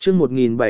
chương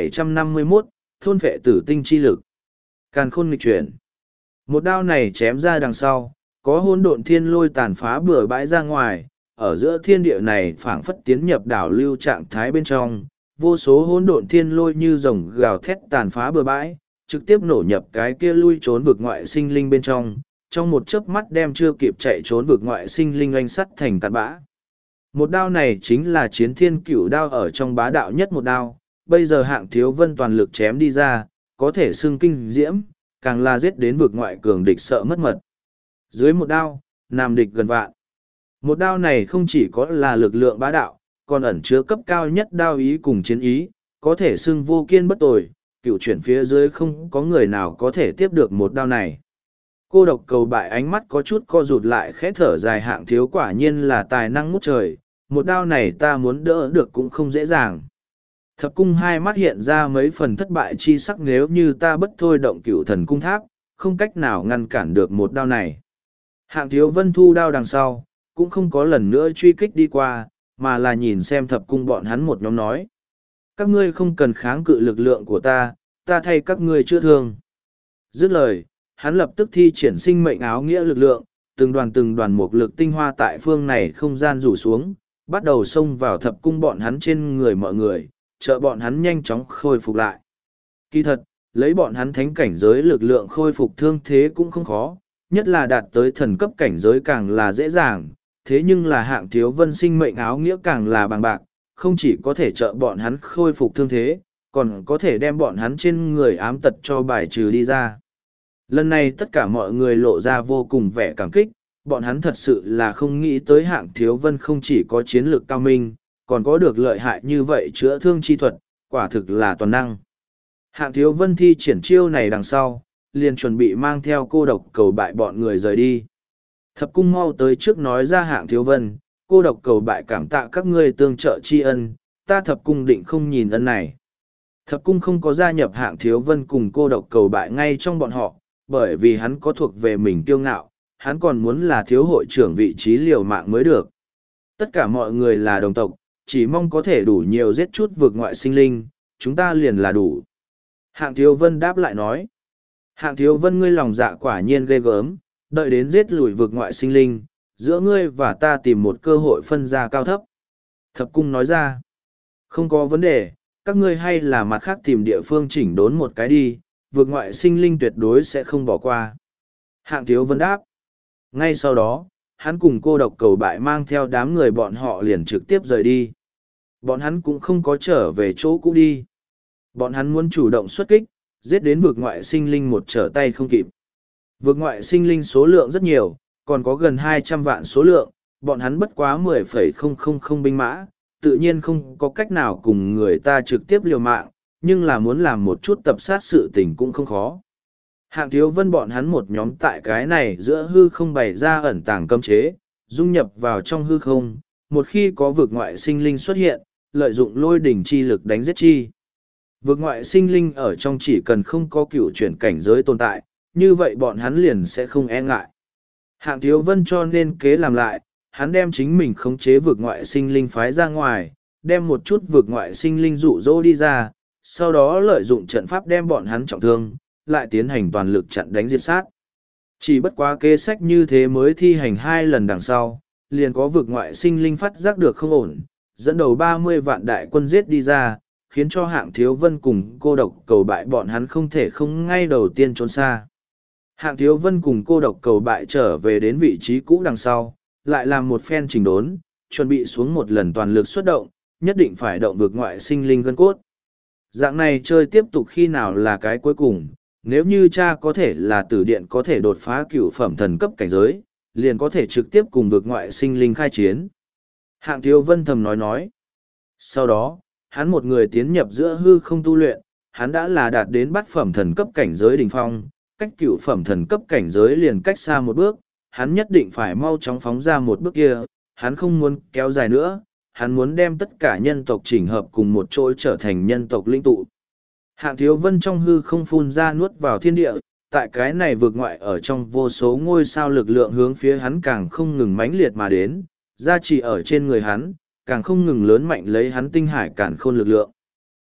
1751, thôn vệ tử tinh chi lực. Càn khôn nghịch chuyển. Một đao này chém ra đằng sau, có hỗn độn thiên lôi tàn phá bừa bãi ra ngoài, ở giữa thiên địa này phảng phất tiến nhập đảo lưu trạng thái bên trong, vô số hỗn độn thiên lôi như rồng gào thét tàn phá bừa bãi, trực tiếp nổ nhập cái kia lui trốn vực ngoại sinh linh bên trong một chớp mắt đem chưa kịp chạy trốn vực ngoại sinh linh oanh sắt thành tạt bã. Một đao này chính là chiến thiên cửu đao ở trong bá đạo nhất một đao, bây giờ Hạng Thiếu Vân toàn lực chém đi ra, có thể xưng kinh diễm, càng là giết đến vực ngoại cường địch sợ mất mật. Dưới một đao, nam địch gần vạn. Một đao này không chỉ có là lực lượng bá đạo, còn ẩn chứa cấp cao nhất đao ý cùng chiến ý, có thể xưng vô kiên bất tồi, cựu chuyển phía dưới không có người nào có thể tiếp được một đao này. Cô độc cầu bại ánh mắt có chút co rụt lại khẽ thở dài, Hạng Thiếu quả nhiên là tài năng ngút trời, một đao này ta muốn đỡ được cũng không dễ dàng. Thập cung hai mắt hiện ra mấy phần thất bại chi sắc, nếu như ta bất thôi động cựu thần cung tháp, không cách nào ngăn cản được một đao này. Hạng Thiếu Vân thu đao đằng sau, cũng không có lần nữa truy kích đi qua, mà là nhìn xem thập cung bọn hắn một nhóm nói. Các ngươi không cần kháng cự lực lượng của ta thay các ngươi chữa thương. Dứt lời, hắn lập tức thi triển sinh mệnh áo nghĩa lực lượng, từng đoàn một lực tinh hoa tại phương này không gian rủ xuống, bắt đầu xông vào thập cung bọn hắn trên người mọi người, trợ bọn hắn nhanh chóng khôi phục lại. Kỳ thật, lấy bọn hắn thánh cảnh giới lực lượng khôi phục thương thế cũng không khó, nhất là đạt tới thần cấp cảnh giới càng là dễ dàng, thế nhưng là Hạng Thiếu Vân sinh mệnh áo nghĩa càng là bằng bạc, không chỉ có thể trợ bọn hắn khôi phục thương thế, còn có thể đem bọn hắn trên người ám tật cho bài trừ đi ra. Lần này tất cả mọi người lộ ra vô cùng vẻ cảm kích, bọn hắn thật sự là không nghĩ tới Hạng Thiếu Vân không chỉ có chiến lược cao minh, còn có được lợi hại như vậy chữa thương chi thuật, quả thực là toàn năng. Hạng Thiếu Vân thi triển chiêu này đằng sau, liền chuẩn bị mang theo cô độc cầu bại bọn người rời đi. Thập cung mau tới trước nói ra, Hạng Thiếu Vân, cô độc cầu bại cảm tạ các ngươi tương trợ tri ân, ta thập cung định không nhìn ân này. Thập cung không có gia nhập Hạng Thiếu Vân cùng cô độc cầu bại ngay trong bọn họ, bởi vì hắn có thuộc về mình kiêu ngạo, hắn còn muốn là thiếu hội trưởng vị trí liều mạng mới được. Tất cả mọi người là đồng tộc, chỉ mong có thể đủ nhiều giết chút vượt ngoại sinh linh, chúng ta liền là đủ. Hạng Thiếu Vân đáp lại nói. Hạng Thiếu Vân, ngươi lòng dạ quả nhiên ghê gớm, đợi đến giết lùi vượt ngoại sinh linh, giữa ngươi và ta tìm một cơ hội phân ra cao thấp. Thập cung nói ra. Không có vấn đề, các ngươi hay là mặt khác tìm địa phương chỉnh đốn một cái đi, vượt ngoại sinh linh tuyệt đối sẽ không bỏ qua. Hạng Thiếu Vân đáp. Ngay sau đó, hắn cùng cô độc cầu bại mang theo đám người bọn họ liền trực tiếp rời đi. Bọn hắn cũng không có trở về chỗ cũ đi. Bọn hắn muốn chủ động xuất kích, giết đến vực ngoại sinh linh một trở tay không kịp. Vực ngoại sinh linh số lượng rất nhiều, còn có gần 200 vạn số lượng, bọn hắn bất quá 10,000 binh mã, tự nhiên không có cách nào cùng người ta trực tiếp liều mạng, nhưng là muốn làm một chút tập sát sự tình cũng không khó. Hạng Thiếu Vân bọn hắn một nhóm tại cái này giữa hư không bày ra ẩn tàng cấm chế, dung nhập vào trong hư không, một khi có vực ngoại sinh linh xuất hiện, lợi dụng lôi đỉnh chi lực đánh giết chi. Vực ngoại sinh linh ở trong chỉ cần không có cựu chuyển cảnh giới tồn tại, như vậy bọn hắn liền sẽ không e ngại. Hạng Thiếu Vân cho nên kế làm lại, hắn đem chính mình khống chế vực ngoại sinh linh phái ra ngoài, đem một chút vực ngoại sinh linh dụ dỗ đi ra, sau đó lợi dụng trận pháp đem bọn hắn trọng thương, lại tiến hành toàn lực chặn đánh diệt sát. Chỉ bất quá kế sách như thế mới thi hành 2 lần đằng sau, liền có vực ngoại sinh linh phát giác được không ổn, dẫn đầu 30 vạn đại quân giết đi ra, khiến cho Hạng Thiếu Vân cùng cô độc cầu bại bọn hắn không thể không ngay đầu tiên trốn xa. Hạng Thiếu Vân cùng cô độc cầu bại trở về đến vị trí cũ đằng sau, lại làm một phen chỉnh đốn, chuẩn bị xuống một lần toàn lực xuất động, nhất định phải động vực ngoại sinh linh gân cốt. Dạng này chơi tiếp tục khi nào là cái cuối cùng, nếu như cha có thể là tử điện có thể đột phá cửu phẩm thần cấp cảnh giới, liền có thể trực tiếp cùng vực ngoại sinh linh khai chiến. Hạng Thiếu Vân thầm nói. Sau đó, hắn một người tiến nhập giữa hư không tu luyện, hắn đã là đạt đến bát phẩm thần cấp cảnh giới đỉnh phong, cách cửu phẩm thần cấp cảnh giới liền cách xa một bước, hắn nhất định phải mau chóng phóng ra một bước kia, hắn không muốn kéo dài nữa, hắn muốn đem tất cả nhân tộc chỉnh hợp cùng một chỗ trở thành nhân tộc linh tụ. Hạng Thiếu Vân trong hư không phun ra nuốt vào thiên địa, tại cái này vượt ngoại ở trong vô số ngôi sao lực lượng hướng phía hắn càng không ngừng mãnh liệt mà đến, gia trì ở trên người hắn, càng không ngừng lớn mạnh lấy hắn tinh hải cản khôn lực lượng.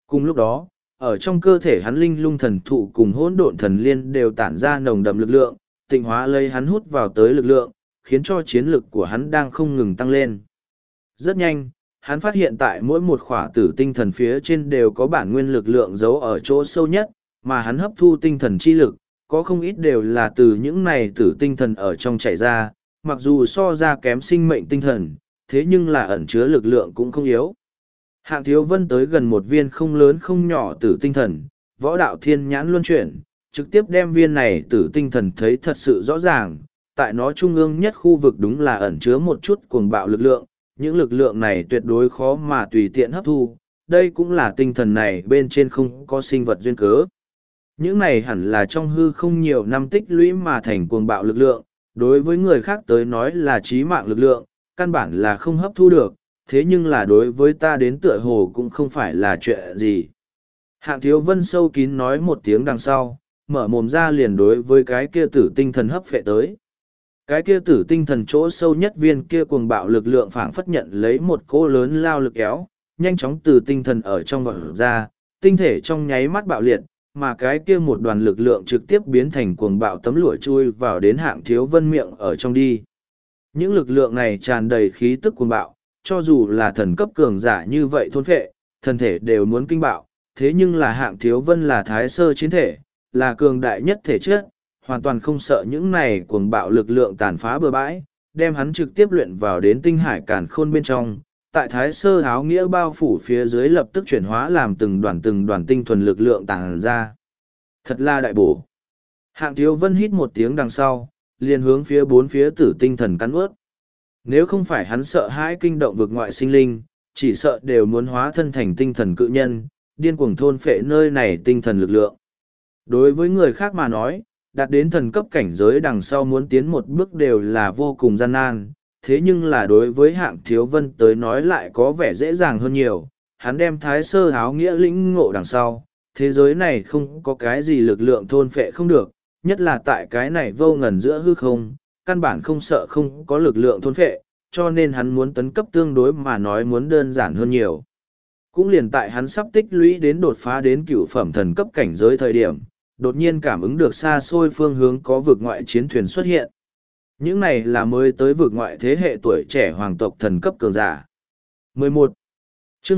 Cùng lúc đó, ở trong cơ thể hắn linh lung thần thụ cùng hỗn độn thần liên đều tản ra nồng đậm lực lượng, tịnh hóa lấy hắn hút vào tới lực lượng, khiến cho chiến lực của hắn đang không ngừng tăng lên. Rất nhanh, hắn phát hiện tại mỗi một khỏa tử tinh thần phía trên đều có bản nguyên lực lượng giấu ở chỗ sâu nhất, mà hắn hấp thu tinh thần chi lực, có không ít đều là từ những này tử tinh thần ở trong chảy ra, mặc dù so ra kém sinh mệnh tinh thần, thế nhưng là ẩn chứa lực lượng cũng không yếu. Hạng Thiếu Vân tới gần một viên không lớn không nhỏ tử tinh thần, võ đạo thiên nhãn luân chuyển, trực tiếp đem viên này tử tinh thần thấy thật sự rõ ràng, tại nó trung ương nhất khu vực đúng là ẩn chứa một chút cuồng bạo lực lượng, những lực lượng này tuyệt đối khó mà tùy tiện hấp thu, đây cũng là tinh thần này bên trên không có sinh vật duyên cớ. Những này hẳn là trong hư không nhiều năm tích lũy mà thành cuồng bạo lực lượng, đối với người khác tới nói là chí mạng lực lượng, căn bản là không hấp thu được, thế nhưng là đối với ta đến tựa hồ cũng không phải là chuyện gì. Hạng Thiếu Vân sâu kín nói một tiếng đằng sau, mở mồm ra liền đối với cái kia tử tinh thần hấp phệ tới. Cái kia tử tinh thần chỗ sâu nhất viên kia cuồng bạo lực lượng phảng phất nhận lấy một cỗ lớn lao lực kéo, nhanh chóng từ tinh thần ở trong vọt ra, tinh thể trong nháy mắt bạo liệt, mà cái kia một đoàn lực lượng trực tiếp biến thành cuồng bạo tấm lụa chui vào đến Hạng Thiếu Vân miệng ở trong đi. Những lực lượng này tràn đầy khí tức cuồng bạo, cho dù là thần cấp cường giả như vậy thôn phệ, thân thể đều muốn kinh bạo, thế nhưng là Hạng Thiếu Vân là thái sơ chiến thể, là cường đại nhất thể chất, hoàn toàn không sợ những này cuồng bạo lực lượng tàn phá bừa bãi, đem hắn trực tiếp luyện vào đến tinh hải càn khôn bên trong, tại thái sơ áo nghĩa bao phủ phía dưới lập tức chuyển hóa làm từng đoàn tinh thuần lực lượng tàng ra. Thật là đại bổ. Hạng Thiếu Vân hít một tiếng đằng sau, liền hướng phía bốn phía tử tinh thần cắn ướt. Nếu không phải hắn sợ hãi kinh động vực ngoại sinh linh, chỉ sợ đều muốn hóa thân thành tinh thần cự nhân, điên cuồng thôn phệ nơi này tinh thần lực lượng. Đối với người khác mà nói, đạt đến thần cấp cảnh giới đằng sau muốn tiến một bước đều là vô cùng gian nan, thế nhưng là đối với Hạng Thiếu Vân tới nói lại có vẻ dễ dàng hơn nhiều. Hắn đem thái sơ áo nghĩa lĩnh ngộ đằng sau, thế giới này không có cái gì lực lượng thôn phệ không được, nhất là tại cái này vô ngần giữa hư không, căn bản không sợ không có lực lượng thôn phệ, cho nên hắn muốn tấn cấp tương đối mà nói muốn đơn giản hơn nhiều. Cũng liền tại hắn sắp tích lũy đến đột phá đến cựu phẩm thần cấp cảnh giới thời điểm, đột nhiên cảm ứng được xa xôi phương hướng có vực ngoại chiến thuyền xuất hiện. Những này là mới tới vực ngoại thế hệ tuổi trẻ hoàng tộc thần cấp cường giả. 11. Chương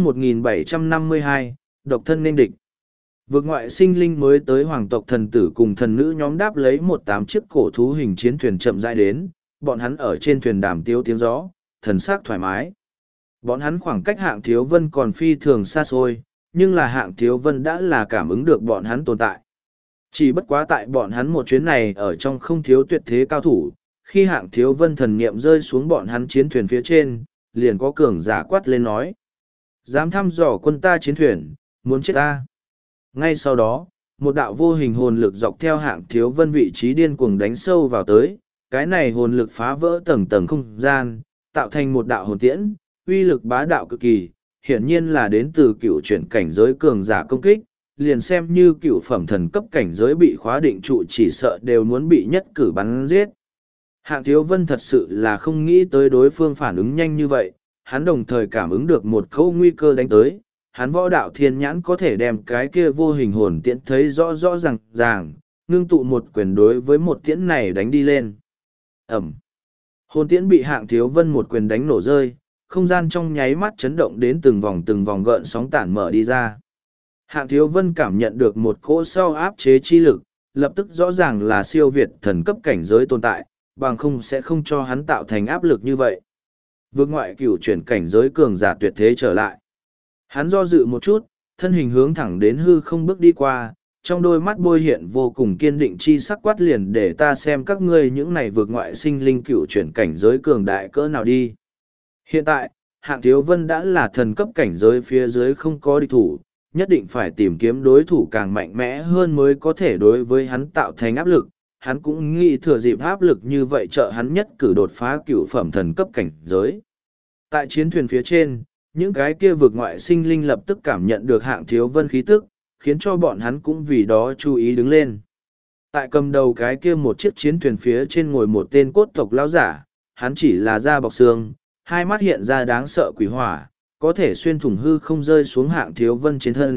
1752, độc thân nên địch. Vực ngoại sinh linh mới tới hoàng tộc thần tử cùng thần nữ nhóm đáp lấy 18 chiếc cổ thú hình chiến thuyền chậm rãi đến, bọn hắn ở trên thuyền đàm tiếu tiếng gió, thần sắc thoải mái. Bọn hắn khoảng cách Hạng Thiếu Vân còn phi thường xa xôi, nhưng là Hạng Thiếu Vân đã là cảm ứng được bọn hắn tồn tại. Chỉ bất quá tại bọn hắn một chuyến này ở trong không thiếu tuyệt thế cao thủ, khi Hạng Thiếu Vân thần niệm rơi xuống bọn hắn chiến thuyền phía trên, liền có cường giả quát lên nói: dám thăm dò quân ta chiến thuyền, muốn chết ta. Ngay sau đó, một đạo vô hình hồn lực dọc theo Hạng Thiếu Vân vị trí điên cuồng đánh sâu vào tới, cái này hồn lực phá vỡ tầng tầng không gian, tạo thành một đạo hồn tiễn, uy lực bá đạo cực kỳ, hiển nhiên là đến từ cựu chuyển cảnh giới cường giả công kích, liền xem như cựu phẩm thần cấp cảnh giới bị khóa định trụ chỉ sợ đều muốn bị nhất cử bắn giết. Hạng Thiếu Vân thật sự là không nghĩ tới đối phương phản ứng nhanh như vậy, hắn đồng thời cảm ứng được một khâu nguy cơ đánh tới, hắn võ đạo thiên nhãn có thể đem cái kia vô hình hồn tiễn thấy rõ rõ ràng, ngưng tụ một quyền đối với một tiễn này đánh đi lên. Ẩm. Hồn tiễn bị Hạng Thiếu Vân một quyền đánh nổ rơi, không gian trong nháy mắt chấn động đến từng vòng gợn sóng tản mở đi ra. Hạng Thiếu Vân cảm nhận được một cỗ sau áp chế chi lực, lập tức rõ ràng là siêu việt thần cấp cảnh giới tồn tại, bằng không sẽ không cho hắn tạo thành áp lực như vậy. Vượt ngoại cửu chuyển cảnh giới cường giả tuyệt thế trở lại. Hắn do dự một chút, thân hình hướng thẳng đến hư không bước đi qua, trong đôi mắt bôi hiện vô cùng kiên định chi sắc quát liền để ta xem các ngươi những này vượt ngoại sinh linh cửu chuyển cảnh giới cường đại cỡ nào đi. Hiện tại, Hạng Thiếu Vân đã là thần cấp cảnh giới phía dưới không có địch thủ, nhất định phải tìm kiếm đối thủ càng mạnh mẽ hơn mới có thể đối với hắn tạo thành áp lực. Hắn cũng nghĩ thừa dịp áp lực như vậy trợ hắn nhất cử đột phá cửu phẩm thần cấp cảnh giới. Tại chiến thuyền phía trên, những cái kia vực ngoại sinh linh lập tức cảm nhận được Hạng Thiếu Vân khí tức, khiến cho bọn hắn cũng vì đó chú ý đứng lên. Tại cầm đầu cái kia một chiếc chiến thuyền phía trên ngồi một tên cốt tộc lão giả, hắn chỉ là da bọc xương, hai mắt hiện ra đáng sợ quỷ hỏa, có thể xuyên thủng hư không rơi xuống Hạng Thiếu Vân trên thân,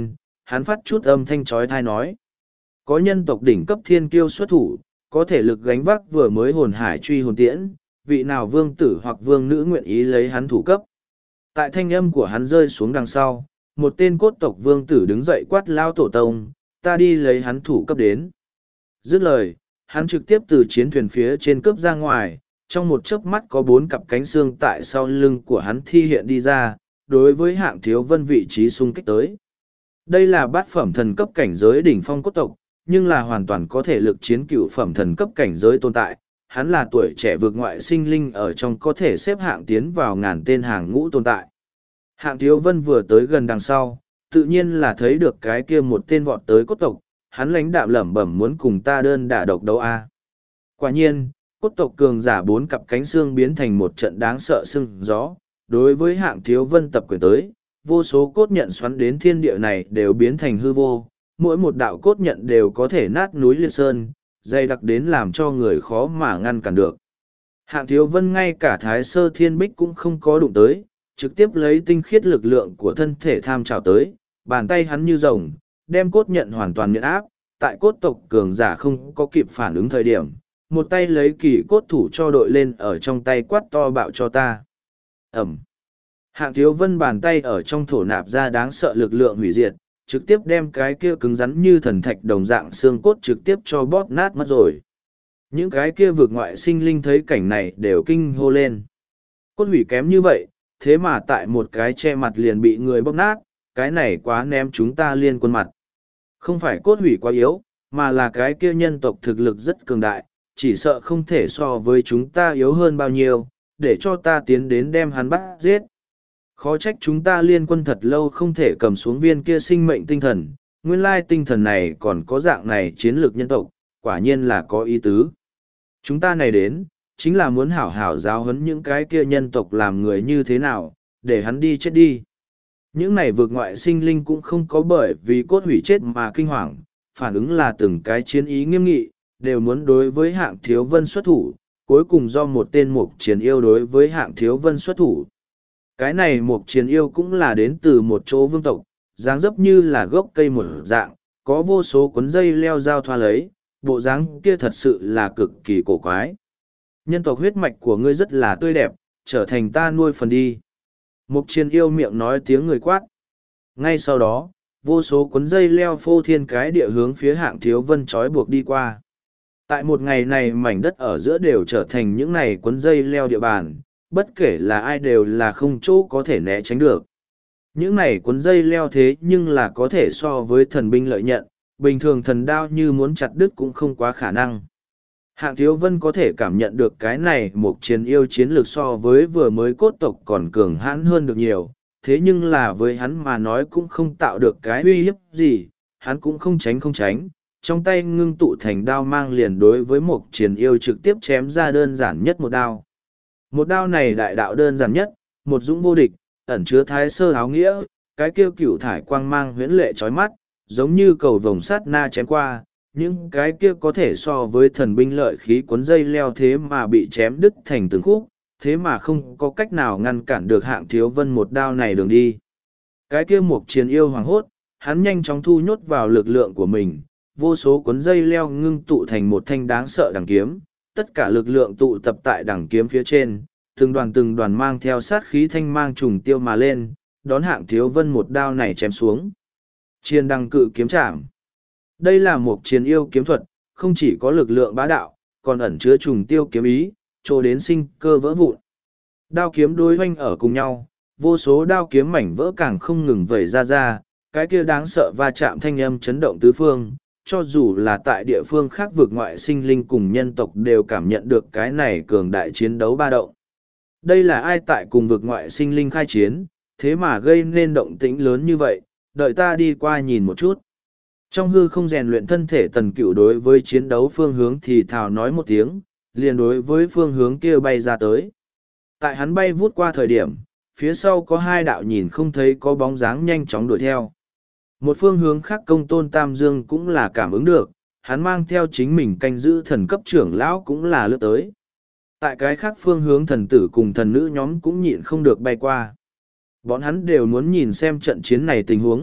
hắn phát chút âm thanh chói tai nói. Có nhân tộc đỉnh cấp thiên kiêu xuất thủ, có thể lực gánh vác vừa mới hồn hải truy hồn tiễn, vị nào vương tử hoặc vương nữ nguyện ý lấy hắn thủ cấp. Tại thanh âm của hắn rơi xuống đằng sau, một tên cốt tộc vương tử đứng dậy quát lao tổ tông, ta đi lấy hắn thủ cấp đến. Dứt lời, hắn trực tiếp từ chiến thuyền phía trên cướp ra ngoài, trong một chớp mắt có 4 cặp cánh xương tại sau lưng của hắn thi hiện đi ra, đối với Hạng Thiếu Vân vị trí xung kích tới. Đây là bát phẩm thần cấp cảnh giới đỉnh phong cốt tộc, nhưng là hoàn toàn có thể lực chiến cựu phẩm thần cấp cảnh giới tồn tại. Hắn là tuổi trẻ vượt ngoại sinh linh ở trong có thể xếp hạng tiến vào ngàn tên hàng ngũ tồn tại. Hạng Thiếu Vân vừa tới gần đằng sau, tự nhiên là thấy được cái kia một tên vọt tới cốt tộc, hắn lãnh đạm lẩm bẩm muốn cùng ta đơn đả độc đấu a. Quả nhiên, cốt tộc cường giả 4 cặp cánh xương biến thành một trận đáng sợ sưng gió, đối với Hạng Thiếu Vân tập quyền tới, vô số cốt nhận xoắn đến thiên địa này đều biến thành hư vô, mỗi một đạo cốt nhận đều có thể nát núi liệt sơn, dày đặc đến làm cho người khó mà ngăn cản được. Hạng Thiếu Vân ngay cả Thái Sơ Thiên Bích cũng không có đụng tới, trực tiếp lấy tinh khiết lực lượng của thân thể tham trào tới, bàn tay hắn như rồng, đem cốt nhận hoàn toàn miễn áp, tại cốt tộc cường giả không có kịp phản ứng thời điểm, một tay lấy kỳ cốt thủ cho đội lên ở trong tay quát to bạo cho ta. Ẩm. Hạng Thiếu Vân bàn tay ở trong thổ nạp ra đáng sợ lực lượng hủy diệt, trực tiếp đem cái kia cứng rắn như thần thạch đồng dạng xương cốt trực tiếp cho bóp nát mất rồi. Những cái kia vượt ngoại sinh linh thấy cảnh này đều kinh hô lên. Cốt hủy kém như vậy, thế mà tại một cái che mặt liền bị người bóp nát, cái này quá ném chúng ta liên quân mặt. Không phải cốt hủy quá yếu, mà là cái kia nhân tộc thực lực rất cường đại, chỉ sợ không thể so với chúng ta yếu hơn bao nhiêu, để cho ta tiến đến đem hắn bắt giết. Khó trách chúng ta liên quân thật lâu không thể cầm xuống viên kia sinh mệnh tinh thần, nguyên lai tinh thần này còn có dạng này chiến lược nhân tộc, quả nhiên là có ý tứ. Chúng ta này đến, chính là muốn hảo hảo giáo huấn những cái kia nhân tộc làm người như thế nào, để hắn đi chết đi. Những này vượt ngoại sinh linh cũng không có bởi vì cốt hủy chết mà kinh hoàng, phản ứng là từng cái chiến ý nghiêm nghị, đều muốn đối với Hạng Thiếu Vân xuất thủ, cuối cùng do một tên mục chiến yêu đối với Hạng Thiếu Vân xuất thủ. Cái này mục chiến yêu cũng là đến từ một chỗ vương tộc, dáng dấp như là gốc cây một dạng, có vô số cuốn dây leo dao thoa lấy, bộ dáng kia thật sự là cực kỳ cổ quái. Nhân tộc huyết mạch của ngươi rất là tươi đẹp, trở thành ta nuôi phần đi. Mục chiến yêu miệng nói tiếng người quát. Ngay sau đó, vô số cuốn dây leo phô thiên cái địa hướng phía Hạng Thiếu Vân trói buộc đi qua. Tại một ngày này mảnh đất ở giữa đều trở thành những này cuốn dây leo địa bàn, bất kể là ai đều là không chỗ có thể né tránh được. Những này cuốn dây leo thế nhưng là có thể so với thần binh lợi nhận, bình thường thần đao như muốn chặt đứt cũng không quá khả năng. Hạng Thiếu Vân có thể cảm nhận được cái này một chiến yêu chiến lược so với vừa mới cốt tộc còn cường hãn hơn được nhiều, thế nhưng là với hắn mà nói cũng không tạo được cái uy hiếp gì, hắn cũng không tránh, trong tay ngưng tụ thành đao mang liền đối với một chiến yêu trực tiếp chém ra đơn giản nhất một đao. Một đao này đại đạo đơn giản nhất, một dũng vô địch, ẩn chứa thái sơ áo nghĩa, cái kêu cửu thải quang mang huyễn lệ chói mắt, giống như cầu vồng sát na chém qua, những cái kia có thể so với thần binh lợi khí cuốn dây leo thế mà bị chém đứt thành từng khúc, thế mà không có cách nào ngăn cản được Hạng Thiếu Vân một đao này đường đi. Cái kia mục chiến yêu hoàng hốt, hắn nhanh chóng thu nhốt vào lực lượng của mình, vô số cuốn dây leo ngưng tụ thành một thanh đáng sợ đằng kiếm, tất cả lực lượng tụ tập tại đằng kiếm phía trên, từng đoàn mang theo sát khí thanh mang trùng tiêu mà lên, đón Hạng Thiếu Vân một đao này chém xuống. Chiên đằng cự kiếm chạm. Đây là một chiến yêu kiếm thuật, không chỉ có lực lượng bá đạo, còn ẩn chứa trùng tiêu kiếm ý, trô đến sinh cơ vỡ vụn. Đao kiếm đối hoanh ở cùng nhau, vô số đao kiếm mảnh vỡ càng không ngừng vẩy ra, cái kia đáng sợ va chạm thanh âm chấn động tứ phương, cho dù là tại địa phương khác vượt ngoại sinh linh cùng nhân tộc đều cảm nhận được cái này cường đại chiến đấu ba động. Đây là ai tại cùng vượt ngoại sinh linh khai chiến, thế mà gây nên động tĩnh lớn như vậy, đợi ta đi qua nhìn một chút. Trong hư không rèn luyện thân thể Tần Cựu đối với chiến đấu phương hướng thì thào nói một tiếng, liền đối với phương hướng kia bay ra tới. Tại hắn bay vút qua thời điểm, phía sau có hai đạo nhìn không thấy có bóng dáng nhanh chóng đuổi theo. Một phương hướng khác Công Tôn Tam Dương cũng là cảm ứng được, hắn mang theo chính mình canh giữ thần cấp trưởng lão cũng là lướt tới. Tại cái khác phương hướng thần tử cùng thần nữ nhóm cũng nhịn không được bay qua. Bọn hắn đều muốn nhìn xem trận chiến này tình huống,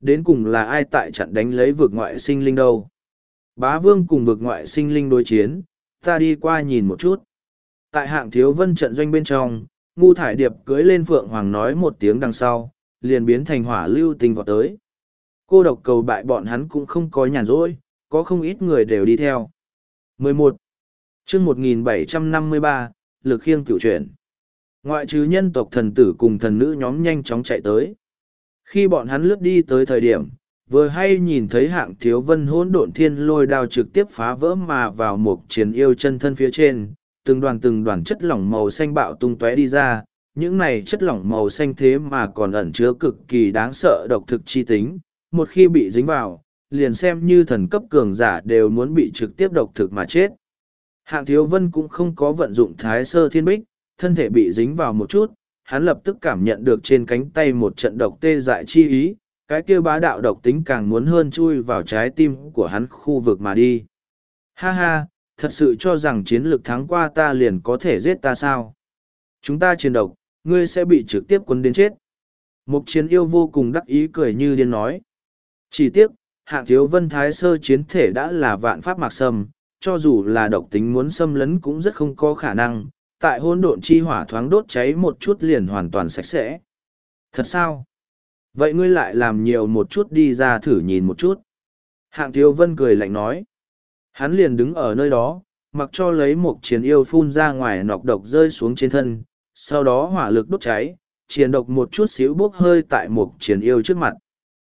đến cùng là ai tại chặn đánh lấy vực ngoại sinh linh đâu. Bá vương cùng vực ngoại sinh linh đối chiến, ta đi qua nhìn một chút. Tại Hạng Thiếu Vân trận doanh bên trong, Ngu Thải Điệp cưỡi lên Phượng Hoàng nói một tiếng đằng sau, liền biến thành hỏa lưu tinh vọt tới. Cô độc cầu bại bọn hắn cũng không có nhàn rỗi, có không ít người đều đi theo. 11. chương 1753, lực khiêng cửu chuyển. Ngoại trừ nhân tộc thần tử cùng thần nữ nhóm nhanh chóng chạy tới. Khi bọn hắn lướt đi tới thời điểm, vừa hay nhìn thấy Hạng Thiếu Vân hỗn độn thiên lôi đao trực tiếp phá vỡ mà vào một chiến yêu chân thân phía trên, từng đoàn chất lỏng màu xanh bạo tung tóe đi ra. Những này chất lỏng màu xanh thế mà còn ẩn chứa cực kỳ đáng sợ độc thực chi tính, một khi bị dính vào, liền xem như thần cấp cường giả đều muốn bị trực tiếp độc thực mà chết. Hạng Thiếu Vân cũng không có vận dụng Thái Sơ Thiên Bích, thân thể bị dính vào một chút, hắn lập tức cảm nhận được trên cánh tay một trận độc tê dại chi ý, cái kia bá đạo độc tính càng muốn hơn chui vào trái tim của hắn khu vực mà đi. Ha ha, thật sự cho rằng chiến lược thắng qua ta liền có thể giết ta sao? Chúng ta chiến độc, ngươi sẽ bị trực tiếp quấn đến chết. Mục Chiến Yêu vô cùng đắc ý cười như điên nói. Chỉ tiếc, Hạng Thiếu Vân Thái Sơ chiến thể đã là vạn pháp mạc sâm, cho dù là độc tính muốn xâm lấn cũng rất không có khả năng, tại hôn độn chi hỏa thoáng đốt cháy một chút liền hoàn toàn sạch sẽ. Thật sao? Vậy ngươi lại làm nhiều một chút đi ra thử nhìn một chút. Hạng Thiếu Vân cười lạnh nói. Hắn liền đứng ở nơi đó, mặc cho lấy một chiến yêu phun ra ngoài nọc độc rơi xuống trên thân, sau đó hỏa lực đốt cháy, chiến độc một chút xíu bốc hơi tại một chiến yêu trước mặt.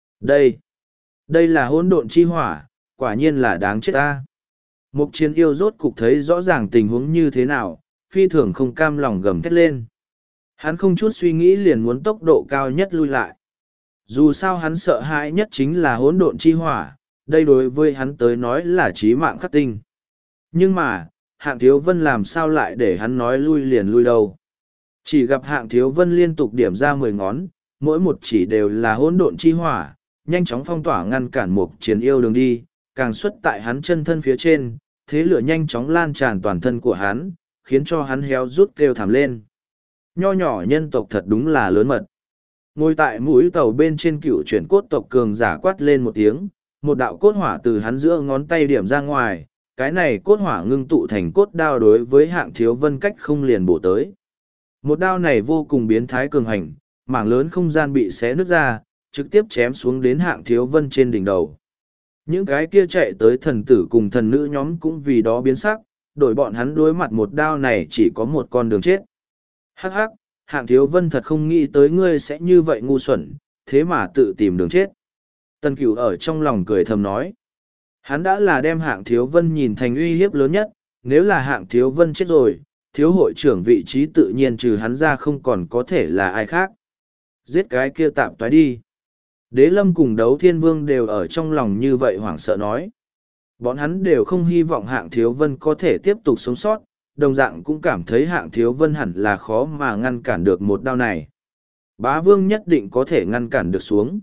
Đây là hỗn độn chi hỏa, quả nhiên là đáng chết ta. Mục chiến yêu rốt cục thấy rõ ràng tình huống như thế nào, phi thường không cam lòng gầm thét lên. Hắn không chút suy nghĩ liền muốn tốc độ cao nhất lui lại. Dù sao hắn sợ hãi nhất chính là hỗn độn chi hỏa, đây đối với hắn tới nói là chí mạng khắc tinh. Nhưng mà, Hạng Thiếu Vân làm sao lại để hắn nói lui liền lui đâu. Chỉ gặp Hạng Thiếu Vân liên tục điểm ra 10 ngón, mỗi một chỉ đều là hỗn độn chi hỏa, nhanh chóng phong tỏa ngăn cản Mục Chiến Yêu đường đi, càng xuất tại hắn chân thân phía trên, thế lửa nhanh chóng lan tràn toàn thân của hắn, khiến cho hắn héo rút kêu thảm lên. Nho nhỏ nhân tộc thật đúng là lớn mật. Ngồi tại mũi tàu bên trên cựu chuyển cốt tộc cường giả quát lên một tiếng, một đạo cốt hỏa từ hắn giữa ngón tay điểm ra ngoài, cái này cốt hỏa ngưng tụ thành cốt đao đối với Hạng Thiếu Vân cách không liền bổ tới. Một đao này vô cùng biến thái cường hành, mảng lớn không gian bị xé nứt ra, trực tiếp chém xuống đến Hạng Thiếu Vân trên đỉnh đầu. Những cái kia chạy tới thần tử cùng thần nữ nhóm cũng vì đó biến sắc, đổi bọn hắn đối mặt một đao này chỉ có một con đường chết. Hắc hắc, Hạng Thiếu Vân thật không nghĩ tới ngươi sẽ như vậy ngu xuẩn, thế mà tự tìm đường chết. Tần Cửu ở trong lòng cười thầm nói. Hắn đã là đem Hạng Thiếu Vân nhìn thành uy hiếp lớn nhất, nếu là Hạng Thiếu Vân chết rồi, thiếu hội trưởng vị trí tự nhiên trừ hắn ra không còn có thể là ai khác. Giết cái kia tạm toái đi. Đế Lâm cùng Đấu Thiên Vương đều ở trong lòng như vậy hoảng sợ nói. Bọn hắn đều không hy vọng Hạng Thiếu Vân có thể tiếp tục sống sót, đồng dạng cũng cảm thấy Hạng Thiếu Vân hẳn là khó mà ngăn cản được một đao này. Bá Vương nhất định có thể ngăn cản được xuống.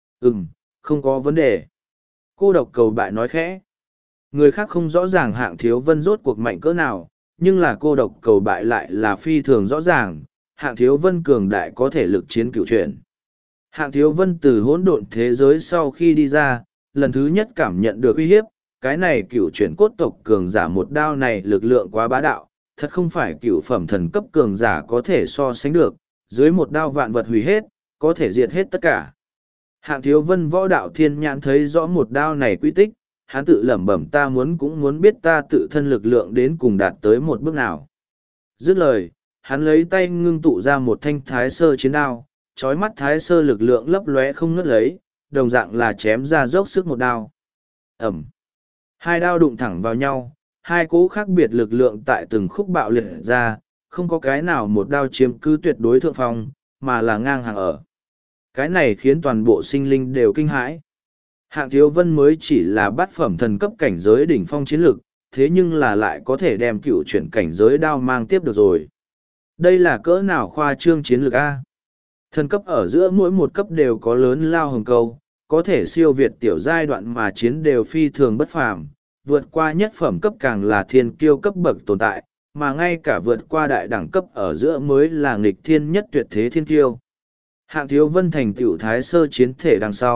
Không có vấn đề. Cô độc cầu bại nói khẽ. Người khác không rõ ràng Hạng Thiếu Vân rốt cuộc mạnh cỡ nào, nhưng là cô độc cầu bại lại là phi thường rõ ràng, Hạng Thiếu Vân cường đại có thể lực chiến cựu chuyển. Hạng Thiếu Vân từ hỗn độn thế giới sau khi đi ra, lần thứ nhất cảm nhận được uy hiếp, cái này cựu chuyển cốt tộc cường giả một đao này lực lượng quá bá đạo, thật không phải cựu phẩm thần cấp cường giả có thể so sánh được, dưới một đao vạn vật hủy hết, có thể diệt hết tất cả. Hạng Thiếu Vân võ đạo thiên nhãn thấy rõ một đao này quy tích, hắn tự lẩm bẩm ta cũng muốn biết ta tự thân lực lượng đến cùng đạt tới một bước nào. Dứt lời, hắn lấy tay ngưng tụ ra một thanh thái sơ chiến đao, chói mắt thái sơ lực lượng lấp lóe không ngớt lấy, đồng dạng là chém ra dốc sức một đao. Ẩm. Hai đao đụng thẳng vào nhau, hai cỗ khác biệt lực lượng tại từng khúc bạo liệt ra, không có cái nào một đao chiếm cứ tuyệt đối thượng phong, mà là ngang hàng ở. Cái này khiến toàn bộ sinh linh đều kinh hãi. Hạng Thiếu Vân mới chỉ là bát phẩm thần cấp cảnh giới đỉnh phong chiến lực, thế nhưng là lại có thể đem cựu chuyển cảnh giới đao mang tiếp được rồi. Đây là cỡ nào khoa trương chiến lược A? Thần cấp ở giữa mỗi một cấp đều có lớn lao hồng câu, có thể siêu việt tiểu giai đoạn mà chiến đều phi thường bất phàm, vượt qua nhất phẩm cấp càng là thiên kiêu cấp bậc tồn tại, mà ngay cả vượt qua đại đẳng cấp ở giữa mới là nghịch thiên nhất tuyệt thế thiên kiêu. Hạng Thiếu Vân thành tiểu thái sơ chiến thể đằng sau,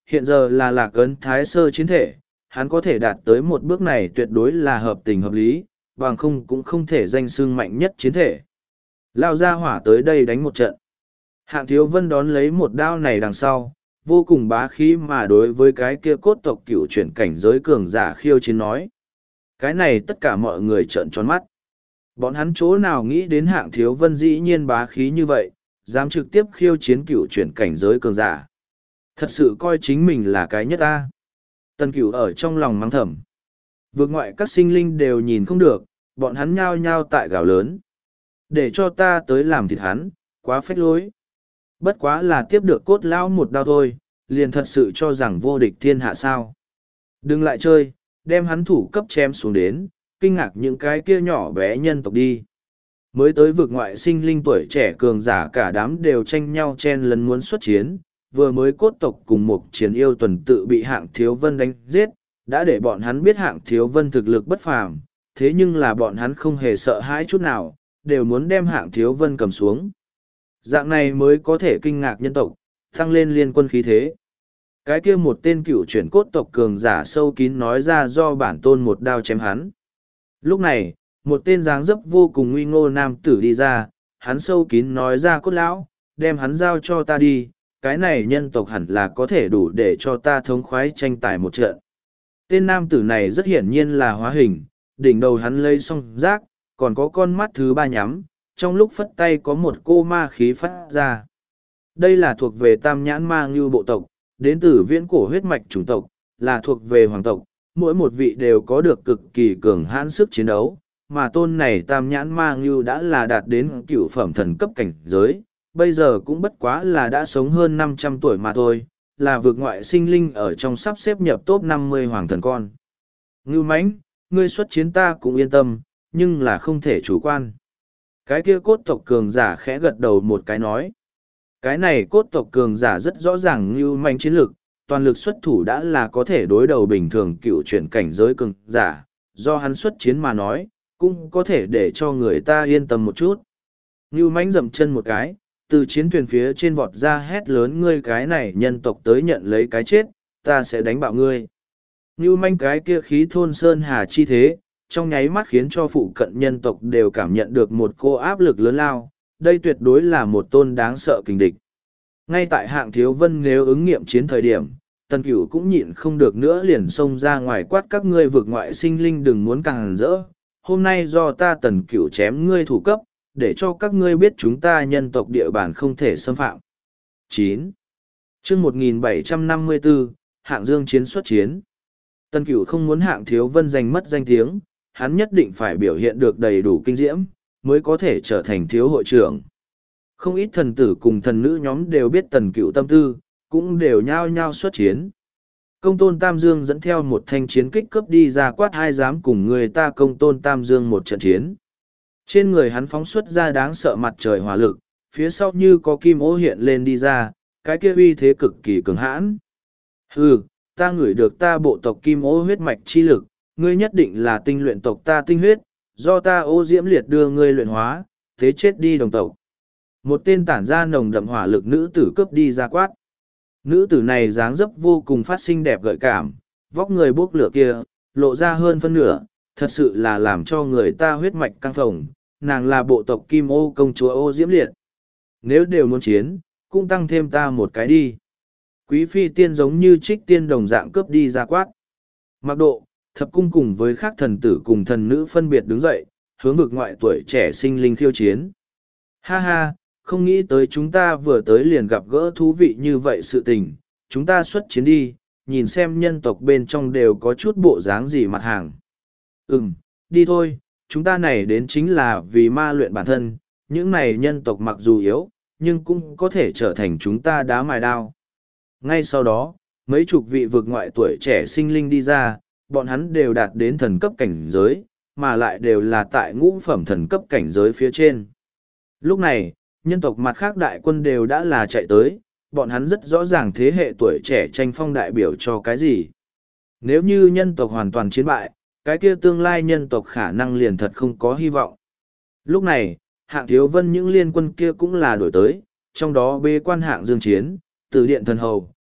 hiện giờ là Lạc Ấn Thái Sơ chiến thể, hắn có thể đạt tới một bước này tuyệt đối là hợp tình hợp lý, bằng không cũng không thể danh xưng mạnh nhất chiến thể. Lao ra hỏa tới đây đánh một trận. Hạng Thiếu Vân đón lấy một đao này đằng sau, vô cùng bá khí mà đối với cái kia cốt tộc cựu chuyển cảnh giới cường giả khiêu chiến nói. Cái này tất cả mọi người trợn tròn mắt. Bọn hắn chỗ nào nghĩ đến Hạng Thiếu Vân dĩ nhiên bá khí như vậy, dám trực tiếp khiêu chiến cựu chuyển cảnh giới cường giả. Thật sự coi chính mình là cái nhất ta. Tần Cửu ở trong lòng mắng thầm. Vượt ngoại các sinh linh đều nhìn không được, bọn hắn nhao nhao tại gào lớn. Để cho ta tới làm thịt hắn, quá phách lối. Bất quá là tiếp được cốt lão một đao thôi, liền thật sự cho rằng vô địch thiên hạ sao. Đừng lại chơi, đem hắn thủ cấp chém xuống đến, kinh ngạc những cái kia nhỏ bé nhân tộc đi. Mới tới vực ngoại sinh linh tuổi trẻ cường giả cả đám đều tranh nhau chen lấn muốn xuất chiến, vừa mới cốt tộc cùng một chiến yêu tuần tự bị Hạng Thiếu Vân đánh giết, đã để bọn hắn biết Hạng Thiếu Vân thực lực bất phàm, thế nhưng là bọn hắn không hề sợ hãi chút nào, đều muốn đem Hạng Thiếu Vân cầm xuống. Dạng này mới có thể kinh ngạc nhân tộc, tăng lên liên quân khí thế. Cái kia một tên cựu chuyển cốt tộc cường giả sâu kín nói ra do bản tôn một đao chém hắn. Lúc này, một tên dáng dấp vô cùng nguy ngô nam tử đi ra, hắn sâu kín nói ra cốt lão, đem hắn giao cho ta đi, cái này nhân tộc hẳn là có thể đủ để cho ta thống khoái tranh tài một trận. Tên nam tử này rất hiển nhiên là hóa hình, đỉnh đầu hắn lấy song rác, còn có con mắt thứ ba nhắm, trong lúc phất tay có một cô ma khí phát ra. Đây là thuộc về tam nhãn ma ngưu bộ tộc, đến từ viễn cổ huyết mạch chủng tộc, là thuộc về hoàng tộc, mỗi một vị đều có được cực kỳ cường hãn sức chiến đấu, mà tôn này tam nhãn ma ngưu đã là đạt đến cựu phẩm thần cấp cảnh giới, bây giờ cũng bất quá là đã sống hơn 500 tuổi mà thôi, là vượt ngoại sinh linh ở trong sắp xếp nhập top 50 hoàng thần con. Ngưu mãnh, ngươi xuất chiến ta cũng yên tâm, nhưng là không thể chủ quan. Cái kia cốt tộc cường giả khẽ gật đầu một cái nói. Cái này cốt tộc cường giả rất rõ ràng ngưu mãnh chiến lực, toàn lực xuất thủ đã là có thể đối đầu bình thường cựu chuyển cảnh giới cường giả, do hắn xuất chiến mà nói, cũng có thể để cho người ta yên tâm một chút. Ngưu mãnh dậm chân một cái, từ chiến thuyền phía trên vọt ra hét lớn ngươi cái này nhân tộc tới nhận lấy cái chết, ta sẽ đánh bạo ngươi. Ngưu mãnh cái kia khí thôn sơn hà chi thế, trong nháy mắt khiến cho phụ cận nhân tộc đều cảm nhận được một cô áp lực lớn lao, đây tuyệt đối là một tôn đáng sợ kình địch. Ngay tại Hạng Thiếu Vân nếu ứng nghiệm chiến thời điểm, Tần Cửu cũng nhịn không được nữa liền xông ra ngoài quát các ngươi vực ngoại sinh linh đừng muốn càng rỡ. Hôm nay do ta Tần Cửu chém ngươi thủ cấp, để cho các ngươi biết chúng ta nhân tộc địa bàn không thể xâm phạm. 9. Chương 1754, Hạng Dương chiến xuất chiến. Tần Cửu không muốn Hạng Thiếu Vân giành mất danh tiếng, hắn nhất định phải biểu hiện được đầy đủ kinh diễm, mới có thể trở thành thiếu hội trưởng. Không ít thần tử cùng thần nữ nhóm đều biết Tần Cửu tâm tư, cũng đều nhao nhao xuất chiến. Công tôn Tam Dương dẫn theo một thanh chiến kích cướp đi ra quát ai dám cùng người ta công tôn Tam Dương một trận chiến. Trên người hắn phóng xuất ra đáng sợ mặt trời hỏa lực, phía sau như có kim ô hiện lên đi ra, cái kia uy thế cực kỳ cường hãn. Hừ, ta ngửi được ta bộ tộc kim ô huyết mạch chi lực, ngươi nhất định là tinh luyện tộc ta tinh huyết, do ta ô diễm liệt đưa ngươi luyện hóa, thế chết đi đồng tộc. Một tên tản ra nồng đậm hỏa lực nữ tử cướp đi ra quát. Nữ tử này dáng dấp vô cùng phát sinh đẹp gợi cảm, vóc người bốc lửa kia, lộ ra hơn phân nửa, thật sự là làm cho người ta huyết mạch căng phồng, nàng là bộ tộc Kim Ô công chúa Ô Diễm Liệt. Nếu đều muốn chiến, cũng tăng thêm ta một cái đi. Quý phi tiên giống như trích tiên đồng dạng cướp đi ra quát. Mặc độ, thập cung cùng với các thần tử cùng thần nữ phân biệt đứng dậy, hướng vực ngoại tuổi trẻ sinh linh khiêu chiến. Ha ha, không nghĩ tới chúng ta vừa tới liền gặp gỡ thú vị như vậy sự tình, chúng ta xuất chiến đi, nhìn xem nhân tộc bên trong đều có chút bộ dáng gì mặt hàng. Đi thôi, chúng ta này đến chính là vì ma luyện bản thân, những này nhân tộc mặc dù yếu, nhưng cũng có thể trở thành chúng ta đá mài đao. Ngay sau đó, mấy chục vị vực ngoại tuổi trẻ sinh linh đi ra, bọn hắn đều đạt đến thần cấp cảnh giới, mà lại đều là tại ngũ phẩm thần cấp cảnh giới phía trên. Lúc này, nhân tộc mặt khác đại quân đều đã là chạy tới, bọn hắn rất rõ ràng thế hệ tuổi trẻ tranh phong đại biểu cho cái gì. Nếu như nhân tộc hoàn toàn chiến bại, cái kia tương lai nhân tộc khả năng liền thật không có hy vọng. Lúc này, Hạng Thiếu Vân những liên quân kia cũng là đổi tới, trong đó bê quan Hạng Dương chiến, từ điện thần hầu,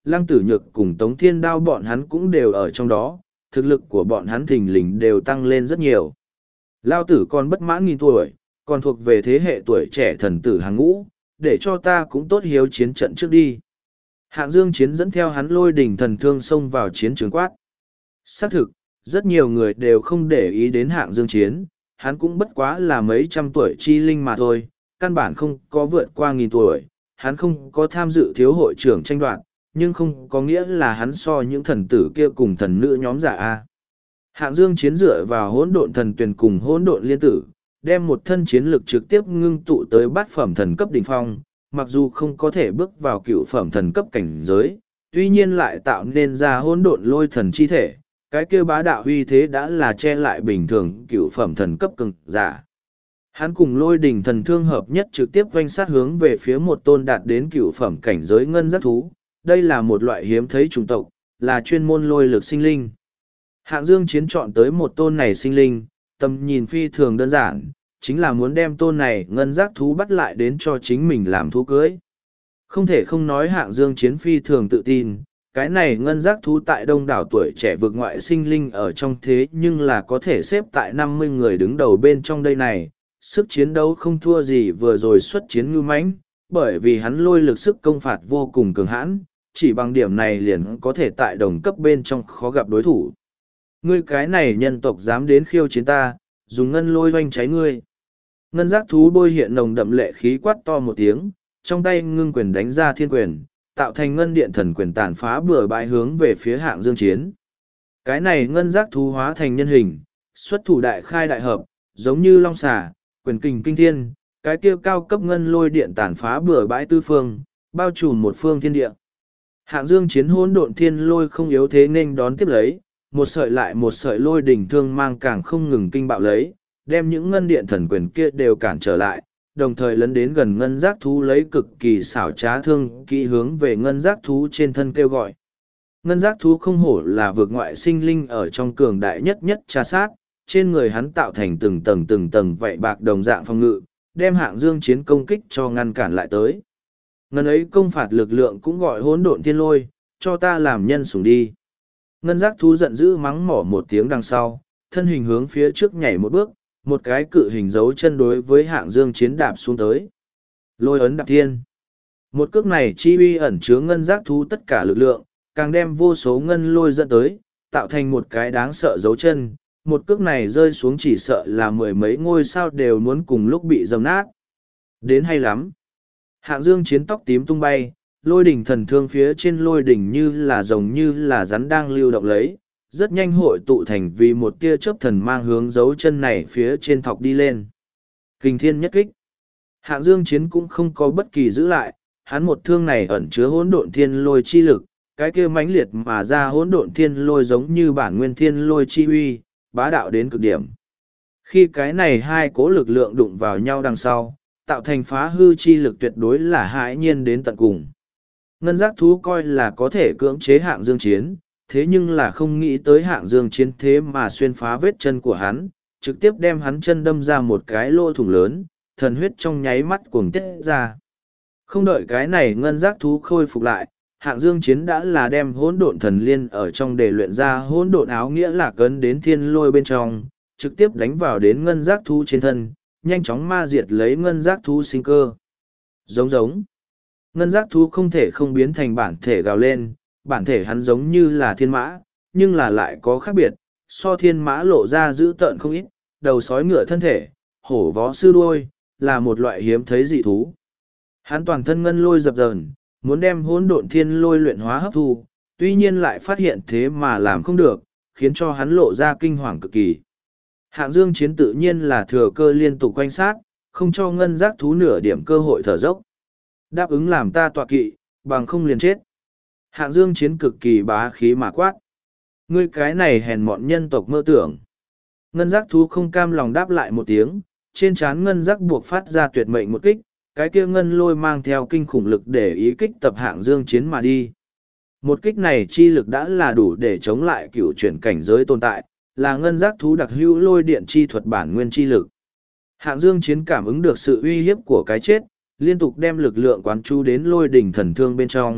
Lăng Tử Nhược cùng Tống Thiên Đao bọn hắn cũng đều ở trong đó, thực lực của bọn hắn thình lình đều tăng lên rất nhiều. Lao tử còn bất mãn nghìn tuổi, còn thuộc về thế hệ tuổi trẻ thần tử hàng ngũ, để cho ta cũng tốt hiếu chiến trận trước đi. Hạng Dương Chiến dẫn theo hắn Lôi Đỉnh Thần Thương xông vào chiến trường quát. Xác thực, rất nhiều người đều không để ý đến Hạng Dương Chiến, hắn cũng bất quá là mấy trăm tuổi chi linh mà thôi, căn bản không có vượt qua nghìn tuổi, hắn không có tham dự thiếu hội trưởng tranh đoạt, nhưng không có nghĩa là hắn so những thần tử kia cùng thần nữ nhóm giả A. Hạng Dương Chiến dựa vào hỗn độn thần tuyển cùng hỗn độn liên tử, đem một thân chiến lực trực tiếp ngưng tụ tới bát phẩm thần cấp đỉnh phong, mặc dù không có thể bước vào cựu phẩm thần cấp cảnh giới, tuy nhiên lại tạo nên ra hỗn độn lôi thần chi thể, cái kia bá đạo uy thế đã là che lại bình thường cựu phẩm thần cấp cường giả. Hắn cùng Lôi Đỉnh Thần Thương hợp nhất trực tiếp quanh sát hướng về phía một tôn đạt đến cựu phẩm cảnh giới ngân giác thú, đây là một loại hiếm thấy chủng tộc, là chuyên môn lôi lực sinh linh. Hạng Dương Chiến chọn tới một tôn này sinh linh, tầm nhìn phi thường đơn giản, chính là muốn đem tôn này ngân giác thú bắt lại đến cho chính mình làm thú cưới. Không thể không nói Hạng Dương Chiến phi thường tự tin, cái này ngân giác thú tại đông đảo tuổi trẻ vực ngoại sinh linh ở trong thế nhưng là có thể xếp tại 50 người đứng đầu bên trong đây này, sức chiến đấu không thua gì vừa rồi xuất chiến ngưu mãnh, bởi vì hắn lôi lực sức công phạt vô cùng cường hãn, chỉ bằng điểm này liền có thể tại đồng cấp bên trong khó gặp đối thủ. Ngươi cái này nhân tộc dám đến khiêu chiến ta, dùng ngân lôi oanh cháy ngươi. Ngân giác thú bôi hiện nồng đậm lệ khí quát to một tiếng, trong tay ngưng quyền đánh ra thiên quyền, tạo thành ngân điện thần quyền tàn phá bừa bãi hướng về phía Hạng Dương Chiến. Cái này ngân giác thú hóa thành nhân hình, xuất thủ đại khai đại hợp, giống như long xà, quyền kình kinh thiên, cái kia cao cấp ngân lôi điện tàn phá bừa bãi tư phương, bao trùm một phương thiên địa. Hạng Dương Chiến hỗn độn thiên lôi không yếu thế nên đón tiếp lấy, một sợi lại một sợi lôi đỉnh thương mang càng không ngừng kinh bạo lấy, đem những ngân điện thần quyền kia đều cản trở lại, đồng thời lấn đến gần ngân giác thú lấy cực kỳ xảo trá thương kỹ hướng về ngân giác thú trên thân kêu gọi. Ngân giác thú không hổ là vượt ngoại sinh linh ở trong cường đại nhất nhất tra sát, trên người hắn tạo thành từng tầng vậy bạc đồng dạng phòng ngự, đem Hạng Dương Chiến công kích cho ngăn cản lại tới. Ngân ấy công phạt lực lượng cũng gọi hỗn độn thiên lôi, cho ta làm nhân sủng đi. Ngân giác thú giận dữ mắng mỏ một tiếng đằng sau, thân hình hướng phía trước nhảy một bước, một cái cự hình dấu chân đối với Hạng Dương Chiến đạp xuống tới. Lôi ấn đạp thiên. Một cước này chi uy ẩn chứa ngân giác thú tất cả lực lượng, càng đem vô số ngân lôi dẫn tới, tạo thành một cái đáng sợ dấu chân. Một cước này rơi xuống chỉ sợ là mười mấy ngôi sao đều muốn cùng lúc bị dầm nát. Đến hay lắm. Hạng Dương Chiến tóc tím tung bay, lôi đỉnh thần thương phía trên lôi đỉnh như là rồng như là rắn đang lưu động lấy, rất nhanh hội tụ thành vì một tia chớp thần mang hướng dấu chân này phía trên thọc đi lên. Kình thiên nhất kích. Hạng Dương Chiến cũng không có bất kỳ giữ lại, hắn một thương này ẩn chứa hỗn độn thiên lôi chi lực, cái kia mãnh liệt mà ra hỗn độn thiên lôi giống như bản nguyên thiên lôi chi uy, bá đạo đến cực điểm. Khi cái này hai cố lực lượng đụng vào nhau đằng sau, tạo thành phá hư chi lực tuyệt đối là hãi nhiên đến tận cùng. Ngân giác thú coi là có thể cưỡng chế Hạng Dương Chiến, thế nhưng là không nghĩ tới Hạng Dương Chiến thế mà xuyên phá vết chân của hắn, trực tiếp đem hắn chân đâm ra một cái lỗ thủng lớn, thần huyết trong nháy mắt cuồng tiết ra. Không đợi cái này ngân giác thú khôi phục lại, Hạng Dương Chiến đã là đem hỗn độn thần liên ở trong để luyện ra hỗn độn áo nghĩa là cấn đến thiên lôi bên trong, trực tiếp đánh vào đến ngân giác thú trên thân, nhanh chóng ma diệt lấy ngân giác thú sinh cơ. Giống giống. Ngân giác thú không thể không biến thành bản thể gào lên, bản thể hắn giống như là thiên mã, nhưng là lại có khác biệt, so thiên mã lộ ra dữ tợn không ít, đầu sói ngựa thân thể, hổ vó sư đuôi, là một loại hiếm thấy dị thú. Hắn toàn thân ngân lôi dập dờn, muốn đem hỗn độn thiên lôi luyện hóa hấp thu, tuy nhiên lại phát hiện thế mà làm không được, khiến cho hắn lộ ra kinh hoàng cực kỳ. Hạng Dương Chiến tự nhiên là thừa cơ liên tục quanh sát, không cho ngân giác thú nửa điểm cơ hội thở dốc. Đáp ứng làm ta tọa kỵ, bằng không liền chết. Hạng Dương Chiến cực kỳ bá khí mà quát. Ngươi cái này hèn mọn nhân tộc mơ tưởng. Ngân giác thú không cam lòng đáp lại một tiếng, trên trán ngân giác buộc phát ra tuyệt mệnh một kích, cái kia ngân lôi mang theo kinh khủng lực để ý kích tập Hạng Dương Chiến mà đi. Một kích này chi lực đã là đủ để chống lại cựu chuyển cảnh giới tồn tại, là ngân giác thú đặc hữu lôi điện chi thuật bản nguyên chi lực. Hạng Dương Chiến cảm ứng được sự uy hiếp của cái chết, liên tục đem lực lượng quán chú đến lôi đỉnh thần thương bên trong,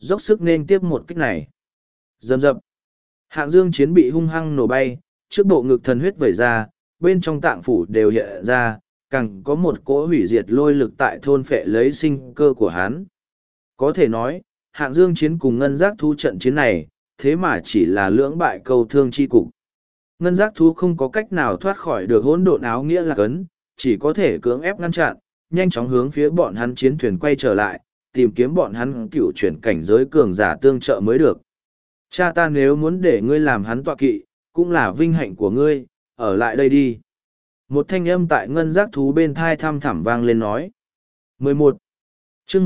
dốc sức nên tiếp một kích này. Rầm rập. Hạng Dương Chiến bị hung hăng nổ bay, trước bộ ngực thần huyết vẩy ra, bên trong tạng phủ đều hiện ra, càng có một cỗ hủy diệt lôi lực tại thôn phệ lấy sinh cơ của hắn. Có thể nói, Hạng Dương Chiến cùng Ngân Giác Thú trận chiến này, thế mà chỉ là lưỡng bại cầu thương chi cục. Ngân Giác Thú không có cách nào thoát khỏi được hỗn độn áo nghĩa là cấn, chỉ có thể cưỡng ép ngăn chặn, nhanh chóng hướng phía bọn hắn chiến thuyền quay trở lại, tìm kiếm bọn hắn cựu chuyển cảnh giới cường giả tương trợ mới được. Cha ta nếu muốn để ngươi làm hắn tọa kỵ, cũng là vinh hạnh của ngươi, ở lại đây đi. Một thanh âm tại Ngân Giác Thú bên thai thăm thẳm vang lên nói. 11. chương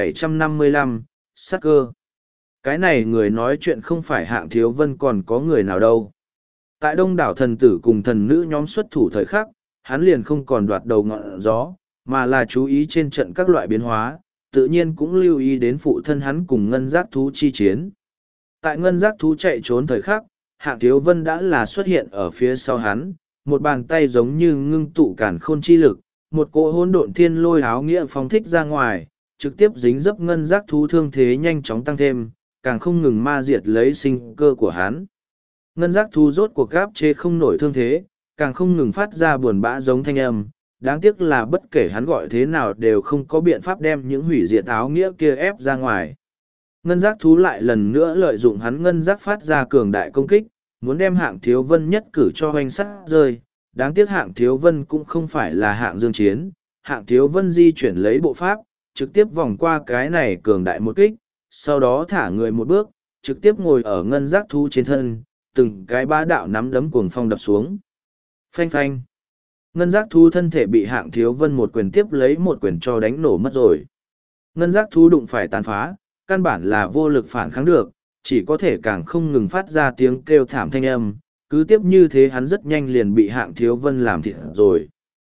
1755, sát cơ. Cái này người nói chuyện không phải Hạng Thiếu Vân còn có người nào đâu. Tại đông đảo thần tử cùng thần nữ nhóm xuất thủ thời khắc, hắn liền không còn đoạt đầu ngọn gió, mà là chú ý trên trận các loại biến hóa, tự nhiên cũng lưu ý đến phụ thân hắn cùng Ngân Giác Thú chi chiến. Tại Ngân Giác Thú chạy trốn thời khắc, Hạng Thiếu Vân đã là xuất hiện ở phía sau hắn, một bàn tay giống như ngưng tụ cản khôn chi lực, một cỗ hỗn độn thiên lôi áo nghĩa phóng thích ra ngoài, trực tiếp dính dấp Ngân Giác Thú thương thế nhanh chóng tăng thêm, càng không ngừng ma diệt lấy sinh cơ của hắn. Ngân Giác Thú rốt cuộc gáp chế không nổi thương thế, càng không ngừng phát ra buồn bã giống thanh âm, đáng tiếc là bất kể hắn gọi thế nào đều không có biện pháp đem những hủy diệt áo nghĩa kia ép ra ngoài. Ngân Giác Thú lại lần nữa lợi dụng hắn ngân giác phát ra cường đại công kích, muốn đem Hạng Thiếu Vân nhất cử cho hoành sắt rơi. Đáng tiếc Hạng Thiếu Vân cũng không phải là Hạng Dương Chiến, Hạng Thiếu Vân di chuyển lấy bộ pháp, trực tiếp vòng qua cái này cường đại một kích, sau đó thả người một bước, trực tiếp ngồi ở Ngân Giác Thú trên thân, từng cái bá đạo nắm đấm cuồng phong đập xuống. Phanh phanh. Ngân Giác Thú thân thể bị Hạng Thiếu Vân một quyền tiếp lấy một quyền cho đánh nổ mất rồi. Ngân Giác Thú đụng phải tàn phá, căn bản là vô lực phản kháng được, chỉ có thể càng không ngừng phát ra tiếng kêu thảm thanh âm, cứ tiếp như thế hắn rất nhanh liền bị Hạng Thiếu Vân làm thịt rồi.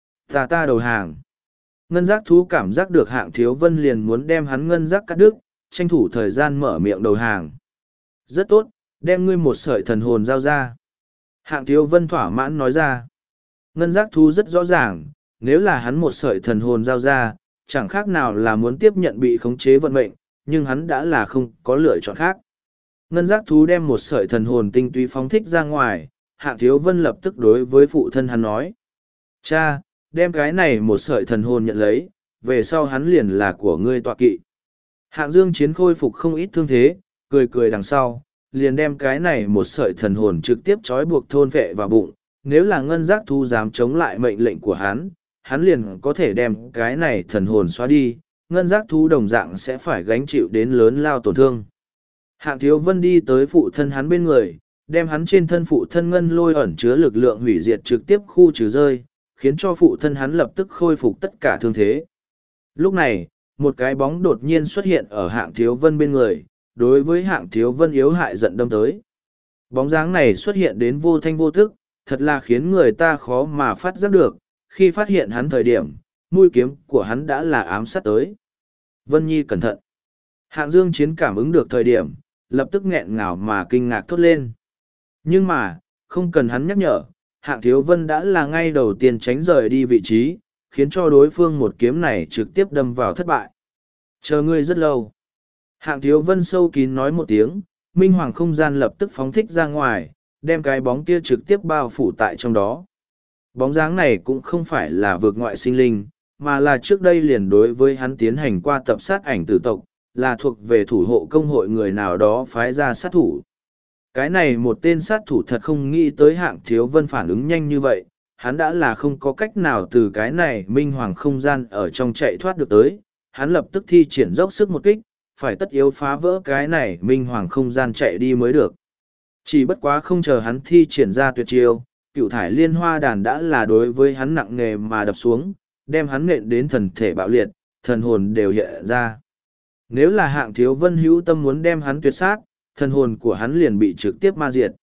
Ta đầu hàng. Ngân Giác Thú cảm giác được Hạng Thiếu Vân liền muốn đem hắn ngân giác cắt đứt, tranh thủ thời gian mở miệng đầu hàng. Rất tốt, đem ngươi một sợi thần hồn giao ra. Hạng Thiếu Vân thỏa mãn nói ra. Ngân Giác Thú rất rõ ràng, nếu là hắn một sợi thần hồn giao ra, chẳng khác nào là muốn tiếp nhận bị khống chế vận mệnh, nhưng hắn đã là không có lựa chọn khác. Ngân Giác Thú đem một sợi thần hồn tinh túy phóng thích ra ngoài, Hạng Thiếu Vân lập tức đối với phụ thân hắn nói. Cha, đem cái này một sợi thần hồn nhận lấy, về sau hắn liền là của ngươi tọa kỵ. Hạng Dương Chiến khôi phục không ít thương thế, cười cười đằng sau, liền đem cái này một sợi thần hồn trực tiếp trói buộc thôn vệ vào bụng. Nếu là Ngân Giác Thú dám chống lại mệnh lệnh của hắn liền có thể đem cái này thần hồn xóa đi, Ngân Giác Thú đồng dạng sẽ phải gánh chịu đến lớn lao tổn thương. Hạng Thiếu Vân đi tới phụ thân hắn bên người, đem hắn trên thân phụ thân ngân lôi ẩn chứa lực lượng hủy diệt trực tiếp khu trừ rơi, khiến cho phụ thân hắn lập tức khôi phục tất cả thương thế. Lúc này, một cái bóng đột nhiên xuất hiện ở Hạng Thiếu Vân bên người, đối với Hạng Thiếu Vân yếu hại giận đâm tới. Bóng dáng này xuất hiện đến vô thanh vô thức, thật là khiến người ta khó mà phát giác được, khi phát hiện hắn thời điểm, mũi kiếm của hắn đã là ám sát tới. Vân Nhi cẩn thận. Hạng Dương Chiến cảm ứng được thời điểm, lập tức nghẹn ngào mà kinh ngạc thốt lên. Nhưng mà, không cần hắn nhắc nhở, Hạng Thiếu Vân đã là ngay đầu tiên tránh rời đi vị trí, khiến cho đối phương một kiếm này trực tiếp đâm vào thất bại. Chờ ngươi rất lâu. Hạng Thiếu Vân sâu kín nói một tiếng, minh hoàng không gian lập tức phóng thích ra ngoài, đem cái bóng kia trực tiếp bao phủ tại trong đó. Bóng dáng này cũng không phải là vượt ngoại sinh linh, mà là trước đây liền đối với hắn tiến hành qua tập sát ảnh tử tộc, là thuộc về thủ hộ công hội người nào đó phái ra sát thủ. Cái này một tên sát thủ thật không nghĩ tới Hạng Thiếu Vân phản ứng nhanh như vậy, hắn đã là không có cách nào từ cái này minh hoàng không gian ở trong chạy thoát được tới, hắn lập tức thi triển dốc sức một kích, phải tất yếu phá vỡ cái này minh hoàng không gian chạy đi mới được. Chỉ bất quá không chờ hắn thi triển ra tuyệt chiêu, cựu thải liên hoa đàn đã là đối với hắn nặng nề mà đập xuống, đem hắn nện đến thần thể bạo liệt, thần hồn đều hiện ra. Nếu là Hạng Thiếu Vân hữu tâm muốn đem hắn tuyệt sát, thần hồn của hắn liền bị trực tiếp ma diệt.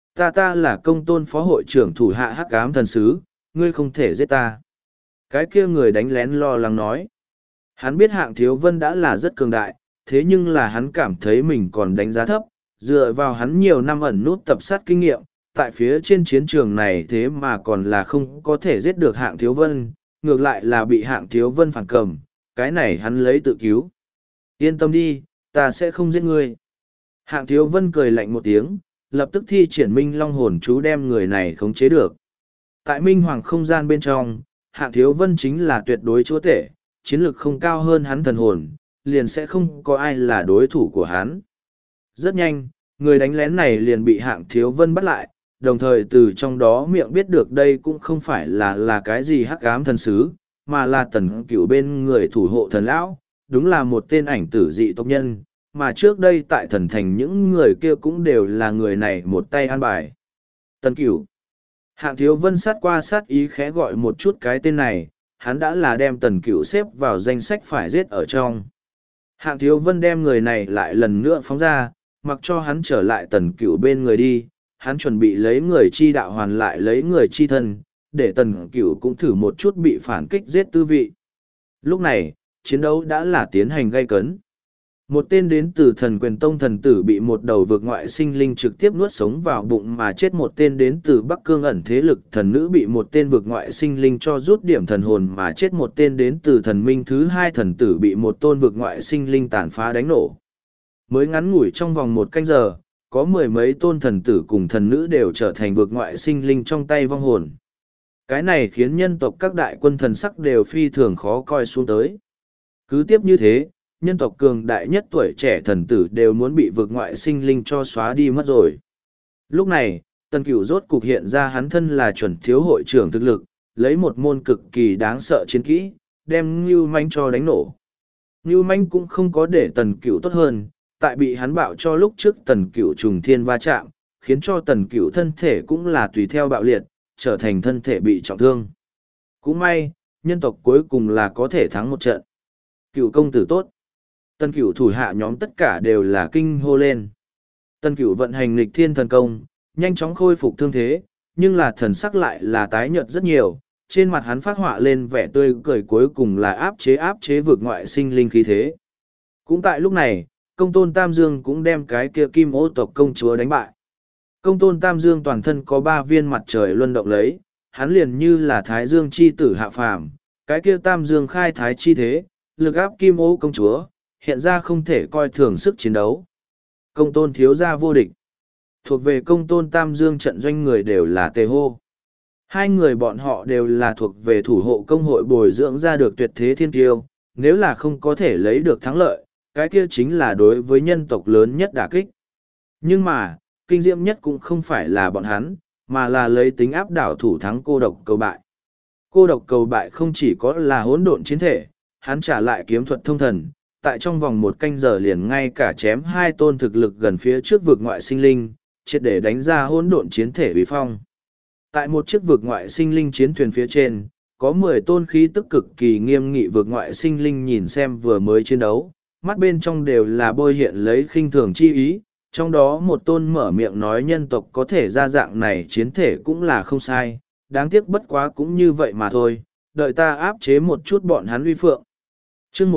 Ta là công tôn phó hội trưởng thủ hạ hắc ám thần sứ, ngươi không thể giết ta. Cái kia người đánh lén lo lắng nói. Hắn biết Hạng Thiếu Vân đã là rất cường đại, thế nhưng là hắn cảm thấy mình còn đánh giá thấp, dựa vào hắn nhiều năm ẩn nút tập sát kinh nghiệm, tại phía trên chiến trường này thế mà còn là không có thể giết được Hạng Thiếu Vân, ngược lại là bị Hạng Thiếu Vân phản cầm, cái này hắn lấy tự cứu. Yên tâm đi, ta sẽ không giết ngươi. Hạng Thiếu Vân cười lạnh một tiếng, lập tức thi triển Minh Long hồn chú đem người này khống chế được. Tại Minh Hoàng không gian bên trong, Hạng Thiếu Vân chính là tuyệt đối chúa tể, chiến lược không cao hơn hắn thần hồn, liền sẽ không có ai là đối thủ của hắn. Rất nhanh, người đánh lén này liền bị Hạng Thiếu Vân bắt lại, đồng thời từ trong đó miệng biết được đây cũng không phải là cái gì hắc ám thần sứ, mà là Tần Cửu bên người thủ hộ thần lão, đúng là một tên ảnh tử dị tộc nhân, mà trước đây tại thần thành những người kia cũng đều là người này một tay an bài. Tần Cửu. Hạng Thiếu Vân sát qua sát ý khẽ gọi một chút cái tên này, hắn đã là đem Tần Cửu xếp vào danh sách phải giết ở trong. Hạng Thiếu Vân đem người này lại lần nữa phóng ra, mặc cho hắn trở lại Tần Cửu bên người đi, hắn chuẩn bị lấy người chi đạo hoàn lại lấy người chi thân, để Tần Cửu cũng thử một chút bị phản kích giết tư vị. Lúc này, chiến đấu đã là tiến hành gay cấn. Một tên đến từ Thần Quyền Tông thần tử bị một đầu vực ngoại sinh linh trực tiếp nuốt sống vào bụng mà chết, một tên đến từ Bắc Cương ẩn thế lực thần nữ bị một tên vực ngoại sinh linh cho rút điểm thần hồn mà chết, một tên đến từ thần minh thứ hai thần tử bị một tôn vực ngoại sinh linh tàn phá đánh nổ. Mới ngắn ngủi trong vòng một canh giờ, có mười mấy tôn thần tử cùng thần nữ đều trở thành vực ngoại sinh linh trong tay vong hồn. Cái này khiến nhân tộc các đại quân thần sắc đều phi thường khó coi xuống tới. Cứ tiếp như thế, nhân tộc cường đại nhất tuổi trẻ thần tử đều muốn bị vực ngoại sinh linh cho xóa đi mất rồi. Lúc này, Tần Cửu rốt cục hiện ra hắn thân là chuẩn thiếu hội trưởng thực lực, lấy một môn cực kỳ đáng sợ chiến kỹ, đem Ngưu Manh cho đánh nổ. Ngưu Manh cũng không có để Tần Cửu tốt hơn, tại bị hắn bạo cho lúc trước Tần Cửu trùng thiên va chạm, khiến cho Tần Cửu thân thể cũng là tùy theo bạo liệt, trở thành thân thể bị trọng thương. Cũng may, nhân tộc cuối cùng là có thể thắng một trận. Cửu công tử tốt. Tần Cửu thủ hạ nhóm tất cả đều là kinh hô lên. Tần Cửu vận hành nghịch thiên thần công, nhanh chóng khôi phục thương thế, nhưng là thần sắc lại là tái nhợt rất nhiều, trên mặt hắn phát họa lên vẻ tươi cười, cuối cùng là áp chế vượt ngoại sinh linh khí thế. Cũng tại lúc này, Công Tôn Tam Dương cũng đem cái kia Kim Ô tộc công chúa đánh bại. Công Tôn Tam Dương toàn thân có 3 viên mặt trời luân động lấy, hắn liền như là Thái Dương chi tử hạ phàm, cái kia Tam Dương khai thái chi thế, lực áp Kim Ô công chúa, hiện ra không thể coi thường sức chiến đấu. Công Tôn thiếu gia vô địch. Thuộc về Công Tôn Tam Dương trận doanh người đều là tề hô. Hai người bọn họ đều là thuộc về thủ hộ công hội bồi dưỡng ra được tuyệt thế thiên kiêu, nếu là không có thể lấy được thắng lợi, cái kia chính là đối với nhân tộc lớn nhất đả kích. Nhưng mà, kinh diệm nhất cũng không phải là bọn hắn, mà là lấy tính áp đảo thủ thắng cô độc cầu bại. Cô độc cầu bại không chỉ có là hỗn độn chiến thể, hắn trả lại kiếm thuật thông thần, tại trong vòng một canh giờ liền ngay cả chém 2 tôn thực lực gần phía trước vực ngoại sinh linh, triệt để đánh ra hỗn độn chiến thể uy phong. Tại một chiếc vực ngoại sinh linh chiến thuyền phía trên, có 10 tôn khí tức cực kỳ nghiêm nghị vực ngoại sinh linh nhìn xem vừa mới chiến đấu, mắt bên trong đều là bôi hiện lấy khinh thường chi ý, trong đó một tôn mở miệng nói nhân tộc có thể ra dạng này chiến thể cũng là không sai, đáng tiếc bất quá cũng như vậy mà thôi, đợi ta áp chế một chút bọn hắn uy phượng. Chương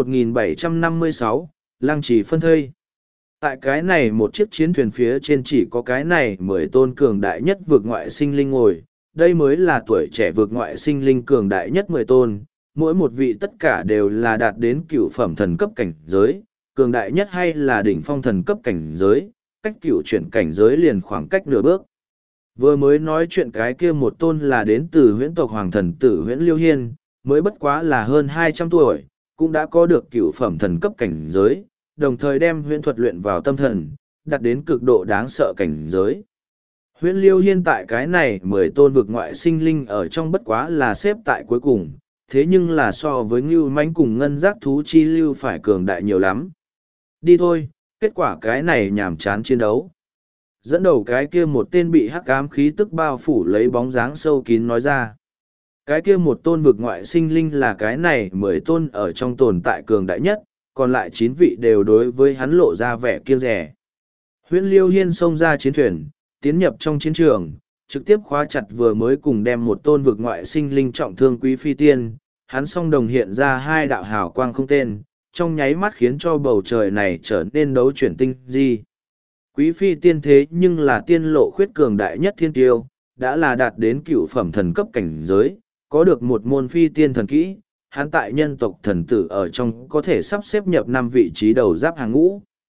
1756, Lăng Trì phân thây. Tại cái này một chiếc chiến thuyền phía trên chỉ có cái này 10 tôn cường đại nhất vượt ngoại sinh linh ngồi, đây mới là tuổi trẻ vượt ngoại sinh linh cường đại nhất 10 tôn, mỗi một vị tất cả đều là đạt đến cửu phẩm thần cấp cảnh giới, cường đại nhất hay là đỉnh phong thần cấp cảnh giới, cách cửu chuyển cảnh giới liền khoảng cách nửa bước. Vừa mới nói chuyện cái kia một tôn là đến từ huyễn tộc hoàng thần tử huyễn Liêu Hiên, mới bất quá là hơn 200 tuổi, cũng đã có được cửu phẩm thần cấp cảnh giới, đồng thời đem huyễn thuật luyện vào tâm thần, đạt đến cực độ đáng sợ cảnh giới. Huyễn Liêu Hiên tại cái này 10 tôn vực ngoại sinh linh ở trong bất quá là xếp tại cuối cùng, thế nhưng là so với Ngưu Mãnh cùng ngân giác thú chi lưu phải cường đại nhiều lắm. Đi thôi, kết quả cái này nhàm chán chiến đấu. Dẫn đầu cái kia một tên bị hắc ám khí tức bao phủ lấy bóng dáng sâu kín nói ra. Cái kia một tôn vực ngoại sinh linh là cái này 10 tôn ở trong tồn tại cường đại nhất, còn lại 9 vị đều đối với hắn lộ ra vẻ kiêng rẻ. Huyễn Liêu Hiên xông ra chiến thuyền, tiến nhập trong chiến trường, trực tiếp khóa chặt vừa mới cùng đem một tôn vực ngoại sinh linh trọng thương Quý Phi Tiên, hắn song đồng hiện ra 2 đạo hào quang không tên, trong nháy mắt khiến cho bầu trời này trở nên đấu chuyển tinh di. Quý Phi Tiên thế nhưng là tiên lộ khuyết cường đại nhất thiên tiêu, đã là đạt đến cửu phẩm thần cấp cảnh giới, có được một môn phi tiên thần kỹ, hắn tại nhân tộc thần tử ở trong có thể sắp xếp nhập 5 vị trí đầu giáp hàng ngũ.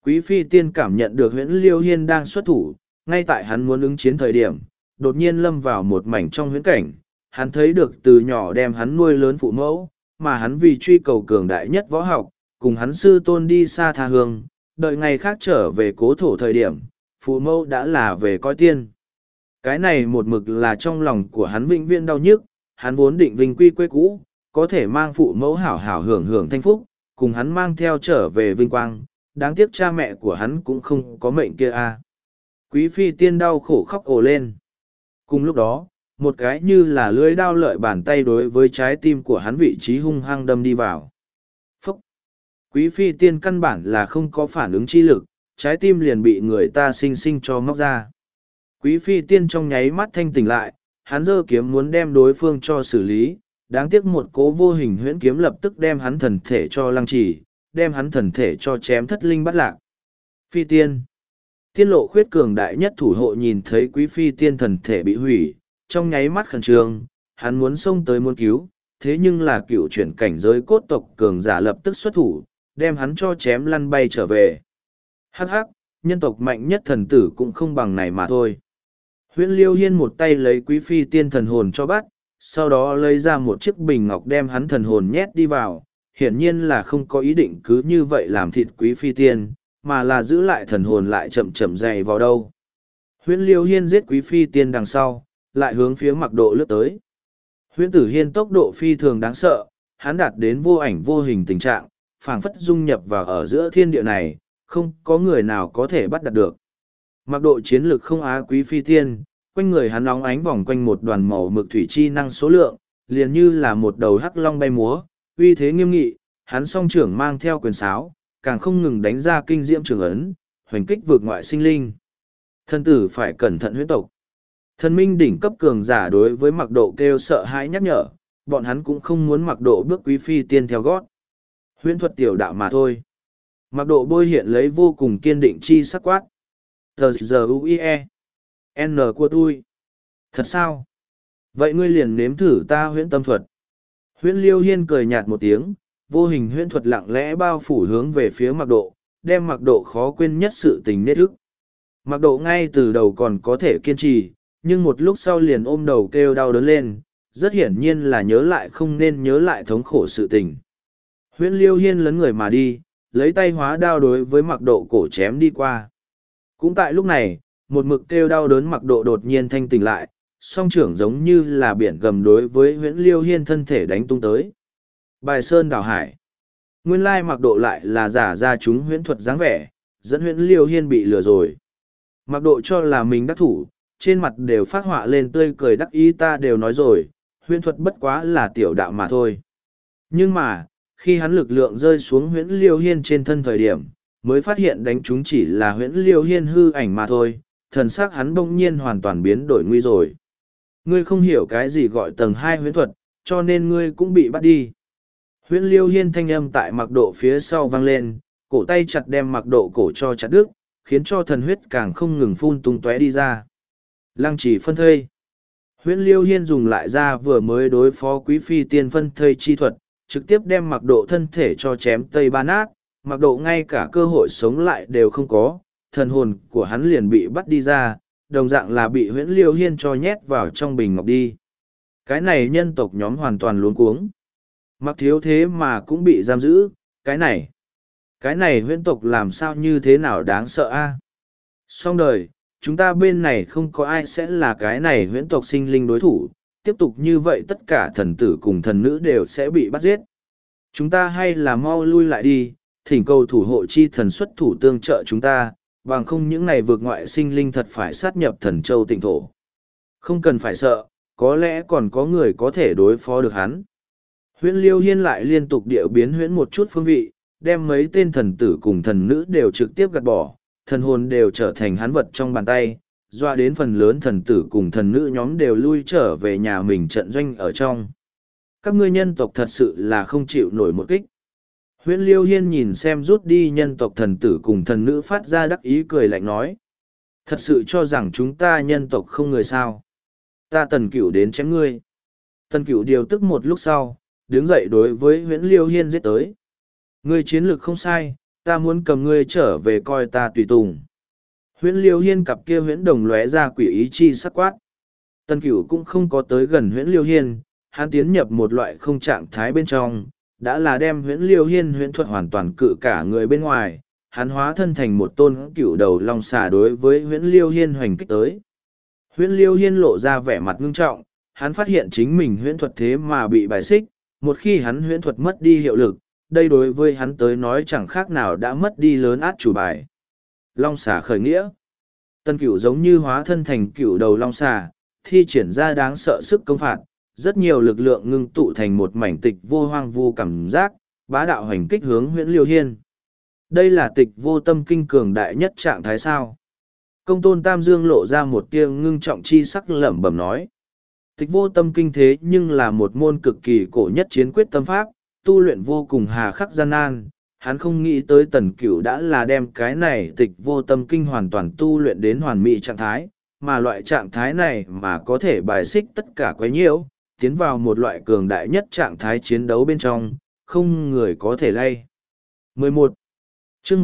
Quý phi tiên cảm nhận được huyễn Liêu Hiên đang xuất thủ, ngay tại hắn muốn ứng chiến thời điểm, đột nhiên lâm vào một mảnh trong huyễn cảnh. Hắn thấy được từ nhỏ đem hắn nuôi lớn phụ mẫu, mà hắn vì truy cầu cường đại nhất võ học, cùng hắn sư tôn đi xa tha hương, đợi ngày khác trở về cố thổ thời điểm, phụ mẫu đã là về coi tiên. Cái này một mực là trong lòng của hắn vĩnh viễn đau nhức, hắn vốn định vinh quy quê cũ, có thể mang phụ mẫu hảo hảo hưởng hưởng thanh phúc, cùng hắn mang theo trở về vinh quang, đáng tiếc cha mẹ của hắn cũng không có mệnh kia a. Quý phi tiên đau khổ khóc ồ lên. Cùng lúc đó, một cái như là lưỡi đao lợi bàn tay đối với trái tim của hắn vị trí hung hăng đâm đi vào. Phúc! Quý phi tiên căn bản là không có phản ứng chi lực, trái tim liền bị người ta xinh xinh cho móc ra. Quý phi tiên trong nháy mắt thanh tỉnh lại, hắn giơ kiếm muốn đem đối phương cho xử lý, đáng tiếc một cố vô hình huyễn kiếm lập tức đem hắn thần thể cho lăng trì, đem hắn thần thể cho chém thất linh bắt lạc. Phi tiên! Tiên lộ khuyết cường đại nhất thủ hộ nhìn thấy quý phi tiên thần thể bị hủy, trong nháy mắt khẩn trương, hắn muốn xông tới muốn cứu, thế nhưng là cựu chuyển cảnh giới cốt tộc cường giả lập tức xuất thủ, đem hắn cho chém lăn bay trở về. Hắc hắc, nhân tộc mạnh nhất thần tử cũng không bằng này mà thôi. Huyễn Liêu Hiên một tay lấy quý phi tiên thần hồn cho bắt, sau đó lấy ra một chiếc bình ngọc đem hắn thần hồn nhét đi vào, hiển nhiên là không có ý định cứ như vậy làm thịt quý phi tiên, mà là giữ lại thần hồn lại chậm chậm dày vào đâu. Huyễn Liêu Hiên giết quý phi tiên đằng sau, lại hướng phía Mặc Độ lướt tới. Huyễn Tử Hiên tốc độ phi thường đáng sợ, hắn đạt đến vô ảnh vô hình tình trạng, phảng phất dung nhập vào ở giữa thiên địa này, không có người nào có thể bắt đạt được. Mặc Độ chiến lực không á quý phi tiên, quanh người hắn nóng ánh vòng quanh một đoàn màu mực thủy chi năng số lượng, liền như là một đầu hắc long bay múa, uy thế nghiêm nghị, hắn song trưởng mang theo quyền sáo, càng không ngừng đánh ra kinh diễm trường ấn, hoành kích vượt ngoại sinh linh. Thân tử phải cẩn thận huyễn tộc. Thần minh đỉnh cấp cường giả đối với Mặc Độ kêu sợ hãi nhắc nhở, bọn hắn cũng không muốn Mặc Độ bước quý phi tiên theo gót. Huyễn thuật tiểu đạo mà thôi. Mặc Độ bôi hiện lấy vô cùng kiên định chi sắc quát. T-Z-U-I-E. N của tôi. Thật sao? Vậy ngươi liền nếm thử ta huyễn tâm thuật. Huyễn Liêu Hiên cười nhạt một tiếng, vô hình huyễn thuật lặng lẽ bao phủ hướng về phía Mặc Độ, đem Mặc Độ khó quên nhất sự tình nết ức. Mặc Độ ngay từ đầu còn có thể kiên trì, nhưng một lúc sau liền ôm đầu kêu đau đớn lên, rất hiển nhiên là nhớ lại không nên nhớ lại thống khổ sự tình. Huyễn Liêu Hiên lấn người mà đi, lấy tay hóa đao đối với Mặc Độ cổ chém đi qua. Cũng tại lúc này, một mực kêu đau đớn Mặc Độ đột nhiên thanh tỉnh lại, song trưởng giống như là biển gầm đối với Huyễn Liêu Hiên thân thể đánh tung tới. Bài sơn đảo hải. Nguyên lai Mặc Độ lại là giả ra chúng huyễn thuật dáng vẻ, dẫn Huyễn Liêu Hiên bị lừa rồi. Mặc Độ cho là mình đắc thủ, trên mặt đều phát họa lên tươi cười đắc ý, ta đều nói rồi, huyễn thuật bất quá là tiểu đạo mà thôi. Nhưng mà, khi hắn lực lượng rơi xuống Huyễn Liêu Hiên trên thân thời điểm, mới phát hiện đánh chúng chỉ là Huyễn Liêu Hiên hư ảnh mà thôi, thần sắc hắn bỗng nhiên hoàn toàn biến đổi nguy rồi. Ngươi không hiểu cái gì gọi tầng 2 huyễn thuật, cho nên ngươi cũng bị bắt đi. Huyễn Liêu Hiên thanh âm tại Mặc Độ phía sau vang lên, cổ tay chặt đem Mặc Độ cổ cho chặt đứt, khiến cho thần huyết càng không ngừng phun tung tóe đi ra. Lăng trì phân thây. Huyễn Liêu Hiên dùng lại ra vừa mới đối phó quý phi tiên phân thây chi thuật, trực tiếp đem Mặc Độ thân thể cho chém tây ba nát, Mặc Độ ngay cả cơ hội sống lại đều không có, thần hồn của hắn liền bị bắt đi ra, đồng dạng là bị Huyễn Liêu Hiên cho nhét vào trong bình ngọc đi. Cái này nhân tộc nhóm hoàn toàn luống cuống. Mặc thiếu thế mà cũng bị giam giữ, cái này huyễn tộc làm sao như thế nào đáng sợ a? Xong đời, chúng ta bên này không có ai sẽ là cái này huyễn tộc sinh linh đối thủ, tiếp tục như vậy tất cả thần tử cùng thần nữ đều sẽ bị bắt giết. Chúng ta hay là mau lui lại đi, thỉnh cầu thủ hộ chi thần xuất thủ tương trợ chúng ta, bằng không những này vượt ngoại sinh linh thật phải sát nhập thần châu tịnh thổ. Không cần phải sợ, có lẽ còn có người có thể đối phó được hắn. Huyễn Liêu Hiên lại liên tục điệu biến huyễn một chút phương vị, đem mấy tên thần tử cùng thần nữ đều trực tiếp gạt bỏ, thần hồn đều trở thành hắn vật trong bàn tay, doa đến phần lớn thần tử cùng thần nữ nhóm đều lui trở về nhà mình trận doanh ở trong. Các ngươi nhân tộc thật sự là không chịu nổi một kích. Huyễn Liêu Hiên nhìn xem rút đi nhân tộc thần tử cùng thần nữ phát ra đắc ý cười lạnh nói. Thật sự cho rằng chúng ta nhân tộc không người sao. Ta Tần Cửu đến chém ngươi. Tần Cửu điều tức một lúc sau, đứng dậy đối với Huyễn Liêu Hiên giết tới. Ngươi chiến lược không sai, ta muốn cầm ngươi trở về coi ta tùy tùng. Huyễn Liêu Hiên cặp kia huyễn đồng lóe ra quỷ ý chi sắc quát. Tần Cửu cũng không có tới gần Huyễn Liêu Hiên, hắn tiến nhập một loại không trạng thái bên trong, đã là đem Huyễn Liêu Hiên huyễn thuật hoàn toàn cự cả người bên ngoài, hắn hóa thân thành một tôn cựu đầu long xà đối với Huyễn Liêu Hiên hoành kích tới. Huyễn Liêu Hiên lộ ra vẻ mặt ngưng trọng, hắn phát hiện chính mình huyễn thuật thế mà bị bài xích, một khi hắn huyễn thuật mất đi hiệu lực, đây đối với hắn tới nói chẳng khác nào đã mất đi lớn át chủ bài. Long xà khởi nghĩa. Tân Cửu giống như hóa thân thành cựu đầu long xà, thi triển ra đáng sợ sức công phạt, rất nhiều lực lượng ngưng tụ thành một mảnh tịch vô hoang vu cảm giác, bá đạo hành kích hướng Huyễn Liêu Hiên. Đây là tịch vô tâm kinh cường đại nhất trạng thái sao. Công tôn Tam Dương lộ ra một tia ngưng trọng chi sắc lẩm bẩm nói. Tịch vô tâm kinh thế nhưng là một môn cực kỳ cổ nhất chiến quyết tâm pháp, tu luyện vô cùng hà khắc gian nan. Hắn không nghĩ tới Tần Cửu đã là đem cái này tịch vô tâm kinh hoàn toàn tu luyện đến hoàn mỹ trạng thái, mà loại trạng thái này mà có thể bài xích tất cả quấy nhiễu, tiến vào một loại cường đại nhất trạng thái chiến đấu bên trong, không người có thể lay. 11. Chương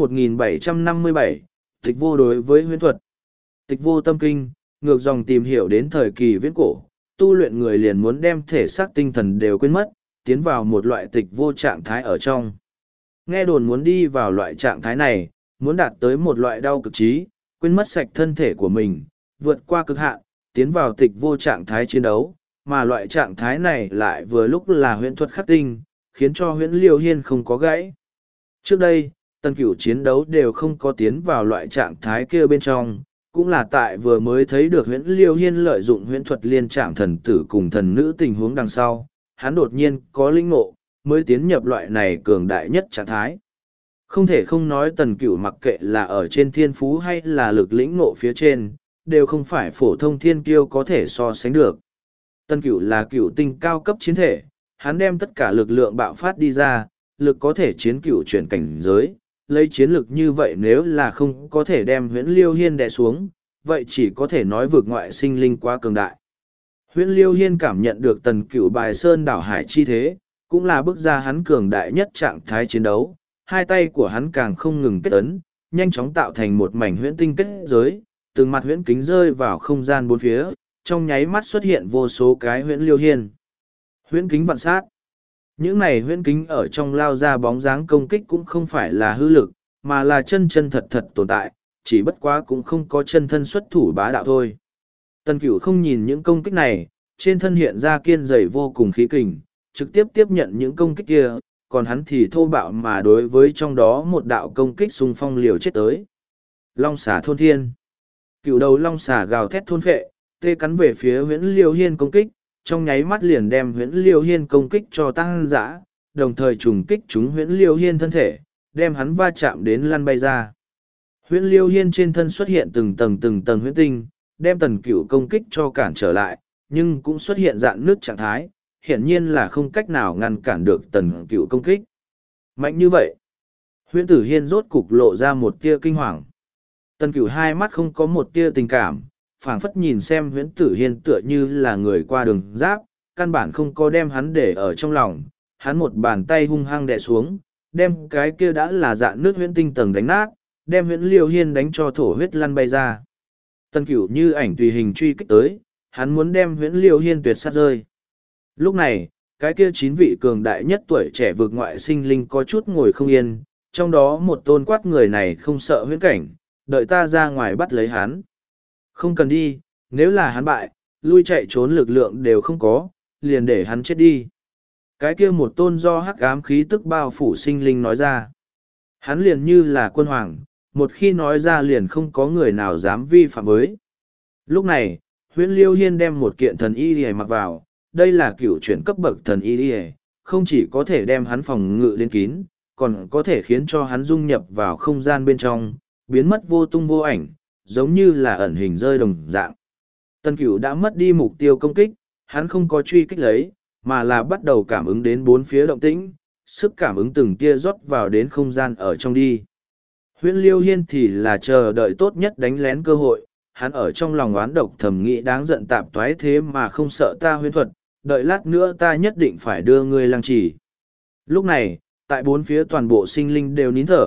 1757, Tịch vô đối với huyễn thuật. Tịch vô tâm kinh, ngược dòng tìm hiểu đến thời kỳ viễn cổ, tu luyện người liền muốn đem thể xác tinh thần đều quên mất, tiến vào một loại tịch vô trạng thái ở trong. Nghe đồn muốn đi vào loại trạng thái này, muốn đạt tới một loại đau cực trí, quên mất sạch thân thể của mình, vượt qua cực hạn, tiến vào tịch vô trạng thái chiến đấu, mà loại trạng thái này lại vừa lúc là huyễn thuật khắc tinh, khiến cho Huyễn Liêu Hiên không có gãy. Trước đây, Tần Cửu chiến đấu đều không có tiến vào loại trạng thái kia bên trong, cũng là tại vừa mới thấy được Huyễn Liêu Hiên lợi dụng huyễn thuật liên trạm thần tử cùng thần nữ tình huống đằng sau, hắn đột nhiên có linh ngộ, mới tiến nhập loại này cường đại nhất trạng thái. Không thể không nói Tần Cửu mặc kệ là ở trên thiên phú hay là lực lĩnh ngộ phía trên, đều không phải phổ thông thiên kiêu có thể so sánh được. Tần Cửu là cửu tinh cao cấp chiến thể, hắn đem tất cả lực lượng bạo phát đi ra, lực có thể chiến cửu chuyển cảnh giới, lấy chiến lực như vậy nếu là không có thể đem Huyễn Liêu Hiên đè xuống, vậy chỉ có thể nói vượt ngoại sinh linh quá cường đại. Huyễn Liêu Hiên cảm nhận được Tần Cửu bài sơn đảo hải chi thế, cũng là bước ra hắn cường đại nhất trạng thái chiến đấu, hai tay của hắn càng không ngừng kết ấn, nhanh chóng tạo thành một mảnh huyễn tinh kết giới, từng mặt huyễn kính rơi vào không gian bốn phía, trong nháy mắt xuất hiện vô số cái Huyễn Liêu Hiên. Huyễn kính vạn sát. Những này huyễn kính ở trong lao ra bóng dáng công kích cũng không phải là hư lực, mà là chân chân thật thật tồn tại, chỉ bất quá cũng không có chân thân xuất thủ bá đạo thôi. Tần Cửu không nhìn những công kích này, trên thân hiện ra kiên dày vô cùng khí kình, trực tiếp tiếp nhận những công kích kia, còn hắn thì thô bạo mà đối với trong đó một đạo công kích xung phong liều chết tới. Long xà thôn thiên. Cựu đầu long xà gào thét thôn phệ, tê cắn về phía Huyễn Liêu Hiên công kích, trong nháy mắt liền đem Huyễn Liêu Hiên công kích cho tăng dã, đồng thời trùng kích trúng Huyễn Liêu Hiên thân thể, đem hắn va chạm đến lăn bay ra. Huyễn Liêu Hiên trên thân xuất hiện từng tầng huyễn tinh, đem Tần Cửu công kích cho cản trở lại, nhưng cũng xuất hiện dạn nước trạng thái, hiển nhiên là không cách nào ngăn cản được Tần Cửu công kích. Mạnh như vậy, Huyễn Tử Hiên rốt cục lộ ra một tia kinh hoàng. Tần Cửu hai mắt không có một tia tình cảm, phảng phất nhìn xem Huyễn Tử Hiên tựa như là người qua đường giáp, căn bản không có đem hắn để ở trong lòng, hắn một bàn tay hung hăng đè xuống, đem cái kia đã là dạn nước huyễn tinh tầng đánh nát, đem Huyễn Liêu Hiên đánh cho thổ huyết lăn bay ra. Tần Cửu như ảnh tùy hình truy kích tới, hắn muốn đem Huyễn Liêu Hiên tuyệt sát rơi. Lúc này, cái kia 9 vị cường đại nhất tuổi trẻ vượt ngoại sinh linh có chút ngồi không yên, trong đó một tôn quát người này không sợ huyễn cảnh, đợi ta ra ngoài bắt lấy hắn. Không cần đi, nếu là hắn bại, lui chạy trốn lực lượng đều không có, liền để hắn chết đi. Cái kia một tôn do hắc ám khí tức bao phủ sinh linh nói ra. Hắn liền như là quân hoàng, một khi nói ra liền không có người nào dám vi phạm với. Lúc này, Huyễn Liêu Hiên đem một kiện thần y liề mặc vào, đây là cựu chuyển cấp bậc thần y liề, không chỉ có thể đem hắn phòng ngự lên kín, còn có thể khiến cho hắn dung nhập vào không gian bên trong, biến mất vô tung vô ảnh, giống như là ẩn hình rơi đồng dạng. Tần Cửu đã mất đi mục tiêu công kích, hắn không có truy kích lấy, mà là bắt đầu cảm ứng đến bốn phía động tĩnh, sức cảm ứng từng tia rót vào đến không gian ở trong đi. Huyễn Liêu Hiên thì là chờ đợi tốt nhất đánh lén cơ hội, hắn ở trong lòng oán độc thầm nghĩ đáng giận tạp toái thế mà không sợ ta huyễn thuật, đợi lát nữa ta nhất định phải đưa ngươi lăng trì. Lúc này, tại bốn phía toàn bộ sinh linh đều nín thở,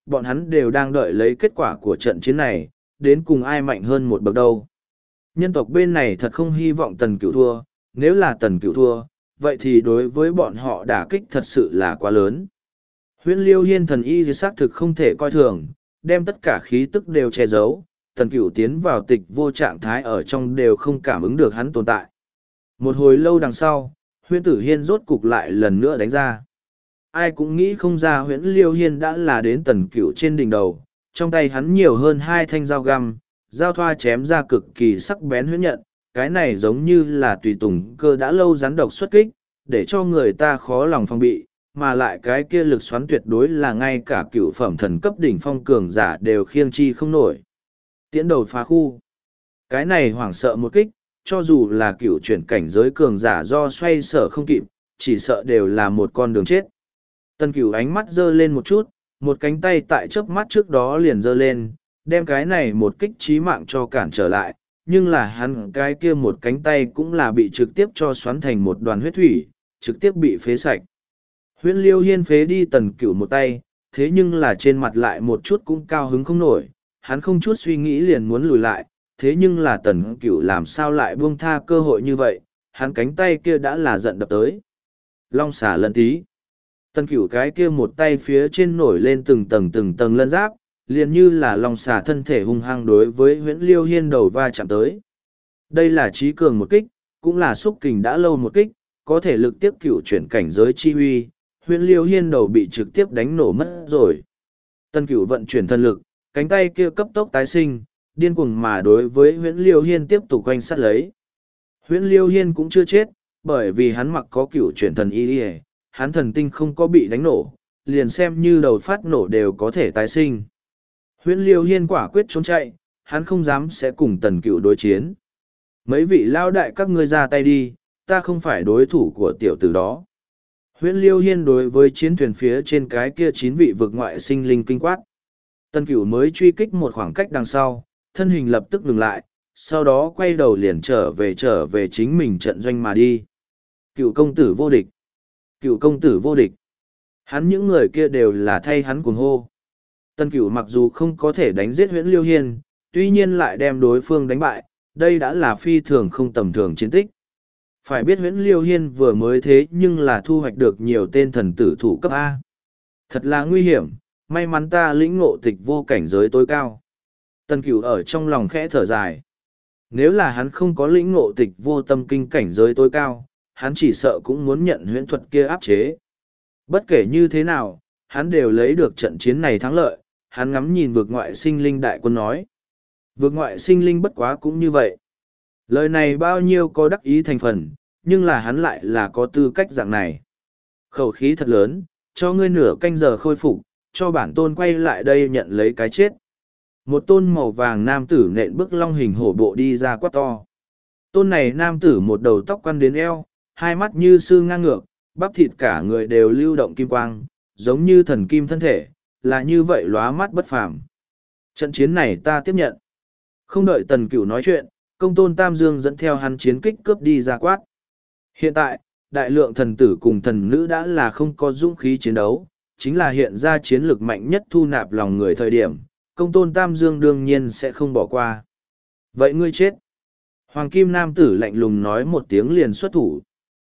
bọn hắn đều đang đợi lấy kết quả của trận chiến này, đến cùng ai mạnh hơn một bậc đâu. Nhân tộc bên này thật không hy vọng Tần Cửu thua, nếu là Tần Cửu thua, vậy thì đối với bọn họ đả kích thật sự là quá lớn. Huyễn Liêu Hiên thần y xác thực không thể coi thường, đem tất cả khí tức đều che giấu, Tần Cửu tiến vào tịch vô trạng thái ở trong đều không cảm ứng được hắn tồn tại. Một hồi lâu đằng sau, Huyễn Tử Hiên rốt cục lại lần nữa đánh ra. Ai cũng nghĩ không ra Huyễn Liêu Hiên đã là đến Tần Cửu trên đỉnh đầu, trong tay hắn nhiều hơn hai thanh dao găm, dao thoa chém ra cực kỳ sắc bén huyễn nhận, cái này giống như là tùy tùng cơ đã lâu rắn độc xuất kích, để cho người ta khó lòng phòng bị, mà lại cái kia lực xoắn tuyệt đối là ngay cả cựu phẩm thần cấp đỉnh phong cường giả đều khiêng chi không nổi. Tiễn đầu phá khu. Cái này hoảng sợ một kích, cho dù là cựu chuyển cảnh giới cường giả do xoay sở không kịp, chỉ sợ đều là một con đường chết. Tần Cửu ánh mắt giơ lên một chút, một cánh tay tại chớp mắt trước đó liền giơ lên, đem cái này một kích chí mạng cho cản trở lại, nhưng là hắn cái kia một cánh tay cũng là bị trực tiếp cho xoắn thành một đoàn huyết thủy, trực tiếp bị phế sạch. Huyễn Liêu Hiên phế đi Tần Cửu một tay, thế nhưng là trên mặt lại một chút cũng cao hứng không nổi, hắn không chút suy nghĩ liền muốn lùi lại, thế nhưng là Tần Cửu làm sao lại buông tha cơ hội như vậy, hắn cánh tay kia đã là giận đập tới. Long xả lân tí. Tần Cửu cái kia một tay phía trên nổi lên từng tầng lân giáp, liền như là long xà thân thể hung hăng đối với Huyễn Liêu Hiên đầu va chạm tới. Đây là trí cường một kích, cũng là xúc kình đã lâu một kích, có thể lực tiếp cửu chuyển cảnh giới chi huy, Huyễn Liêu Hiên đầu bị trực tiếp đánh nổ mất rồi. Tần Cửu vận chuyển thân lực, cánh tay kia cấp tốc tái sinh, điên cuồng mà đối với Huyễn Liêu Hiên tiếp tục quanh sát lấy. Huyễn Liêu Hiên cũng chưa chết, bởi vì hắn mặc có cửu chuyển thần y, hắn thần tinh không có bị đánh nổ, liền xem như đầu phát nổ đều có thể tái sinh. Huyễn Liêu Hiên quả quyết trốn chạy, hắn không dám sẽ cùng Tần Cửu đối chiến. Mấy vị lao đại các ngươi ra tay đi, ta không phải đối thủ của tiểu tử đó. Huyễn Liêu Hiên đối với chiến thuyền phía trên cái kia 9 vị vực ngoại sinh linh kinh quát. Tần Cửu mới truy kích một khoảng cách đằng sau, thân hình lập tức ngừng lại, sau đó quay đầu liền trở về chính mình trận doanh mà đi. Cửu công tử vô địch. Cửu công tử vô địch. Hắn những người kia đều là thay hắn cuồng hô. Tần Cửu mặc dù không có thể đánh giết Huyễn Liêu Hiên, tuy nhiên lại đem đối phương đánh bại, đây đã là phi thường không tầm thường chiến tích. Phải biết Huyễn Liêu Hiên vừa mới thế nhưng là thu hoạch được nhiều tên thần tử thủ cấp A. Thật là nguy hiểm, may mắn ta lĩnh ngộ tịch vô cảnh giới tối cao. Tần Cửu ở trong lòng khẽ thở dài. Nếu là hắn không có lĩnh ngộ tịch vô tâm kinh cảnh giới tối cao, hắn chỉ sợ cũng muốn nhận huyễn thuật kia áp chế. Bất kể như thế nào, hắn đều lấy được trận chiến này thắng lợi, hắn ngắm nhìn vực ngoại sinh linh đại quân nói. Vực ngoại sinh linh bất quá cũng như vậy. Lời này bao nhiêu có đắc ý thành phần, nhưng là hắn lại là có tư cách dạng này. Khẩu khí thật lớn, cho ngươi nửa canh giờ khôi phục, cho bản tôn quay lại đây nhận lấy cái chết. Một tôn màu vàng nam tử nện bước long hình hổ bộ đi ra quát to. Tôn này nam tử một đầu tóc quăn đến eo, hai mắt như sư ngang ngược, bắp thịt cả người đều lưu động kim quang, giống như thần kim thân thể, là như vậy lóa mắt bất phàm. Trận chiến này ta tiếp nhận. Không đợi Tần Cửu nói chuyện, công tôn Tam Dương dẫn theo hắn chiến kích cướp đi ra quát. Hiện tại, đại lượng thần tử cùng thần nữ đã là không có dũng khí chiến đấu, chính là hiện ra chiến lược mạnh nhất thu nạp lòng người thời điểm, công tôn Tam Dương đương nhiên sẽ không bỏ qua. Vậy ngươi chết. Hoàng Kim Nam tử lạnh lùng nói một tiếng liền xuất thủ.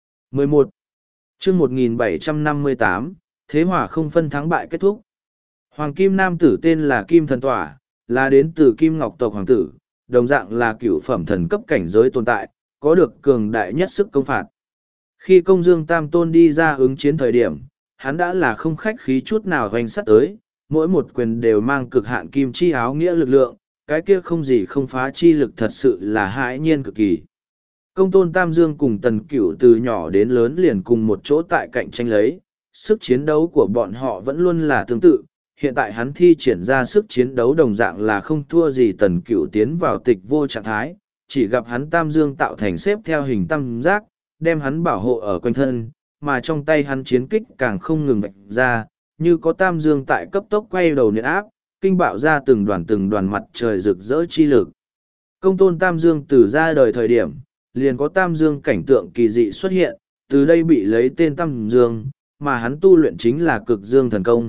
11. chương 1758, Thế hỏa không phân thắng bại kết thúc. Hoàng Kim Nam tử tên là Kim Thần Tỏa, là đến từ Kim Ngọc tộc Hoàng tử, đồng dạng là cửu phẩm thần cấp cảnh giới tồn tại, có được cường đại nhất sức công phạt. Khi công dương Tam Tôn đi ra ứng chiến thời điểm, hắn đã là không khách khí chút nào hoành sắt tới, mỗi một quyền đều mang cực hạn kim chi áo nghĩa lực lượng, cái kia không gì không phá chi lực thật sự là hãi nhiên cực kỳ. Công tôn Tam Dương cùng Tần Cửu từ nhỏ đến lớn liền cùng một chỗ tại cạnh tranh lấy, sức chiến đấu của bọn họ vẫn luôn là tương tự, hiện tại hắn thi triển ra sức chiến đấu đồng dạng là không thua gì Tần Cửu tiến vào tịch vô trạng thái, chỉ gặp hắn Tam Dương tạo thành xếp theo hình tam giác, đem hắn bảo hộ ở quanh thân, mà trong tay hắn chiến kích càng không ngừng vạch ra, như có Tam Dương tại cấp tốc quay đầu niệm áp, kinh bạo ra từng đoàn mặt trời rực rỡ chi lực. Công tôn Tam Dương từ ra đời thời điểm, liền có Tam Dương cảnh tượng kỳ dị xuất hiện, từ đây bị lấy tên Tam Dương, mà hắn tu luyện chính là cực dương thần công,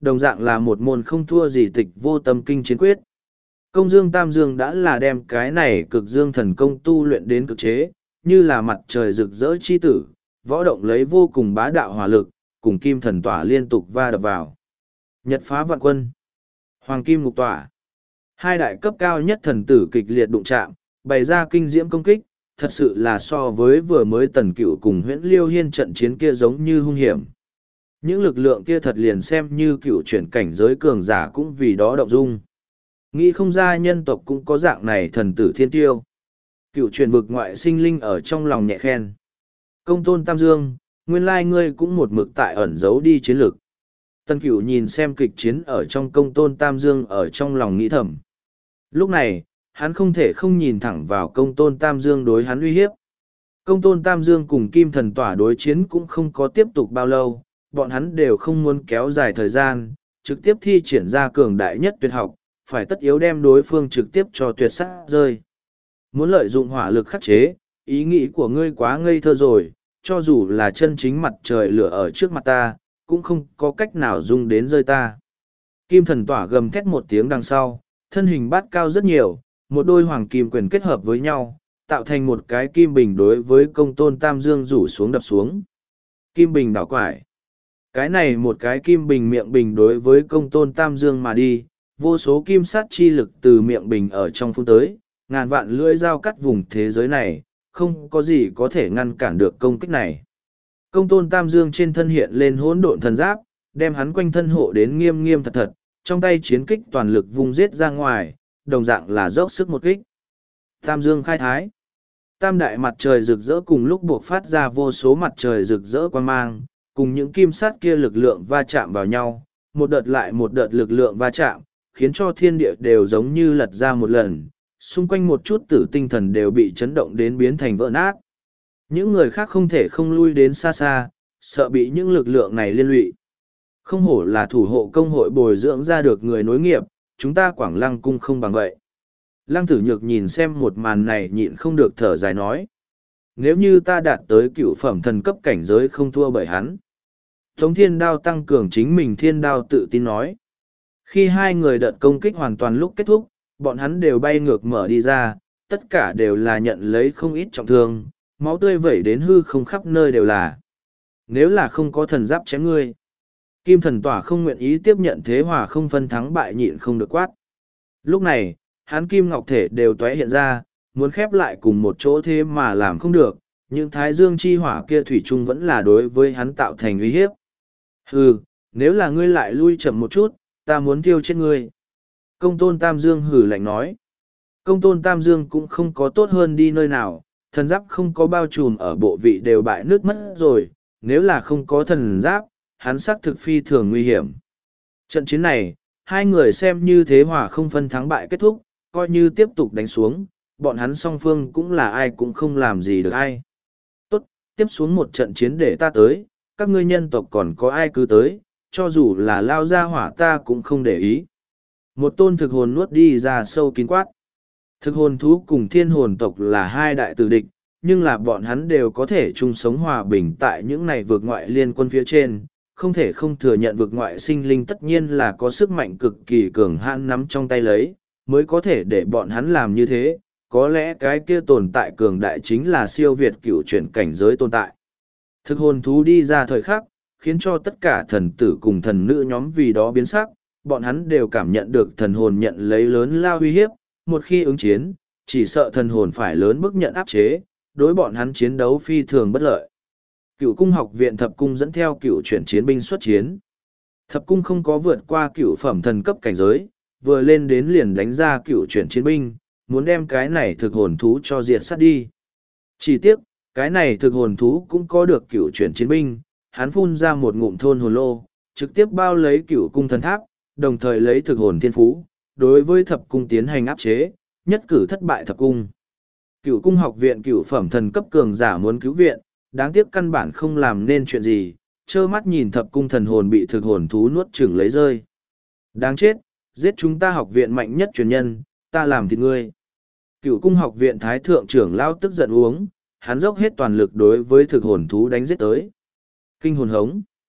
đồng dạng là một môn không thua gì tịch vô tâm kinh chiến quyết. Công dương tam dương đã là đem cái này cực dương thần công tu luyện đến cực chế, như là mặt trời rực rỡ chi tử, võ động lấy vô cùng bá đạo hỏa lực, cùng kim thần tỏa liên tục va đập vào. Nhật phá vạn quân, hoàng kim ngục tỏa. Hai đại cấp cao nhất thần tử kịch liệt đụng chạm, bày ra kinh diễm công kích, thật sự là so với vừa mới Tần Cựu cùng Huyễn Liêu Hiên trận chiến kia giống như hung hiểm. Những lực lượng kia thật liền xem như cựu chuyển cảnh giới cường giả cũng vì đó động dung. Nghĩ không ra nhân tộc cũng có dạng này thần tử thiên tiêu. Cựu chuyển vực ngoại sinh linh ở trong lòng nhẹ khen. Công tôn Tam Dương, nguyên lai ngươi cũng một mực tại ẩn giấu đi chiến lực. Tần Cựu nhìn xem kịch chiến ở trong công tôn Tam Dương ở trong lòng nghĩ thầm. Lúc này, hắn không thể không nhìn thẳng vào công tôn Tam Dương đối hắn uy hiếp. Công tôn Tam Dương cùng Kim Thần Tỏa đối chiến cũng không có tiếp tục bao lâu, bọn hắn đều không muốn kéo dài thời gian, trực tiếp thi triển ra cường đại nhất tuyệt học, phải tất yếu đem đối phương trực tiếp cho tuyệt sát rơi. Muốn lợi dụng hỏa lực khắc chế, ý nghĩ của ngươi quá ngây thơ rồi, cho dù là chân chính mặt trời lửa ở trước mặt ta, cũng không có cách nào dung đến rơi ta. Kim Thần Tỏa gầm thét một tiếng đằng sau, thân hình bát cao rất nhiều, một đôi hoàng kim quyền kết hợp với nhau, tạo thành một cái kim bình đối với công tôn Tam Dương rủ xuống đập xuống. Kim bình đảo quải. Cái này một cái kim bình miệng bình đối với công tôn Tam Dương mà đi, vô số kim sát chi lực từ miệng bình ở trong phun tới, ngàn vạn lưỡi dao cắt vùng thế giới này, không có gì có thể ngăn cản được công kích này. Công tôn Tam Dương trên thân hiện lên hỗn độn thần giáp, đem hắn quanh thân hộ đến nghiêm nghiêm thật thật, trong tay chiến kích toàn lực vung giết ra ngoài, đồng dạng là dốc sức một kích. Tam Dương khai thái. Tam đại mặt trời rực rỡ cùng lúc buộc phát ra vô số mặt trời rực rỡ quang mang, cùng những kim sát kia lực lượng va chạm vào nhau, một đợt lại một đợt lực lượng va chạm, khiến cho thiên địa đều giống như lật ra một lần, xung quanh một chút tử tinh thần đều bị chấn động đến biến thành vỡ nát. Những người khác không thể không lui đến xa xa, sợ bị những lực lượng này liên lụy. Không hổ là thủ hộ công hội bồi dưỡng ra được người nối nghiệp, chúng ta Quảng Lăng cung không bằng vậy. Lăng Tử Nhược nhìn xem một màn này nhịn không được thở dài nói. Nếu như ta đạt tới cựu phẩm thần cấp cảnh giới không thua bởi hắn. Tống Thiên Đao tăng cường chính mình Thiên Đao tự tin nói. Khi hai người đợt công kích hoàn toàn lúc kết thúc, bọn hắn đều bay ngược mở đi ra, tất cả đều là nhận lấy không ít trọng thương, máu tươi vẩy đến hư không khắp nơi đều là. Nếu là không có thần giáp chém ngươi. Kim Thần Tỏa không nguyện ý tiếp nhận thế hòa không phân thắng bại nhịn không được quát. Lúc này, hắn kim ngọc thể đều tóe hiện ra, muốn khép lại cùng một chỗ thế mà làm không được, nhưng thái dương chi hỏa kia thủy chung vẫn là đối với hắn tạo thành uy hiếp. Hừ, nếu là ngươi lại lui chậm một chút, ta muốn tiêu chết ngươi. Công tôn Tam Dương hừ lạnh nói. Công tôn Tam Dương cũng không có tốt hơn đi nơi nào, thần giáp không có bao trùm ở bộ vị đều bại nước mất rồi, nếu là không có thần giáp, hắn xác thực phi thường nguy hiểm. Trận chiến này, hai người xem như thế hòa không phân thắng bại kết thúc, coi như tiếp tục đánh xuống, bọn hắn song phương cũng là ai cũng không làm gì được ai. Tốt, tiếp xuống một trận chiến để ta tới, các ngươi nhân tộc còn có ai cứ tới, cho dù là lao ra hỏa ta cũng không để ý. Một tôn thực hồn nuốt đi ra sâu kín quát. Thực hồn thú cùng thiên hồn tộc là hai đại tử địch, nhưng là bọn hắn đều có thể chung sống hòa bình tại những này vượt ngoại liên quân phía trên, không thể không thừa nhận vực ngoại sinh linh tất nhiên là có sức mạnh cực kỳ cường hãn nắm trong tay lấy, mới có thể để bọn hắn làm như thế, có lẽ cái kia tồn tại cường đại chính là siêu việt cựu chuyển cảnh giới tồn tại. Thực hồn thú đi ra thời khắc, khiến cho tất cả thần tử cùng thần nữ nhóm vì đó biến sắc, bọn hắn đều cảm nhận được thần hồn nhận lấy lớn lao uy hiếp, một khi ứng chiến, chỉ sợ thần hồn phải lớn bức nhận áp chế, đối bọn hắn chiến đấu phi thường bất lợi. Cựu cung học viện thập cung dẫn theo cựu chuyển chiến binh xuất chiến. Thập cung không có vượt qua cựu phẩm thần cấp cảnh giới, vừa lên đến liền đánh ra cựu chuyển chiến binh, muốn đem cái này thực hồn thú cho diệt sát đi. Chỉ tiếc, cái này thực hồn thú cũng có được cựu chuyển chiến binh, hắn phun ra một ngụm thôn hồn lô, trực tiếp bao lấy cựu cung thần tháp, đồng thời lấy thực hồn thiên phú, đối với thập cung tiến hành áp chế, nhất cử thất bại thập cung. Cựu cung học viện cựu phẩm thần cấp cường giả muốn cứu viện, đáng tiếc căn bản không làm nên chuyện gì, trơ mắt nhìn thập cung thần hồn bị thực hồn thú nuốt chửng lấy rơi. Đáng chết, giết chúng ta học viện mạnh nhất truyền nhân, ta làm thịt ngươi. Cựu cung học viện thái thượng trưởng lao tức giận uống, hắn dốc hết toàn lực đối với thực hồn thú đánh giết tới. Kinh hồn hống.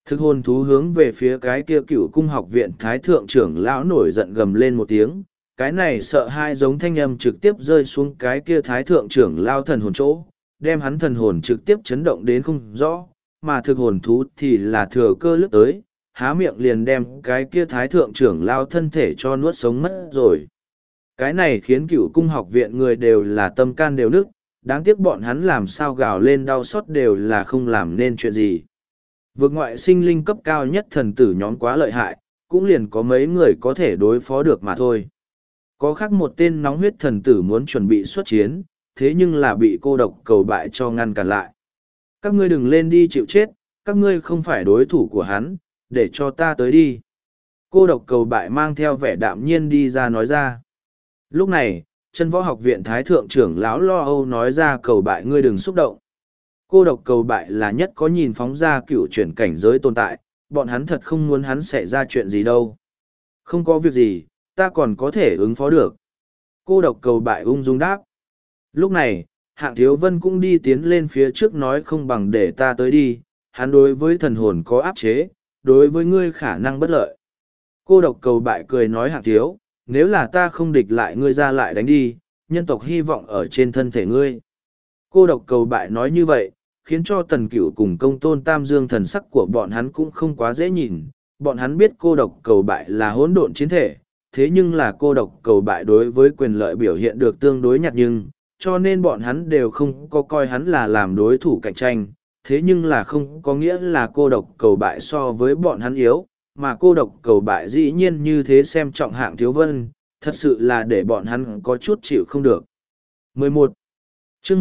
Thực hồn thú hướng về phía cái kia Cựu cung học viện thái thượng trưởng lão nổi giận gầm lên một tiếng, cái này sợ hai giống thanh âm trực tiếp rơi xuống cái kia thái thượng trưởng lao thần hồn chỗ, đem hắn thần hồn trực tiếp chấn động đến không rõ, mà thực hồn thú thì là thừa cơ lướt tới, há miệng liền đem cái kia thái thượng trưởng lao thân thể cho nuốt sống mất rồi. Cái này khiến Cựu cung học viện người đều là tâm can đều nức, đáng tiếc bọn hắn làm sao gào lên đau xót đều là không làm nên chuyện gì. Vượt ngoại sinh linh cấp cao nhất thần tử nhóm quá lợi hại, cũng liền có mấy người có thể đối phó được mà thôi. Có khác một tên nóng huyết thần tử muốn chuẩn bị xuất chiến, thế nhưng là bị cô độc cầu bại cho ngăn cản lại. Các ngươi đừng lên đi chịu chết, các ngươi không phải đối thủ của hắn, để cho ta tới đi. Cô độc cầu bại mang theo vẻ đạm nhiên đi ra nói ra. Lúc này, chân võ học viện thái thượng trưởng lão lo âu nói ra cầu bại ngươi đừng xúc động. Cô độc cầu bại là nhất có nhìn phóng ra cựu chuyển cảnh giới tồn tại, bọn hắn thật không muốn hắn xảy ra chuyện gì đâu. Không có việc gì, ta còn có thể ứng phó được. Cô độc cầu bại ung dung đáp. Lúc này, Hạng Thiếu Vân cũng đi tiến lên phía trước nói không bằng để ta tới đi, hắn đối với thần hồn có áp chế, đối với ngươi khả năng bất lợi. Cô độc cầu bại cười nói Hạng Thiếu, nếu là ta không địch lại ngươi ra lại đánh đi, nhân tộc hy vọng ở trên thân thể ngươi. Cô độc cầu bại nói như vậy, khiến cho Tần Cửu cùng Công Tôn Tam Dương thần sắc của bọn hắn cũng không quá dễ nhìn. Bọn hắn biết cô độc cầu bại là hỗn độn chiến thể, thế nhưng là cô độc cầu bại đối với quyền lợi biểu hiện được tương đối nhạt nhưng, cho nên bọn hắn đều không có coi hắn là làm đối thủ cạnh tranh. Thế nhưng là không có nghĩa là cô độc cầu bại so với bọn hắn yếu, mà cô độc cầu bại dĩ nhiên như thế xem trọng Hạng Thiếu Vân, thật sự là để bọn hắn có chút chịu không được. 11. Chương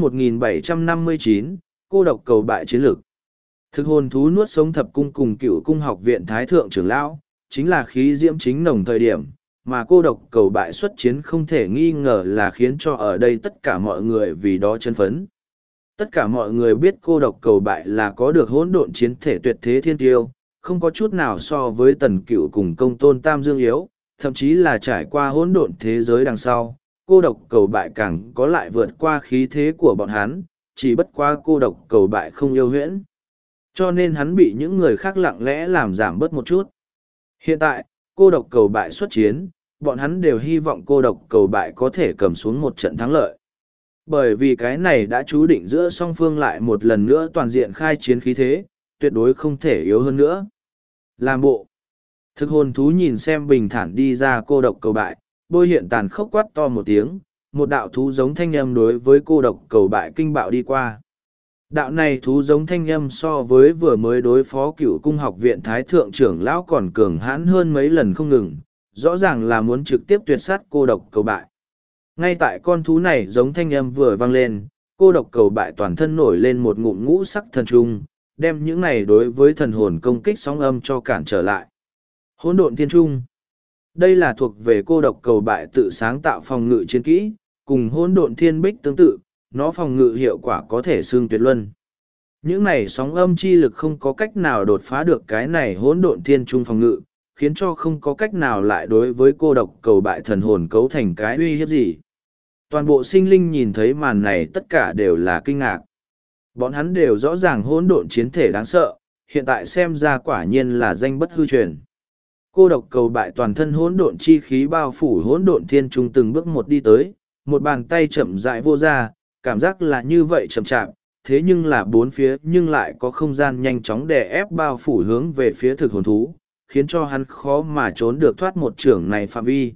1759, cô độc cầu bại chiến lược. Thực hồn thú nuốt sống thập cung cùng Cựu cung học viện thái thượng trưởng lão, chính là khí diễm chính nồng thời điểm, mà cô độc cầu bại xuất chiến không thể nghi ngờ là khiến cho ở đây tất cả mọi người vì đó chấn phấn. Tất cả mọi người biết cô độc cầu bại là có được hỗn độn chiến thể tuyệt thế thiên tiêu, không có chút nào so với Tần Cựu cùng Công Tôn Tam Dương yếu, thậm chí là trải qua hỗn độn thế giới đằng sau, cô độc cầu bại càng có lại vượt qua khí thế của bọn hắn, chỉ bất qua cô độc cầu bại không yêu huyễn. Cho nên hắn bị những người khác lặng lẽ làm giảm bớt một chút. Hiện tại, cô độc cầu bại xuất chiến, bọn hắn đều hy vọng cô độc cầu bại có thể cầm xuống một trận thắng lợi. Bởi vì cái này đã chú định giữa song phương lại một lần nữa toàn diện khai chiến khí thế, tuyệt đối không thể yếu hơn nữa. Làm bộ. Thực hồn thú nhìn xem bình thản đi ra cô độc cầu bại, bôi hiện tàn khốc quát to một tiếng, một đạo thú giống thanh âm đối với cô độc cầu bại kinh bạo đi qua. Đạo này thú giống thanh âm so với vừa mới đối phó Cựu cung học viện thái thượng trưởng lão còn cường hãn hơn mấy lần không ngừng, rõ ràng là muốn trực tiếp tuyệt sát cô độc cầu bại. Ngay tại con thú này giống thanh âm vừa vang lên, cô độc cầu bại toàn thân nổi lên một ngụm ngũ sắc thần trung, đem những này đối với thần hồn công kích sóng âm cho cản trở lại. Hỗn độn thiên trung. Đây là thuộc về cô độc cầu bại tự sáng tạo phòng ngự chiến kỹ, cùng hỗn độn thiên bích tương tự, nó phòng ngự hiệu quả có thể xương tuyệt luân. Những này sóng âm chi lực không có cách nào đột phá được cái này hỗn độn thiên trung phòng ngự, khiến cho không có cách nào lại đối với cô độc cầu bại thần hồn cấu thành cái uy hiếp gì. Toàn bộ sinh linh nhìn thấy màn này tất cả đều là kinh ngạc. Bọn hắn đều rõ ràng hỗn độn chiến thể đáng sợ, hiện tại xem ra quả nhiên là danh bất hư truyền. Cô độc cầu bại toàn thân hỗn độn chi khí bao phủ hỗn độn thiên trung từng bước một đi tới, một bàn tay chậm rãi vô ra, cảm giác là như vậy chậm chạp, thế nhưng là bốn phía nhưng lại có không gian nhanh chóng đè ép bao phủ hướng về phía thực hồn thú, khiến cho hắn khó mà trốn được thoát một chưởng này phạm vi.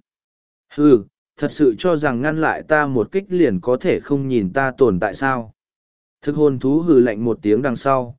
Hừ, thật sự cho rằng ngăn lại ta một kích liền có thể không nhìn ta tồn tại sao? Thực hồn thú hừ lạnh một tiếng đằng sau,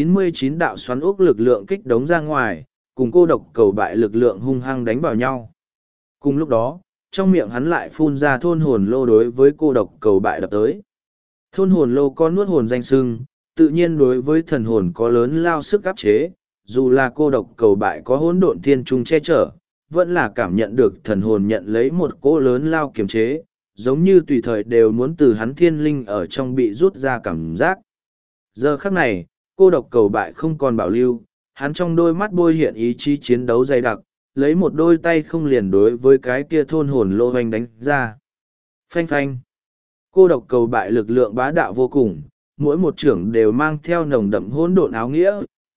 99 đạo xoắn ốc lực lượng kích đống ra ngoài, cùng cô độc cầu bại lực lượng hung hăng đánh vào nhau. Cùng lúc đó, trong miệng hắn lại phun ra thôn hồn lô đối với cô độc cầu bại đập tới. Thôn hồn lô có nuốt hồn danh sưng, tự nhiên đối với thần hồn có lớn lao sức áp chế, dù là cô độc cầu bại có hỗn độn thiên trung che chở, vẫn là cảm nhận được thần hồn nhận lấy một cỗ lớn lao kiềm chế, giống như tùy thời đều muốn từ hắn thiên linh ở trong bị rút ra cảm giác. Giờ khắc này, cô độc cầu bại không còn bảo lưu, hắn trong đôi mắt bôi hiện ý chí chiến đấu dày đặc, lấy một đôi tay không liền đối với cái kia thôn hồn lô hoành đánh ra. Phanh phanh. Cô độc cầu bại lực lượng bá đạo vô cùng, mỗi một trưởng đều mang theo nồng đậm hỗn độn áo nghĩa,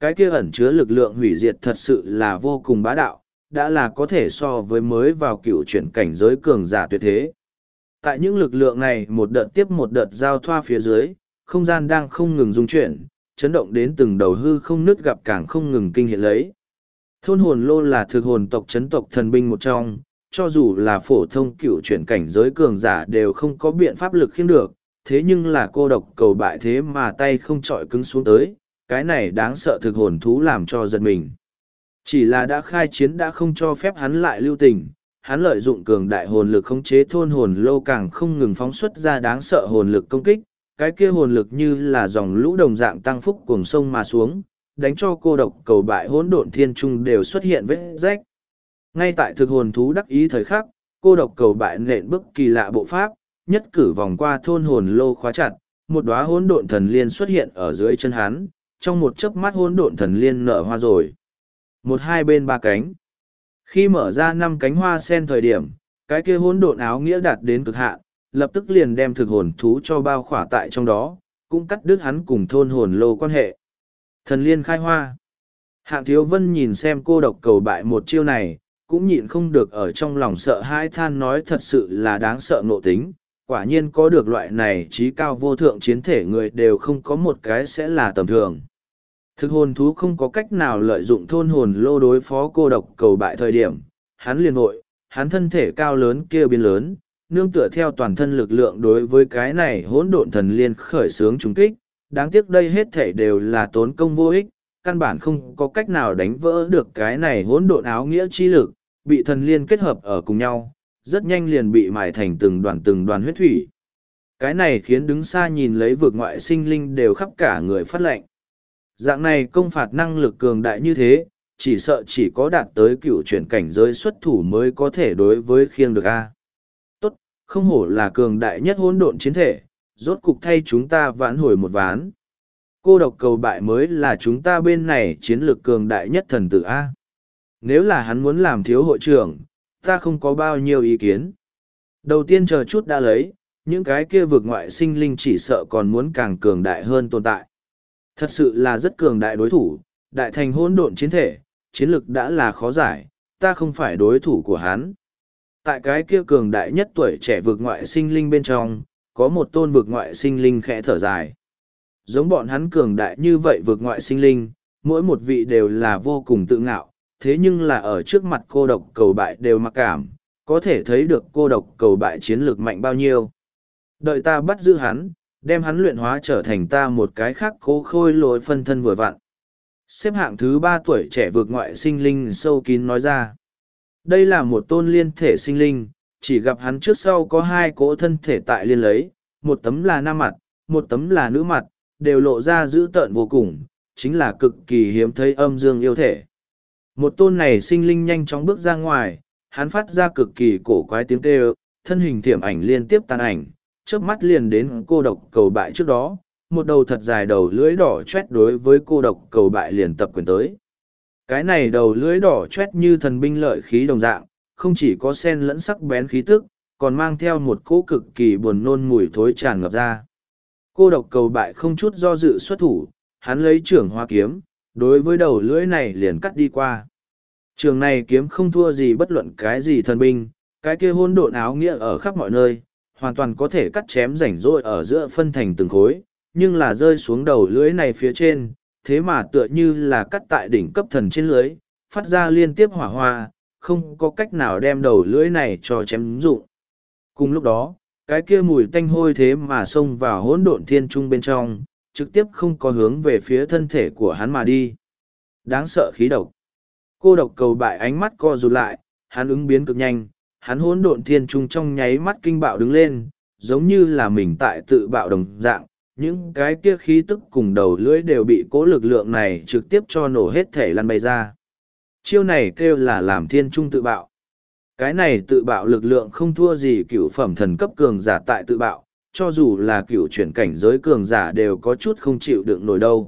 cái kia ẩn chứa lực lượng hủy diệt thật sự là vô cùng bá đạo, đã là có thể so với mới vào cựu chuyển cảnh giới cường giả tuyệt thế. Tại những lực lượng này một đợt tiếp một đợt giao thoa phía dưới, không gian đang không ngừng rung chuyển, chấn động đến từng đầu hư không nứt gặp càng không ngừng kinh hiện lấy. Thôn hồn lô là thực hồn tộc chấn tộc thần binh một trong, cho dù là phổ thông cựu chuyển cảnh giới cường giả đều không có biện pháp lực khiêng được, thế nhưng là cô độc cầu bại thế mà tay không chọi cứng xuống tới, cái này đáng sợ thực hồn thú làm cho giật mình. Chỉ là đã khai chiến đã không cho phép hắn lại lưu tình, hắn lợi dụng cường đại hồn lực khống chế thôn hồn lô càng không ngừng phóng xuất ra đáng sợ hồn lực công kích, cái kia hồn lực như là dòng lũ đồng dạng tăng phúc cuồng sông mà xuống, đánh cho cô độc cầu bại hỗn độn thiên trung đều xuất hiện vết rách. Ngay tại thực hồn thú đắc ý thời khắc, cô độc cầu bại nện bước kỳ lạ bộ pháp, nhất cử vòng qua thôn hồn lô khóa chặt, một đóa hỗn độn thần liên xuất hiện ở dưới chân hắn, trong một chớp mắt hỗn độn thần liên nở hoa rồi. Một hai bên ba cánh. Khi mở ra 5 cánh hoa sen thời điểm, cái kia hỗn độn áo nghĩa đạt đến cực hạn, lập tức liền đem thực hồn thú cho bao khỏa tại trong đó, cũng cắt đứt hắn cùng thôn hồn lô quan hệ. Thần liên khai hoa. Hạng Thiếu Vân nhìn xem cô độc cầu bại một chiêu này, cũng nhịn không được ở trong lòng sợ hãi than nói thật sự là đáng sợ ngộ tính. Quả nhiên có được loại này trí cao vô thượng chiến thể người đều không có một cái sẽ là tầm thường. Thực hồn thú không có cách nào lợi dụng thôn hồn lô đối phó cô độc cầu bại thời điểm, hắn liền vội, hắn thân thể cao lớn kia biến lớn, nương tựa theo toàn thân lực lượng đối với cái này hỗn độn thần liên khởi xướng trúng kích, đáng tiếc đây hết thể đều là tốn công vô ích, căn bản không có cách nào đánh vỡ được cái này hỗn độn áo nghĩa chi lực, bị thần liên kết hợp ở cùng nhau, rất nhanh liền bị mài thành từng đoàn huyết thủy. Cái này khiến đứng xa nhìn lấy vực ngoại sinh linh đều khắp cả người phát lệnh. Dạng này công phạt năng lực cường đại như thế, chỉ sợ chỉ có đạt tới cựu chuyển cảnh giới xuất thủ mới có thể đối với khiêng được a. Tốt, không hổ là cường đại nhất hỗn độn chiến thể, rốt cục thay chúng ta vãn hồi một ván. Cô độc cầu bại mới là chúng ta bên này chiến lược cường đại nhất thần tử a. Nếu là hắn muốn làm thiếu hội trưởng, ta không có bao nhiêu ý kiến. Đầu tiên chờ chút đã lấy, những cái kia vực ngoại sinh linh chỉ sợ còn muốn càng cường đại hơn tồn tại. Thật sự là rất cường đại đối thủ, đại thành hỗn độn chiến thể, chiến lực đã là khó giải, ta không phải đối thủ của hắn. Tại cái kia cường đại nhất tuổi trẻ vực ngoại sinh linh bên trong, có một tôn vực ngoại sinh linh khẽ thở dài. Giống bọn hắn cường đại như vậy vực ngoại sinh linh, mỗi một vị đều là vô cùng tự ngạo, thế nhưng là ở trước mặt cô độc cầu bại đều mặc cảm, có thể thấy được cô độc cầu bại chiến lược mạnh bao nhiêu. Đợi ta bắt giữ hắn, đem hắn luyện hóa trở thành ta một cái khác cố khôi lỗi phân thân vừa vặn. Xếp hạng thứ 3 tuổi trẻ vượt ngoại sinh linh sâu kín nói ra. Đây là một tôn liên thể sinh linh, chỉ gặp hắn trước sau có 2 cỗ thân thể tại liên lấy, một tấm là nam mặt, một tấm là nữ mặt, đều lộ ra dữ tợn vô cùng, chính là cực kỳ hiếm thấy âm dương yêu thể. Một tôn này sinh linh nhanh chóng bước ra ngoài, hắn phát ra cực kỳ cổ quái tiếng kêu, thân hình thiểm ảnh liên tiếp tàn ảnh, chớp mắt liền đến cô độc cầu bại trước đó, một đầu thật dài đầu lưỡi đỏ chét đối với cô độc cầu bại liền tập quyền tới. Cái này đầu lưỡi đỏ chét như thần binh lợi khí đồng dạng, không chỉ có sen lẫn sắc bén khí tức, còn mang theo một cỗ cực kỳ buồn nôn mùi thối tràn ngập ra. Cô độc cầu bại không chút do dự xuất thủ, hắn lấy trưởng hoa kiếm, đối với đầu lưỡi này liền cắt đi qua. Trường này kiếm không thua gì bất luận cái gì thần binh, cái kia hỗn độn áo nghĩa ở khắp mọi nơi, hoàn toàn có thể cắt chém rảnh rỗi ở giữa phân thành từng khối, nhưng là rơi xuống đầu lưỡi này phía trên, thế mà tựa như là cắt tại đỉnh cấp thần trên lưới, phát ra liên tiếp hỏa hoa, không có cách nào đem đầu lưỡi này cho chém dụng. Cùng lúc đó, cái kia mùi tanh hôi thế mà xông vào hỗn độn thiên trung bên trong, trực tiếp không có hướng về phía thân thể của hắn mà đi. Đáng sợ khí độc. Cô độc cầu bại ánh mắt co rụt lại, hắn ứng biến cực nhanh, hắn hỗn độn thiên trung trong nháy mắt kinh bạo đứng lên, giống như là mình tại tự bạo đồng dạng, những cái kia khí tức cùng đầu lưỡi đều bị cố lực lượng này trực tiếp cho nổ hết thể lăn bay ra. Chiêu này kêu là làm thiên trung tự bạo. Cái này tự bạo lực lượng không thua gì cửu phẩm thần cấp cường giả tại tự bạo, cho dù là cửu chuyển cảnh giới cường giả đều có chút không chịu đựng nổi đâu.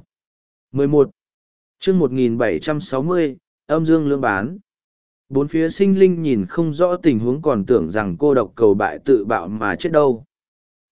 11. Chương 1760, âm dương lưỡng bán. Bốn phía sinh linh nhìn không rõ tình huống còn tưởng rằng cô độc cầu bại tự bạo mà chết đâu.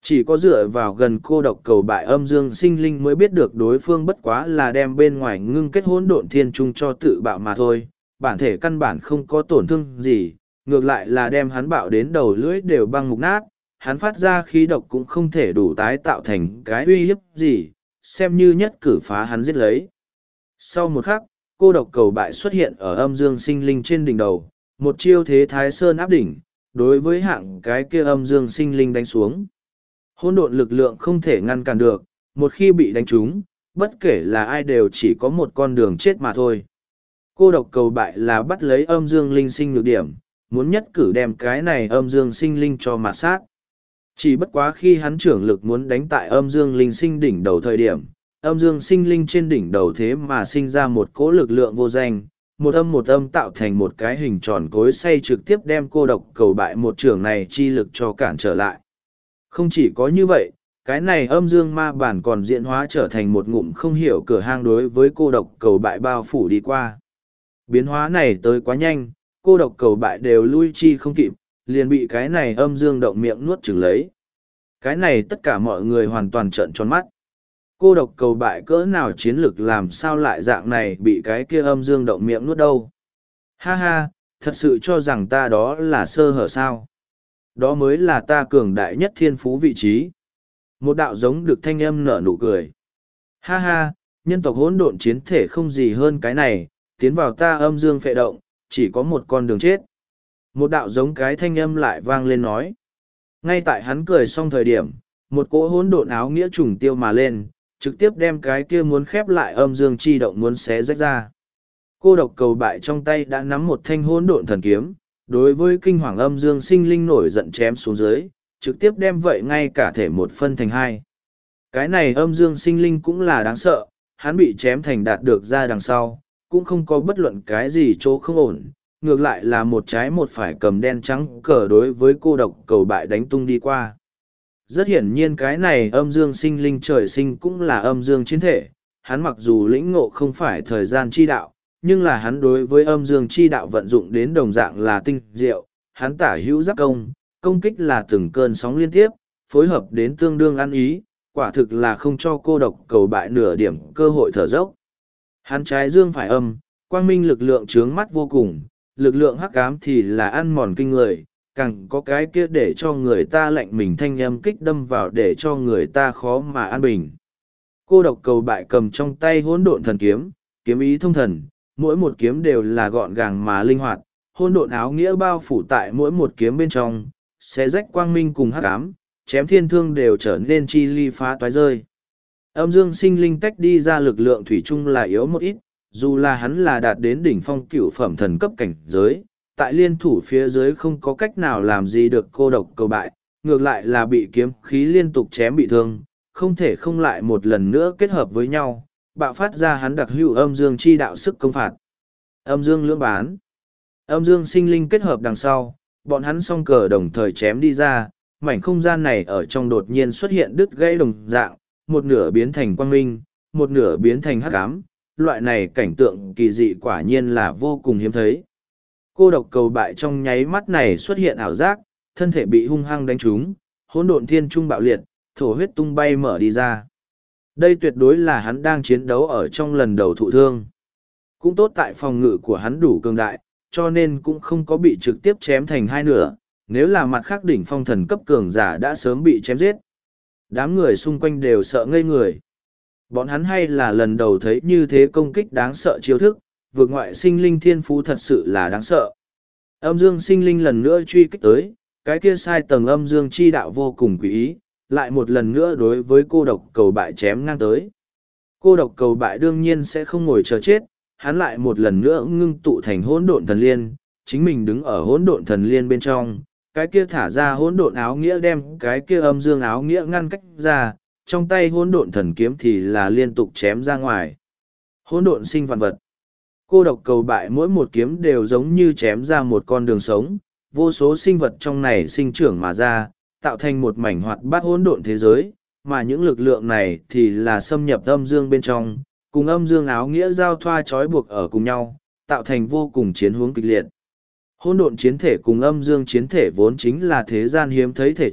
Chỉ có dựa vào gần cô độc cầu bại âm dương sinh linh mới biết được đối phương bất quá là đem bên ngoài ngưng kết hỗn độn thiên trung cho tự bạo mà thôi, bản thể căn bản không có tổn thương gì, ngược lại là đem hắn bạo đến đầu lưỡi đều băng mục nát, hắn phát ra khí độc cũng không thể đủ tái tạo thành cái uy hiếp gì, xem như nhất cử phá hắn giết lấy. Sau một khắc, cô độc cầu bại xuất hiện ở âm dương sinh linh trên đỉnh đầu, một chiêu thế thái sơn áp đỉnh, đối với hạng cái kia âm dương sinh linh đánh xuống. Hỗn độn lực lượng không thể ngăn cản được, một khi bị đánh trúng, bất kể là ai đều chỉ có một con đường chết mà thôi. Cô độc cầu bại là bắt lấy âm dương linh sinh nhược điểm, muốn nhất cử đem cái này âm dương sinh linh cho mạt sát. Chỉ bất quá khi hắn trưởng lực muốn đánh tại âm dương linh sinh đỉnh đầu thời điểm, âm dương sinh linh trên đỉnh đầu thế mà sinh ra một cỗ lực lượng vô danh, một âm tạo thành một cái hình tròn cối xay trực tiếp đem cô độc cầu bại một trưởng này chi lực cho cản trở lại. Không chỉ có như vậy, cái này âm dương ma bản còn diễn hóa trở thành một ngụm không hiểu cửa hang đối với cô độc cầu bại bao phủ đi qua. Biến hóa này tới quá nhanh, cô độc cầu bại đều lui chi không kịp, liền bị cái này âm dương động miệng nuốt chửng lấy. Cái này tất cả mọi người hoàn toàn trợn tròn mắt. Cô độc cầu bại cỡ nào chiến lực làm sao lại dạng này bị cái kia âm dương động miệng nuốt đâu. Ha ha, thật sự cho rằng ta đó là sơ hở sao. Đó mới là ta cường đại nhất thiên phú vị trí. Một đạo giống được thanh âm nở nụ cười. Ha ha, nhân tộc hỗn độn chiến thể không gì hơn cái này, tiến vào ta âm dương phệ động, chỉ có một con đường chết. Một đạo giống cái thanh âm lại vang lên nói. Ngay tại hắn cười xong thời điểm, một cỗ hỗn độn áo nghĩa trùng tiêu mà lên, trực tiếp đem cái kia muốn khép lại âm dương chi động muốn xé rách ra. Cô độc cầu bại trong tay đã nắm một thanh hỗn độn thần kiếm, đối với kinh hoàng âm dương sinh linh nổi giận chém xuống dưới, trực tiếp đem vậy ngay cả thể một phân thành hai. Cái này âm dương sinh linh cũng là đáng sợ, hắn bị chém thành đạt được ra đằng sau, cũng không có bất luận cái gì chỗ không ổn, ngược lại là một trái một phải cầm đen trắng cờ đối với cô độc cầu bại đánh tung đi qua. Rất hiển nhiên cái này âm dương sinh linh trời sinh cũng là âm dương chiến thể, hắn mặc dù lĩnh ngộ không phải thời gian chi đạo, nhưng là hắn đối với âm dương chi đạo vận dụng đến đồng dạng là tinh diệu, hắn tả hữu giáp công, công kích là từng cơn sóng liên tiếp, phối hợp đến tương đương ăn ý, quả thực là không cho cô độc cầu bại nửa điểm cơ hội thở dốc. Hắn trái dương phải âm, quang minh lực lượng trướng mắt vô cùng, lực lượng hắc ám thì là ăn mòn kinh người, càng có cái kia để cho người ta lạnh mình thanh âm kích đâm vào để cho người ta khó mà an bình. Cô độc cầu bại cầm trong tay hỗn độn thần kiếm, kiếm ý thông thần, mỗi một kiếm đều là gọn gàng mà linh hoạt, hỗn độn áo nghĩa bao phủ tại mỗi một kiếm bên trong, xé rách quang minh cùng hắc ám, chém thiên thương đều trở nên chi ly phá toái rơi. Âm dương sinh linh tách đi ra lực lượng thủy chung là yếu một ít, dù là hắn là đạt đến đỉnh phong cửu phẩm thần cấp cảnh giới, tại liên thủ phía dưới không có cách nào làm gì được cô độc cầu bại, ngược lại là bị kiếm khí liên tục chém bị thương, không thể không lại một lần nữa kết hợp với nhau, bạo phát ra hắn đặc hữu âm dương chi đạo sức công phạt. Âm dương lưỡng bán. Âm dương sinh linh kết hợp đằng sau, bọn hắn song cờ đồng thời chém đi ra, mảnh không gian này ở trong đột nhiên xuất hiện đứt gãy đồng dạng, một nửa biến thành quang minh, một nửa biến thành hắc ám. Loại này cảnh tượng kỳ dị quả nhiên là vô cùng hiếm thấy. Cô độc cầu bại trong nháy mắt này xuất hiện ảo giác, thân thể bị hung hăng đánh trúng, hỗn độn thiên trung bạo liệt, thổ huyết tung bay mở đi ra. Đây tuyệt đối là hắn đang chiến đấu ở trong lần đầu thụ thương. Cũng tốt tại phòng ngự của hắn đủ cường đại, cho nên cũng không có bị trực tiếp chém thành hai nửa, nếu là mặt khác đỉnh phong thần cấp cường giả đã sớm bị chém giết. Đám người xung quanh đều sợ ngây người. Bọn hắn hay là lần đầu thấy như thế công kích đáng sợ chiêu thức, vượt ngoại sinh linh thiên phú thật sự là đáng sợ. Âm dương sinh linh lần nữa truy kích tới, cái kia sai tầng âm dương chi đạo vô cùng quý ý, lại một lần nữa đối với cô độc cầu bại chém ngang tới. Cô độc cầu bại đương nhiên sẽ không ngồi chờ chết, hắn lại một lần nữa ngưng tụ thành hỗn độn thần liên, chính mình đứng ở hỗn độn thần liên bên trong, cái kia thả ra hỗn độn áo nghĩa đem cái kia âm dương áo nghĩa ngăn cách ra, trong tay hỗn độn thần kiếm thì là liên tục chém ra ngoài. Hỗn độn sinh vạn vật. Cô độc cầu bại mỗi một kiếm đều giống như chém ra một con đường sống, vô số sinh vật trong này sinh trưởng mà ra, tạo thành một mảnh hoạt bát hỗn độn thế giới, mà những lực lượng này thì là xâm nhập âm dương bên trong, cùng âm dương áo nghĩa giao thoa trói buộc ở cùng nhau, tạo thành vô cùng chiến hướng kịch liệt. Hỗn độn chiến thể cùng âm dương chiến thể vốn chính là thế gian hiếm thấy thể chất,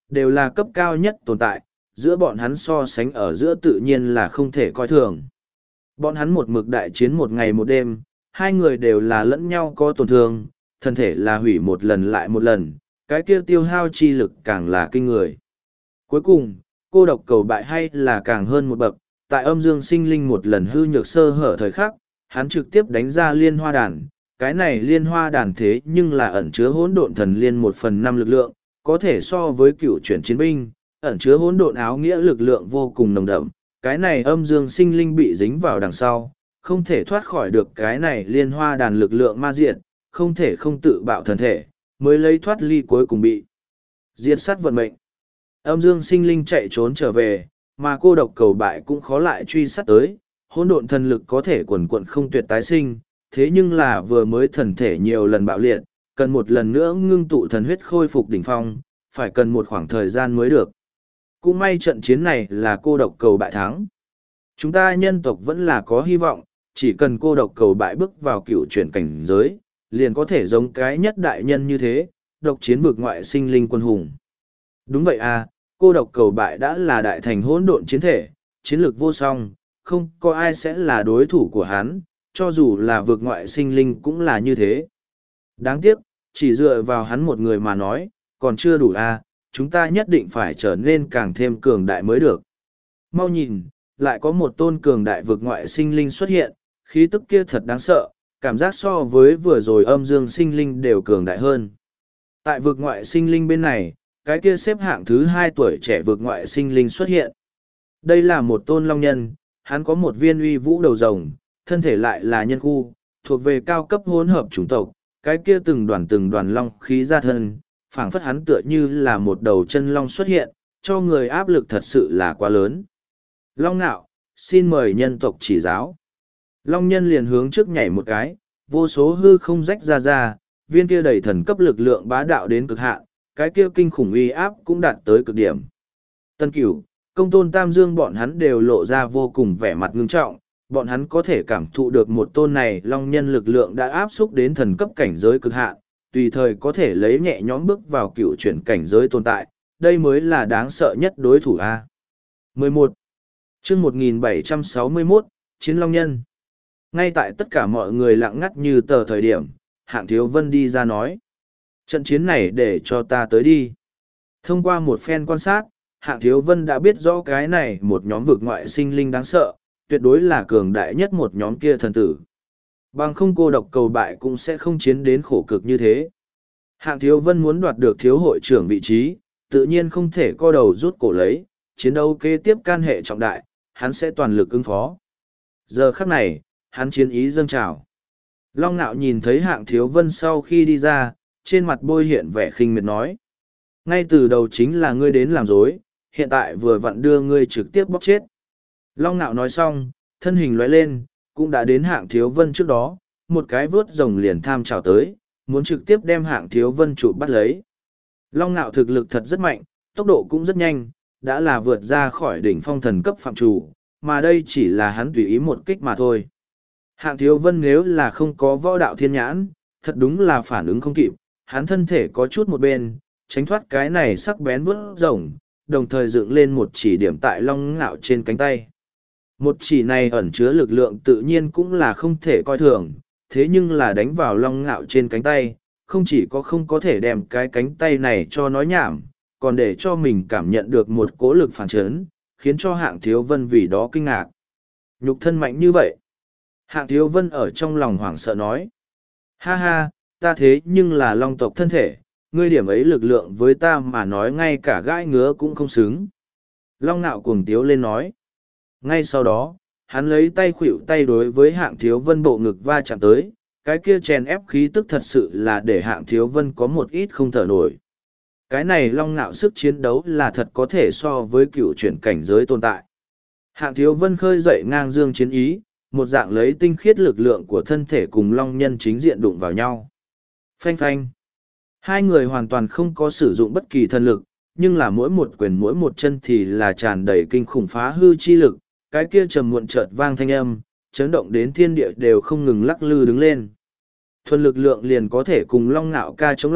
đều là cấp cao nhất tồn tại, giữa bọn hắn so sánh ở giữa tự nhiên là không thể coi thường. Bọn hắn một mực đại chiến một ngày một đêm, hai người đều là lẫn nhau có tổn thương, thân thể là hủy một lần lại một lần, cái kia tiêu hao chi lực càng là kinh người. Cuối cùng, cô độc cầu bại hay là càng hơn một bậc, tại âm dương sinh linh một lần hư nhược sơ hở thời khắc, hắn trực tiếp đánh ra liên hoa đàn. Cái này liên hoa đàn thế nhưng là ẩn chứa hỗn độn thần liên 1/5 lực lượng, có thể so với cựu chuyển chiến binh, ẩn chứa hỗn độn áo nghĩa lực lượng vô cùng nồng đậm. Cái này âm dương sinh linh bị dính vào đằng sau, không thể thoát khỏi được cái này liên hoa đàn lực lượng ma diệt, không thể không tự bạo thần thể, mới lấy thoát ly cuối cùng bị diệt sát vận mệnh. Âm dương sinh linh chạy trốn trở về, mà cô độc cầu bại cũng khó lại truy sát tới, hỗn độn thần lực có thể quần quận không tuyệt tái sinh, thế nhưng là vừa mới thần thể nhiều lần bạo liệt, cần một lần nữa ngưng tụ thần huyết khôi phục đỉnh phong, phải cần một khoảng thời gian mới được. Cũng may trận chiến này là cô độc cầu bại thắng. Chúng ta nhân tộc vẫn là có hy vọng, chỉ cần cô độc cầu bại bước vào cựu chuyển cảnh giới, liền có thể giống cái nhất đại nhân như thế, độc chiến vực ngoại sinh linh quân hùng. Đúng vậy à, cô độc cầu bại đã là đại thành hỗn độn chiến thể, chiến lược vô song, không có ai sẽ là đối thủ của hắn, cho dù là vực ngoại sinh linh cũng là như thế. Đáng tiếc, chỉ dựa vào hắn một người mà nói, còn chưa đủ à, chúng ta nhất định phải trở nên càng thêm cường đại mới được. Mau nhìn, lại có một tôn cường đại vực ngoại sinh linh xuất hiện, khí tức kia thật đáng sợ, cảm giác so với vừa rồi âm dương sinh linh đều cường đại hơn. Tại vực ngoại sinh linh bên này, cái kia xếp hạng thứ 2 tuổi trẻ vực ngoại sinh linh xuất hiện. Đây là một tôn long nhân, hắn có một viên uy vũ đầu rồng, thân thể lại là nhân khu, thuộc về cao cấp hỗn hợp chủng tộc, cái kia từng đoàn long khí ra thân, phảng phất hắn tựa như là một đầu chân long xuất hiện, cho người áp lực thật sự là quá lớn. Long nạo, xin mời nhân tộc chỉ giáo. Long nhân liền hướng trước nhảy một cái, vô số hư không rách ra, viên kia đầy thần cấp lực lượng bá đạo đến cực hạn, cái kia kinh khủng uy áp cũng đạt tới cực điểm. Tân Cửu, Công Tôn Tam Dương bọn hắn đều lộ ra vô cùng vẻ mặt ngưng trọng, bọn hắn có thể cảm thụ được một tôn này long nhân lực lượng đã áp xúc đến thần cấp cảnh giới cực hạn, tùy thời có thể lấy nhẹ nhõm bước vào cựu chuyển cảnh giới tồn tại, đây mới là đáng sợ nhất đối thủ A. 11. Chương 1761, Chiến Long Nhân. Ngay tại tất cả mọi người lặng ngắt như tờ thời điểm, Hạng Thiếu Vân đi ra nói. Trận chiến này để cho ta tới đi. Thông qua một phen quan sát, Hạng Thiếu Vân đã biết rõ cái này một nhóm vực ngoại sinh linh đáng sợ, tuyệt đối là cường đại nhất một nhóm kia thần tử. Bằng không cô độc cầu bại cũng sẽ không chiến đến khổ cực như thế. Hạng Thiếu Vân muốn đoạt được thiếu hội trưởng vị trí, tự nhiên không thể co đầu rút cổ lấy, chiến đấu kế tiếp can hệ trọng đại, hắn sẽ toàn lực ứng phó. Giờ khắc này, hắn chiến ý dâng trào. Long Nạo nhìn thấy Hạng Thiếu Vân sau khi đi ra, trên mặt bôi hiện vẻ khinh miệt nói. Ngay từ đầu chính là ngươi đến làm dối, hiện tại vừa vặn đưa ngươi trực tiếp bóc chết. Long Nạo nói xong, thân hình lóe lên, cũng đã đến Hạng Thiếu Vân trước đó, một cái vướt rồng liền tham trào tới, muốn trực tiếp đem Hạng Thiếu Vân chụp bắt lấy. Long Nạo thực lực thật rất mạnh, tốc độ cũng rất nhanh, đã là vượt ra khỏi đỉnh phong thần cấp phạm chủ, mà đây chỉ là hắn tùy ý một kích mà thôi. Hạng Thiếu Vân nếu là không có võ đạo thiên nhãn, thật đúng là phản ứng không kịp, hắn thân thể có chút một bên, tránh thoát cái này sắc bén vướt rồng, đồng thời dựng lên một chỉ điểm tại Long Nạo trên cánh tay. Một chỉ này ẩn chứa lực lượng tự nhiên cũng là không thể coi thường, thế nhưng là đánh vào Long Nạo trên cánh tay, không chỉ có không có thể đem cái cánh tay này cho nói nhảm, còn để cho mình cảm nhận được một cỗ lực phản chấn, khiến cho Hạng Thiếu Vân vì đó kinh ngạc. Nhục thân mạnh như vậy. Hạng Thiếu Vân ở trong lòng hoảng sợ nói. Ha ha, ta thế nhưng là long tộc thân thể, ngươi điểm ấy lực lượng với ta mà nói ngay cả gãi ngứa cũng không xứng. Long Nạo cuồng tiếu lên nói. Ngay sau đó, hắn lấy tay khuỵu tay đối với Hạng Thiếu Vân bộ ngực va chạm tới, cái kia chèn ép khí tức thật sự là để Hạng Thiếu Vân có một ít không thở nổi. Cái này Long Nạo sức chiến đấu là thật có thể so với cựu chuyển cảnh giới tồn tại. Hạng Thiếu Vân khơi dậy ngang dương chiến ý, một dạng lấy tinh khiết lực lượng của thân thể cùng Long Nhân chính diện đụng vào nhau. Phanh phanh. Hai người hoàn toàn không có sử dụng bất kỳ thần lực, nhưng là mỗi một quyền mỗi một chân thì là tràn đầy kinh khủng phá hư chi lực, cái kia trầm muộn chợt vang thanh âm, chấn động đến thiên địa đều không ngừng lắc lư đứng lên. Thuần lực lượng liền có thể cùng Long Nạo ca chống lại,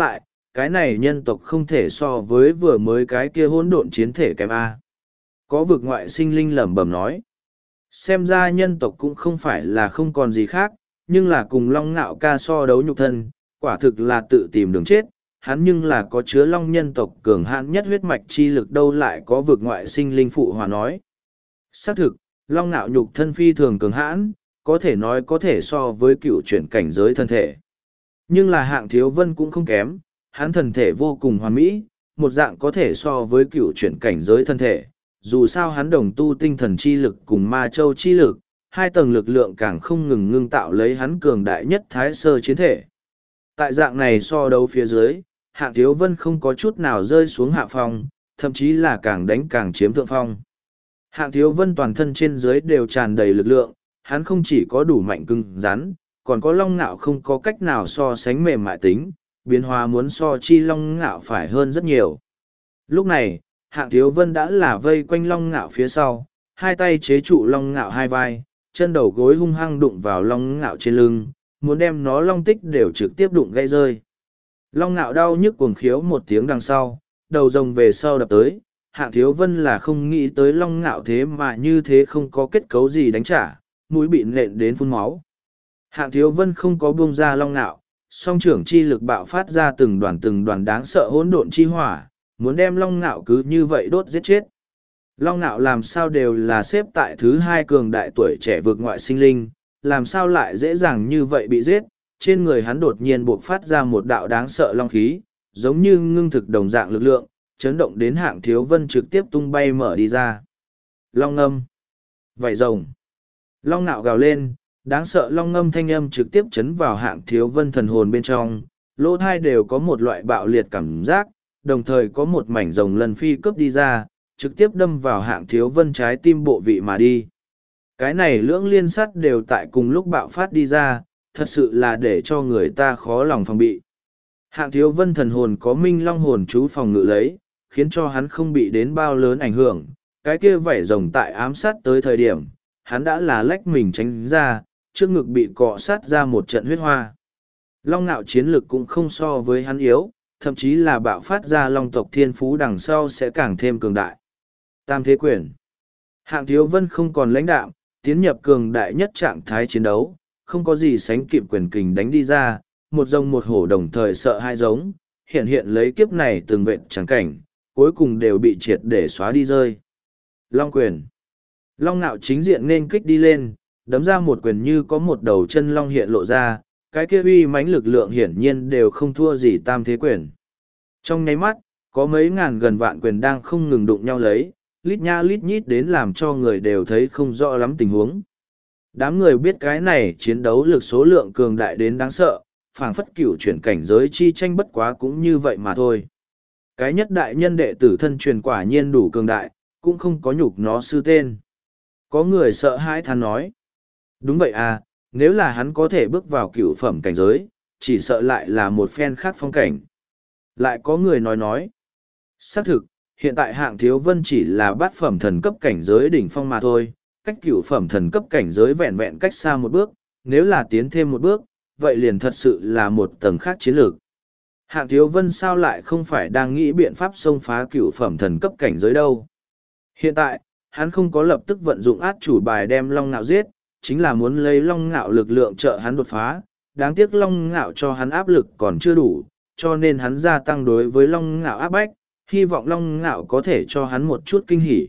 cái này nhân tộc không thể so với vừa mới cái kia hỗn độn chiến thể kém A. Có vực ngoại sinh linh lẩm bẩm nói. Xem ra nhân tộc cũng không phải là không còn gì khác, nhưng là cùng Long Ngạo ca so đấu nhục thân, quả thực là tự tìm đường chết. Hắn nhưng là có chứa long nhân tộc cường hãn nhất huyết mạch chi lực đâu lại có vực ngoại sinh linh phụ hòa nói. Xác thực, Long Ngạo nhục thân phi thường cường hãn, có thể nói có thể so với cựu chuyển cảnh giới thân thể. Nhưng là Hạng Thiếu Vân cũng không kém, hắn thần thể vô cùng hoàn mỹ, một dạng có thể so với cựu chuyển cảnh giới thân thể. Dù sao hắn đồng tu tinh thần chi lực cùng ma châu chi lực, hai tầng lực lượng càng không ngừng ngưng tạo lấy hắn cường đại nhất thái sơ chiến thể. Tại dạng này so đấu phía dưới, Hạng Thiếu Vân không có chút nào rơi xuống hạ phong, thậm chí là càng đánh càng chiếm thượng phong. Hạng Thiếu Vân toàn thân trên dưới đều tràn đầy lực lượng, hắn không chỉ có đủ mạnh cứng rắn, còn có Long Ngạo không có cách nào so sánh mềm mại tính, biến hóa muốn so chi Long Ngạo phải hơn rất nhiều. Lúc này, Hạng Thiếu Vân đã là vây quanh Long Ngạo phía sau, hai tay chế trụ Long Ngạo hai vai, chân đầu gối hung hăng đụng vào Long Ngạo trên lưng, muốn đem nó long tích đều trực tiếp đụng gãy rơi. Long Ngạo đau nhức cuồng khiếu một tiếng đằng sau, đầu rồng về sau đập tới, Hạng Thiếu Vân là không nghĩ tới Long Ngạo thế mà như thế không có kết cấu gì đánh trả, mũi bị nện đến phun máu. Hạng Thiếu Vân không có buông ra Long Ngạo, song trưởng chi lực bạo phát ra từng đoàn đáng sợ hỗn độn chi hỏa, muốn đem Long Ngạo cứ như vậy đốt giết chết. Long Ngạo làm sao đều là xếp tại thứ hai cường đại tuổi trẻ vượt ngoại sinh linh, làm sao lại dễ dàng như vậy bị giết, trên người hắn đột nhiên buộc phát ra một đạo đáng sợ long khí, giống như ngưng thực đồng dạng lực lượng, chấn động đến Hạng Thiếu Vân trực tiếp tung bay mở đi ra. Long ngâm, vảy rồng, Long Ngạo gào lên, đáng sợ long ngâm thanh âm trực tiếp chấn vào Hạng Thiếu Vân thần hồn bên trong, lỗ thai đều có một loại bạo liệt cảm giác, đồng thời có một mảnh rồng lần phi cướp đi ra, trực tiếp đâm vào Hạng Thiếu Vân trái tim bộ vị mà đi. Cái này lưỡng liên sắt đều tại cùng lúc bạo phát đi ra, thật sự là để cho người ta khó lòng phòng bị. Hạng Thiếu Vân thần hồn có minh long hồn chú phòng ngự lấy, khiến cho hắn không bị đến bao lớn ảnh hưởng. Cái kia vảy rồng tại ám sát tới thời điểm, hắn đã là lách mình tránh ra, trước ngực bị cọ sát ra một trận huyết hoa. Long Ngạo chiến lực cũng không so với hắn yếu, thậm chí là bạo phát ra long tộc thiên phú đằng sau sẽ càng thêm cường đại. Tam thế quyền. Hạng Thiếu Vân không còn lãnh đạm, tiến nhập cường đại nhất trạng thái chiến đấu, không có gì sánh kịp quyền kình đánh đi ra, một rồng một hổ đồng thời sợ hai giống, hiện hiện lấy kiếp này từng vệt trắng cảnh, cuối cùng đều bị triệt để xóa đi rơi. Long quyền. Long Ngạo chính diện nên kích đi lên, đấm ra một quyền như có một đầu chân long hiện lộ ra, cái kia uy mãnh lực lượng hiển nhiên đều không thua gì tam thế quyền. Trong nháy mắt, có mấy ngàn gần vạn quyền đang không ngừng đụng nhau lấy, lít nha lít nhít đến làm cho người đều thấy không rõ lắm tình huống. Đám người biết cái này chiến đấu lực số lượng cường đại đến đáng sợ, phảng phất cửu chuyển cảnh giới chi tranh bất quá cũng như vậy mà thôi. Cái nhất đại nhân đệ tử thân truyền quả nhiên đủ cường đại, cũng không có nhục nó sư tên. Có người sợ hãi than nói. Đúng vậy à, nếu là hắn có thể bước vào cửu phẩm cảnh giới, chỉ sợ lại là một phen khác phong cảnh. Lại có người nói. Xác thực, hiện tại Hạng Thiếu Vân chỉ là bát phẩm thần cấp cảnh giới đỉnh phong mà thôi, cách cửu phẩm thần cấp cảnh giới vẹn vẹn cách xa một bước, nếu là tiến thêm một bước, vậy liền thật sự là một tầng khác chiến lược. Hạng Thiếu Vân sao lại không phải đang nghĩ biện pháp xông phá cửu phẩm thần cấp cảnh giới đâu. Hiện tại, hắn không có lập tức vận dụng át chủ bài đem Long Ngạo giết, chính là muốn lấy Long Ngạo lực lượng trợ hắn đột phá, đáng tiếc Long Ngạo cho hắn áp lực còn chưa đủ, cho nên hắn gia tăng đối với Long Ngạo áp bách, hy vọng Long Ngạo có thể cho hắn một chút kinh hỉ.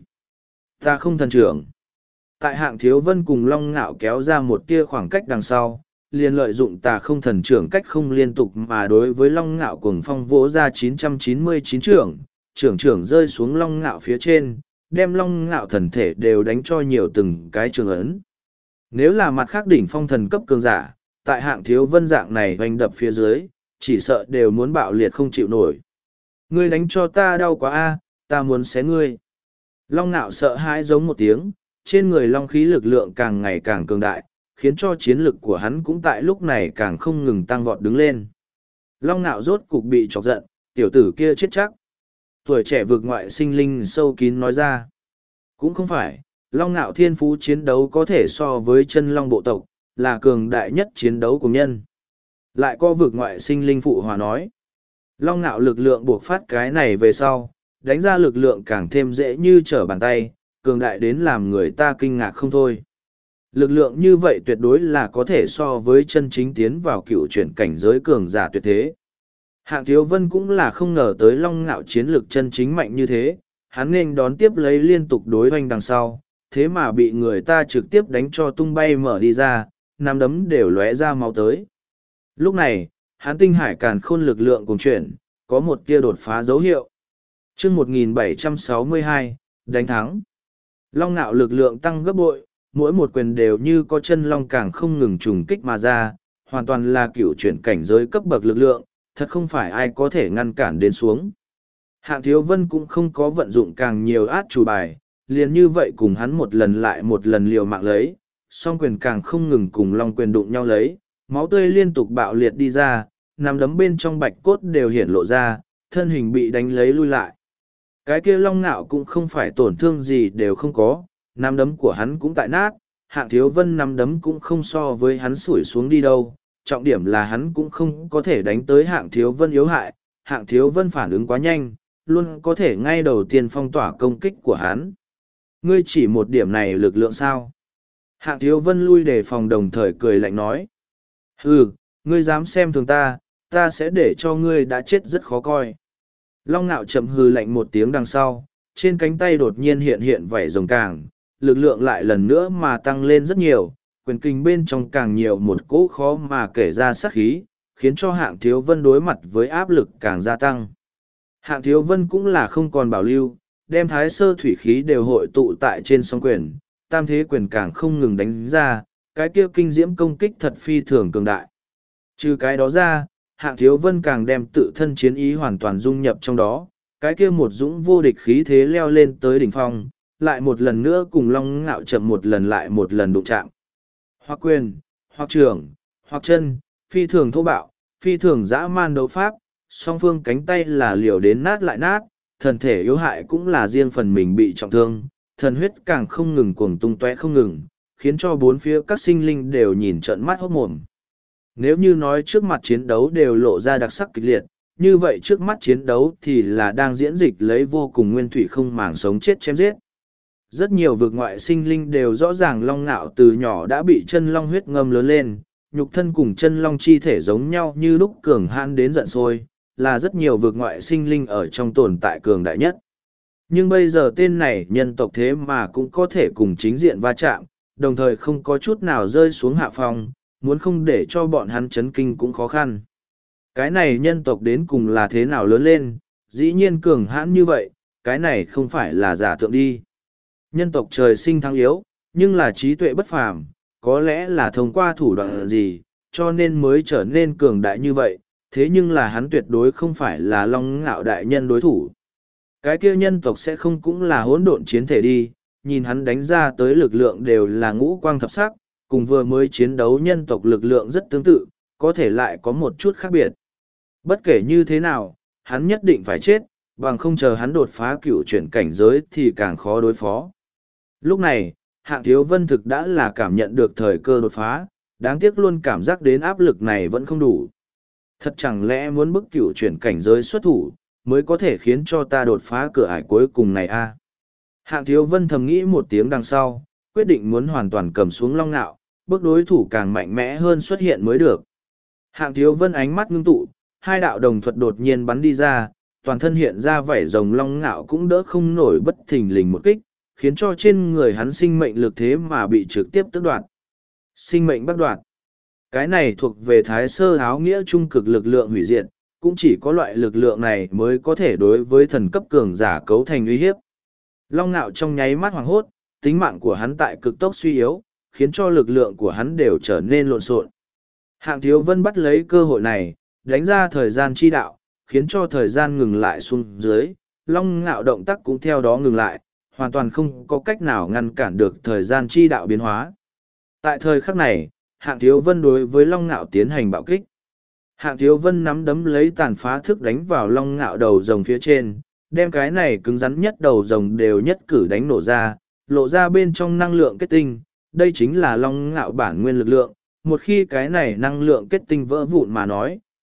Ta không thần trưởng. Tại Hạng Thiếu Vân cùng Long Ngạo kéo ra một tia khoảng cách đằng sau, liền lợi dụng tà không thần trưởng cách không liên tục mà đối với Long Ngạo cuồng phong vỗ ra 999 trưởng, trưởng rơi xuống Long Ngạo phía trên, đem Long Ngạo thần thể đều đánh cho nhiều từng cái trường ấn. Nếu là mặt khác đỉnh phong thần cấp cường giả, tại Hạng Thiếu Vân dạng này hoành đập phía dưới, chỉ sợ đều muốn bạo liệt không chịu nổi. Ngươi đánh cho ta đau quá a, ta muốn xé ngươi. Long Ngạo sợ hãi giống một tiếng, trên người long khí lực lượng càng ngày càng cường đại, khiến cho chiến lực của hắn cũng tại lúc này càng không ngừng tăng vọt đứng lên. Long Ngạo rốt cục bị chọc giận, tiểu tử kia chết chắc. Tuổi trẻ vực ngoại sinh linh sâu kín nói ra. Cũng không phải, Long Ngạo thiên phú chiến đấu có thể so với chân long bộ tộc, là cường đại nhất chiến đấu của nhân. Lại có vực ngoại sinh linh phụ hòa nói. Long Nạo lực lượng buộc phát cái này về sau, đánh ra lực lượng càng thêm dễ như trở bàn tay, cường đại đến làm người ta kinh ngạc không thôi. Lực lượng như vậy tuyệt đối là có thể so với chân chính tiến vào cựu chuyển cảnh giới cường giả tuyệt thế. Hạng Thiếu Vân cũng là không ngờ tới Long Ngạo chiến lực chân chính mạnh như thế, hắn nên đón tiếp lấy liên tục đối hoành đằng sau, thế mà bị người ta trực tiếp đánh cho tung bay mở đi ra, nắm đấm đều lóe ra máu tới. Lúc này, hắn tinh hải càn khôn lực lượng cùng chuyển, có một tia đột phá dấu hiệu. Chương 1762, đánh thắng. Long Ngạo lực lượng tăng gấp bội, mỗi một quyền đều như có chân long càng không ngừng trùng kích mà ra, hoàn toàn là cựu chuyển cảnh giới cấp bậc lực lượng, thật không phải ai có thể ngăn cản đến xuống. Hạng Thiếu Vân cũng không có vận dụng càng nhiều át chủ bài, liền như vậy cùng hắn một lần lại một lần liều mạng lấy, song quyền càng không ngừng cùng long quyền đụng nhau lấy, máu tươi liên tục bạo liệt đi ra, nằm đấm bên trong bạch cốt đều hiển lộ ra, thân hình bị đánh lấy lui lại. Cái kia Long Ngạo cũng không phải tổn thương gì đều không có, nắm đấm của hắn cũng tại nát, Hạng Thiếu Vân nắm đấm cũng không so với hắn sủi xuống đi đâu, trọng điểm là hắn cũng không có thể đánh tới Hạng Thiếu Vân yếu hại, Hạng Thiếu Vân phản ứng quá nhanh, luôn có thể ngay đầu tiên phong tỏa công kích của hắn. Ngươi chỉ một điểm này lực lượng sao? Hạng Thiếu Vân lui đề phòng đồng thời cười lạnh nói. Ừ, ngươi dám xem thường ta, ta sẽ để cho ngươi đã chết rất khó coi. Long Nạo chậm hừ lạnh một tiếng đằng sau, trên cánh tay đột nhiên hiện hiện vảy rồng càng, lực lượng lại lần nữa mà tăng lên rất nhiều, quyền kinh bên trong càng nhiều một cỗ khó mà kể ra sát khí, khiến cho Hạng Thiếu Vân đối mặt với áp lực càng gia tăng. Hạng Thiếu Vân cũng là không còn bảo lưu, đem thái sơ thủy khí đều hội tụ tại trên song quyền, tam thế quyền càng không ngừng đánh ra, cái kia kinh diễm công kích thật phi thường cường đại. Trừ cái đó ra, Hạng Thiếu Vân càng đem tự thân chiến ý hoàn toàn dung nhập trong đó, cái kia một dũng vô địch khí thế leo lên tới đỉnh phong, lại một lần nữa cùng Long Ngạo chậm một lần lại một lần đụng chạm. Hoặc quyền, hoặc trường, hoặc chân, phi thường thô bạo, phi thường dã man đấu pháp, song phương cánh tay là liều đến nát lại nát, thần thể yếu hại cũng là riêng phần mình bị trọng thương, thần huyết càng không ngừng cuồng tung tóe không ngừng, khiến cho bốn phía các sinh linh đều nhìn trợn mắt hốt mồm. Nếu như nói trước mặt chiến đấu đều lộ ra đặc sắc kịch liệt, như vậy trước mắt chiến đấu thì là đang diễn dịch lấy vô cùng nguyên thủy không màng sống chết chém giết. Rất nhiều vực ngoại sinh linh đều rõ ràng Long Ngạo từ nhỏ đã bị chân long huyết ngâm lớn lên, nhục thân cùng chân long chi thể giống nhau như lúc cường hãn đến giận sôi, là rất nhiều vực ngoại sinh linh ở trong tồn tại cường đại nhất. Nhưng bây giờ tên này nhân tộc thế mà cũng có thể cùng chính diện va chạm, đồng thời không có chút nào rơi xuống hạ phong, muốn không để cho bọn hắn chấn kinh cũng khó khăn. Cái này nhân tộc đến cùng là thế nào lớn lên, dĩ nhiên cường hãn như vậy, cái này không phải là giả tượng đi. Nhân tộc trời sinh thắng yếu, nhưng là trí tuệ bất phàm, có lẽ là thông qua thủ đoạn gì, cho nên mới trở nên cường đại như vậy, thế nhưng là hắn tuyệt đối không phải là Long Ngạo đại nhân đối thủ. Cái kia nhân tộc sẽ không cũng là hỗn độn chiến thể đi, nhìn hắn đánh ra tới lực lượng đều là ngũ quang thập sắc, cùng vừa mới chiến đấu nhân tộc lực lượng rất tương tự, có thể lại có một chút khác biệt. Bất kể như thế nào, hắn nhất định phải chết, bằng không chờ hắn đột phá cựu chuyển cảnh giới thì càng khó đối phó. Lúc này, Hạng Thiếu Vân thực đã là cảm nhận được thời cơ đột phá, đáng tiếc luôn cảm giác đến áp lực này vẫn không đủ. Thật chẳng lẽ muốn bức cựu chuyển cảnh giới xuất thủ, mới có thể khiến cho ta đột phá cửa ải cuối cùng này a? Hạng Thiếu Vân thầm nghĩ một tiếng đằng sau, quyết định muốn hoàn toàn cầm xuống Long Ngạo, bước đối thủ càng mạnh mẽ hơn xuất hiện mới được. Hạng Thiếu Vân ánh mắt ngưng tụ, hai đạo đồng thuật đột nhiên bắn đi ra, toàn thân hiện ra vảy rồng Long Ngạo cũng đỡ không nổi bất thình lình một kích, khiến cho trên người hắn sinh mệnh lực thế mà bị trực tiếp tước đoạt. Sinh mệnh bắt đoạt. Cái này thuộc về thái sơ áo nghĩa trung cực lực lượng hủy diệt, cũng chỉ có loại lực lượng này mới có thể đối với thần cấp cường giả cấu thành uy hiếp. Long Ngạo trong nháy mắt hoảng hốt, tính mạng của hắn tại cực tốc suy yếu, khiến cho lực lượng của hắn đều trở nên lộn xộn. Hạng Thiếu Vân bắt lấy cơ hội này, đánh ra thời gian chi đạo, khiến cho thời gian ngừng lại xuống dưới, Long Ngạo động tác cũng theo đó ngừng lại, hoàn toàn không có cách nào ngăn cản được thời gian chi đạo biến hóa. Tại thời khắc này, Hạng Thiếu Vân đối với Long Ngạo tiến hành bạo kích. Hạng Thiếu Vân nắm đấm lấy tàn phá thức đánh vào Long Ngạo đầu rồng phía trên, đem cái này cứng rắn nhất đầu rồng đều nhất cử đánh nổ ra, lộ ra bên trong năng lượng kết tinh. Đây chính là Long Ngạo bản nguyên lực lượng, một khi cái này năng lượng kết tinh vỡ vụn mà nói,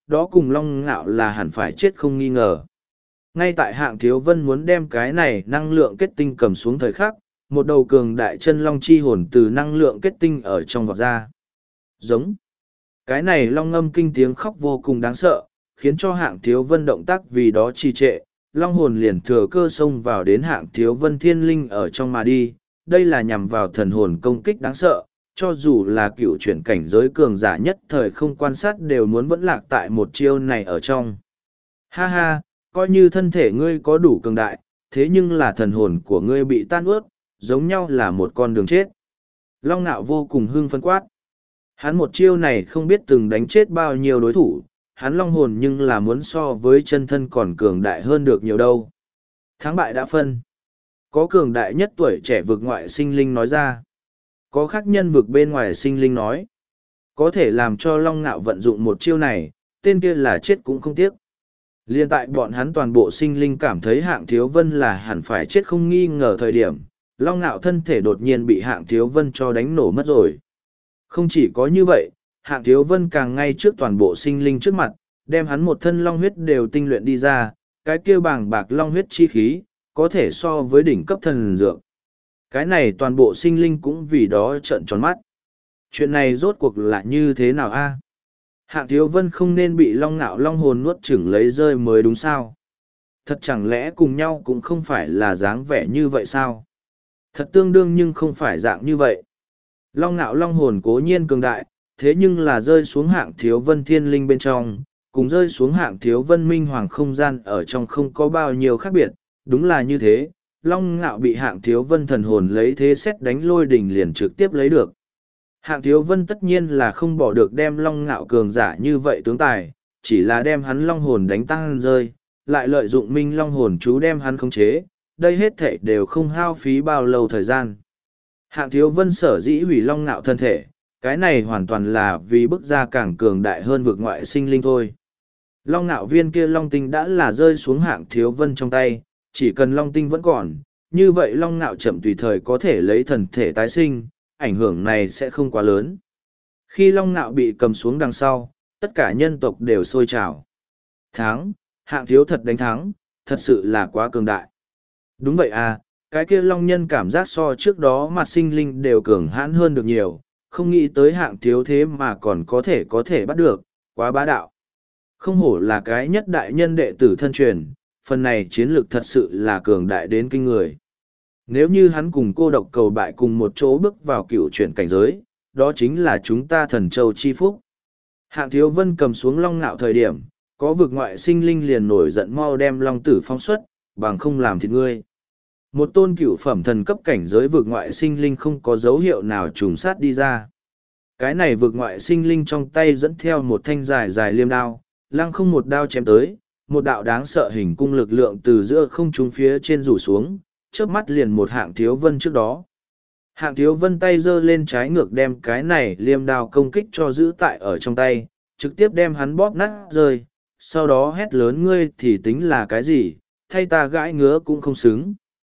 đó cùng Long Ngạo là hẳn phải chết không nghi ngờ. Ngay tại Hạng Thiếu Vân muốn đem cái này năng lượng kết tinh cầm xuống thời khắc, một đầu cường đại chân long chi hồn từ năng lượng kết tinh ở trong vọt ra. Giống. Cái này long ngâm kinh tiếng khóc vô cùng đáng sợ, khiến cho Hạng Thiếu Vân động tác vì đó trì trệ, long hồn liền thừa cơ xông vào đến Hạng Thiếu Vân thiên linh ở trong mà đi. Đây là nhằm vào thần hồn công kích đáng sợ, cho dù là cựu chuyển cảnh giới cường giả nhất thời không quan sát đều muốn vẫn lạc tại một chiêu này ở trong. Ha ha, coi như thân thể ngươi có đủ cường đại, thế nhưng là thần hồn của ngươi bị tan ướt, giống nhau là một con đường chết. Long Nạo vô cùng hưng phấn quát. Hắn một chiêu này không biết từng đánh chết bao nhiêu đối thủ, hắn long hồn nhưng là muốn so với chân thân còn cường đại hơn được nhiều đâu. Thắng bại đã phân. Có cường đại nhất tuổi trẻ vực ngoại sinh linh nói ra. Có khác nhân vực bên ngoài sinh linh nói. Có thể làm cho Long Nạo vận dụng một chiêu này, tên kia là chết cũng không tiếc. Liên tại bọn hắn toàn bộ sinh linh cảm thấy Hạng Thiếu Vân là hẳn phải chết không nghi ngờ thời điểm, Long Nạo thân thể đột nhiên bị Hạng Thiếu Vân cho đánh nổ mất rồi. Không chỉ có như vậy, Hạng Thiếu Vân càng ngay trước toàn bộ sinh linh trước mặt, đem hắn một thân long huyết đều tinh luyện đi ra, cái kia bàng bạc long huyết chi khí, có thể so với đỉnh cấp thần dược. Cái này toàn bộ sinh linh cũng vì đó trợn tròn mắt. Chuyện này rốt cuộc là như thế nào a? Hạng Thiếu Vân không nên bị Long Nạo long hồn nuốt chửng lấy rơi mới đúng sao? Thật chẳng lẽ cùng nhau cũng không phải là dáng vẻ như vậy sao? Thật tương đương nhưng không phải dạng như vậy. Long Nạo long hồn cố nhiên cường đại, thế nhưng là rơi xuống Hạng Thiếu Vân thiên linh bên trong, cùng rơi xuống Hạng Thiếu Vân minh hoàng không gian ở trong không có bao nhiêu khác biệt, đúng là như thế. Long Nạo bị Hạng Thiếu Vân thần hồn lấy thế xét đánh lôi đỉnh liền trực tiếp lấy được. Hạng Thiếu Vân tất nhiên là không bỏ được đem Long Nạo cường giả như vậy tướng tài, chỉ là đem hắn long hồn đánh tăng rơi, lại lợi dụng minh long hồn chú đem hắn khống chế, đây hết thể đều không hao phí bao lâu thời gian. Hạng Thiếu Vân sở dĩ hủy Long Nạo thân thể, cái này hoàn toàn là vì bức ra càng cường đại hơn vực ngoại sinh linh thôi. Long Nạo viên kia long tinh đã là rơi xuống Hạng Thiếu Vân trong tay, chỉ cần long tinh vẫn còn, như vậy Long Nạo chậm tùy thời có thể lấy thần thể tái sinh, ảnh hưởng này sẽ không quá lớn. Khi Long Nạo bị cầm xuống đằng sau, tất cả nhân tộc đều sôi trào. Thắng, Hạng Thiếu thật đánh thắng, thật sự là quá cường đại. Đúng vậy à, cái kia Long Nhân cảm giác so trước đó mặt sinh linh đều cường hãn hơn được nhiều, không nghĩ tới Hạng Thiếu thế mà còn có thể bắt được, quá bá đạo. Không hổ là cái nhất đại nhân đệ tử thân truyền, phần này chiến lược thật sự là cường đại đến kinh người. Nếu như hắn cùng cô độc cầu bại cùng một chỗ bước vào cựu chuyển cảnh giới, đó chính là chúng ta thần châu chi phúc. Hạng Thiếu Vân cầm xuống Long Nạo thời điểm, có vực ngoại sinh linh liền nổi giận mau đem Long Tử phóng xuất, bằng không làm thịt ngươi. Một tôn cựu phẩm thần cấp cảnh giới vực ngoại sinh linh không có dấu hiệu nào trùng sát đi ra. Cái này vực ngoại sinh linh trong tay dẫn theo một thanh dài dài liêm đao, lăng không một đao chém tới, một đạo đáng sợ hình cung lực lượng từ giữa không trung phía trên rủ xuống, chớp mắt liền một Hạng Thiếu Vân trước đó. Hạng Thiếu Vân tay giơ lên trái ngược đem cái này liêm đao công kích cho giữ tại ở trong tay, trực tiếp đem hắn bóp nát rơi, sau đó hét lớn ngươi thì tính là cái gì, thay ta gãi ngứa cũng không xứng.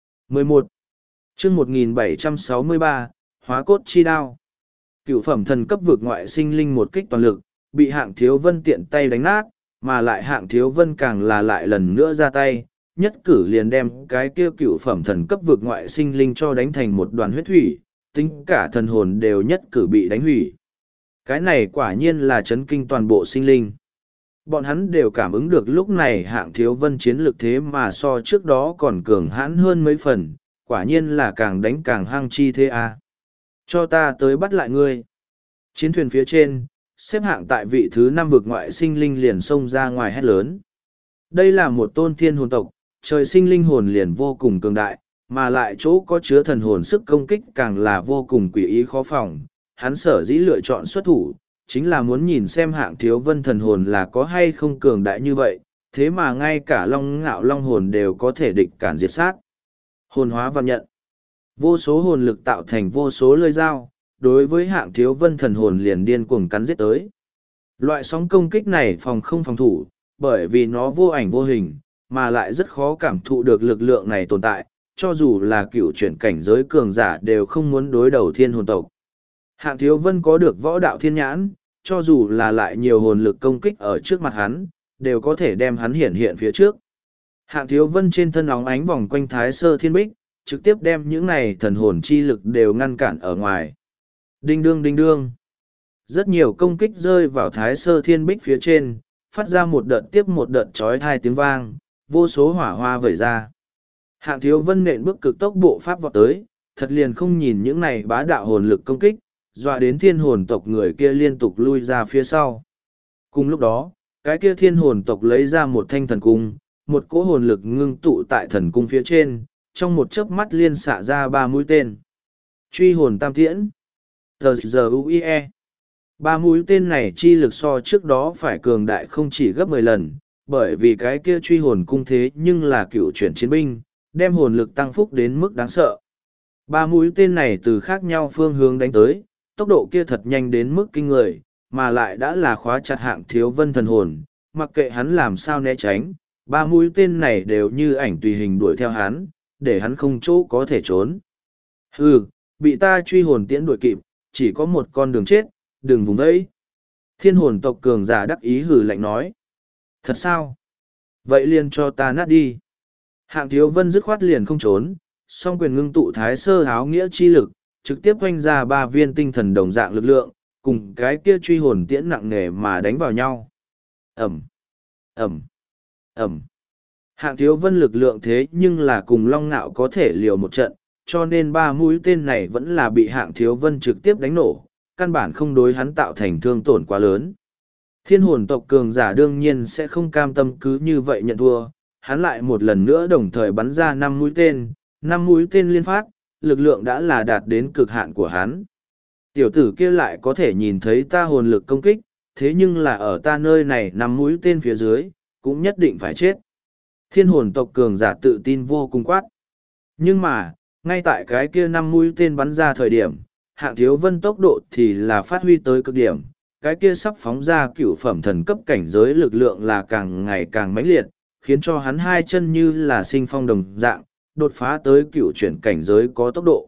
11. chương 1763, Hóa cốt chi đao. Cựu phẩm thần cấp vực ngoại sinh linh một kích toàn lực, bị Hạng Thiếu Vân tiện tay đánh nát, mà lại Hạng Thiếu Vân càng là lại lần nữa ra tay, nhất cử liền đem cái kia cựu phẩm thần cấp vực ngoại sinh linh cho đánh thành một đoàn huyết thủy, tính cả thần hồn đều nhất cử bị đánh hủy. Cái này quả nhiên là chấn kinh toàn bộ sinh linh. Bọn hắn đều cảm ứng được lúc này Hạng Thiếu Vân chiến lực thế mà so trước đó còn cường hãn hơn mấy phần, quả nhiên là càng đánh càng hăng chi thế à. Cho ta tới bắt lại ngươi. Chiến thuyền phía trên, xếp hạng tại vị thứ 5 vực ngoại sinh linh liền xông ra ngoài hét lớn. Đây là một tôn thiên hồn tộc, trời sinh linh hồn liền vô cùng cường đại, mà lại chỗ có chứa thần hồn sức công kích càng là vô cùng quỷ ý khó phòng. Hắn sở dĩ lựa chọn xuất thủ, chính là muốn nhìn xem Hạng Thiếu Vân thần hồn là có hay không cường đại như vậy, thế mà ngay cả Long Ngạo long hồn đều có thể địch cản diệt sát. Hồn hóa vạn nhận. Vô số hồn lực tạo thành vô số lưỡi dao, đối với Hạng Thiếu Vân thần hồn liền điên cuồng cắn giết tới. Loại sóng công kích này phòng không phòng thủ, bởi vì nó vô ảnh vô hình, mà lại rất khó cảm thụ được lực lượng này tồn tại, cho dù là cựu chuyển cảnh giới cường giả đều không muốn đối đầu thiên hồn tộc. Hạng Thiếu Vân có được võ đạo thiên nhãn, cho dù là lại nhiều hồn lực công kích ở trước mặt hắn, đều có thể đem hắn hiện phía trước. Hạng Thiếu Vân trên thân óng ánh vòng quanh Thái Sơ Thiên Bích, trực tiếp đem những này thần hồn chi lực đều ngăn cản ở ngoài. Đinh đương đinh đương. Rất nhiều công kích rơi vào Thái Sơ Thiên Bích phía trên, phát ra một đợt tiếp một đợt chói tai tiếng vang, vô số hỏa hoa vẩy ra. Hạng Thiếu Vân nện bước cực tốc bộ pháp vọt tới, thật liền không nhìn những này bá đạo hồn lực công kích, dọa đến thiên hồn tộc người kia liên tục lui ra phía sau. Cùng lúc đó, cái kia thiên hồn tộc lấy ra một thanh thần cung, một cỗ hồn lực ngưng tụ tại thần cung phía trên, trong một chớp mắt liên xạ ra 3 mũi tên. Truy hồn tam tiễn. TGUIE. 3 mũi tên này chi lực so trước đó phải cường đại không chỉ gấp 10 lần, bởi vì cái kia truy hồn cung thế nhưng là cựu chuyển chiến binh, đem hồn lực tăng phúc đến mức đáng sợ. 3 mũi tên này từ khác nhau phương hướng đánh tới, tốc độ kia thật nhanh đến mức kinh người, mà lại đã là khóa chặt Hạng Thiếu Vân thần hồn, mặc kệ hắn làm sao né tránh, 3 mũi tên này đều như ảnh tùy hình đuổi theo hắn, để hắn không chỗ có thể trốn. Hừ, bị ta truy hồn tiễn đuổi kịp, chỉ có một con đường chết, đừng vùng vẫy. Thiên hồn tộc cường giả đắc ý hừ lạnh nói. Thật sao? Vậy liền cho ta nát đi. Hạng Thiếu Vân dứt khoát liền không trốn, song quyền ngưng tụ Thái Sơ áo nghĩa chi lực, trực tiếp oanh ra 3 viên tinh thần đồng dạng lực lượng, cùng cái kia truy hồn tiễn nặng nề mà đánh vào nhau. Ẩm, Ẩm, Ẩm. Hạng Thiếu Vân lực lượng thế nhưng là cùng Long Ngạo có thể liều một trận, cho nên 3 mũi tên này vẫn là bị Hạng Thiếu Vân trực tiếp đánh nổ, căn bản không đối hắn tạo thành thương tổn quá lớn. Thiên hồn tộc cường giả đương nhiên sẽ không cam tâm cứ như vậy nhận thua, hắn lại một lần nữa đồng thời bắn ra 5 mũi tên, 5 mũi tên liên phát, lực lượng đã là đạt đến cực hạn của hắn. Tiểu tử kia lại có thể nhìn thấy ta hồn lực công kích, thế nhưng là ở ta nơi này 5 mũi tên phía dưới, cũng nhất định phải chết. Thiên hồn tộc cường giả tự tin vô cùng quát. Nhưng mà, ngay tại cái kia 5 mũi tên bắn ra thời điểm, Hạng Thiếu Vân tốc độ thì là phát huy tới cực điểm, cái kia sắp phóng ra cửu phẩm thần cấp cảnh giới lực lượng là càng ngày càng mãnh liệt, khiến cho hắn hai chân như là sinh phong đồng dạng, đột phá tới cửu chuyển cảnh giới có tốc độ.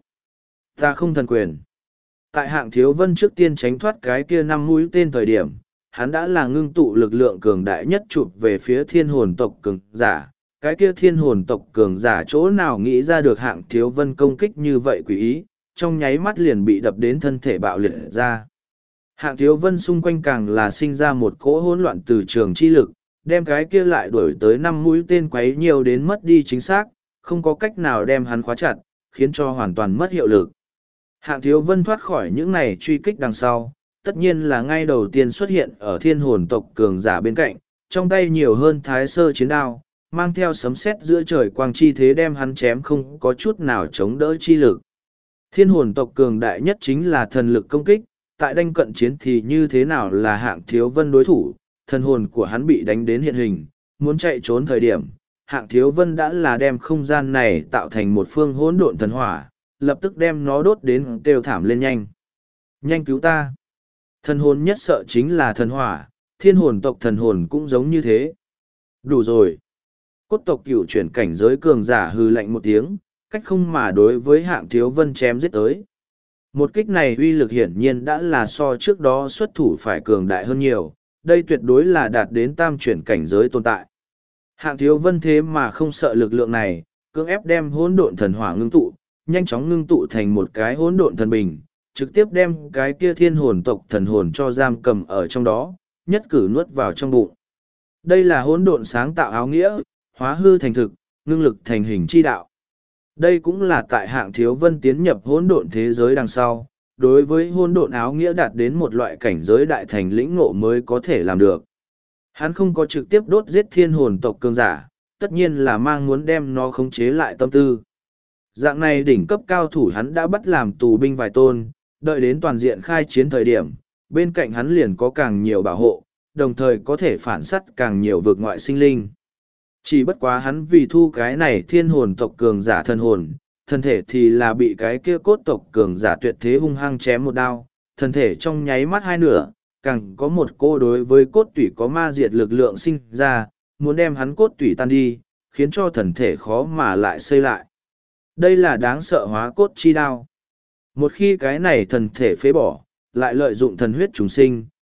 Ta không thần quyền. Tại Hạng Thiếu Vân trước tiên tránh thoát cái kia 5 mũi tên thời điểm, hắn đã là ngưng tụ lực lượng cường đại nhất chụp về phía thiên hồn tộc cường giả. Cái kia thiên hồn tộc cường giả chỗ nào nghĩ ra được Hạng Thiếu Vân công kích như vậy quỷ ý, trong nháy mắt liền bị đập đến thân thể bạo liệt ra. Hạng Thiếu Vân xung quanh càng là sinh ra một cỗ hỗn loạn từ trường chi lực, đem cái kia lại đuổi tới 5 mũi tên quấy nhiều đến mất đi chính xác, không có cách nào đem hắn khóa chặt, khiến cho hoàn toàn mất hiệu lực. Hạng Thiếu Vân thoát khỏi những này truy kích đằng sau, tất nhiên là ngay đầu tiên xuất hiện ở thiên hồn tộc cường giả bên cạnh, trong tay nhiều hơn Thái Sơ chiến đao, mang theo sấm sét giữa trời quang chi thế đem hắn chém không có chút nào chống đỡ chi lực. Thiên hồn tộc cường đại nhất chính là thần lực công kích, tại đanh cận chiến thì như thế nào là Hạng Thiếu Vân đối thủ, thần hồn của hắn bị đánh đến hiện hình, muốn chạy trốn thời điểm, Hạng Thiếu Vân đã là đem không gian này tạo thành một phương hỗn độn thần hỏa, lập tức đem nó đốt đến kêu thảm lên nhanh. Nhanh cứu ta! Thần hồn nhất sợ chính là thần hỏa, thiên hồn tộc thần hồn cũng giống như thế. Đủ rồi! Cốt tộc cửu chuyển cảnh giới cường giả hư lạnh một tiếng, cách không mà đối với Hạng Thiếu Vân chém giết tới. Một kích này uy lực hiển nhiên đã là so trước đó xuất thủ phải cường đại hơn nhiều, đây tuyệt đối là đạt đến tam chuyển cảnh giới tồn tại. Hạng Thiếu Vân thế mà không sợ lực lượng này, cưỡng ép đem hỗn độn thần hỏa ngưng tụ, nhanh chóng ngưng tụ thành một cái hỗn độn thần bình, trực tiếp đem cái kia thiên hồn tộc thần hồn cho giam cầm ở trong đó, nhất cử nuốt vào trong bụng. Đây là hỗn độn sáng tạo áo nghĩa, hóa hư thành thực, ngưng lực thành hình chi đạo. Đây cũng là tại Hạng Thiếu Vân tiến nhập hỗn độn thế giới đằng sau, đối với hỗn độn áo nghĩa đạt đến một loại cảnh giới đại thành lĩnh ngộ mới có thể làm được. Hắn không có trực tiếp đốt giết thiên hồn tộc cường giả, tất nhiên là mang muốn đem nó khống chế lại tâm tư. Dạng này đỉnh cấp cao thủ hắn đã bắt làm tù binh vài tôn, đợi đến toàn diện khai chiến thời điểm, bên cạnh hắn liền có càng nhiều bảo hộ, đồng thời có thể phản sát càng nhiều vực ngoại sinh linh. Chỉ bất quá hắn vì thu cái này thiên hồn tộc cường giả thân hồn, thân thể thì là bị cái kia cốt tộc cường giả tuyệt thế hung hăng chém một đao, thân thể trong nháy mắt hai nửa, càng có một cô đối với cốt tủy có ma diệt lực lượng sinh ra, muốn đem hắn cốt tủy tan đi, khiến cho thần thể khó mà lại xây lại. Đây là đáng sợ hóa cốt chi đao. Một khi cái này thần thể phế bỏ, lại lợi dụng thần huyết trùng sinh,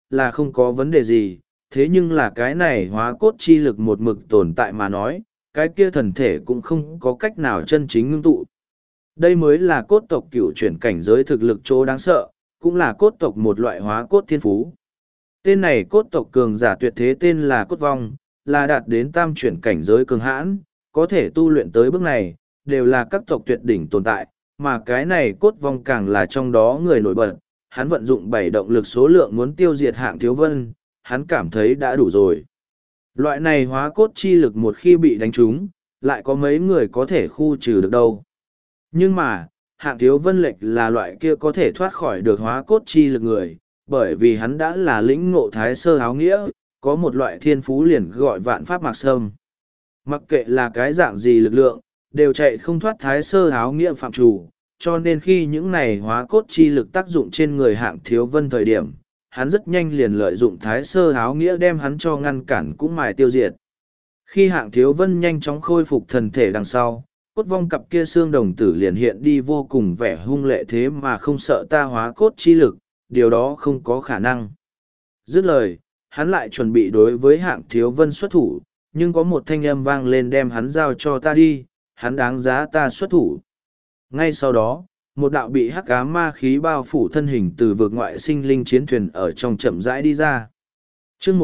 là không có vấn đề gì, thế nhưng là cái này hóa cốt chi lực một mực tồn tại mà nói, cái kia thần thể cũng không có cách nào chân chính ngưng tụ. Đây mới là cốt tộc cựu chuyển cảnh giới thực lực chỗ đáng sợ, cũng là cốt tộc một loại hóa cốt thiên phú. Tên này cốt tộc cường giả tuyệt thế tên là cốt vong, là đạt đến tam chuyển cảnh giới cường hãn, có thể tu luyện tới bước này, đều là các tộc tuyệt đỉnh tồn tại, mà cái này cốt vong càng là trong đó người nổi bật. Hắn vận dụng 7 động lực số lượng muốn tiêu diệt Hạng Thiếu Vân, hắn cảm thấy đã đủ rồi. Loại này hóa cốt chi lực một khi bị đánh trúng, lại có mấy người có thể khu trừ được đâu. Nhưng mà, Hạng Thiếu Vân lệch là loại kia có thể thoát khỏi được hóa cốt chi lực người, bởi vì hắn đã là lĩnh ngộ thái sơ áo nghĩa, có một loại thiên phú liền gọi vạn pháp mạc sâm. Mặc kệ là cái dạng gì lực lượng, đều chạy không thoát thái sơ áo nghĩa phạm chủ, cho nên khi những này hóa cốt chi lực tác dụng trên người Hạng Thiếu Vân thời điểm, hắn rất nhanh liền lợi dụng thái sơ áo nghĩa đem hắn cho ngăn cản cũng mài tiêu diệt. Khi Hạng Thiếu Vân nhanh chóng khôi phục thần thể đằng sau, cốt vong cặp kia xương đồng tử liền hiện đi vô cùng vẻ hung lệ, thế mà không sợ ta hóa cốt chi lực, điều đó không có khả năng. Dứt lời, hắn lại chuẩn bị đối với Hạng Thiếu Vân xuất thủ, nhưng có một thanh âm vang lên đem hắn giao cho ta đi, hắn đáng giá ta xuất thủ. Ngay sau đó, một đạo bị hắc ám ma khí bao phủ thân hình từ vực ngoại sinh linh chiến thuyền ở trong chậm rãi đi ra. Chương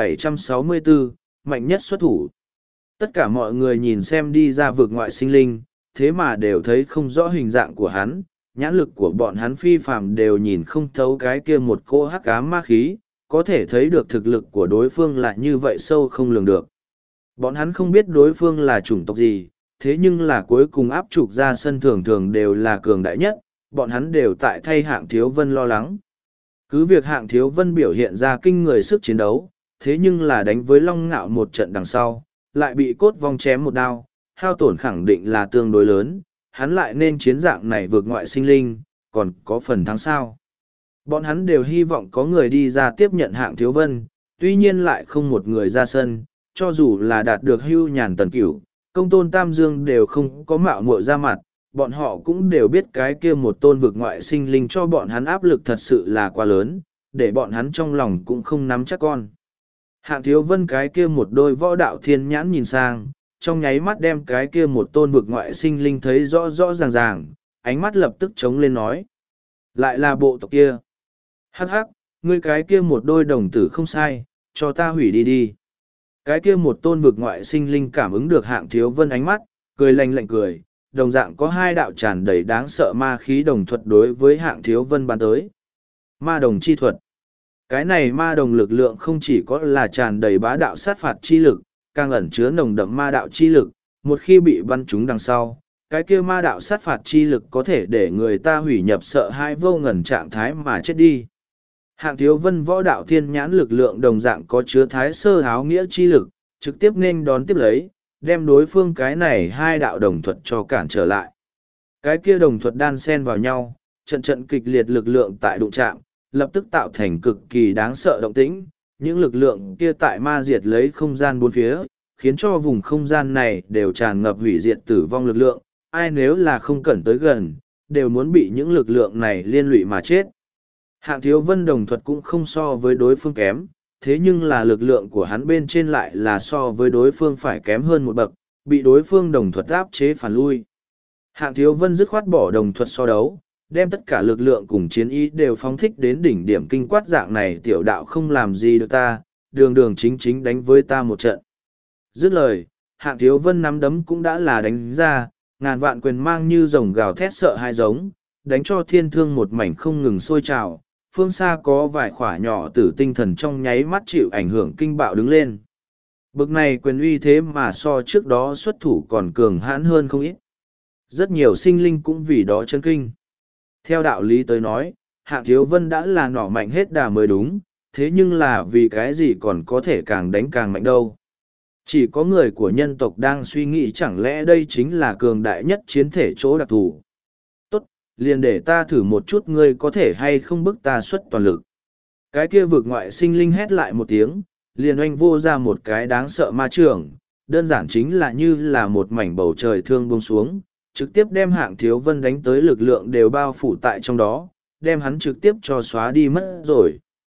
1764, mạnh nhất xuất thủ. Tất cả mọi người nhìn xem đi ra vực ngoại sinh linh, thế mà đều thấy không rõ hình dạng của hắn, nhãn lực của bọn hắn phi phàm đều nhìn không thấu cái kia một cỗ hắc ám ma khí, có thể thấy được thực lực của đối phương là như vậy sâu không lường được. Bọn hắn không biết đối phương là chủng tộc gì, thế nhưng là cuối cùng áp trục ra sân thường thường đều là cường đại nhất, bọn hắn đều tại thay Hạng Thiếu Vân lo lắng. Cứ việc Hạng Thiếu Vân biểu hiện ra kinh người sức chiến đấu, thế nhưng là đánh với Long Ngạo một trận đằng sau, lại bị cốt vong chém một đao, hao tổn khẳng định là tương đối lớn, hắn lại nên chiến dạng này vượt ngoại sinh linh, còn có phần thắng sao. Bọn hắn đều hy vọng có người đi ra tiếp nhận Hạng Thiếu Vân, tuy nhiên lại không một người ra sân, cho dù là đạt được Hưu Nhàn Tần Cửu, Công Tôn Tam Dương đều không có mạo muội ra mặt, bọn họ cũng đều biết cái kia một tôn vực ngoại sinh linh cho bọn hắn áp lực thật sự là quá lớn, để bọn hắn trong lòng cũng không nắm chắc con. Hạng Thiếu Vân cái kia một đôi võ đạo thiên nhãn nhìn sang, trong nháy mắt đem cái kia một tôn vực ngoại sinh linh thấy rõ rõ ràng ràng, ánh mắt lập tức trống lên nói. Lại là bộ tộc kia. Hắc hắc, ngươi cái kia một đôi đồng tử không sai, cho ta hủy đi đi. Cái kia một tôn vực ngoại sinh linh cảm ứng được Hạng Thiếu Vân ánh mắt, cười lạnh lạnh cười, đồng dạng có hai đạo tràn đầy đáng sợ ma khí đồng thuật đối với Hạng Thiếu Vân ban tới. Ma đồng chi thuật. Cái này ma đồng lực lượng không chỉ có là tràn đầy bá đạo sát phạt chi lực, càng ẩn chứa nồng đậm ma đạo chi lực, một khi bị bắn trúng đằng sau, cái kia ma đạo sát phạt chi lực có thể để người ta hủy nhập sợ hãi vô ngần trạng thái mà chết đi. Hạng Thiếu Vân võ đạo thiên nhãn lực lượng đồng dạng có chứa thái sơ áo nghĩa chi lực, trực tiếp nên đón tiếp lấy, đem đối phương cái này hai đạo đồng thuật cho cản trở lại. Cái kia đồng thuật đan xen vào nhau, trận trận kịch liệt lực lượng tại đụng chạm, lập tức tạo thành cực kỳ đáng sợ động tĩnh, những lực lượng kia tại ma diệt lấy không gian bốn phía, khiến cho vùng không gian này đều tràn ngập hủy diệt tử vong lực lượng, ai nếu là không cẩn tới gần, đều muốn bị những lực lượng này liên lụy mà chết. Hạng Thiếu Vân đồng thuật cũng không so với đối phương kém, thế nhưng là lực lượng của hắn bên trên lại là so với đối phương phải kém hơn một bậc, bị đối phương đồng thuật áp chế phản lui. Hạng Thiếu Vân dứt khoát bỏ đồng thuật so đấu, đem tất cả lực lượng cùng chiến ý đều phóng thích đến đỉnh điểm kinh quát dạng này tiểu đạo không làm gì được ta, đường đường chính chính đánh với ta một trận. Dứt lời, Hạng Thiếu Vân nắm đấm cũng đã là đánh ra, ngàn vạn quyền mang như rồng gào thét sợ hai giống, đánh cho thiên thương một mảnh không ngừng sôi trào, phương xa có vài khỏa nhỏ tử tinh thần trong nháy mắt chịu ảnh hưởng kinh bạo đứng lên. Bực này quyền uy thế mà so trước đó xuất thủ còn cường hãn hơn không ít. Rất nhiều sinh linh cũng vì đó chấn kinh. Theo đạo lý tới nói, Hạng Thiếu Vân đã là nỏ mạnh hết đà mới đúng, thế nhưng là vì cái gì còn có thể càng đánh càng mạnh đâu. Chỉ có người của nhân tộc đang suy nghĩ chẳng lẽ đây chính là cường đại nhất chiến thể chỗ đặc thù. Tốt, liền để ta thử một chút ngươi có thể hay không bức ta xuất toàn lực. Cái kia vực ngoại sinh linh hét lại một tiếng, liền oanh vô ra một cái đáng sợ ma trưởng, đơn giản chính là như là một mảnh bầu trời thương buông xuống, trực tiếp đem Hạng Thiếu Vân đánh tới lực lượng đều bao phủ tại trong đó, đem hắn trực tiếp cho xóa đi mất rồi.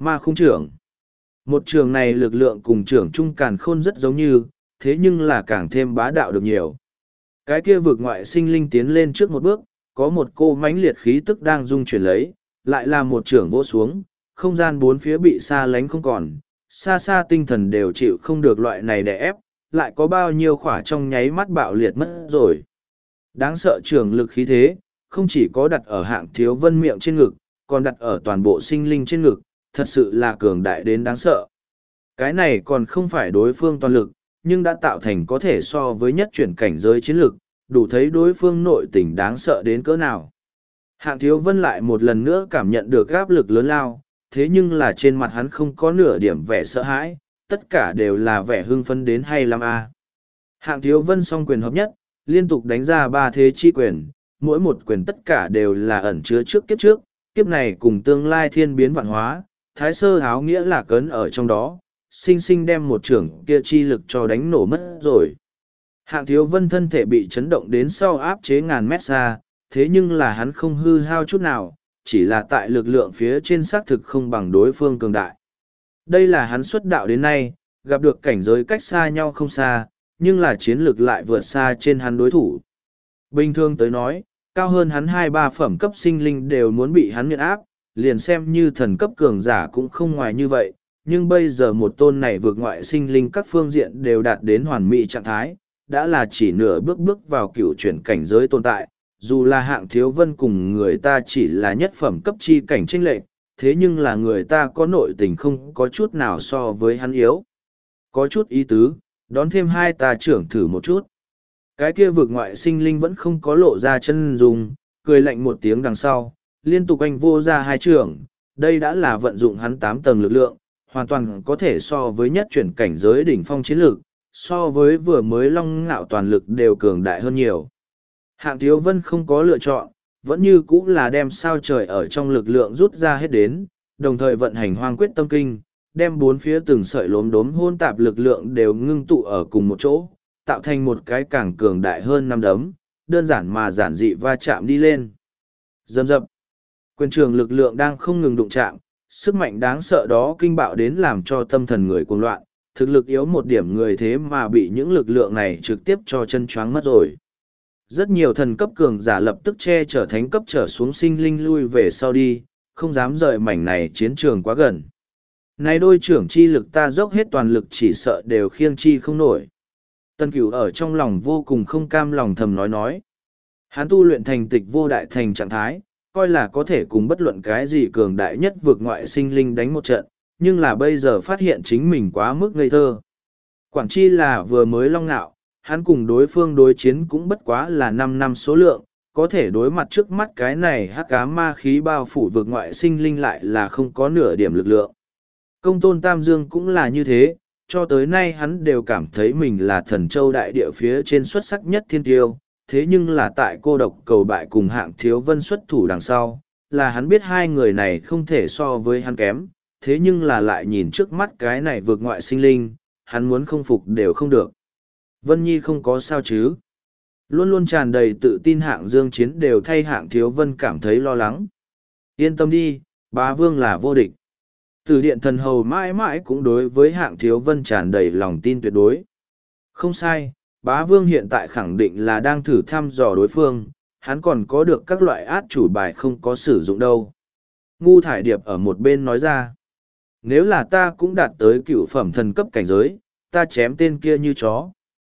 Ma khung trưởng. Một trường này lực lượng cùng trưởng trung càn khôn rất giống như, thế nhưng là càng thêm bá đạo được nhiều. Cái kia vực ngoại sinh linh tiến lên trước một bước, có một cô mãnh liệt khí tức đang dung chuyển lấy, lại là một trưởng vỗ xuống, không gian bốn phía bị xa lánh không còn, xa xa tinh thần đều chịu không được loại này đè ép, lại có bao nhiêu khỏa trong nháy mắt bạo liệt mất rồi. Đáng sợ trường lực khí thế, không chỉ có đặt ở hạng thiếu vân miệng trên ngực, còn đặt ở toàn bộ sinh linh trên ngực, thật sự là cường đại đến đáng sợ. Cái này còn không phải đối phương toàn lực, nhưng đã tạo thành có thể so với nhất chuyển cảnh giới chiến lực, đủ thấy đối phương nội tình đáng sợ đến cỡ nào. Hạng thiếu vân lại một lần nữa cảm nhận được áp lực lớn lao, thế nhưng là trên mặt hắn không có nửa điểm vẻ sợ hãi, tất cả đều là vẻ hưng phấn đến hay lắm a. Hạng thiếu vân song quyền hợp nhất, liên tục đánh ra ba thế chi quyền, mỗi một quyền tất cả đều là ẩn chứa trước, kiếp này cùng tương lai thiên biến vạn hóa, thái sơ áo nghĩa là cấn ở trong đó, sinh sinh đem một trưởng kia chi lực cho đánh nổ mất rồi. Hạng thiếu vân thân thể bị chấn động đến sau áp chế ngàn mét xa, thế nhưng là hắn không hư hao chút nào, chỉ là tại lực lượng phía trên xác thực không bằng đối phương cường đại. Đây là hắn xuất đạo đến nay, gặp được cảnh giới cách xa nhau không xa, nhưng là chiến lược lại vượt xa trên hắn đối thủ. Bình thường tới nói, cao hơn hắn 2-3 phẩm cấp sinh linh đều muốn bị hắn nhận áp, liền xem như thần cấp cường giả cũng không ngoài như vậy, nhưng bây giờ một tôn này vượt ngoại sinh linh các phương diện đều đạt đến hoàn mỹ trạng thái, đã là chỉ nửa bước vào cựu chuyển cảnh giới tồn tại, dù là hạng thiếu vân cùng người ta chỉ là nhất phẩm cấp chi cảnh tranh lệch, thế nhưng là người ta có nội tình không có chút nào so với hắn yếu. Có chút ý tứ, đón thêm hai ta trưởng thử một chút. Cái kia vực ngoại sinh linh vẫn không có lộ ra chân dùng, cười lạnh một tiếng đằng sau, liên tục anh vô ra hai trưởng, đây đã là vận dụng hắn 8 tầng lực lượng, hoàn toàn có thể so với nhất chuyển cảnh giới đỉnh phong chiến lược, so với vừa mới long ngạo toàn lực đều cường đại hơn nhiều. Hạng thiếu vân không có lựa chọn, vẫn như cũ là đem sao trời ở trong lực lượng rút ra hết đến, đồng thời vận hành hoang quyết tâm kinh, đem bốn phía từng sợi lốm đốm hôn tạp lực lượng đều ngưng tụ ở cùng một chỗ, tạo thành một cái càng cường đại hơn năm đấm, đơn giản mà giản dị va chạm đi lên. Dầm dập, quyền trường lực lượng đang không ngừng đụng chạm, sức mạnh đáng sợ đó kinh bạo đến làm cho tâm thần người cuồng loạn, thực lực yếu một điểm người thế mà bị những lực lượng này trực tiếp cho chân choáng mất rồi. Rất nhiều thần cấp cường giả lập tức che chở thánh cấp trở xuống sinh linh lui về sau đi, không dám rời mảnh này chiến trường quá gần. Này đôi trưởng chi lực ta dốc hết toàn lực chỉ sợ đều khiêng chi không nổi. Tân Cửu ở trong lòng vô cùng không cam lòng thầm nói. Hắn tu luyện thành tịch vô đại thành trạng thái, coi là có thể cùng bất luận cái gì cường đại nhất vượt ngoại sinh linh đánh một trận, nhưng là bây giờ phát hiện chính mình quá mức ngây thơ. Quản chi là vừa mới long nạo, hắn cùng đối phương đối chiến cũng bất quá là 5 năm số lượng, có thể đối mặt trước mắt cái này hắc ám ma khí bao phủ vượt ngoại sinh linh lại là không có nửa điểm lực lượng. Công tôn Tam Dương cũng là như thế, cho tới nay hắn đều cảm thấy mình là thần châu đại địa phía trên xuất sắc nhất thiên tiêu, thế nhưng là tại cô độc cầu bại cùng hạng thiếu vân xuất thủ đằng sau, là hắn biết hai người này không thể so với hắn kém, thế nhưng là lại nhìn trước mắt cái này vượt ngoại sinh linh, hắn muốn không phục đều không được. Vân Nhi không có sao chứ. Luôn luôn tràn đầy tự tin hạng dương chiến đều thay hạng thiếu vân cảm thấy lo lắng. Yên tâm đi, bá vương là vô địch. Từ điện thần hầu mãi mãi cũng đối với hạng thiếu vân tràn đầy lòng tin tuyệt đối. Không sai, bá vương hiện tại khẳng định là đang thử thăm dò đối phương, hắn còn có được các loại át chủ bài không có sử dụng đâu. Ngu thải điệp ở một bên nói ra. Nếu là ta cũng đạt tới cựu phẩm thần cấp cảnh giới, ta chém tên kia như chó.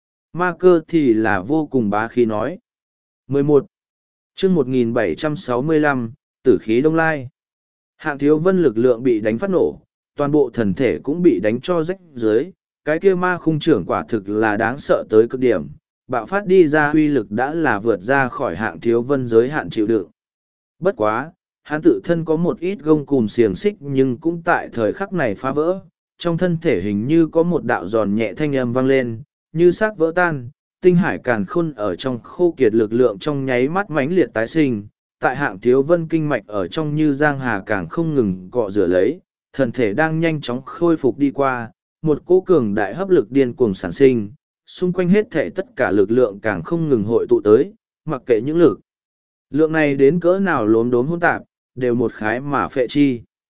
Ma cơ thì là vô cùng bá khí nói. 11. chương 1765, tử khí đông lai. Hạng thiếu vân lực lượng bị đánh phát nổ, toàn bộ thần thể cũng bị đánh cho rách dưới. Cái kia ma khung trưởng quả thực là đáng sợ tới cực điểm. Bạo phát đi ra uy lực đã là vượt ra khỏi hạng thiếu vân giới hạn chịu đựng. Bất quá, hắn tự thân có một ít gông cùm xiềng xích nhưng cũng tại thời khắc này phá vỡ. Trong thân thể hình như có một đạo giòn nhẹ thanh âm vang lên, như xác vỡ tan, tinh hải càn khôn ở trong khô kiệt lực lượng trong nháy mắt mãnh liệt tái sinh, tại hạng thiếu vân kinh mạch ở trong như giang hà càng không ngừng cọ rửa lấy, thần thể đang nhanh chóng khôi phục đi qua, một cỗ cường đại hấp lực điên cuồng sản sinh, xung quanh hết thể tất cả lực lượng càng không ngừng hội tụ tới, mặc kệ những lực lượng này đến cỡ nào lốm đốm hỗn tạp, đều một khái mà phệ chi.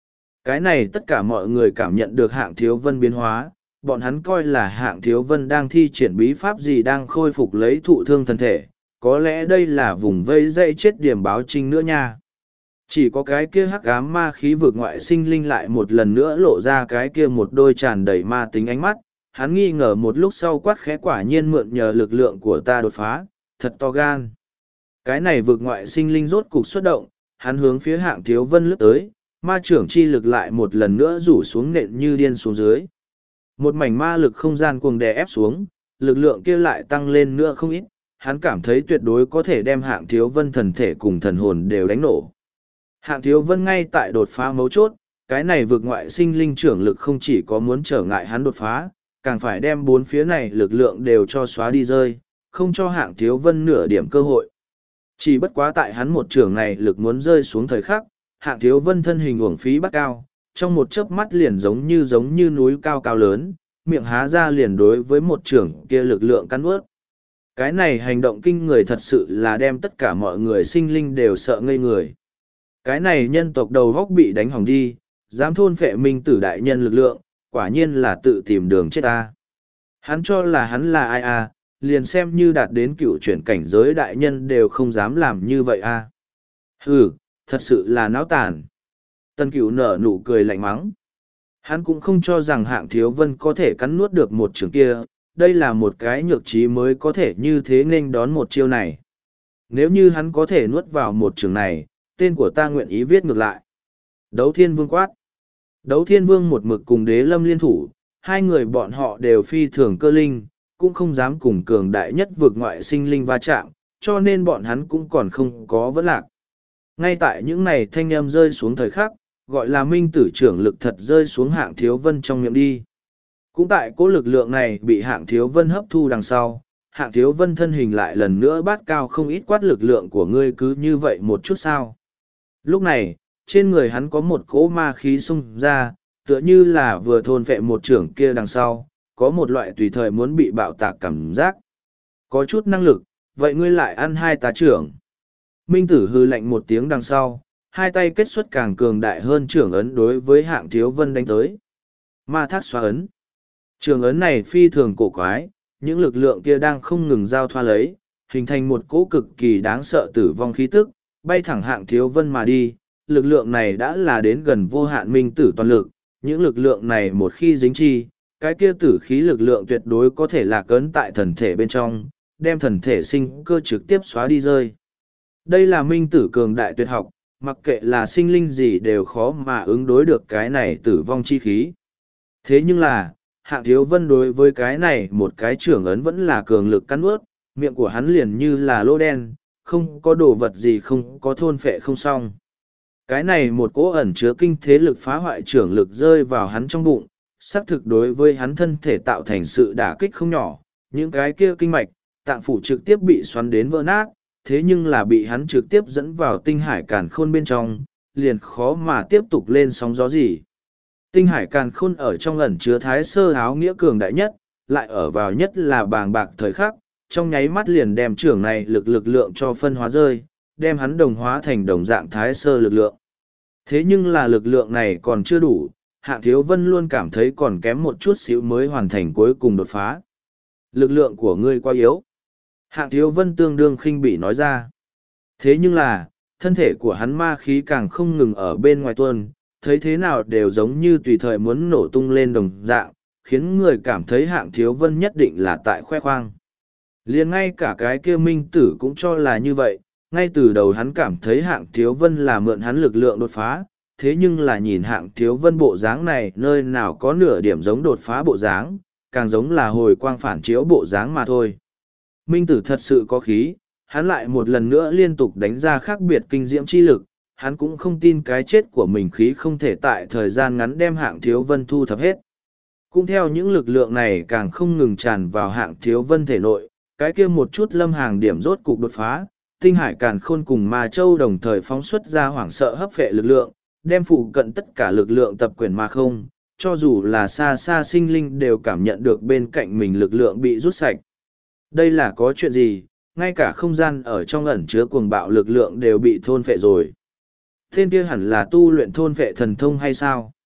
Cái này tất cả mọi người cảm nhận được Hạng Thiếu Vân biến hóa, bọn hắn coi là Hạng Thiếu Vân đang thi triển bí pháp gì đang khôi phục lấy thụ thương thân thể, có lẽ đây là vùng vây dây chết điểm báo trinh nữa nha. Chỉ có cái kia hắc ám ma khí vực ngoại sinh linh lại một lần nữa lộ ra cái kia một đôi tràn đầy ma tính ánh mắt, hắn nghi ngờ một lúc sau quát khẽ quả nhiên mượn nhờ lực lượng của ta đột phá, thật to gan. Cái này vực ngoại sinh linh rốt cục xuất động, hắn hướng phía Hạng Thiếu Vân lướt tới, ma trưởng chi lực lại một lần nữa rủ xuống nện như điên xuống dưới. Một mảnh ma lực không gian cuồng đè ép xuống, lực lượng kia lại tăng lên nữa không ít, hắn cảm thấy tuyệt đối có thể đem Hạng Thiếu Vân thần thể cùng thần hồn đều đánh nổ. Hạng Thiếu Vân ngay tại đột phá mấu chốt, cái này vượt ngoại sinh linh trưởng lực không chỉ có muốn trở ngại hắn đột phá, càng phải đem bốn phía này lực lượng đều cho xóa đi rơi, không cho Hạng Thiếu Vân nửa điểm cơ hội. Chỉ bất quá tại hắn một trường này lực muốn rơi xuống thời khắc, Hạng Thiếu Vân thân hình uổng phí bắt cao, trong một chớp mắt liền giống như núi cao cao lớn, miệng há ra liền đối với một trưởng kia lực lượng cắn ướt. Cái này hành động kinh người thật sự là đem tất cả mọi người sinh linh đều sợ ngây người. Cái này nhân tộc đầu góc bị đánh hỏng đi, dám thôn phệ minh tử đại nhân lực lượng, quả nhiên là tự tìm đường chết ta. Hắn cho là hắn là ai à, liền xem như đạt đến cựu chuyển cảnh giới đại nhân đều không dám làm như vậy à. Hừ, thật sự là náo tàn. Tân Cửu nở nụ cười lạnh mắng. Hắn cũng không cho rằng Hạng Thiếu Vân có thể cắn nuốt được một trường kia, đây là một cái nhược trí mới có thể như thế nên đón một chiêu này. Nếu như hắn có thể nuốt vào một trường này, tên của ta nguyện ý viết ngược lại. Đấu Thiên Vương quát. Đấu Thiên Vương một mực cùng Đế Lâm liên thủ, hai người bọn họ đều phi thường cơ linh, cũng không dám cùng cường đại nhất vực ngoại sinh linh va chạm, cho nên bọn hắn cũng còn không có vấn lạc. Ngay tại những này thanh âm rơi xuống thời khắc, gọi là minh tử trưởng lực thật rơi xuống Hạng Thiếu Vân trong miệng đi. Cũng tại cố lực lượng này bị Hạng Thiếu Vân hấp thu đằng sau, Hạng Thiếu Vân thân hình lại lần nữa bát cao không ít quát lực lượng của ngươi cứ như vậy một chút sao. Lúc này, trên người hắn có một cỗ ma khí xung ra, tựa như là vừa thôn phệ một trưởng kia đằng sau, có một loại tùy thời muốn bị bạo tạc cảm giác. Có chút năng lực, vậy ngươi lại ăn hai tá trưởng. Minh tử hư lạnh một tiếng đằng sau, hai tay kết xuất càng cường đại hơn trưởng ấn đối với Hạng Thiếu Vân đánh tới. Ma thác xóa ấn. Trường ấn này phi thường cổ quái, những lực lượng kia đang không ngừng giao thoa lấy, hình thành một cỗ cực kỳ đáng sợ tử vong khí tức, bay thẳng Hạng Thiếu Vân mà đi. Lực lượng này đã là đến gần vô hạn minh tử toàn lực, những lực lượng này một khi dính chi, cái kia tử khí lực lượng tuyệt đối có thể lạc ấn tại thần thể bên trong, đem thần thể sinh cơ trực tiếp xóa đi rơi. Đây là minh tử cường đại tuyệt học, mặc kệ là sinh linh gì đều khó mà ứng đối được cái này tử vong chi khí. Thế nhưng là, Hạng Thiếu Vân đối với cái này một cái trưởng ấn vẫn là cường lực cắn ướt, miệng của hắn liền như là lô đen, không có đồ vật gì không có thôn phệ không xong. Cái này một cỗ ẩn chứa kinh thế lực phá hoại trưởng lực rơi vào hắn trong bụng, xác thực đối với hắn thân thể tạo thành sự đả kích không nhỏ, những cái kia kinh mạch, tạng phủ trực tiếp bị xoắn đến vỡ nát, thế nhưng là bị hắn trực tiếp dẫn vào tinh hải càn khôn bên trong, liền khó mà tiếp tục lên sóng gió gì. Tinh hải càn khôn ở trong ẩn chứa thái sơ áo nghĩa cường đại nhất, lại ở vào nhất là bàng bạc thời khắc, trong nháy mắt liền đem trưởng này lực lượng cho phân hóa rơi, đem hắn đồng hóa thành đồng dạng thái sơ lực lượng. Thế nhưng là lực lượng này còn chưa đủ, Hạng Thiếu Vân luôn cảm thấy còn kém một chút xíu mới hoàn thành cuối cùng đột phá. Lực lượng của ngươi quá yếu. Hạng Thiếu Vân tương đương khinh bỉ nói ra. Thế nhưng là, thân thể của hắn ma khí càng không ngừng ở bên ngoài tuôn, thấy thế nào đều giống như tùy thời muốn nổ tung lên đồng dạng, khiến người cảm thấy Hạng Thiếu Vân nhất định là tại khoe khoang. Liền ngay cả cái kia minh tử cũng cho là như vậy, ngay từ đầu hắn cảm thấy Hạng Thiếu Vân là mượn hắn lực lượng đột phá, thế nhưng là nhìn Hạng Thiếu Vân bộ dáng này nơi nào có nửa điểm giống đột phá bộ dáng, càng giống là hồi quang phản chiếu bộ dáng mà thôi. Minh tử thật sự có khí, hắn lại một lần nữa liên tục đánh ra khác biệt kinh diễm chi lực, hắn cũng không tin cái chết của mình khí không thể tại thời gian ngắn đem Hạng Thiếu Vân thu thập hết. Cũng theo những lực lượng này càng không ngừng tràn vào Hạng Thiếu Vân thể nội, cái kia một chút lâm hàng điểm rốt cục đột phá, tinh hải càn khôn cùng ma châu đồng thời phóng xuất ra hoảng sợ hấp phệ lực lượng, đem phụ cận tất cả lực lượng tập quyền mà không, cho dù là xa xa sinh linh đều cảm nhận được bên cạnh mình lực lượng bị rút sạch. Đây là có chuyện gì, ngay cả không gian ở trong ẩn chứa cuồng bạo lực lượng đều bị thôn phệ rồi. Tên kia hẳn là tu luyện thôn phệ thần thông hay sao?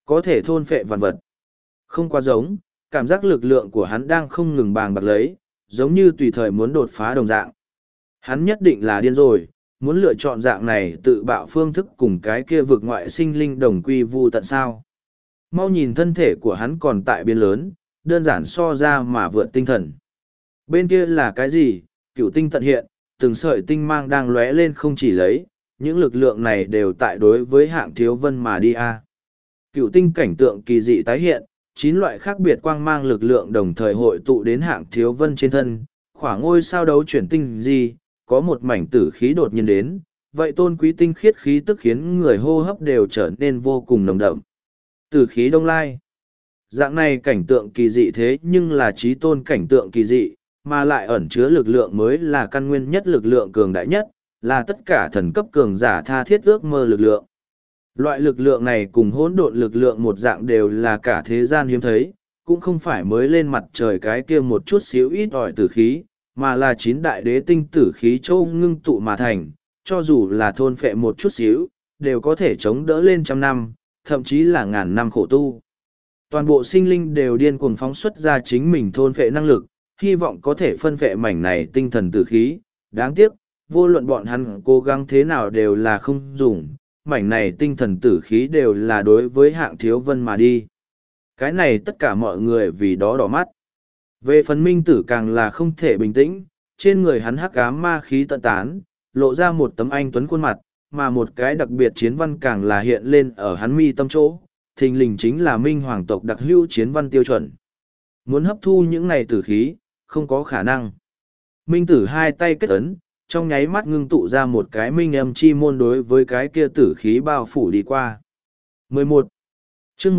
có thể thôn phệ vạn vật. Không quá giống, cảm giác lực lượng của hắn đang không ngừng bàng bạc lấy, giống như tùy thời muốn đột phá đồng dạng. Hắn nhất định là điên rồi, muốn lựa chọn dạng này tự bạo phương thức cùng cái kia vực ngoại sinh linh đồng quy vu tận sao. Mau nhìn thân thể của hắn còn tại biên lớn, đơn giản so ra mà vượt tinh thần. Bên kia là cái gì? Cựu tinh tận hiện, từng sợi tinh mang đang lóe lên không chỉ lấy, những lực lượng này đều tại đối với hạng thiếu vân mà đi a. Cựu tinh cảnh tượng kỳ dị tái hiện, 9 loại khác biệt quang mang lực lượng đồng thời hội tụ đến hạng thiếu vân trên thân, khỏa ngôi sao đấu chuyển tinh gì, có một mảnh tử khí đột nhiên đến, vậy tôn quý tinh khiết khí tức khiến người hô hấp đều trở nên vô cùng nồng đậm. Tử khí đông lai. Dạng này cảnh tượng kỳ dị thế nhưng là trí tôn cảnh tượng kỳ dị, mà lại ẩn chứa lực lượng mới là căn nguyên nhất lực lượng cường đại nhất, là tất cả thần cấp cường giả tha thiết ước mơ lực lượng. Loại lực lượng này cùng hỗn độn lực lượng một dạng đều là cả thế gian hiếm thấy, cũng không phải mới lên mặt trời cái kia một chút xíu ít ỏi tử khí, mà là 9 đại đế tinh tử khí châu ngưng tụ mà thành, cho dù là thôn phệ một chút xíu, đều có thể chống đỡ lên trăm năm, thậm chí là ngàn năm khổ tu. Toàn bộ sinh linh đều điên cuồng phóng xuất ra chính mình thôn phệ năng lực, hy vọng có thể phân phệ mảnh này tinh thần tử khí. Đáng tiếc, vô luận bọn hắn cố gắng thế nào đều là không dùng, mảnh này tinh thần tử khí đều là đối với hạng thiếu vân mà đi. Cái này tất cả mọi người vì đó đỏ mắt. Về phần minh tử càng là không thể bình tĩnh, trên người hắn hắc ám ma khí tận tán, lộ ra một tấm anh tuấn khuôn mặt, mà một cái đặc biệt chiến văn càng là hiện lên ở hắn mi tâm chỗ, thình lình chính là minh hoàng tộc đặc hữu chiến văn tiêu chuẩn. Muốn hấp thu những này tử khí, không có khả năng. Minh tử hai tay kết ấn, trong nháy mắt ngưng tụ ra một cái minh âm chi môn đối với cái kia tử khí bao phủ đi qua. 11. chương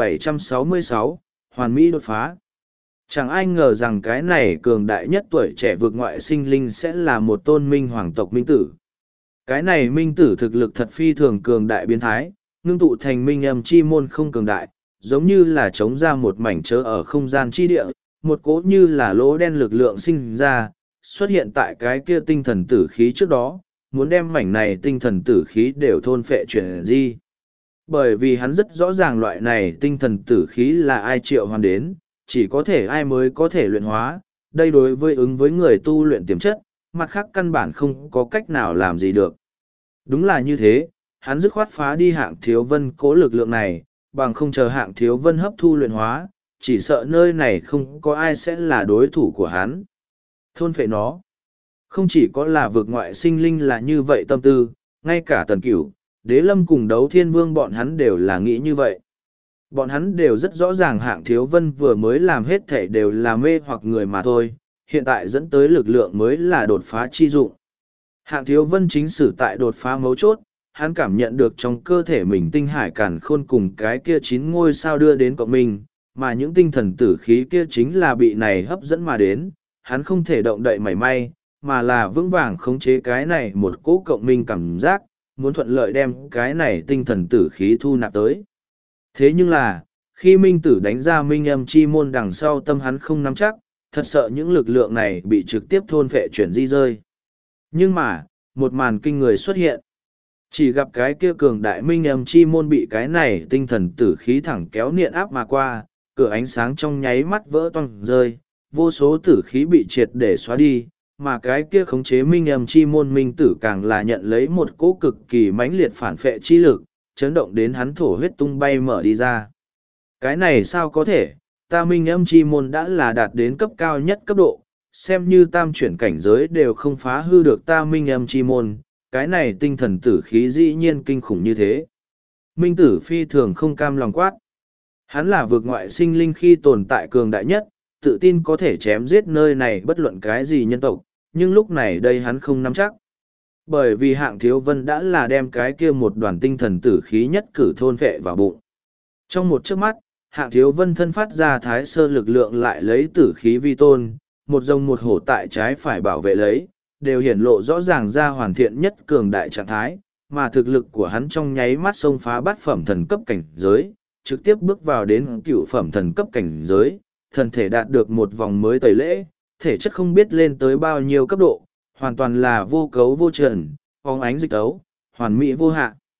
1766, Hoàn Mỹ đột phá. Chẳng ai ngờ rằng cái này cường đại nhất tuổi trẻ vượt ngoại sinh linh sẽ là một tôn minh hoàng tộc minh tử. Cái này minh tử thực lực thật phi thường cường đại biến thái, ngưng tụ thành minh âm chi môn không cường đại, giống như là chống ra một mảnh chớ ở không gian chi địa, một cỗ như là lỗ đen lực lượng sinh ra, xuất hiện tại cái kia tinh thần tử khí trước đó, muốn đem mảnh này tinh thần tử khí đều thôn phệ chuyển di. Bởi vì hắn rất rõ ràng loại này tinh thần tử khí là ai triệu hoán đến, chỉ có thể ai mới có thể luyện hóa, đây đối với ứng với người tu luyện tiềm chất, mặt khác căn bản không có cách nào làm gì được. Đúng là như thế, hắn dứt khoát phá đi hạng thiếu vân cố lực lượng này, bằng không chờ hạng thiếu vân hấp thu luyện hóa, chỉ sợ nơi này không có ai sẽ là đối thủ của hắn. Thôn phệ nó. Không chỉ có là vực ngoại sinh linh là như vậy tâm tư, ngay cả Tần Cửu, Đế Lâm cùng Đấu Thiên Vương bọn hắn đều là nghĩ như vậy. Bọn hắn đều rất rõ ràng hạng thiếu vân vừa mới làm hết thể đều là mê hoặc người mà thôi, hiện tại dẫn tới lực lượng mới là đột phá chi dụng. Hạng thiếu vân chính sử tại đột phá mấu chốt, hắn cảm nhận được trong cơ thể mình tinh hải càn khôn cùng cái kia 9 ngôi sao đưa đến cộng mình, mà những tinh thần tử khí kia chính là bị này hấp dẫn mà đến, hắn không thể động đậy mảy may, mà là vững vàng khống chế cái này một cỗ cộng minh cảm giác, muốn thuận lợi đem cái này tinh thần tử khí thu nạp tới. Thế nhưng là, khi minh tử đánh ra minh âm chi môn đằng sau tâm hắn không nắm chắc, thật sợ những lực lượng này bị trực tiếp thôn phệ chuyển di rơi. Nhưng mà, một màn kinh người xuất hiện. Chỉ gặp cái kia cường đại minh âm chi môn bị cái này tinh thần tử khí thẳng kéo niện áp mà qua, cửa ánh sáng trong nháy mắt vỡ toang rơi, vô số tử khí bị triệt để xóa đi, mà cái kia khống chế minh âm chi môn minh tử càng là nhận lấy một cỗ cực kỳ mãnh liệt phản phệ chi lực, chấn động đến hắn thổ huyết tung bay mở đi ra. Cái này sao có thể, ta minh âm chi môn đã là đạt đến cấp cao nhất cấp độ, xem như tam chuyển cảnh giới đều không phá hư được ta minh âm chi môn, cái này tinh thần tử khí dĩ nhiên kinh khủng như thế. Minh tử phi thường không cam lòng quát. Hắn là vực ngoại sinh linh khi tồn tại cường đại nhất, tự tin có thể chém giết nơi này bất luận cái gì nhân tộc, nhưng lúc này đây hắn không nắm chắc. Bởi vì hạng thiếu vân đã là đem cái kia một đoàn tinh thần tử khí nhất cử thôn phệ vào bụng. Trong một chớp mắt, hạng thiếu vân thân phát ra thái sơ lực lượng lại lấy tử khí vi tôn, một rồng một hổ tại trái phải bảo vệ lấy, đều hiển lộ rõ ràng ra hoàn thiện nhất cường đại trạng thái, mà thực lực của hắn trong nháy mắt xông phá bát phẩm thần cấp cảnh giới, trực tiếp bước vào đến cựu phẩm thần cấp cảnh giới, thần thể đạt được một vòng mới tẩy lễ, thể chất không biết lên tới bao nhiêu cấp độ, hoàn toàn là vô cấu vô trần, phóng ánh dịch ấu, hoàn mỹ vô hạ.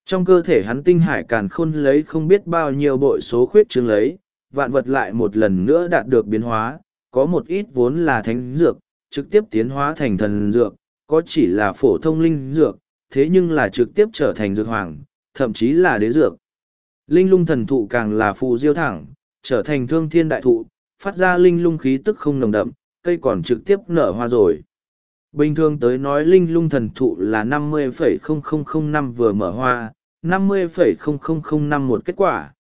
Trong cơ thể hắn tinh hải càn khôn lấy không biết bao nhiêu bội số khuyết trương lấy, vạn vật lại một lần nữa đạt được biến hóa, có một ít vốn là thánh dược, trực tiếp tiến hóa thành thần dược, có chỉ là phổ thông linh dược, thế nhưng là trực tiếp trở thành dược hoàng, thậm chí là đế dược. Linh lung thần thụ càng là phù diêu thẳng, trở thành thương thiên đại thụ, phát ra linh lung khí tức không nồng đậm, cây còn trực tiếp nở hoa rồi. Bình thường tới nói linh lung thần thụ là 50,0005 năm vừa mở hoa, 50,0005 năm một kết quả,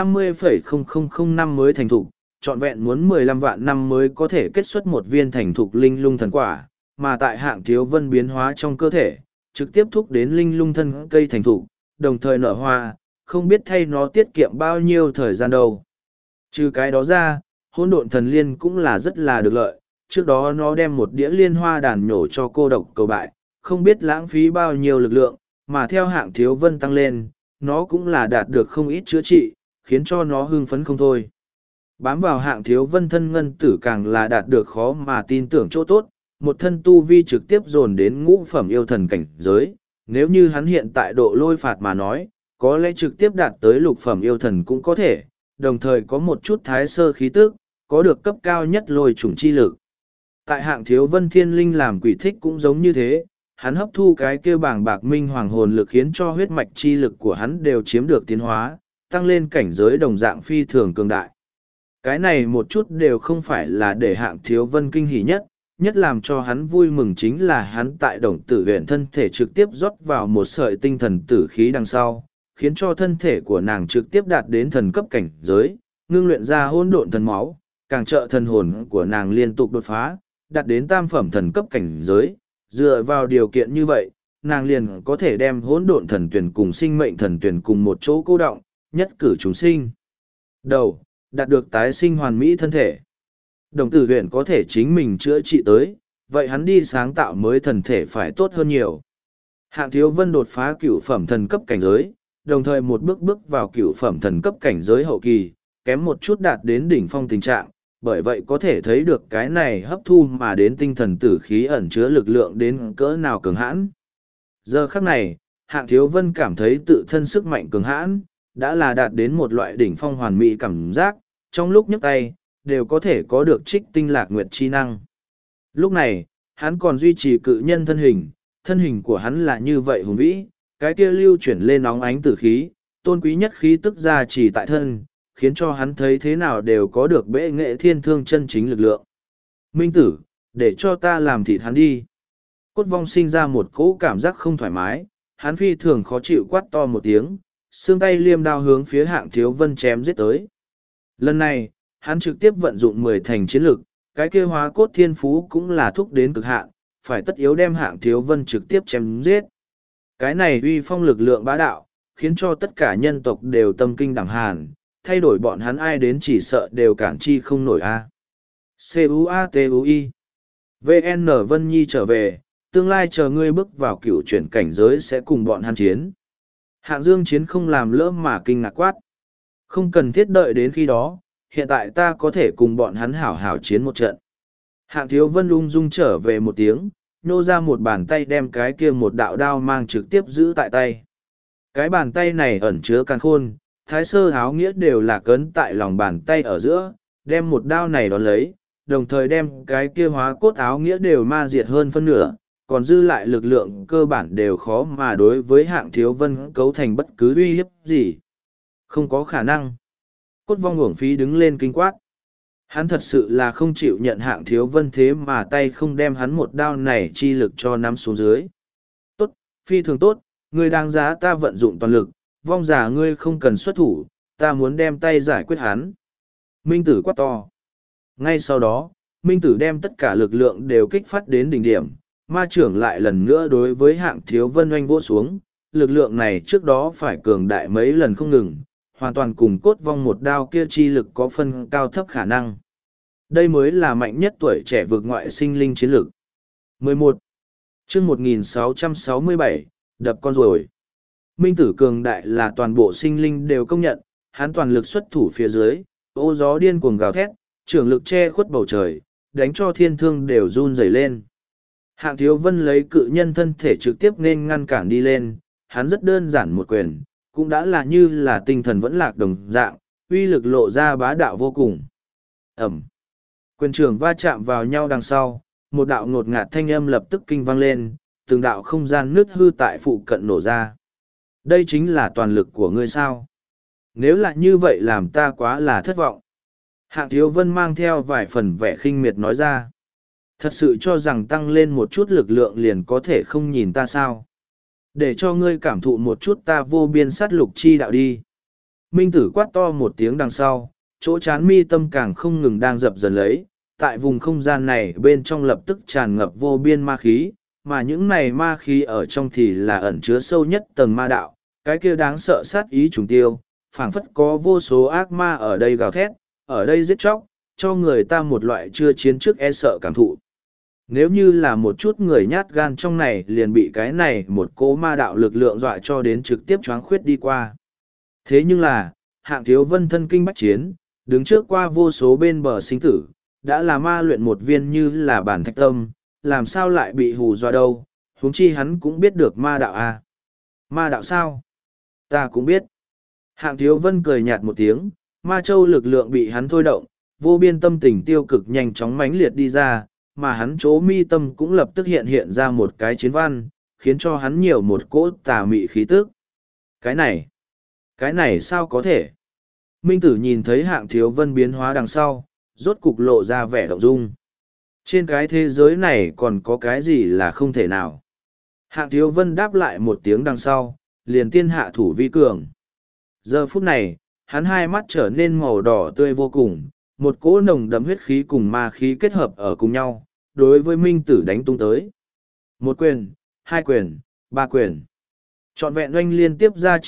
50,0005 năm mới thành thục, trọn vẹn muốn 15 vạn năm mới có thể kết xuất một viên thành thục linh lung thần quả, mà tại Hạng Thiếu Vân biến hóa trong cơ thể, trực tiếp thúc đến linh lung thân cây thành thục, đồng thời nở hoa, không biết thay nó tiết kiệm bao nhiêu thời gian đâu. Trừ cái đó ra, hỗn độn thần liên cũng là rất là được lợi, trước đó nó đem một đĩa liên hoa đàn nhổ cho cô độc cầu bại, không biết lãng phí bao nhiêu lực lượng, mà theo Hạng Thiếu Vân tăng lên, nó cũng là đạt được không ít chữa trị, khiến cho nó hưng phấn không thôi. Bám vào Hạng Thiếu Vân thân ngân tử càng là đạt được khó mà tin tưởng chỗ tốt, một thân tu vi trực tiếp dồn đến ngũ phẩm yêu thần cảnh giới, nếu như hắn hiện tại độ lôi phạt mà nói, có lẽ trực tiếp đạt tới lục phẩm yêu thần cũng có thể, đồng thời có một chút thái sơ khí tức, có được cấp cao nhất lôi chủng chi lực. Tại Hạng Thiếu Vân thiên linh làm quỷ thích cũng giống như thế, hắn hấp thu cái kia bảng bạc minh hoàng hồn lực khiến cho huyết mạch chi lực của hắn đều chiếm được tiến hóa, tăng lên cảnh giới đồng dạng phi thường cường đại. Cái này một chút đều không phải là để Hạng Thiếu Vân kinh hỉ nhất làm cho hắn vui mừng chính là hắn tại đồng tử huyện thân thể trực tiếp rót vào một sợi tinh thần tử khí đằng sau, khiến cho thân thể của nàng trực tiếp đạt đến thần cấp cảnh giới, ngưng luyện ra hỗn độn thần máu, càng trợ thần hồn của nàng liên tục đột phá, đạt đến tam phẩm thần cấp cảnh giới. Dựa vào điều kiện như vậy, nàng liền có thể đem hỗn độn thần tuyển cùng sinh mệnh thần tuyển cùng một chỗ cô động, nhất cử chúng sinh. Đầu, đạt được tái sinh hoàn mỹ thân thể. Đồng tử huyện có thể chính mình chữa trị tới, vậy hắn đi sáng tạo mới thần thể phải tốt hơn nhiều. Hạng Thiếu Vân đột phá cửu phẩm thần cấp cảnh giới, đồng thời một bước vào cửu phẩm thần cấp cảnh giới hậu kỳ, kém một chút đạt đến đỉnh phong tình trạng, bởi vậy có thể thấy được cái này hấp thu mà đến tinh thần tử khí ẩn chứa lực lượng đến cỡ nào cường hãn. Giờ khắc này, Hạng Thiếu Vân cảm thấy tự thân sức mạnh cường hãn, đã là đạt đến một loại đỉnh phong hoàn mỹ cảm giác, trong lúc nhấc tay, đều có thể có được trích tinh lạc nguyệt chi năng. Lúc này, hắn còn duy trì cự nhân thân hình của hắn là như vậy hùng vĩ, cái kia lưu chuyển lên óng ánh tử khí, tôn quý nhất khí tức ra chỉ tại thân, khiến cho hắn thấy thế nào đều có được bệ nghệ thiên thương chân chính lực lượng. Minh tử, để cho ta làm thịt hắn đi. Cốt vong sinh ra một cỗ cảm giác không thoải mái, hắn phi thường khó chịu quát to một tiếng, xương tay liêm đao hướng phía Hạng Thiếu Vân chém giết tới. Lần này, hắn trực tiếp vận dụng 10 thành chiến lực, cái kia hóa cốt thiên phú cũng là thúc đến cực hạn, phải tất yếu đem Hạng Thiếu Vân trực tiếp chém giết. Cái này uy phong lực lượng bá đạo, khiến cho tất cả nhân tộc đều tâm kinh đẳng hàn, thay đổi bọn hắn ai đến chỉ sợ đều cản chi không nổi a. CUATUI VN Vân Nhi trở về, tương lai chờ ngươi bước vào cựu chuyển cảnh giới sẽ cùng bọn hắn chiến. Hạng Dương Chiến không làm lỡ mà kinh ngạc quát. Không cần thiết đợi đến khi đó, hiện tại ta có thể cùng bọn hắn hảo hảo chiến một trận. Hạng Thiếu Vân ung dung trở về một tiếng, nô ra một bàn tay đem cái kia một đạo đao mang trực tiếp giữ tại tay. Cái bàn tay này ẩn chứa càn khôn, thái sơ áo nghĩa đều là cấn tại lòng bàn tay ở giữa, đem một đao này đón lấy, đồng thời đem cái kia hóa cốt áo nghĩa đều ma diệt hơn phân nửa, còn dư lại lực lượng cơ bản đều khó mà đối với Hạng Thiếu Vân cấu thành bất cứ uy hiếp gì. Không có khả năng. Cốt vong uổng phí đứng lên kinh quát. Hắn thật sự là không chịu nhận Hạng Thiếu Vân thế mà tay không đem hắn một đao này chi lực cho nắm xuống dưới. Tốt, phi thường tốt, ngươi đang giá ta vận dụng toàn lực, vong giả ngươi không cần xuất thủ, ta muốn đem tay giải quyết hắn. Minh tử quát to. Ngay sau đó, Minh tử đem tất cả lực lượng đều kích phát đến đỉnh điểm, ma trưởng lại lần nữa đối với Hạng Thiếu Vân oanh vỗ xuống, lực lượng này trước đó phải cường đại mấy lần không ngừng, hoàn toàn cùng cốt vong một đao kia chi lực có phân cao thấp khả năng. Đây mới là mạnh nhất tuổi trẻ vượt ngoại sinh linh chiến lực. 11. Chương 1667, đập con rồi. Minh tử cường đại là toàn bộ sinh linh đều công nhận, hắn toàn lực xuất thủ phía dưới, ô gió điên cuồng gào thét, trưởng lực che khuất bầu trời, đánh cho thiên thương đều run rẩy lên. Hạng Thiếu Vân lấy cự nhân thân thể trực tiếp nên ngăn cản đi lên, hắn rất đơn giản một quyền, cũng đã là như là tinh thần vẫn lạc đồng dạng, uy lực lộ ra bá đạo vô cùng. Ẩm. Quyền trường va chạm vào nhau đằng sau, một đạo ngột ngạt thanh âm lập tức kinh vang lên, từng đạo không gian nứt hư tại phụ cận nổ ra. Đây chính là toàn lực của ngươi sao? Nếu là như vậy làm ta quá là thất vọng. Hạng Thiếu Vân mang theo vài phần vẻ khinh miệt nói ra. Thật sự cho rằng tăng lên một chút lực lượng liền có thể không nhìn ta sao? Để cho ngươi cảm thụ một chút ta vô biên sát lục chi đạo đi. Minh tử quát to một tiếng đằng sau, chỗ chán mi tâm càng không ngừng đang dập dần lấy. Tại vùng không gian này bên trong lập tức tràn ngập vô biên ma khí, mà những này ma khí ở trong thì là ẩn chứa sâu nhất tầng ma đạo, cái kia đáng sợ sát ý trùng tiêu, phảng phất có vô số ác ma ở đây gào thét, ở đây giết chóc, cho người ta một loại chưa chiến trước e sợ cảm thụ. Nếu như là một chút người nhát gan trong này liền bị cái này một cỗ ma đạo lực lượng dọa cho đến trực tiếp choáng khuyết đi qua. Thế nhưng là, Hạng Thiếu Vân thân kinh bách chiến, đứng trước qua vô số bên bờ sinh tử, đã là ma luyện một viên như là bản thạch tâm, làm sao lại bị hù dọa đâu, huống chi hắn cũng biết được ma đạo à. Ma đạo sao? Ta cũng biết. Hạng Thiếu Vân cười nhạt một tiếng, ma châu lực lượng bị hắn thôi động, vô biên tâm tình tiêu cực nhanh chóng mãnh liệt đi ra, mà hắn chỗ mi tâm cũng lập tức hiện ra một cái chiến văn, khiến cho hắn nhiều một cỗ tà mị khí tức. Cái này sao có thể? Minh tử nhìn thấy Hạng Thiếu Vân biến hóa đằng sau, rốt cục lộ ra vẻ động dung. Trên cái thế giới này còn có cái gì là không thể nào? Hạng Thiếu Vân đáp lại một tiếng đằng sau, liền tiên hạ thủ vi cường. Giờ phút này, hắn hai mắt trở nên màu đỏ tươi vô cùng, một cỗ nồng đậm huyết khí cùng ma khí kết hợp ở cùng nhau, đối với Minh tử đánh tung tới. Một quyền, hai quyền, ba quyền. Trọn vẹn oanh liên tiếp ra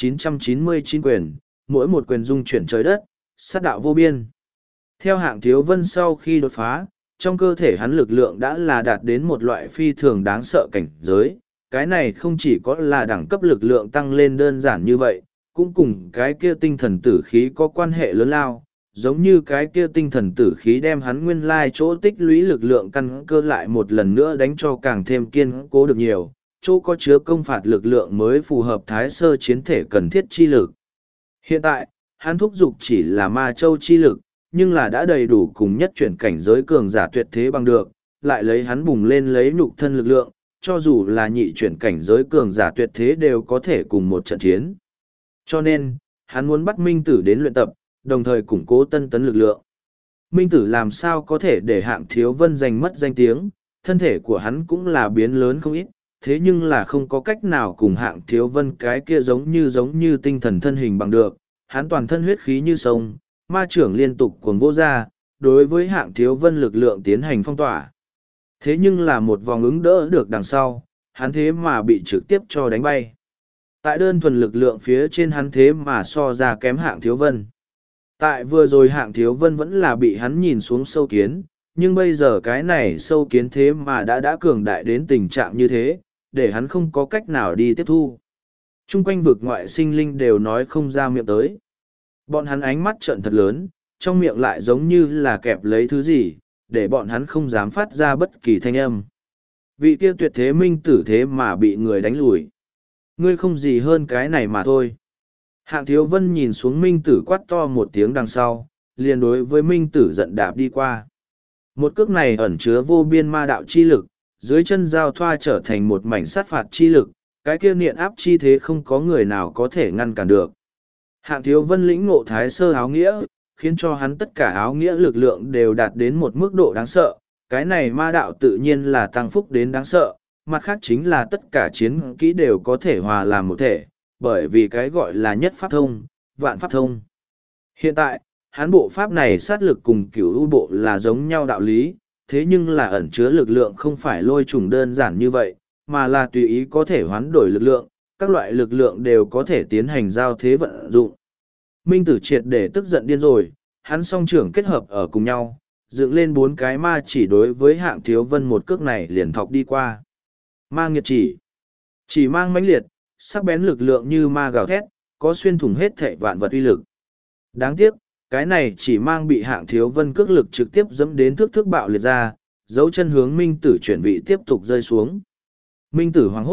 999 quyền, mỗi một quyền dung chuyển trời đất, sát đạo vô biên. Theo Hạng Thiếu Vân sau khi đột phá, trong cơ thể hắn lực lượng đã là đạt đến một loại phi thường đáng sợ cảnh giới. Cái này không chỉ có là đẳng cấp lực lượng tăng lên đơn giản như vậy, cũng cùng cái kia tinh thần tử khí có quan hệ lớn lao, giống như cái kia tinh thần tử khí đem hắn nguyên lai chỗ tích lũy lực lượng căn cơ lại một lần nữa đánh cho càng thêm kiên cố được nhiều, chỗ có chứa công phạt lực lượng mới phù hợp thái sơ chiến thể cần thiết chi lực. Hiện tại, hắn thúc dục chỉ là ma châu chi lực, nhưng là đã đầy đủ cùng nhất chuyển cảnh giới cường giả tuyệt thế bằng được, lại lấy hắn bùng lên lấy nhục thân lực lượng, cho dù là nhị chuyển cảnh giới cường giả tuyệt thế đều có thể cùng một trận chiến. Cho nên, hắn muốn bắt Minh Tử đến luyện tập, đồng thời củng cố tân tấn lực lượng. Minh Tử làm sao có thể để Hạng Thiếu Vân giành mất danh tiếng, thân thể của hắn cũng là biến lớn không ít, thế nhưng là không có cách nào cùng Hạng Thiếu Vân cái kia giống như tinh thần thân hình bằng được, hắn toàn thân huyết khí như sông, ma trưởng liên tục cuồng vô ra, đối với Hạng Thiếu Vân lực lượng tiến hành phong tỏa. Thế nhưng là một vòng ứng đỡ được đằng sau, hắn thế mà bị trực tiếp cho đánh bay. Tại đơn thuần lực lượng phía trên hắn thế mà so ra kém Hạng Thiếu Vân. Tại vừa rồi Hạng Thiếu Vân vẫn là bị hắn nhìn xuống sâu kiến, nhưng bây giờ cái này sâu kiến thế mà đã cường đại đến tình trạng như thế, để hắn không có cách nào đi tiếp thu. Trung quanh vực ngoại sinh linh đều nói không ra miệng tới. Bọn hắn ánh mắt trợn thật lớn, trong miệng lại giống như là kẹp lấy thứ gì, để bọn hắn không dám phát ra bất kỳ thanh âm. Vị kia tuyệt thế minh tử thế mà bị người đánh lùi. Ngươi không gì hơn cái này mà thôi. Hạng Thiếu Vân nhìn xuống minh tử quát to một tiếng đằng sau, liền đối với minh tử giận đạp đi qua. Một cước này ẩn chứa vô biên ma đạo chi lực, dưới chân giao thoa trở thành một mảnh sát phạt chi lực, cái kia niệm áp chi thế không có người nào có thể ngăn cản được. Hạng Thiếu Vân lĩnh ngộ thái sơ áo nghĩa, khiến cho hắn tất cả áo nghĩa lực lượng đều đạt đến một mức độ đáng sợ. Cái này ma đạo tự nhiên là tăng phúc đến đáng sợ, mặt khác chính là tất cả chiến kỹ đều có thể hòa làm một thể, bởi vì cái gọi là nhất pháp thông, vạn pháp thông. Hiện tại, hắn bộ pháp này sát lực cùng cửu u bộ là giống nhau đạo lý, thế nhưng là ẩn chứa lực lượng không phải lôi trùng đơn giản như vậy, mà là tùy ý có thể hoán đổi lực lượng, các loại lực lượng đều có thể tiến hành giao thế vận dụng. Minh tử triệt để tức giận điên rồi, hắn song trưởng kết hợp ở cùng nhau, dựng lên 4 cái ma chỉ đối với Hạng Thiếu Vân một cước này liền thọc đi qua. Ma nghiệt chỉ mang mãnh liệt, sắc bén lực lượng như ma gào thét, có xuyên thủng hết thảy vạn vật uy lực. Đáng tiếc, cái này chỉ mang bị Hạng Thiếu Vân cước lực trực tiếp dẫm đến thước bạo liệt ra, dấu chân hướng Minh tử chuyển vị tiếp tục rơi xuống. Minh tử hoảng hốt,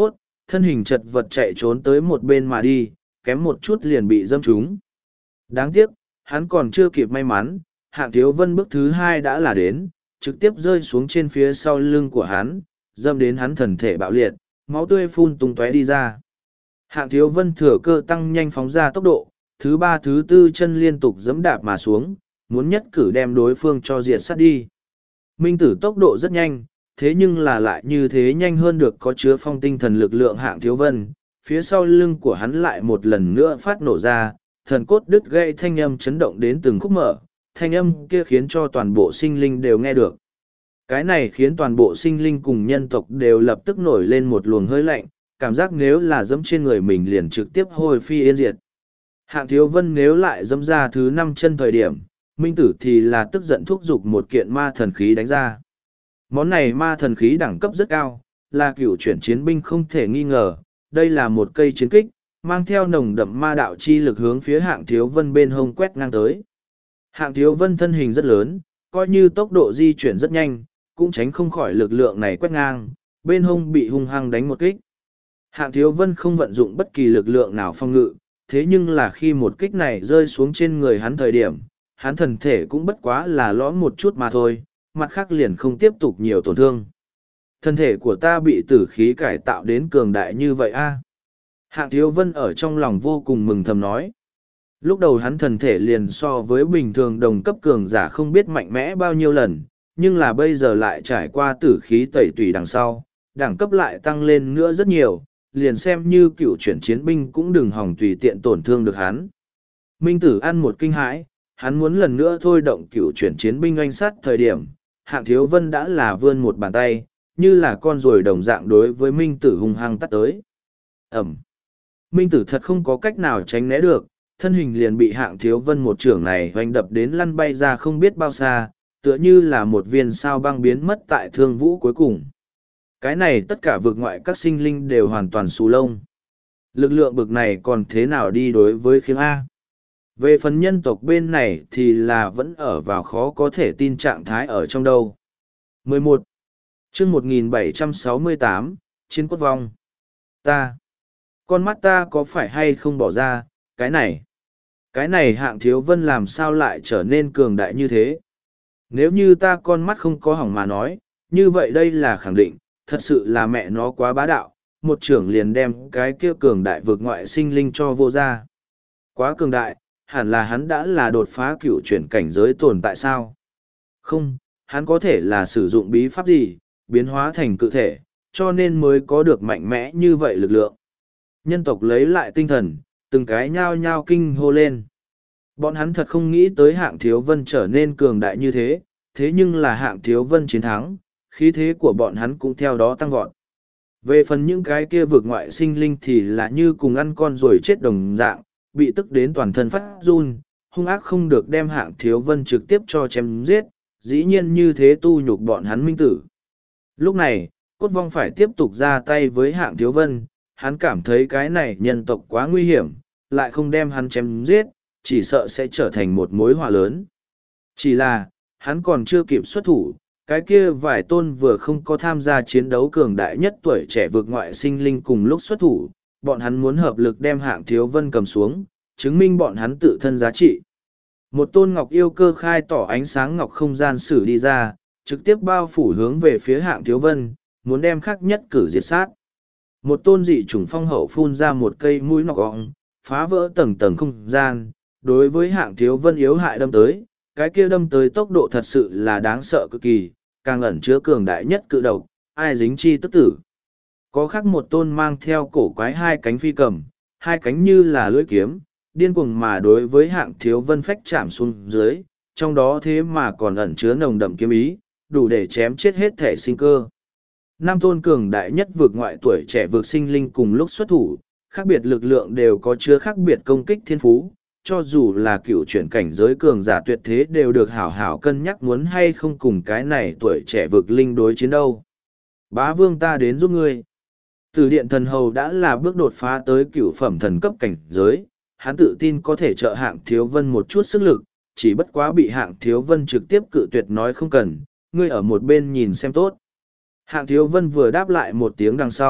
thân hình chật vật chạy trốn tới một bên mà đi, kém một chút liền bị dâm trúng. Đáng tiếc, hắn còn chưa kịp may mắn, Hạng Thiếu Vân bước thứ hai đã là đến, trực tiếp rơi xuống trên phía sau lưng của hắn, dâm đến hắn thần thể bạo liệt, máu tươi phun tung tóe đi ra. Hạng Thiếu Vân thừa cơ tăng nhanh phóng ra tốc độ, thứ ba thứ tư chân liên tục giẫm đạp mà xuống, muốn nhất cử đem đối phương cho diệt sát đi. Minh Tử tốc độ rất nhanh, thế nhưng là lại như thế nhanh hơn được có chứa phong tinh thần lực lượng Hạng Thiếu Vân, phía sau lưng của hắn lại một lần nữa phát nổ ra, thần cốt đứt gãy thanh âm chấn động đến từng khúc mở, thanh âm kia khiến cho toàn bộ sinh linh đều nghe được. Cái này khiến toàn bộ sinh linh cùng nhân tộc đều lập tức nổi lên một luồng hơi lạnh, cảm giác nếu là dẫm trên người mình liền trực tiếp hôi phi yên diệt. Hạng Thiếu Vân nếu lại dẫm ra thứ 5 chân thời điểm, Minh Tử thì là tức giận thúc giục một kiện ma thần khí đánh ra. Món này ma thần khí đẳng cấp rất cao, là cựu chuyển chiến binh không thể nghi ngờ, đây là một cây chiến kích, mang theo nồng đậm ma đạo chi lực hướng phía Hạng Thiếu Vân bên hông quét ngang tới. Hạng Thiếu Vân thân hình rất lớn, coi như tốc độ di chuyển rất nhanh, cũng tránh không khỏi lực lượng này quét ngang, bên hông bị hung hăng đánh một kích. Hạng Thiếu Vân không vận dụng bất kỳ lực lượng nào phòng ngự, thế nhưng là khi một kích này rơi xuống trên người hắn thời điểm, hắn thần thể cũng bất quá là lõm một chút mà thôi, mặt khác liền không tiếp tục nhiều tổn thương. Thân thể của ta bị tử khí cải tạo đến cường đại như vậy a. Hạng Thiếu Vân ở trong lòng vô cùng mừng thầm nói. Lúc đầu hắn thần thể liền so với bình thường đồng cấp cường giả không biết mạnh mẽ bao nhiêu lần, nhưng là bây giờ lại trải qua tử khí tẩy tùy đằng sau, đẳng cấp lại tăng lên nữa rất nhiều, liền xem như cựu chuyển chiến binh cũng đừng hòng tùy tiện tổn thương được hắn. Minh Tử ăn một kinh hãi, hắn muốn lần nữa thôi động cựu chuyển chiến binh oanh sát thời điểm, Hạng Thiếu Vân đã là vươn một bàn tay, như là con ruồi đồng dạng đối với Minh Tử hung hăng tắt tới. Ẩm. Minh Tử thật không có cách nào tránh né được, thân hình liền bị Hạng Thiếu Vân một trưởng này hoành đập đến lăn bay ra không biết bao xa, tựa như là một viên sao băng biến mất tại thương vũ cuối cùng. Cái này tất cả vực ngoại các sinh linh đều hoàn toàn xù lông. Lực lượng bực này còn thế nào đi đối với khiêng A? Về phần nhân tộc bên này thì là vẫn ở vào khó có thể tin trạng thái ở trong đâu. 11. chương 1768, Chiến cốt vong. Con mắt ta có phải hay không bỏ ra, cái này Hạng Thiếu Vân làm sao lại trở nên cường đại như thế? Nếu như ta con mắt không có hỏng mà nói, như vậy đây là khẳng định, thật sự là mẹ nó quá bá đạo, một trưởng liền đem cái kia cường đại vượt ngoại sinh linh cho vô ra. Quá cường đại, hẳn là hắn đã là đột phá cựu chuyển cảnh giới tồn tại sao? Không, hắn có thể là sử dụng bí pháp gì, biến hóa thành cự thể, cho nên mới có được mạnh mẽ như vậy lực lượng. Nhân tộc lấy lại tinh thần, từng cái nhao nhao kinh hô lên. Bọn hắn thật không nghĩ tới Hạng Thiếu Vân trở nên cường đại như thế, thế nhưng là Hạng Thiếu Vân chiến thắng, khí thế của bọn hắn cũng theo đó tăng vọt. Về phần những cái kia vực ngoại sinh linh thì là như cùng ăn con rồi chết đồng dạng, bị tức đến toàn thân phát run, hung ác không được đem Hạng Thiếu Vân trực tiếp cho chém giết, dĩ nhiên như thế tu nhục bọn hắn Minh Tử. Lúc này, Cốt Vong phải tiếp tục ra tay với Hạng Thiếu Vân, hắn cảm thấy cái này nhân tộc quá nguy hiểm, lại không đem hắn chém giết, chỉ sợ sẽ trở thành một mối họa lớn. Chỉ là, hắn còn chưa kịp xuất thủ, cái kia vài tôn vừa không có tham gia chiến đấu cường đại nhất tuổi trẻ vượt ngoại sinh linh cùng lúc xuất thủ, bọn hắn muốn hợp lực đem Hạng Thiếu Vân cầm xuống, chứng minh bọn hắn tự thân giá trị. Một tôn ngọc yêu cơ khai tỏ ánh sáng ngọc không gian sử đi ra, trực tiếp bao phủ hướng về phía Hạng Thiếu Vân, muốn đem khắc nhất cử diệt sát. Một tôn dị chủng phong hậu phun ra một cây mũi nọc gọng, phá vỡ tầng tầng không gian, đối với Hạng Thiếu Vân yếu hại đâm tới, cái kia đâm tới tốc độ thật sự là đáng sợ cực kỳ, càng ẩn chứa cường đại nhất cự độc, ai dính chi tức tử. Có khác một tôn mang theo cổ quái hai cánh phi cầm, hai cánh như là lưỡi kiếm, điên cuồng mà đối với Hạng Thiếu Vân phách chạm xuống dưới, trong đó thế mà còn ẩn chứa nồng đậm kiếm ý, đủ để chém chết hết thể sinh cơ. Năm tôn cường đại nhất vượt ngoại tuổi trẻ vượt sinh linh cùng lúc xuất thủ, khác biệt lực lượng đều có chứa khác biệt công kích thiên phú, cho dù là cựu chuyển cảnh giới cường giả tuyệt thế đều được hảo hảo cân nhắc muốn hay không cùng cái này tuổi trẻ vực linh đối chiến đâu. Bá vương ta đến giúp ngươi. Từ điện thần hầu đã là bước đột phá tới cựu phẩm thần cấp cảnh giới, hắn tự tin có thể trợ Hạng Thiếu Vân một chút sức lực, chỉ bất quá bị Hạng Thiếu Vân trực tiếp cự tuyệt nói không cần, ngươi ở một bên nhìn xem tốt. Hạng Thiếu Vân vừa đáp lại một tiếng đằng sau,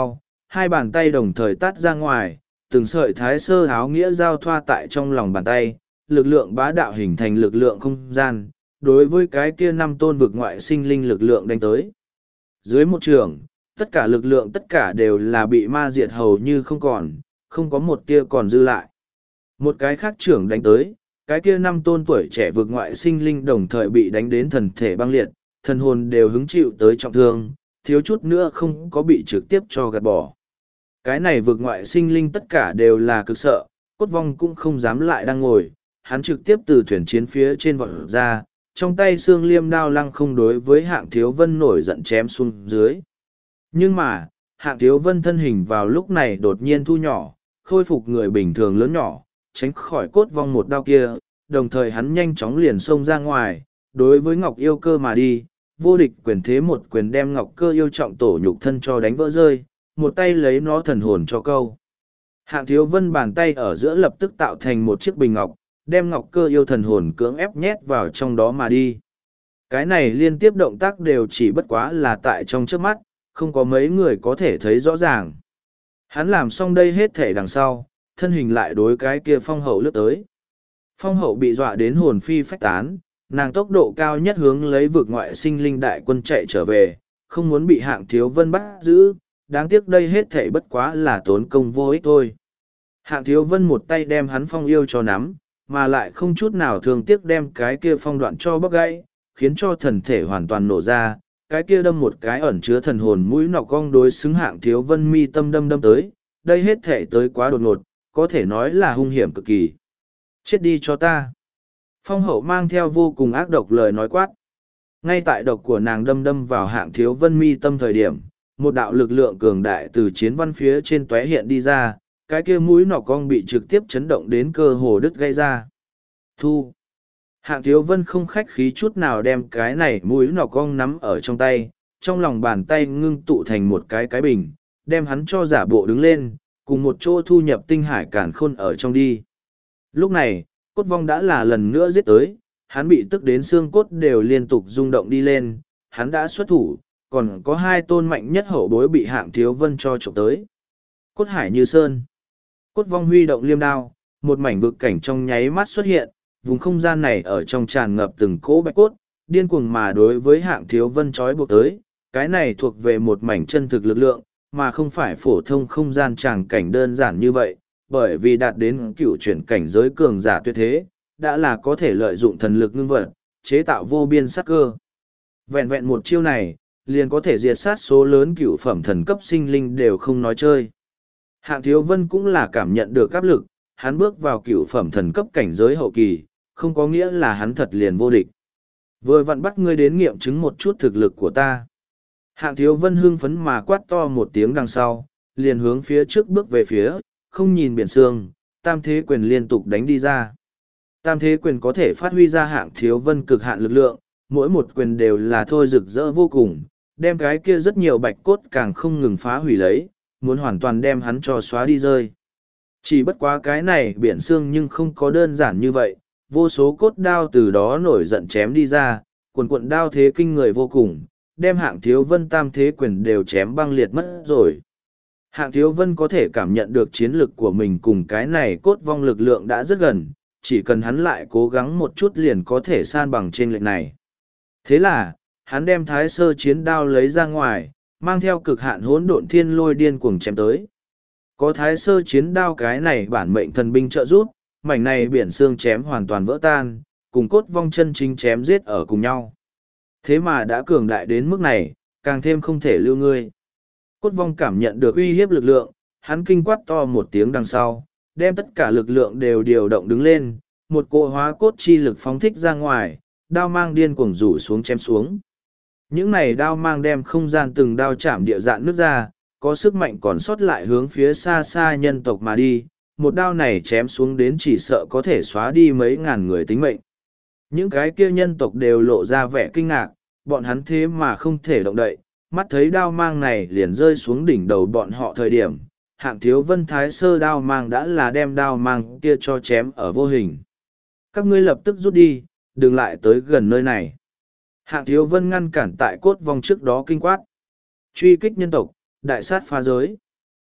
hai bàn tay đồng thời tát ra ngoài, từng sợi thái sơ áo nghĩa giao thoa tại trong lòng bàn tay, lực lượng bá đạo hình thành lực lượng không gian, đối với cái kia 5 tôn vực ngoại sinh linh lực lượng đánh tới. Dưới một trường, tất cả lực lượng tất cả đều là bị ma diệt hầu như không còn, không có một tia còn dư lại. Một cái khác trưởng đánh tới, cái kia 5 tôn tuổi trẻ vực ngoại sinh linh đồng thời bị đánh đến thần thể băng liệt, thần hồn đều hứng chịu tới trọng thương, thiếu chút nữa không có bị trực tiếp cho gạt bỏ. Cái này vực ngoại sinh linh tất cả đều là cực sợ, Cốt Vong cũng không dám lại đang ngồi, hắn trực tiếp từ thuyền chiến phía trên vọt ra, trong tay xương liêm đao lăng không đối với Hạng Thiếu Vân nổi giận chém xuống dưới. Nhưng mà, Hạng Thiếu Vân thân hình vào lúc này đột nhiên thu nhỏ, khôi phục người bình thường lớn nhỏ, tránh khỏi Cốt Vong một đao kia, đồng thời hắn nhanh chóng liền xông ra ngoài, đối với Ngọc Yêu Cơ mà đi, vô địch quyền thế một quyền đem Ngọc Cơ yêu trọng tổ nhục thân cho đánh vỡ rơi, một tay lấy nó thần hồn cho câu. Hạng Thiếu Vân bàn tay ở giữa lập tức tạo thành một chiếc bình ngọc, đem Ngọc Cơ yêu thần hồn cưỡng ép nhét vào trong đó mà đi. Cái này liên tiếp động tác đều chỉ bất quá là tại trong trước mắt, không có mấy người có thể thấy rõ ràng. Hắn làm xong đây hết thể đằng sau, thân hình lại đối cái kia Phong Hậu lướt tới. Phong Hậu bị dọa đến hồn phi phách tán, nàng tốc độ cao nhất hướng lấy vực ngoại sinh linh đại quân chạy trở về, không muốn bị Hạng Thiếu Vân bắt giữ, đáng tiếc đây hết thể bất quá là tốn công vô ích thôi. Hạng Thiếu Vân một tay đem hắn phong yêu cho nắm, mà lại không chút nào thương tiếc đem cái kia phong đoạn cho bóc gãy, khiến cho thần thể hoàn toàn nổ ra, cái kia đâm một cái ẩn chứa thần hồn mũi nọc cong đối xứng Hạng Thiếu Vân mi tâm đâm tới, đây hết thể tới quá đột ngột, có thể nói là hung hiểm cực kỳ. Chết đi cho ta. Phong Hậu mang theo vô cùng ác độc lời nói quát. Ngay tại độc của nàng đâm vào Hạng Thiếu Vân mi tâm thời điểm, một đạo lực lượng cường đại từ chiến văn phía trên tóe hiện đi ra, cái kia mũi nỏ cong bị trực tiếp chấn động đến cơ hồ đứt gây ra. Thu. Hạng Thiếu Vân không khách khí chút nào đem cái này mũi nỏ cong nắm ở trong tay, trong lòng bàn tay ngưng tụ thành một cái bình, đem hắn cho giả bộ đứng lên, cùng một chỗ thu nhập tinh hải cản khôn ở trong đi. Lúc này, Cốt Vong đã là lần nữa giết tới, hắn bị tức đến xương cốt đều liên tục rung động đi lên, hắn đã xuất thủ, còn có 2 tôn mạnh nhất hậu bối bị Hạng Thiếu Vân cho trộm tới. Cốt Hải Như Sơn. Cốt Vong huy động liêm đao, một mảnh vực cảnh trong nháy mắt xuất hiện, vùng không gian này ở trong tràn ngập từng cỗ bạch cốt, điên cuồng mà đối với Hạng Thiếu Vân trói buộc tới, cái này thuộc về một mảnh chân thực lực lượng, mà không phải phổ thông không gian tràng cảnh đơn giản như vậy, bởi vì đạt đến cựu chuyển cảnh giới cường giả tuyệt thế, đã là có thể lợi dụng thần lực ngưng vật, chế tạo vô biên sát cơ. Vẹn vẹn một chiêu này, liền có thể diệt sát số lớn cựu phẩm thần cấp sinh linh đều không nói chơi. Hạng Thiếu Vân cũng là cảm nhận được áp lực, hắn bước vào cựu phẩm thần cấp cảnh giới hậu kỳ, không có nghĩa là hắn thật liền vô địch. Vừa vặn bắt ngươi đến nghiệm chứng một chút thực lực của ta. Hạng Thiếu Vân hưng phấn mà quát to một tiếng đằng sau, liền hướng phía trước bước về phía, không nhìn biển sương, tam thế quyền liên tục đánh đi ra. Tam thế quyền có thể phát huy ra Hạng Thiếu Vân cực hạn lực lượng, mỗi một quyền đều là thôi rực rỡ vô cùng, đem cái kia rất nhiều bạch cốt càng không ngừng phá hủy lấy, muốn hoàn toàn đem hắn cho xóa đi rơi. Chỉ bất quá cái này biển xương nhưng không có đơn giản như vậy, vô số cốt đao từ đó nổi giận chém đi ra, quần quận đao thế kinh người vô cùng, đem Hạng Thiếu Vân tam thế quyền đều chém băng liệt mất rồi. Hạng Thiếu Vân có thể cảm nhận được chiến lực của mình cùng cái này Cốt Vong lực lượng đã rất gần, chỉ cần hắn lại cố gắng một chút liền có thể san bằng trên lệnh này. Thế là, hắn đem thái sơ chiến đao lấy ra ngoài, mang theo cực hạn hỗn độn thiên lôi điên cuồng chém tới. Có thái sơ chiến đao cái này bản mệnh thần binh trợ giúp, mảnh này biển xương chém hoàn toàn vỡ tan, cùng Cốt Vong chân chính chém giết ở cùng nhau. Thế mà đã cường đại đến mức này, càng thêm không thể lưu ngươi. Cốt Vong cảm nhận được uy hiếp lực lượng, hắn kinh quát to một tiếng đằng sau, đem tất cả lực lượng đều điều động đứng lên, một cỗ hóa cốt chi lực phóng thích ra ngoài, đao mang điên cuồng rủ xuống chém xuống. Những này đao mang đem không gian từng đao chạm địa dạn nước ra, có sức mạnh còn sót lại hướng phía xa xa nhân tộc mà đi, một đao này chém xuống đến chỉ sợ có thể xóa đi mấy ngàn người tính mệnh. Những cái kia nhân tộc đều lộ ra vẻ kinh ngạc, bọn hắn thế mà không thể động đậy, mắt thấy đao mang này liền rơi xuống đỉnh đầu bọn họ thời điểm, Hạng Thiếu Vân thái sơ đao mang đã là đem đao mang kia cho chém ở vô hình. Các ngươi lập tức rút đi, đừng lại tới gần nơi này. Hạng Thiếu Vân ngăn cản tại Cốt Vong trước đó kinh quát. Truy kích nhân tộc, đại sát phá giới.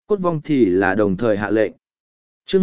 Cốt vong thì là đồng thời hạ lệnh. Chương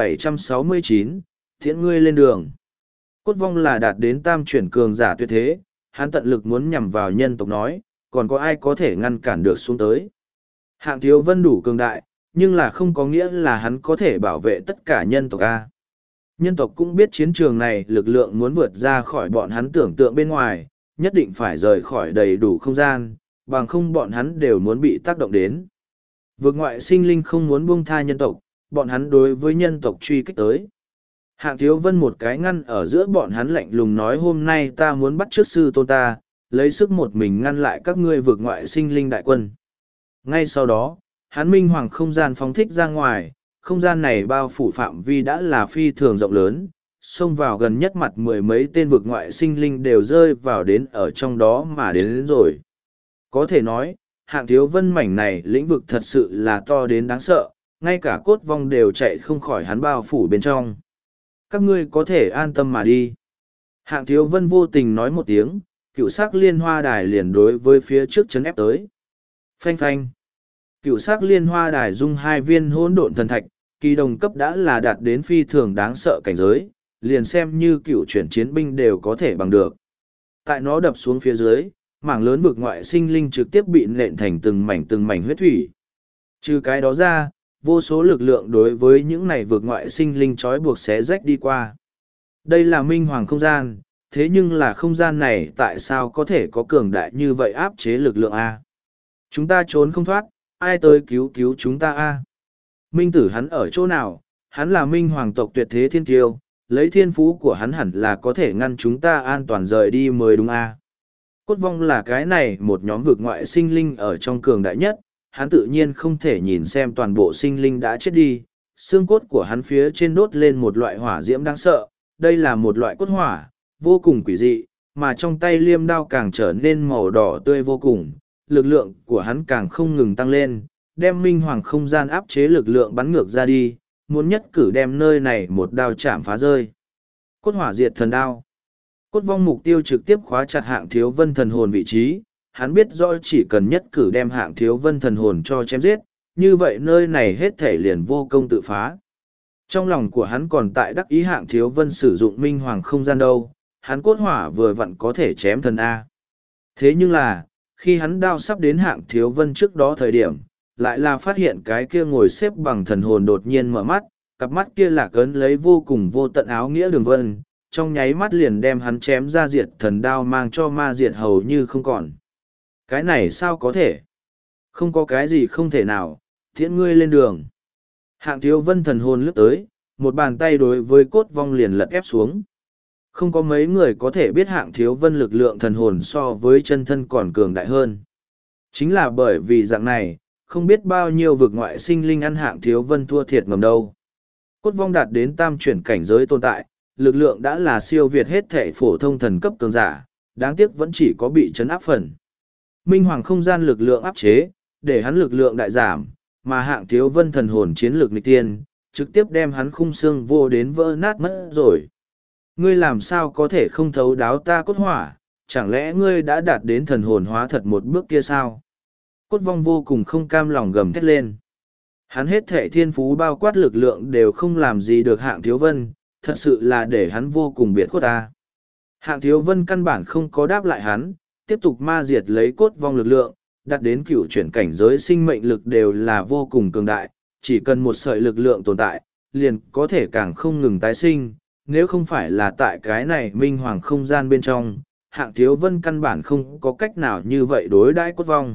1769, Thiện ngươi lên đường. Cốt vong là đạt đến tam chuyển cường giả tuyệt thế, hắn tận lực muốn nhằm vào nhân tộc nói, còn có ai có thể ngăn cản được xuống tới. Hạng Thiếu Vân đủ cường đại, nhưng là không có nghĩa là hắn có thể bảo vệ tất cả nhân tộc A. Nhân tộc cũng biết chiến trường này lực lượng muốn vượt ra khỏi bọn hắn tưởng tượng bên ngoài, nhất định phải rời khỏi đầy đủ không gian, bằng không bọn hắn đều muốn bị tác động đến. Vực ngoại sinh linh không muốn buông tha nhân tộc, bọn hắn đối với nhân tộc truy kích tới. Hạng Thiếu Vân một cái ngăn ở giữa bọn hắn lạnh lùng nói hôm nay ta muốn bắt trước sư tôn ta, lấy sức một mình ngăn lại các ngươi vực ngoại sinh linh đại quân. Ngay sau đó, hắn minh hoàng không gian phóng thích ra ngoài, không gian này bao phủ phạm vi đã là phi thường rộng lớn, xông vào gần nhất mặt mười mấy tên vực ngoại sinh linh đều rơi vào đến ở trong đó mà đến rồi. Có thể nói, Hạng Thiếu Vân mảnh này lĩnh vực thật sự là to đến đáng sợ, ngay cả cốt vong đều chạy không khỏi hắn bao phủ bên trong. Các ngươi có thể an tâm mà đi. Hạng Thiếu Vân vô tình nói một tiếng, cựu sắc liên hoa đài liền đối với phía trước chấn ép tới. Phanh phanh. Cựu sắc liên hoa đài dung hai viên hỗn độn thần thạch, kỳ đồng cấp đã là đạt đến phi thường đáng sợ cảnh giới, liền xem như cựu chuyển chiến binh đều có thể bằng được. Tại nó đập xuống phía dưới, mảng lớn vực ngoại sinh linh trực tiếp bị nện thành từng mảnh huyết thủy. Trừ cái đó ra, vô số lực lượng đối với những này vực ngoại sinh linh trói buộc xé rách đi qua. Đây là minh hoàng không gian, thế nhưng là không gian này tại sao có thể có cường đại như vậy áp chế lực lượng A? Chúng ta trốn không thoát, ai tới cứu cứu chúng ta A? Minh tử hắn ở chỗ nào? Hắn là minh hoàng tộc tuyệt thế thiên kiêu, lấy thiên phú của hắn hẳn là có thể ngăn chúng ta an toàn rời đi mới đúng A. Cốt vong là cái này một nhóm vực ngoại sinh linh ở trong cường đại nhất, hắn tự nhiên không thể nhìn xem toàn bộ sinh linh đã chết đi, xương cốt của hắn phía trên đốt lên một loại hỏa diễm đáng sợ, đây là một loại cốt hỏa, vô cùng quỷ dị, mà trong tay liêm đao càng trở nên màu đỏ tươi vô cùng, lực lượng của hắn càng không ngừng tăng lên, đem minh hoàng không gian áp chế lực lượng bắn ngược ra đi, muốn nhất cử đem nơi này một đao chạm phá rơi. Cốt hỏa diệt thần đao. Cốt vong mục tiêu trực tiếp khóa chặt Hạng Thiếu Vân thần hồn vị trí, hắn biết rõ chỉ cần nhất cử đem Hạng Thiếu Vân thần hồn cho chém giết, như vậy nơi này hết thể liền vô công tự phá. Trong lòng của hắn còn tại đắc ý Hạng Thiếu Vân sử dụng minh hoàng không gian đâu, hắn cốt hỏa vừa vặn có thể chém thần A. Thế nhưng là, khi hắn đao sắp đến Hạng Thiếu Vân trước đó thời điểm, lại là phát hiện cái kia ngồi xếp bằng thần hồn đột nhiên mở mắt, cặp mắt kia lạc ấn lấy vô cùng vô tận áo nghĩa đường vân, trong nháy mắt liền đem hắn chém ra diệt thần đao mang cho ma diệt hầu như không còn. Cái này sao có thể? Không có cái gì không thể nào, thiện ngươi lên đường. Hạng Thiếu Vân thần hồn lướt tới, một bàn tay đối với cốt vong liền lật ép xuống. Không có mấy người có thể biết Hạng Thiếu Vân lực lượng thần hồn so với chân thân còn cường đại hơn. Chính là bởi vì dạng này, không biết bao nhiêu vực ngoại sinh linh ăn Hạng Thiếu Vân thua thiệt ngầm đâu. Cốt vong đạt đến tam chuyển cảnh giới tồn tại, lực lượng đã là siêu việt hết thể phổ thông thần cấp cường giả, đáng tiếc vẫn chỉ có bị chấn áp phần. Minh hoàng không gian lực lượng áp chế, để hắn lực lượng đại giảm, mà Hạng Thiếu Vân thần hồn chiến lược nghịch tiên, trực tiếp đem hắn khung xương vô đến vỡ nát mất rồi. Ngươi làm sao có thể không thấu đáo ta cốt hỏa, chẳng lẽ ngươi đã đạt đến thần hồn hóa thật một bước kia sao? Cốt vong vô cùng không cam lòng gầm thét lên. Hắn hết thể thiên phú bao quát lực lượng đều không làm gì được Hạng Thiếu Vân, thật sự là để hắn vô cùng biệt khuất ta. Hạng Thiếu Vân căn bản không có đáp lại hắn, tiếp tục ma diệt lấy cốt vong lực lượng, đạt đến cựu chuyển cảnh giới sinh mệnh lực đều là vô cùng cường đại, chỉ cần một sợi lực lượng tồn tại, liền có thể càng không ngừng tái sinh, nếu không phải là tại cái này minh hoàng không gian bên trong, Hạng Thiếu Vân căn bản không có cách nào như vậy đối đãi cốt vong.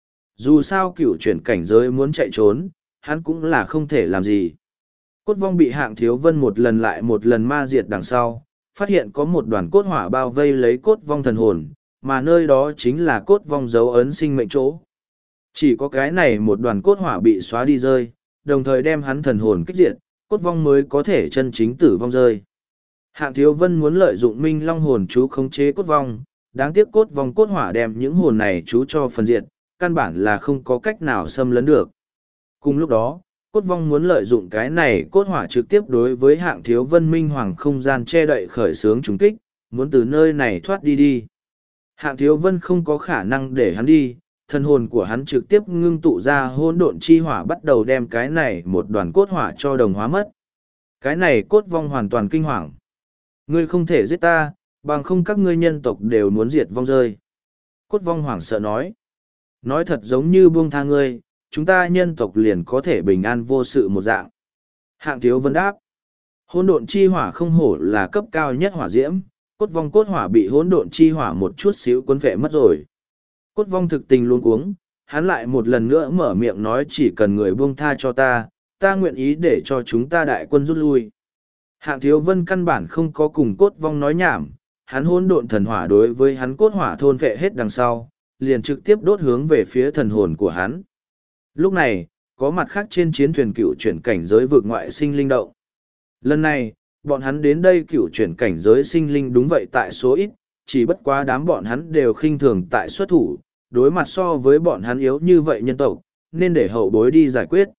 Dù sao cựu chuyển cảnh giới muốn chạy trốn, hắn cũng là không thể làm gì. Cốt vong bị Hạng Thiếu Vân một lần lại một lần ma diệt đằng sau, phát hiện có một đoàn cốt hỏa bao vây lấy cốt vong thần hồn, mà nơi đó chính là cốt vong dấu ấn sinh mệnh chỗ. Chỉ có cái này một đoàn cốt hỏa bị xóa đi rơi, đồng thời đem hắn thần hồn kích diệt, cốt vong mới có thể chân chính tử vong rơi. Hạng Thiếu Vân muốn lợi dụng Minh Long hồn chú khống chế cốt vong, đáng tiếc cốt vong cốt hỏa đem những hồn này chú cho phần diệt, căn bản là không có cách nào xâm lấn được. Cùng lúc đó, cốt vong muốn lợi dụng cái này cốt hỏa trực tiếp đối với Hạng Thiếu Vân minh hoàng không gian che đậy khởi xướng trùng kích, muốn từ nơi này thoát đi đi. Hạng Thiếu Vân không có khả năng để hắn đi, thần hồn của hắn trực tiếp ngưng tụ ra hỗn độn chi hỏa bắt đầu đem cái này một đoàn cốt hỏa cho đồng hóa mất. Cái này cốt vong hoàn toàn kinh hoàng. Ngươi không thể giết ta, bằng không các ngươi nhân tộc đều muốn diệt vong rơi. Cốt vong hoảng sợ nói. Nói thật giống như buông tha ngươi, chúng ta nhân tộc liền có thể bình an vô sự một dạng. Hạng Thiếu Vân đáp. Hỗn độn chi hỏa không hổ là cấp cao nhất hỏa diễm, cốt vong cốt hỏa bị hỗn độn chi hỏa một chút xíu cuốn vệ mất rồi. Cốt vong thực tình luôn cuống, hắn lại một lần nữa mở miệng nói chỉ cần người buông tha cho ta, ta nguyện ý để cho chúng ta đại quân rút lui. Hạng Thiếu Vân căn bản không có cùng cốt vong nói nhảm, hắn hỗn độn thần hỏa đối với hắn cốt hỏa thôn vệ hết đằng sau, liền trực tiếp đốt hướng về phía thần hồn của hắn. Lúc này, có mặt khác trên chiến thuyền cựu chuyển cảnh giới vượt ngoại sinh linh động. Lần này, bọn hắn đến đây cựu chuyển cảnh giới sinh linh đúng vậy tại số ít, chỉ bất quá đám bọn hắn đều khinh thường tại xuất thủ, đối mặt so với bọn hắn yếu như vậy nhân tộc, nên để hậu bối đi giải quyết.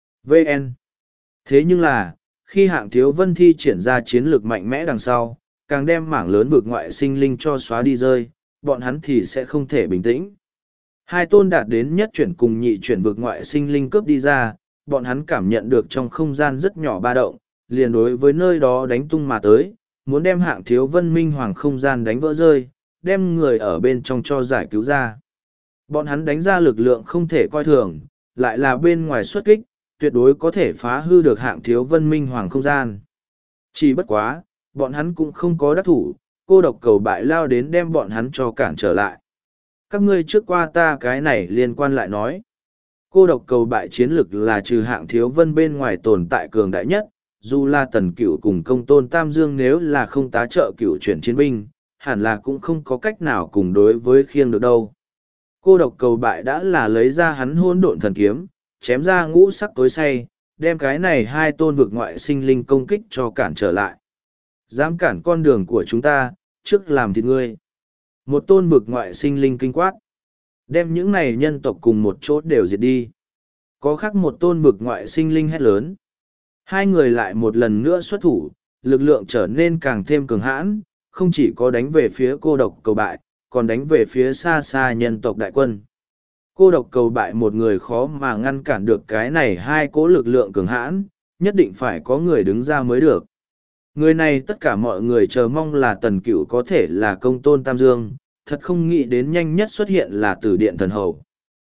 VN. Thế nhưng là, khi Hạng Thiếu Vân thi triển ra chiến lược mạnh mẽ đằng sau, càng đem mảng lớn vực ngoại sinh linh cho xóa đi rơi, bọn hắn thì sẽ không thể bình tĩnh. Hai tôn đạt đến nhất chuyển cùng nhị chuyển vực ngoại sinh linh cướp đi ra, bọn hắn cảm nhận được trong không gian rất nhỏ ba động, liền đối với nơi đó đánh tung mà tới, muốn đem Hạng Thiếu Vân minh hoàng không gian đánh vỡ rơi, đem người ở bên trong cho giải cứu ra. Bọn hắn đánh ra lực lượng không thể coi thường, lại là bên ngoài xuất kích, tuyệt đối có thể phá hư được Hạng Thiếu Vân minh hoàng không gian. Chỉ bất quá, bọn hắn cũng không có đắc thủ, cô độc cầu bại lao đến đem bọn hắn cho cản trở lại. Các ngươi trước qua ta cái này liên quan lại nói. Cô độc cầu bại chiến lực là trừ Hạng Thiếu Vân bên ngoài tồn tại cường đại nhất, dù là Tần Cửu cùng Công Tôn Tam Dương nếu là không tá trợ cửu chuyển chiến binh, hẳn là cũng không có cách nào cùng đối với khiêng được đâu. Cô độc cầu bại đã là lấy ra hắn hôn độn thần kiếm, chém ra ngũ sắc tối say, đem cái này hai tôn vực ngoại sinh linh công kích cho cản trở lại. Dám cản con đường của chúng ta, trước làm thịt ngươi. Một tôn vực ngoại sinh linh kinh quát. Đem những này nhân tộc cùng một chỗ đều diệt đi. Có khác một tôn vực ngoại sinh linh hét lớn. Hai người lại một lần nữa xuất thủ, lực lượng trở nên càng thêm cường hãn, không chỉ có đánh về phía cô độc cầu bại, còn đánh về phía xa xa nhân tộc đại quân. Cô độc cầu bại một người khó mà ngăn cản được cái này hai cỗ lực lượng cường hãn, nhất định phải có người đứng ra mới được. Người này tất cả mọi người chờ mong là Tần Cửu có thể là Công Tôn Tam Dương, thật không nghĩ đến nhanh nhất xuất hiện là Tử Điện Thần Hầu.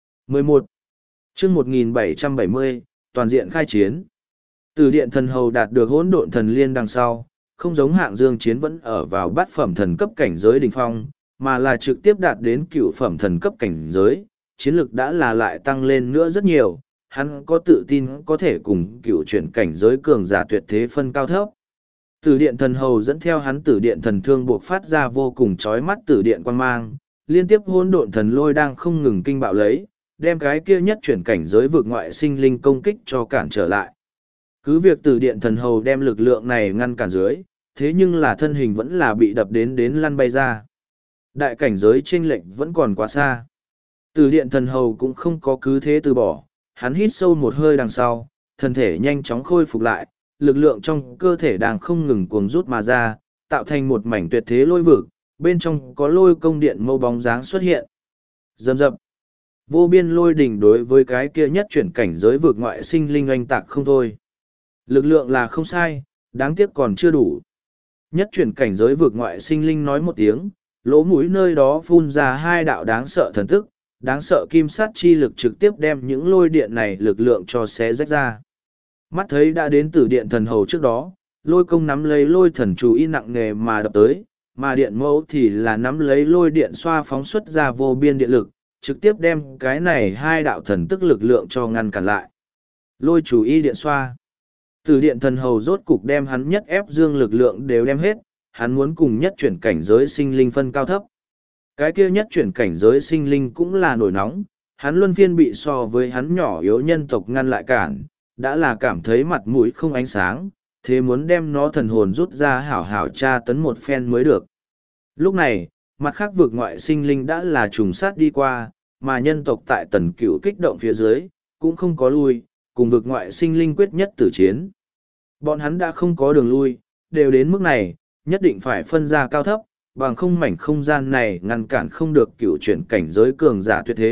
11. Chương 1770, toàn diện khai chiến. Tử Điện Thần Hầu đạt được hỗn độn thần liên đằng sau, không giống Hạng Dương Chiến vẫn ở vào bát phẩm thần cấp cảnh giới đỉnh phong, mà là trực tiếp đạt đến cửu phẩm thần cấp cảnh giới, chiến lực đã là lại tăng lên nữa rất nhiều, hắn có tự tin có thể cùng cửu chuyển cảnh giới cường giả tuyệt thế phân cao thấp. Tử Điện Thần Hầu dẫn theo hắn Tử Điện Thần Thương buộc phát ra vô cùng chói mắt tử điện quang mang, liên tiếp hỗn độn thần lôi đang không ngừng kinh bạo lấy, đem cái kia nhất chuyển cảnh giới vực ngoại sinh linh công kích cho cản trở lại. Cứ việc Tử Điện Thần Hầu đem lực lượng này ngăn cản dưới, thế nhưng là thân hình vẫn là bị đập đến lăn bay ra. Đại cảnh giới chênh lệch vẫn còn quá xa. Tử Điện Thần Hầu cũng không có cứ thế từ bỏ, hắn hít sâu một hơi đằng sau, thân thể nhanh chóng khôi phục lại, lực lượng trong cơ thể đang không ngừng cuồng rút mà ra, tạo thành một mảnh tuyệt thế lôi vực, bên trong có lôi công điện mâu bóng dáng xuất hiện. Rầm rập. Vô biên lôi đỉnh đối với cái kia nhất chuyển cảnh giới vực ngoại sinh linh oanh tạc không thôi. Lực lượng là không sai, đáng tiếc còn chưa đủ. Nhất chuyển cảnh giới vực ngoại sinh linh nói một tiếng, lỗ mũi nơi đó phun ra hai đạo đáng sợ thần thức, đáng sợ kim sát chi lực trực tiếp đem những lôi điện này lực lượng cho xé rách ra. Mắt thấy đã đến Tử Điện Thần Hầu trước đó, lôi công nắm lấy lôi thần chú ý nặng nề mà đập tới, mà điện mẫu thì là nắm lấy lôi điện xoa phóng xuất ra vô biên điện lực, trực tiếp đem cái này hai đạo thần tức lực lượng cho ngăn cản lại. Lôi chú ý điện xoa. Tử Điện Thần Hầu rốt cục đem hắn nhất ép dương lực lượng đều đem hết, hắn muốn cùng nhất chuyển cảnh giới sinh linh phân cao thấp. Cái kia nhất chuyển cảnh giới sinh linh cũng là nổi nóng, hắn luân phiên bị so với hắn nhỏ yếu nhân tộc ngăn lại cản, đã là cảm thấy mặt mũi không ánh sáng, thế muốn đem nó thần hồn rút ra hảo hảo tra tấn một phen mới được. Lúc này, mặt khác vực ngoại sinh linh đã là trùng sát đi qua, mà nhân tộc tại Tần Cửu kích động phía dưới, cũng không có lui, cùng vực ngoại sinh linh quyết nhất tử chiến. Bọn hắn đã không có đường lui, đều đến mức này, nhất định phải phân ra cao thấp, bằng không mảnh không gian này ngăn cản không được cửu chuyển cảnh giới cường giả tuyệt thế,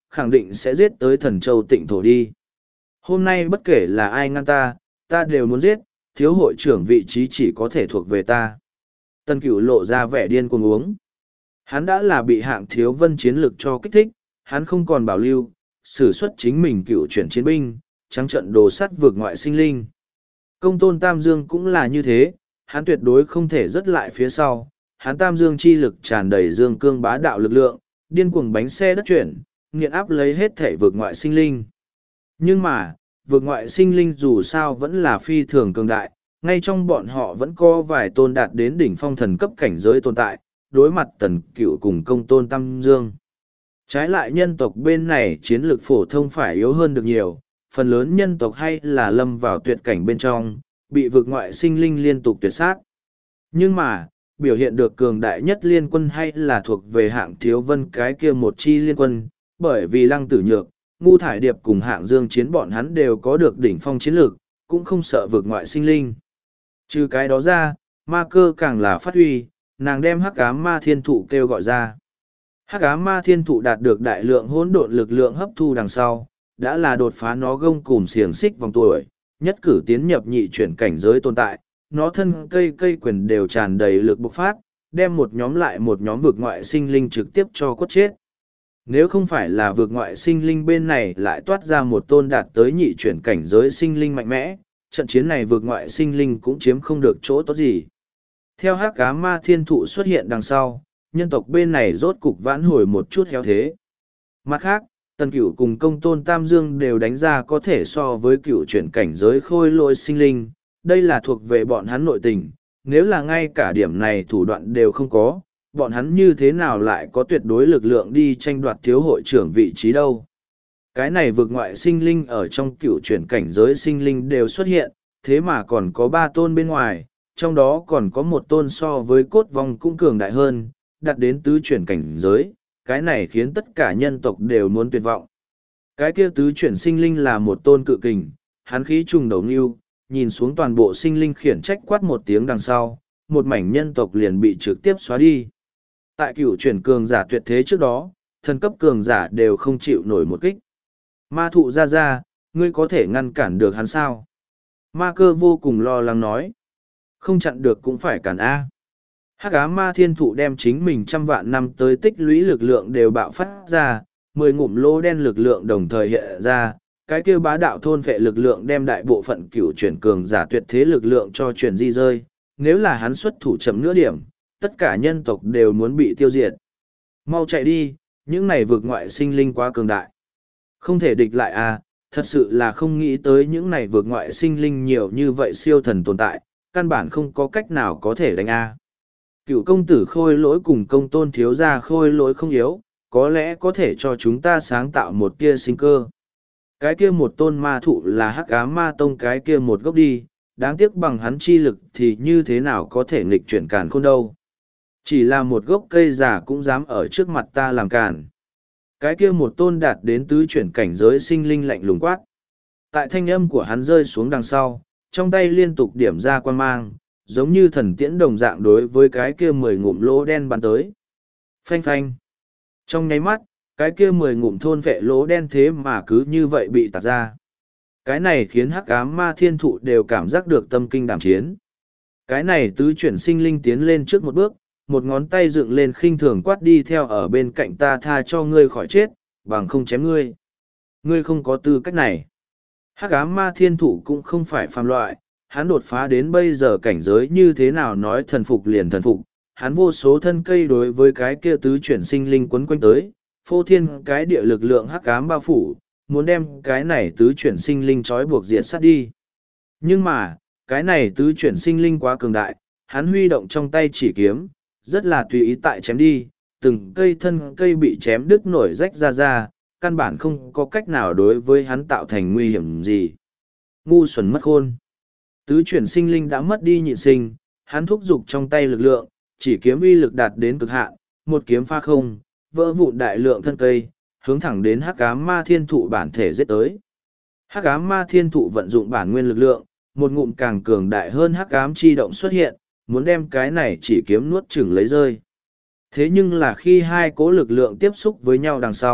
khẳng định sẽ giết tới Thần Châu Tịnh Thổ đi. Hôm nay bất kể là ai ngăn ta đều muốn giết, thiếu hội trưởng vị trí chỉ có thể thuộc về ta. Tân Cửu lộ ra vẻ điên cuồng uống. Hắn đã là bị Hạng Thiếu Vân chiến lực cho kích thích, hắn không còn bảo lưu, sử xuất chính mình cựu chuyển chiến binh, trắng trận đồ sắt vượt ngoại sinh linh. Công tôn Tam Dương cũng là như thế, hắn tuyệt đối không thể rớt lại phía sau, hắn Tam Dương chi lực tràn đầy dương cương bá đạo lực lượng, điên cuồng bánh xe đất chuyển, nghiện áp lấy hết thể vượt ngoại sinh linh. Nhưng mà, vượt ngoại sinh linh dù sao vẫn là phi thường cường đại, ngay trong bọn họ vẫn có vài tôn đạt đến đỉnh phong thần cấp cảnh giới tồn tại, đối mặt Tần Cửu cùng công tôn Tam Dương. Trái lại nhân tộc bên này chiến lược phổ thông phải yếu hơn được nhiều, phần lớn nhân tộc hay là lâm vào tuyệt cảnh bên trong, bị vượt ngoại sinh linh liên tục tuyệt sát. Nhưng mà, biểu hiện được cường đại nhất liên quân hay là thuộc về Hạng Thiếu Vân cái kia một chi liên quân, bởi vì Lăng Tử Nhược, Ngu Thải Điệp cùng Hạng Dương Chiến bọn hắn đều có được đỉnh phong chiến lược, cũng không sợ vượt ngoại sinh linh. Trừ cái đó ra, ma cơ càng là phát huy, nàng đem Hắc Ám Ma Thiên Thụ kêu gọi ra. Hắc Ám Ma Thiên Thụ đạt được đại lượng hỗn độn lực lượng hấp thu đằng sau, đã là đột phá nó gông cùm xiềng xích vòng tuổi, nhất cử tiến nhập nhị chuyển cảnh giới tồn tại, nó thân cây quyền đều tràn đầy lực bộc phát, đem một nhóm lại một nhóm vượt ngoại sinh linh trực tiếp cho quất chết. Nếu không phải là vượt ngoại sinh linh bên này lại toát ra một tôn đạt tới nhị chuyển cảnh giới sinh linh mạnh mẽ, trận chiến này vượt ngoại sinh linh cũng chiếm không được chỗ tốt gì. Theo Hắc Ám Ma Thiên Thụ xuất hiện đằng sau, nhân tộc bên này rốt cục vãn hồi một chút héo thế. Mặt khác, Tần Cửu cùng công tôn Tam Dương đều đánh ra có thể so với cựu chuyển cảnh giới khôi lỗi sinh linh, đây là thuộc về bọn hắn nội tình, nếu là ngay cả điểm này thủ đoạn đều không có, bọn hắn như thế nào lại có tuyệt đối lực lượng đi tranh đoạt thiếu hội trưởng vị trí đâu. Cái này vượt ngoại sinh linh ở trong cựu chuyển cảnh giới sinh linh đều xuất hiện, thế mà còn có 3 tôn bên ngoài, trong đó còn có một tôn so với cốt vong cũng cường đại hơn, đạt đến tứ chuyển cảnh giới, cái này khiến tất cả nhân tộc đều muốn tuyệt vọng. Cái kia tứ chuyển sinh linh là một tôn cự kình, hắn khí trùng đầu ngưu, nhìn xuống toàn bộ sinh linh khiển trách quát một tiếng đằng sau, một mảnh nhân tộc liền bị trực tiếp xóa đi. Tại cựu chuyển cường giả tuyệt thế trước đó, thần cấp cường giả đều không chịu nổi một kích. Ma thụ ra, ngươi có thể ngăn cản được hắn sao? Ma cơ vô cùng lo lắng nói. Không chặn được cũng phải cản A. Hắc Ám Ma Thiên Thụ đem chính mình trăm vạn năm tới tích lũy lực lượng đều bạo phát ra, 10 ngụm lỗ đen lực lượng đồng thời hiện ra, cái kia bá đạo thôn phệ lực lượng đem đại bộ phận cửu chuyển cường giả tuyệt thế lực lượng cho chuyển di rơi, nếu là hắn xuất thủ chậm nửa điểm, tất cả nhân tộc đều muốn bị tiêu diệt. Mau chạy đi, những này vượt ngoại sinh linh quá cường đại. Không thể địch lại à, thật sự là không nghĩ tới những này vượt ngoại sinh linh nhiều như vậy siêu thần tồn tại, căn bản không có cách nào có thể đánh a. Cựu công tử khôi lỗi cùng công tôn thiếu gia khôi lỗi không yếu, có lẽ có thể cho chúng ta sáng tạo một tia sinh cơ. Cái kia một tôn ma thụ là Hắc Ám Ma Tông cái kia một gốc đi, đáng tiếc bằng hắn chi lực thì như thế nào có thể nghịch chuyển càn khôn đâu. Chỉ là một gốc cây già cũng dám ở trước mặt ta làm càn. Cái kia một tôn đạt đến tứ chuyển cảnh giới sinh linh lạnh lùng quát. Tại thanh âm của hắn rơi xuống đằng sau, trong tay liên tục điểm ra quan mang, giống như thần tiễn đồng dạng đối với cái kia 10 ngụm lỗ đen bắn tới. Phanh phanh. Trong nháy mắt, cái kia 10 ngụm thôn vệ lỗ đen thế mà cứ như vậy bị tạt ra. Cái này khiến Hắc Ám Ma Thiên Thụ đều cảm giác được tâm kinh đảm chiến. Cái này tứ chuyển sinh linh tiến lên trước một bước, một ngón tay dựng lên khinh thường quát đi theo ở bên cạnh ta, tha cho ngươi khỏi chết, bằng không chém ngươi. Ngươi không có tư cách này. Hắc Ám Ma Thiên Thụ cũng không phải phàm loại, hắn đột phá đến bây giờ cảnh giới như thế nào nói thần phục liền thần phục, hắn vô số thân cây đối với cái kia tứ chuyển sinh linh quấn quanh tới, phô thiên cái địa lực lượng hắc ám bao phủ, muốn đem cái này tứ chuyển sinh linh trói buộc diệt sát đi. Nhưng mà, cái này tứ chuyển sinh linh quá cường đại, hắn huy động trong tay chỉ kiếm, rất là tùy ý tại chém đi, từng cây thân cây bị chém đứt nổi rách ra, căn bản không có cách nào đối với hắn tạo thành nguy hiểm gì. Ngu xuẩn mất khôn. Tứ chuyển sinh linh đã mất đi nhịn sinh, hắn thúc giục trong tay lực lượng, chỉ kiếm uy lực đạt đến cực hạn, một kiếm pha không, vỡ vụn đại lượng thân cây, hướng thẳng đến Hắc Ám Ma Thiên Thụ bản thể giết tới. Hắc Ám Ma Thiên Thụ vận dụng bản nguyên lực lượng, một ngụm càng cường đại hơn Hắc Ám chi động xuất hiện, muốn đem cái này chỉ kiếm nuốt chửng lấy rơi. Thế nhưng là khi hai cỗ lực lượng tiếp xúc với nhau đằng sau,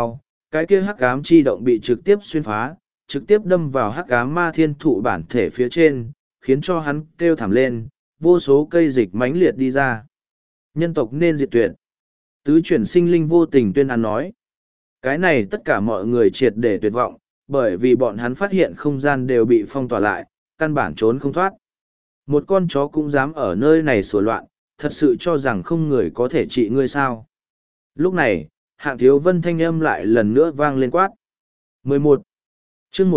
cái kia hắc ám chi động bị trực tiếp xuyên phá, trực tiếp đâm vào hắc ám ma thiên thụ bản thể phía trên, khiến cho hắn kêu thảm lên, vô số cây dịch mãnh liệt đi ra. Nhân tộc nên diệt tuyệt. Tứ chuyển sinh linh vô tình tuyên án nói. Cái này tất cả mọi người triệt để tuyệt vọng, bởi vì bọn hắn phát hiện không gian đều bị phong tỏa lại, căn bản trốn không thoát. Một con chó cũng dám ở nơi này sủa loạn, thật sự cho rằng không người có thể trị ngươi sao. Lúc này, Hạng Thiếu Vân thanh âm lại lần nữa vang lên quát. 11. chương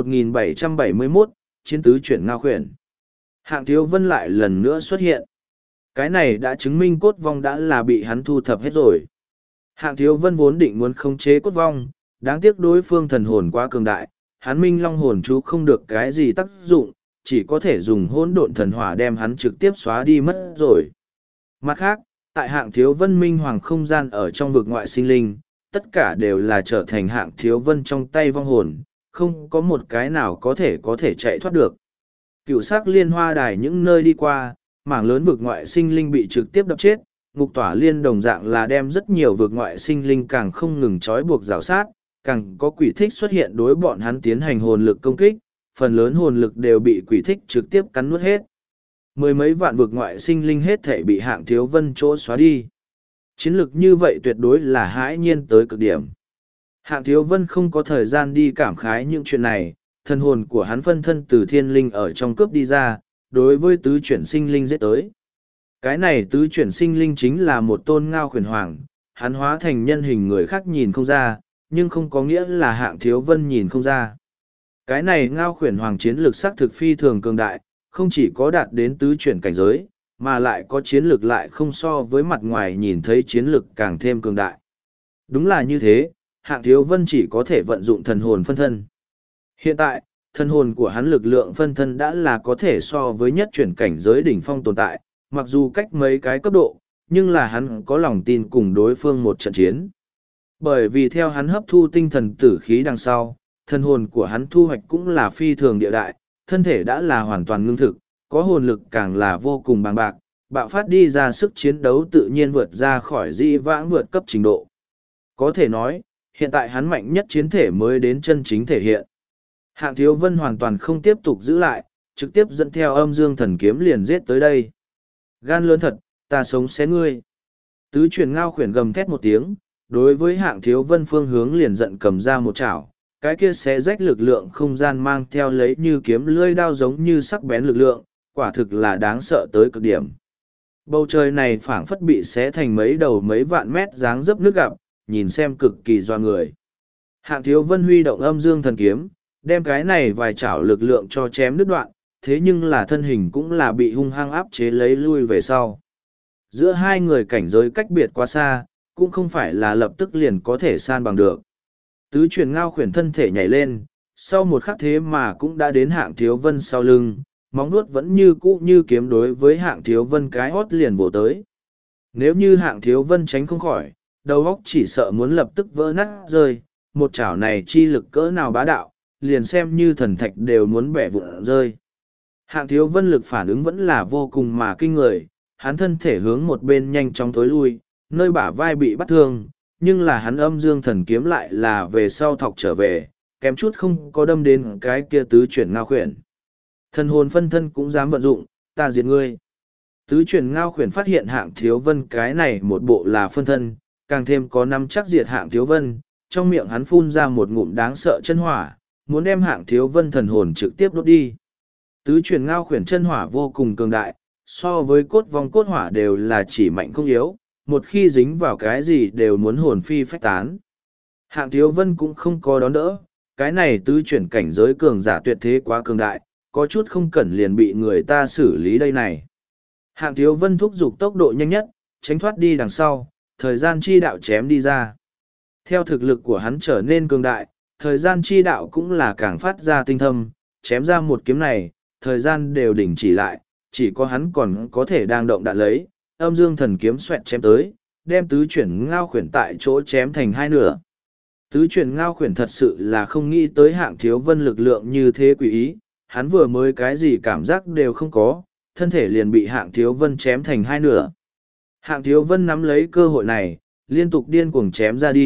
1771, chiến tứ chuyển ngao khuyển. Hạng Thiếu Vân lại lần nữa xuất hiện. Cái này đã chứng minh cốt vong đã là bị hắn thu thập hết rồi. Hạng Thiếu Vân vốn định muốn khống chế cốt vong, đáng tiếc đối phương thần hồn quá cường đại, hắn minh long hồn chú không được cái gì tác dụng, chỉ có thể dùng hỗn độn thần hỏa đem hắn trực tiếp xóa đi mất rồi. Mặt khác, tại Hạng Thiếu Vân minh hoàng không gian ở trong vực ngoại sinh linh, tất cả đều là trở thành Hạng Thiếu Vân trong tay vong hồn, không có một cái nào có thể chạy thoát được. Cựu sắc liên hoa đài những nơi đi qua, mảng lớn vực ngoại sinh linh bị trực tiếp đập chết, ngục tỏa liên đồng dạng là đem rất nhiều vực ngoại sinh linh càng không ngừng trói buộc rào sát, càng có quỷ thích xuất hiện đối bọn hắn tiến hành hồn lực công kích, phần lớn hồn lực đều bị quỷ thích trực tiếp cắn nuốt hết. Mười mấy vạn vực ngoại sinh linh hết thể bị Hạng Thiếu Vân chỗ xóa đi. Chiến lực như vậy tuyệt đối là hãi nhiên tới cực điểm. Hạng Thiếu Vân không có thời gian đi cảm khái những chuyện này, thân hồn của hắn phân thân từ thiên linh ở trong cướp đi ra, đối với tứ chuyển sinh linh giết tới. Cái này tứ chuyển sinh linh chính là một tôn ngao khuyển hoàng, hắn hóa thành nhân hình người khác nhìn không ra, nhưng không có nghĩa là Hạng Thiếu Vân nhìn không ra. Cái này ngao khuyển hoàng chiến lược sắc thực phi thường cường đại, không chỉ có đạt đến tứ chuyển cảnh giới, mà lại có chiến lược lại không so với mặt ngoài nhìn thấy chiến lược càng thêm cường đại. Đúng là như thế, Hạng Thiếu Vân chỉ có thể vận dụng thần hồn phân thân. Hiện tại, thần hồn của hắn lực lượng phân thân đã là có thể so với nhất chuyển cảnh giới đỉnh phong tồn tại, mặc dù cách mấy cái cấp độ, nhưng là hắn có lòng tin cùng đối phương một trận chiến. Bởi vì theo hắn hấp thu tinh thần tử khí đằng sau, thần hồn của hắn thu hoạch cũng là phi thường địa đại, thân thể đã là hoàn toàn ngưng thực, có hồn lực càng là vô cùng bằng bạc, bạo phát đi ra sức chiến đấu tự nhiên vượt ra khỏi dĩ vãng vượt cấp trình độ. Có thể nói, hiện tại hắn mạnh nhất chiến thể mới đến chân chính thể hiện. Hạng Thiếu Vân hoàn toàn không tiếp tục giữ lại, trực tiếp dẫn theo âm dương thần kiếm liền giết tới đây. Gan lớn thật, ta sống xé ngươi. Tứ chuyển ngao khuyển gầm thét một tiếng, đối với Hạng Thiếu Vân phương hướng liền giận cầm ra một chảo, cái kia xé rách lực lượng không gian mang theo lấy như kiếm lưỡi đao giống như sắc bén lực lượng, quả thực là đáng sợ tới cực điểm. Bầu trời này phảng phất bị xé thành mấy đầu mấy vạn mét dáng dấp nước gặp, nhìn xem cực kỳ doa người. Hạng Thiếu Vân huy động âm dương thần kiếm, đem cái này vài chảo lực lượng cho chém đứt đoạn, thế nhưng là thân hình cũng là bị hung hăng áp chế lấy lui về sau. Giữa hai người cảnh giới cách biệt quá xa, cũng không phải là lập tức liền có thể san bằng được. Tứ chuyển ngao khuyển thân thể nhảy lên, sau một khắc thế mà cũng đã đến Hạng Thiếu Vân sau lưng, móng nuốt vẫn như cũ như kiếm đối với Hạng Thiếu Vân cái hót liền vỗ tới. Nếu như Hạng Thiếu Vân tránh không khỏi, đầu óc chỉ sợ muốn lập tức vỡ nát rơi, một chảo này chi lực cỡ nào bá đạo, liền xem như thần thạch đều muốn bẻ vụn rơi. Hạng Thiếu Vân lực phản ứng vẫn là vô cùng mà kinh người, hắn thân thể hướng một bên nhanh chóng tối lui, nơi bả vai bị bắt thương, nhưng là hắn âm dương thần kiếm lại là về sau thọc trở về, kém chút không có đâm đến cái kia tứ chuyển ngao khuyển. Thần hồn phân thân cũng dám vận dụng, ta diệt ngươi. Tứ chuyển ngao khuyển phát hiện Hạng Thiếu Vân cái này một bộ là phân thân, càng thêm có năm chắc diệt Hạng Thiếu Vân, trong miệng hắn phun ra một ngụm đáng sợ chân hỏa, muốn đem Hạng Thiếu Vân thần hồn trực tiếp đốt đi. Tứ chuyển ngao khuyển chân hỏa vô cùng cường đại, so với cốt vong cốt hỏa đều là chỉ mạnh không yếu, một khi dính vào cái gì đều muốn hồn phi phách tán. Hạng Thiếu Vân cũng không có đón đỡ, cái này tứ chuyển cảnh giới cường giả tuyệt thế quá cường đại, có chút không cẩn liền bị người ta xử lý đây này. Hạng Thiếu Vân thúc giục tốc độ nhanh nhất, tránh thoát đi đằng sau, thời gian chi đạo chém đi ra. Theo thực lực của hắn trở nên cường đại, thời gian chi đạo cũng là càng phát ra tinh thâm, chém ra một kiếm này, thời gian đều đình chỉ lại, chỉ có hắn còn có thể đang động đạn lấy, âm dương thần kiếm xoẹt chém tới, đem tứ chuyển ngao khuyển tại chỗ chém thành hai nửa. Tứ chuyển ngao khuyển thật sự là không nghĩ tới Hạng Thiếu Vân lực lượng như thế quỷ ý, hắn vừa mới cái gì cảm giác đều không có, thân thể liền bị Hạng Thiếu Vân chém thành hai nửa. Hạng Thiếu Vân nắm lấy cơ hội này, liên tục điên cuồng chém ra đi,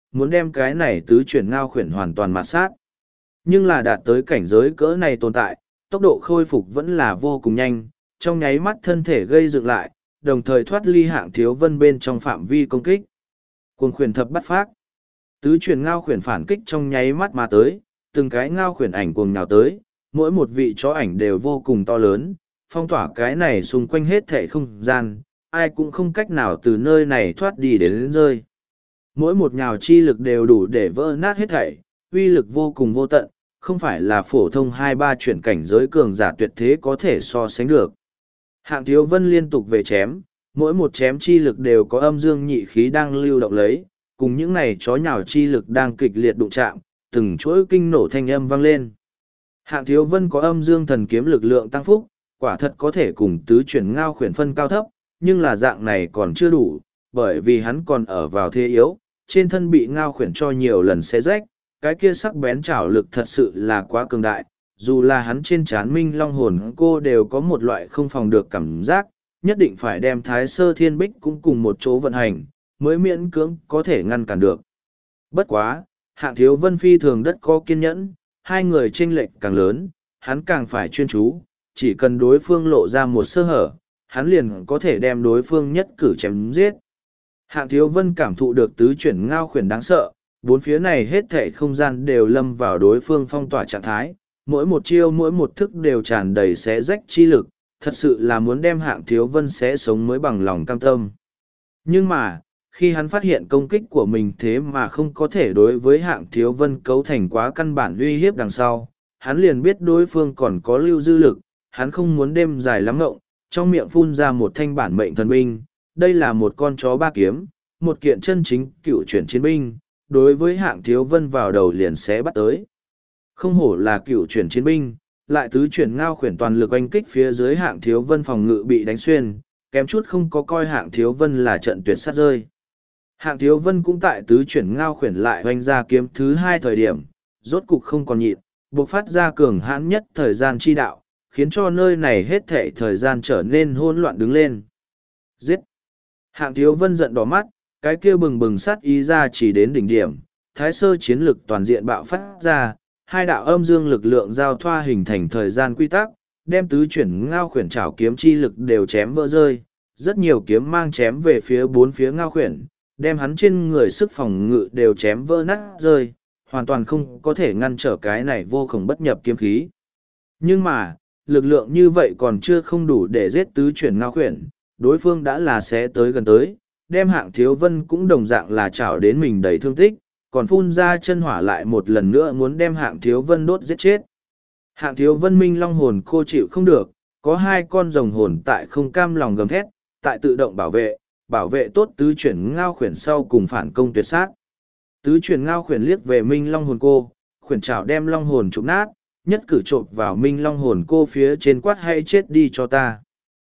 muốn đem cái này tứ chuyển ngao khuyển hoàn toàn mạt sát. Nhưng là đạt tới cảnh giới cỡ này tồn tại, tốc độ khôi phục vẫn là vô cùng nhanh, trong nháy mắt thân thể gây dựng lại, đồng thời thoát ly Hạng Thiếu Vân bên trong phạm vi công kích. Cuồng khuyển thập bắt phát. Tứ chuyển ngao khuyển phản kích trong nháy mắt mà tới, từng cái ngao khuyển ảnh cuồng nhào tới, mỗi một vị chó ảnh đều vô cùng to lớn, phong tỏa cái này xung quanh hết thảy không gian, ai cũng không cách nào từ nơi này thoát đi đến rơi. Mỗi một nhào chi lực đều đủ để vỡ nát hết thảy, uy lực vô cùng vô tận, không phải là phổ thông 2-3 chuyển cảnh giới cường giả tuyệt thế có thể so sánh được. Hạng Thiếu Vân liên tục về chém, mỗi một chém chi lực đều có âm dương nhị khí đang lưu động lấy, cùng những này chó nhào chi lực đang kịch liệt đụng chạm, từng chuỗi kinh nổ thanh âm vang lên. Hạng Thiếu Vân có âm dương thần kiếm lực lượng tăng phúc, quả thật có thể cùng tứ chuyển ngao khuyển phân cao thấp, nhưng là dạng này còn chưa đủ, bởi vì hắn còn ở vào thế yếu, trên thân bị ngao khuyển cho nhiều lần xé rách, cái kia sắc bén trảo lực thật sự là quá cường đại, dù là hắn trên trán minh long hồn cô đều có một loại không phòng được cảm giác, nhất định phải đem Thái Sơ Thiên Bích cũng cùng một chỗ vận hành, mới miễn cưỡng có thể ngăn cản được. Bất quá, Hạng Thiếu Vân phi thường đất có kiên nhẫn, hai người chênh lệch càng lớn, hắn càng phải chuyên chú, chỉ cần đối phương lộ ra một sơ hở, hắn liền có thể đem đối phương nhất cử chém giết. Hạng Thiếu Vân cảm thụ được tứ chuyển ngao khuyển đáng sợ, bốn phía này hết thảy không gian đều lâm vào đối phương phong tỏa trạng thái, mỗi một chiêu mỗi một thức đều tràn đầy xé rách chi lực, thật sự là muốn đem Hạng Thiếu Vân xé sống mới bằng lòng cam tâm. Nhưng mà, khi hắn phát hiện công kích của mình thế mà không có thể đối với Hạng Thiếu Vân cấu thành quá căn bản uy hiếp đằng sau, hắn liền biết đối phương còn có lưu dư lực, hắn không muốn đêm dài lắm ngộng, trong miệng phun ra một thanh bản mệnh thần binh, đây là một con chó ba kiếm, một kiện chân chính cựu chuyển chiến binh, đối với Hạng Thiếu Vân vào đầu liền sẽ bắt tới. Không hổ là cựu chuyển chiến binh, lại tứ chuyển ngao khuyển toàn lực oanh kích phía dưới Hạng Thiếu Vân phòng ngự bị đánh xuyên, kém chút không có coi Hạng Thiếu Vân là trận tuyệt sát rơi. Hạng Thiếu Vân cũng tại tứ chuyển ngao khuyển lại oanh ra kiếm thứ hai thời điểm, rốt cục không còn nhịn, buộc phát ra cường hãn nhất thời gian chi đạo, khiến cho nơi này hết thảy thời gian trở nên hỗn loạn đứng lên. Giết! Hạng Thiếu Vân giận đỏ mắt, cái kia bừng bừng sát ý ra chỉ đến đỉnh điểm, thái sơ chiến lực toàn diện bạo phát ra, hai đạo âm dương lực lượng giao thoa hình thành thời gian quy tắc, đem tứ chuyển ngao khuyển chảo kiếm chi lực đều chém vỡ rơi, rất nhiều kiếm mang chém về phía bốn phía ngao khuyển, đem hắn trên người sức phòng ngự đều chém vỡ nát rơi, hoàn toàn không có thể ngăn trở cái này vô khổng bất nhập kiếm khí. Nhưng mà, lực lượng như vậy còn chưa không đủ để giết tứ chuyển ngao khuyển, đối phương đã là sẽ tới gần tới, đem Hạng Thiếu Vân cũng đồng dạng là chảo đến mình đầy thương tích, còn phun ra chân hỏa lại một lần nữa muốn đem Hạng Thiếu Vân đốt giết chết. Hạng Thiếu Vân minh long hồn cô chịu không được, có hai con rồng hồn tại không cam lòng gầm thét, tại tự động bảo vệ tốt tứ chuyển ngao khuyển sau cùng phản công tuyệt sát. Tứ chuyển ngao khuyển liếc về minh long hồn cô, khuyển chảo đem long hồn trục nát, nhất cử trộm vào minh long hồn cô phía trên quát hay chết đi cho ta.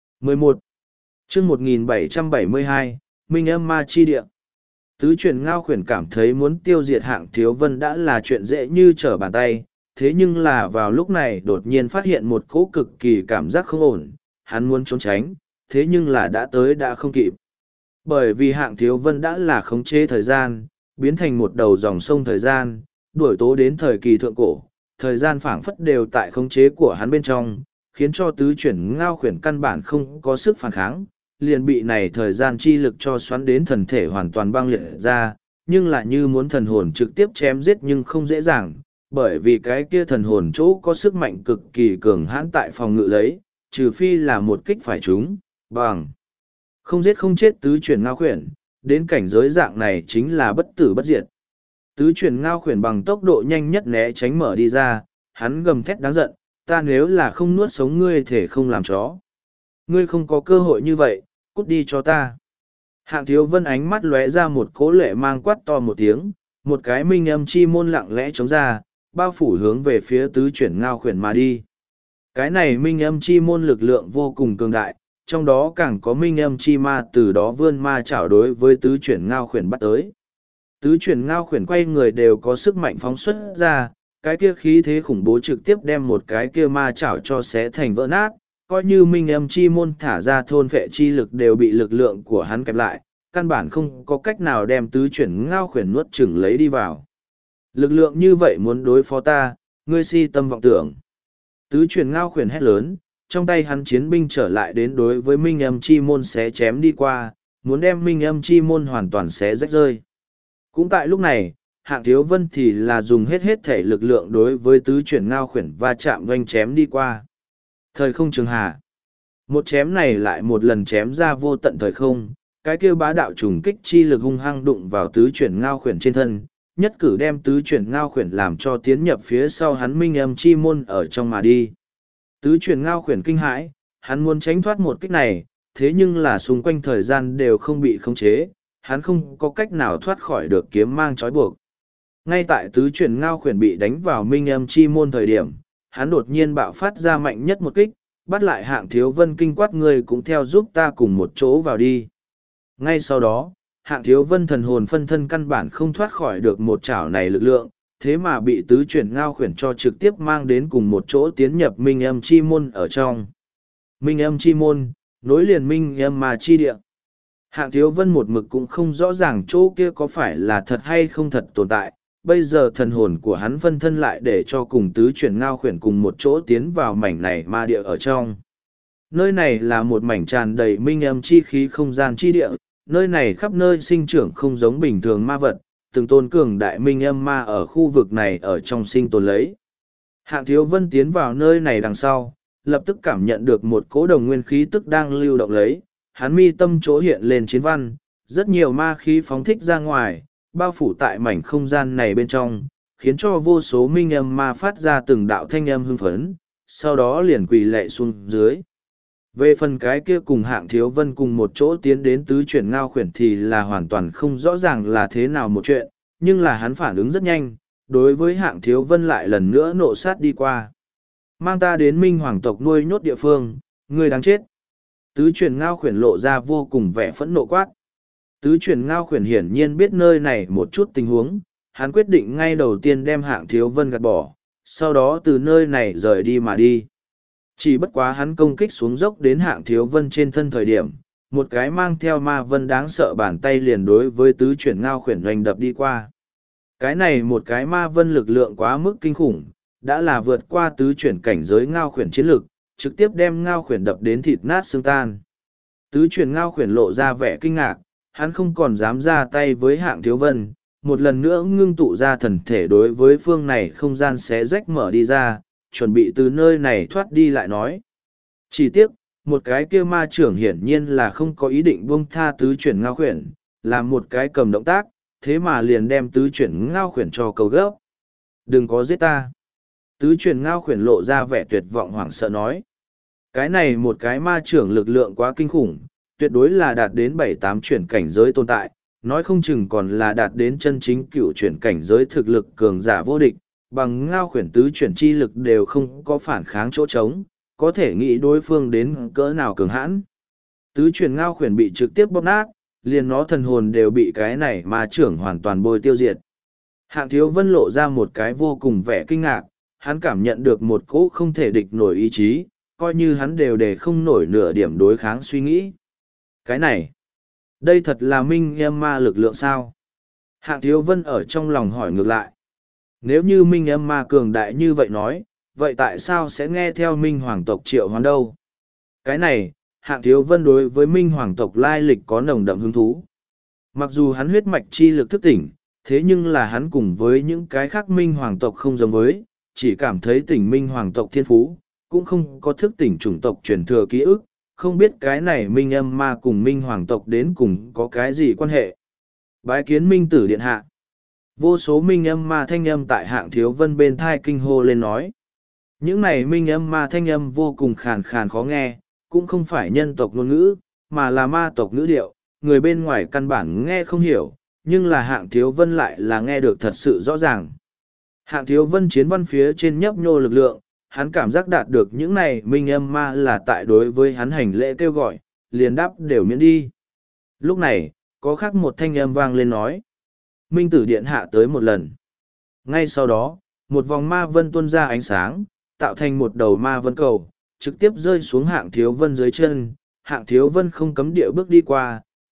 11. chương 1772, Minh âm ma chi địa. Tứ chuyển ngao khuyển cảm thấy muốn tiêu diệt Hạng Thiếu Vân đã là chuyện dễ như trở bàn tay, thế nhưng là vào lúc này đột nhiên phát hiện một cỗ cực kỳ cảm giác không ổn, hắn muốn trốn tránh, thế nhưng là đã tới đã không kịp. Bởi vì Hạng Thiếu Vân đã là khống chế thời gian, biến thành một đầu dòng sông thời gian, đuổi tố đến thời kỳ thượng cổ, thời gian phảng phất đều tại khống chế của hắn bên trong, khiến cho tứ chuyển ngao khuyển căn bản không có sức phản kháng, liền bị này thời gian chi lực cho xoắn đến thần thể hoàn toàn băng liệt ra, nhưng lại như muốn thần hồn trực tiếp chém giết nhưng không dễ dàng, bởi vì cái kia thần hồn chỗ có sức mạnh cực kỳ cường hãn tại phòng ngự lấy, trừ phi là một kích phải chúng, bằng. Không giết không chết tứ chuyển ngao khuyển, đến cảnh giới dạng này chính là bất tử bất diệt. Tứ chuyển ngao khuyển bằng tốc độ nhanh nhất né tránh mở đi ra, hắn gầm thét đáng giận, ta nếu là không nuốt sống ngươi thể không làm chó. Ngươi không có cơ hội như vậy, cút đi cho ta. Hạng Thiếu Vân ánh mắt lóe ra một cỗ lệ mang quát to một tiếng, một cái minh âm chi môn lặng lẽ chống ra, bao phủ hướng về phía tứ chuyển ngao khuyển mà đi. Cái này minh âm chi môn lực lượng vô cùng cường đại, trong đó càng có minh âm chi ma từ đó vươn ma chảo đối với tứ chuyển ngao khuyển bắt tới. Tứ chuyển ngao khuyển quay người đều có sức mạnh phóng xuất ra, cái kia khí thế khủng bố trực tiếp đem một cái kia ma chảo cho xé thành vỡ nát, coi như minh âm chi môn thả ra thôn phệ chi lực đều bị lực lượng của hắn kẹp lại, căn bản không có cách nào đem tứ chuyển ngao khuyển nuốt chửng lấy đi vào. Lực lượng như vậy muốn đối phó ta, ngươi si tâm vọng tưởng. Tứ chuyển ngao khuyển hét lớn, trong tay hắn chiến binh trở lại đến đối với Minh Âm Chi Môn xé chém đi qua, muốn đem Minh Âm Chi Môn hoàn toàn xé rách rơi. Cũng tại lúc này, Hạng Thiếu Vân thì là dùng hết thể lực lượng đối với tứ chuyển ngao khuyển va chạm doanh chém đi qua. Thời không trường hà. Một chém này lại một lần chém ra vô tận thời không, cái kêu bá đạo trùng kích chi lực hung hăng đụng vào tứ chuyển ngao khuyển trên thân, nhất cử đem tứ chuyển ngao khuyển làm cho tiến nhập phía sau hắn Minh Âm Chi Môn ở trong mà đi. Tứ chuyển ngao khuyển kinh hãi, hắn muốn tránh thoát một kích này, thế nhưng là xung quanh thời gian đều không bị khống chế, hắn không có cách nào thoát khỏi được kiếm mang trói buộc. Ngay tại tứ chuyển ngao khuyển bị đánh vào Minh Âm Chi Môn thời điểm, hắn đột nhiên bạo phát ra mạnh nhất một kích, bắt lại Hạng Thiếu Vân kinh quát người cũng theo giúp ta cùng một chỗ vào đi. Ngay sau đó, Hạng Thiếu Vân thần hồn phân thân căn bản không thoát khỏi được một chảo này lực lượng, thế mà bị tứ chuyển ngao khuyển cho trực tiếp mang đến cùng một chỗ tiến nhập Minh Âm Chi Môn ở trong. Minh Âm Chi Môn, nối liền Minh Âm mà chi địa. Hạng Thiếu Vân một mực cũng không rõ ràng chỗ kia có phải là thật hay không thật tồn tại, bây giờ thần hồn của hắn phân thân lại để cho cùng tứ chuyển ngao khuyển cùng một chỗ tiến vào mảnh này ma địa ở trong. Nơi này là một mảnh tràn đầy minh âm chi khí không gian chi địa, nơi này khắp nơi sinh trưởng không giống bình thường ma vật, từng tôn cường đại minh âm ma ở khu vực này ở trong sinh tồn lấy. Hạng Thiếu Vân tiến vào nơi này đằng sau, lập tức cảm nhận được một cỗ đồng nguyên khí tức đang lưu động lấy, hắn mi tâm chỗ hiện lên chiến văn, rất nhiều ma khí phóng thích ra ngoài, bao phủ tại mảnh không gian này bên trong, khiến cho vô số minh âm ma phát ra từng đạo thanh âm hưng phấn, sau đó liền quỳ lạy xuống dưới. Về phần cái kia cùng Hạng Thiếu Vân cùng một chỗ tiến đến tứ chuyển ngao khuyển thì là hoàn toàn không rõ ràng là thế nào một chuyện, nhưng là hắn phản ứng rất nhanh, đối với Hạng Thiếu Vân lại lần nữa nộ sát đi qua. Mang ta đến Minh Hoàng tộc nuôi nhốt địa phương, ngươi đáng chết. Tứ chuyển ngao khuyển lộ ra vô cùng vẻ phẫn nộ quát. Tứ chuyển ngao khuyển hiển nhiên biết nơi này một chút tình huống, hắn quyết định ngay đầu tiên đem Hạng Thiếu Vân gạt bỏ, sau đó từ nơi này rời đi mà đi. Chỉ bất quá hắn công kích xuống dốc đến Hạng Thiếu Vân trên thân thời điểm, một cái mang theo ma vân đáng sợ bàn tay liền đối với tứ chuyển ngao khuyển hoành đập đi qua. Cái này một cái ma vân lực lượng quá mức kinh khủng, đã là vượt qua tứ chuyển cảnh giới ngao khuyển chiến lực, trực tiếp đem ngao khuyển đập đến thịt nát xương tan. Tứ chuyển ngao khuyển lộ ra vẻ kinh ngạc, hắn không còn dám ra tay với Hạng Thiếu Vân, một lần nữa ngưng tụ ra thần thể đối với phương này không gian xé rách mở đi ra, chuẩn bị từ nơi này thoát đi lại nói. Chỉ tiếc, một cái kia ma trưởng hiển nhiên là không có ý định buông tha tứ chuyển ngao khuyển, làm một cái cầm động tác, thế mà liền đem tứ chuyển ngao khuyển cho cầu gấp. Đừng có giết ta. Tứ chuyển ngao khuyển lộ ra vẻ tuyệt vọng hoảng sợ nói. Cái này một cái ma trưởng lực lượng quá kinh khủng, tuyệt đối là đạt đến 7-8 chuyển cảnh giới tồn tại, nói không chừng còn là đạt đến chân chính cựu chuyển cảnh giới thực lực cường giả vô địch, bằng ngao khuyển tứ chuyển chi lực đều không có phản kháng chỗ trống, có thể nghĩ đối phương đến cỡ nào cường hãn. Tứ chuyển ngao khuyển bị trực tiếp bóp nát, liền nó thần hồn đều bị cái này ma trưởng hoàn toàn bôi tiêu diệt. Hạng Thiếu Vân lộ ra một cái vô cùng vẻ kinh ngạc, hắn cảm nhận được một cỗ không thể địch nổi ý chí, coi như hắn đều để không nổi nửa điểm đối kháng suy nghĩ. Cái này, đây thật là minh âm ma lực lượng sao? Hạng Thiếu Vân ở trong lòng hỏi ngược lại. Nếu như minh âm ma cường đại như vậy nói, vậy tại sao sẽ nghe theo minh hoàng tộc triệu hoán đâu? Cái này, Hạng Thiếu Vân đối với minh hoàng tộc lai lịch có nồng đậm hứng thú. Mặc dù hắn huyết mạch chi lực thức tỉnh, thế nhưng là hắn cùng với những cái khác minh hoàng tộc không giống với, chỉ cảm thấy tỉnh minh hoàng tộc thiên phú, cũng không có thức tỉnh chủng tộc truyền thừa ký ức, không biết cái này minh âm ma cùng minh hoàng tộc đến cùng có cái gì quan hệ. Bái kiến minh tử điện hạ. Vô số minh âm ma thanh âm tại Hạng Thiếu Vân bên thai kinh hô lên nói. Những này minh âm ma thanh âm vô cùng khàn khàn khó nghe, cũng không phải nhân tộc ngôn ngữ, mà là ma tộc ngữ điệu, người bên ngoài căn bản nghe không hiểu, nhưng là Hạng Thiếu Vân lại là nghe được thật sự rõ ràng. Hạng Thiếu Vân chiến văn phía trên nhấp nhô lực lượng, hắn cảm giác đạt được những này minh âm ma là tại đối với hắn hành lễ kêu gọi, liền đáp đều miễn đi. Lúc này, có khác một thanh âm vang lên nói. Minh tử điện hạ tới một lần. Ngay sau đó, một vòng ma vân tuôn ra ánh sáng, tạo thành một đầu ma vân cầu, trực tiếp rơi xuống Hạng Thiếu Vân dưới chân. Hạng Thiếu Vân không cấm địa bước đi qua,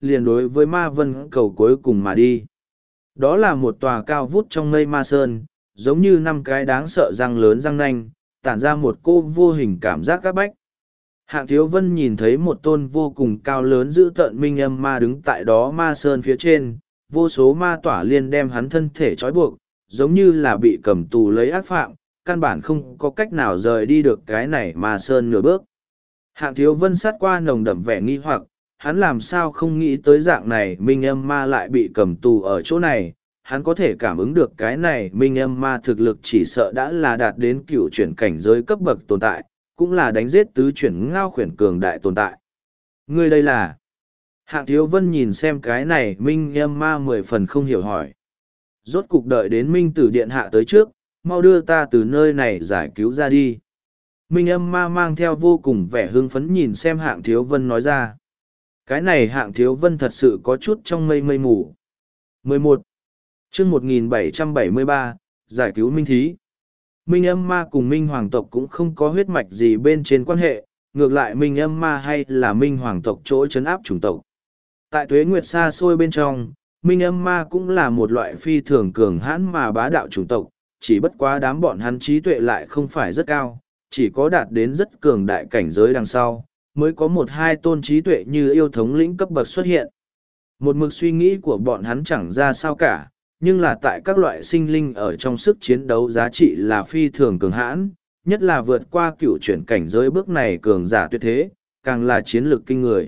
liền đối với ma vân cầu cuối cùng mà đi. Đó là một tòa cao vút trong mây ma sơn, giống như năm cái đáng sợ răng lớn răng nanh, tản ra một cô vô hình cảm giác các bách. Hạng Thiếu Vân nhìn thấy một tôn vô cùng cao lớn dữ tợn minh âm ma đứng tại đó ma sơn phía trên, vô số ma tỏa liên đem hắn thân thể trói buộc, giống như là bị cầm tù lấy ác phạm, căn bản không có cách nào rời đi được cái này ma sơn nửa bước. Hạng Thiếu Vân sát qua nồng đậm vẻ nghi hoặc, hắn làm sao không nghĩ tới dạng này minh âm ma lại bị cầm tù ở chỗ này. Hắn có thể cảm ứng được cái này minh âm ma thực lực chỉ sợ đã là đạt đến cựu chuyển cảnh giới cấp bậc tồn tại, cũng là đánh giết tứ chuyển ngao khuyển cường đại tồn tại. Ngươi đây là... Hạng Thiếu Vân nhìn xem cái này minh âm ma 10 phần không hiểu hỏi. Rốt cục đợi đến minh tử điện hạ tới trước, mau đưa ta từ nơi này giải cứu ra đi. Minh âm ma mang theo vô cùng vẻ hưng phấn nhìn xem Hạng Thiếu Vân nói ra. Cái này Hạng Thiếu Vân thật sự có chút trong mây mây mù. 11. Chương 1773, giải cứu Minh Thí. Minh âm ma cùng Minh Hoàng tộc cũng không có huyết mạch gì bên trên quan hệ, ngược lại Minh âm ma hay là Minh Hoàng tộc chỗ chấn áp chủng tộc. Tại tuế nguyệt xa xôi bên trong, Minh âm ma cũng là một loại phi thường cường hãn mà bá đạo chủng tộc, chỉ bất quá đám bọn hắn trí tuệ lại không phải rất cao, chỉ có đạt đến rất cường đại cảnh giới đằng sau, mới có một hai tôn trí tuệ như yêu thống lĩnh cấp bậc xuất hiện. Một mực suy nghĩ của bọn hắn chẳng ra sao cả, nhưng là tại các loại sinh linh ở trong sức chiến đấu giá trị là phi thường cường hãn, nhất là vượt qua cựu chuyển cảnh giới bước này cường giả tuyệt thế, càng là chiến lược kinh người.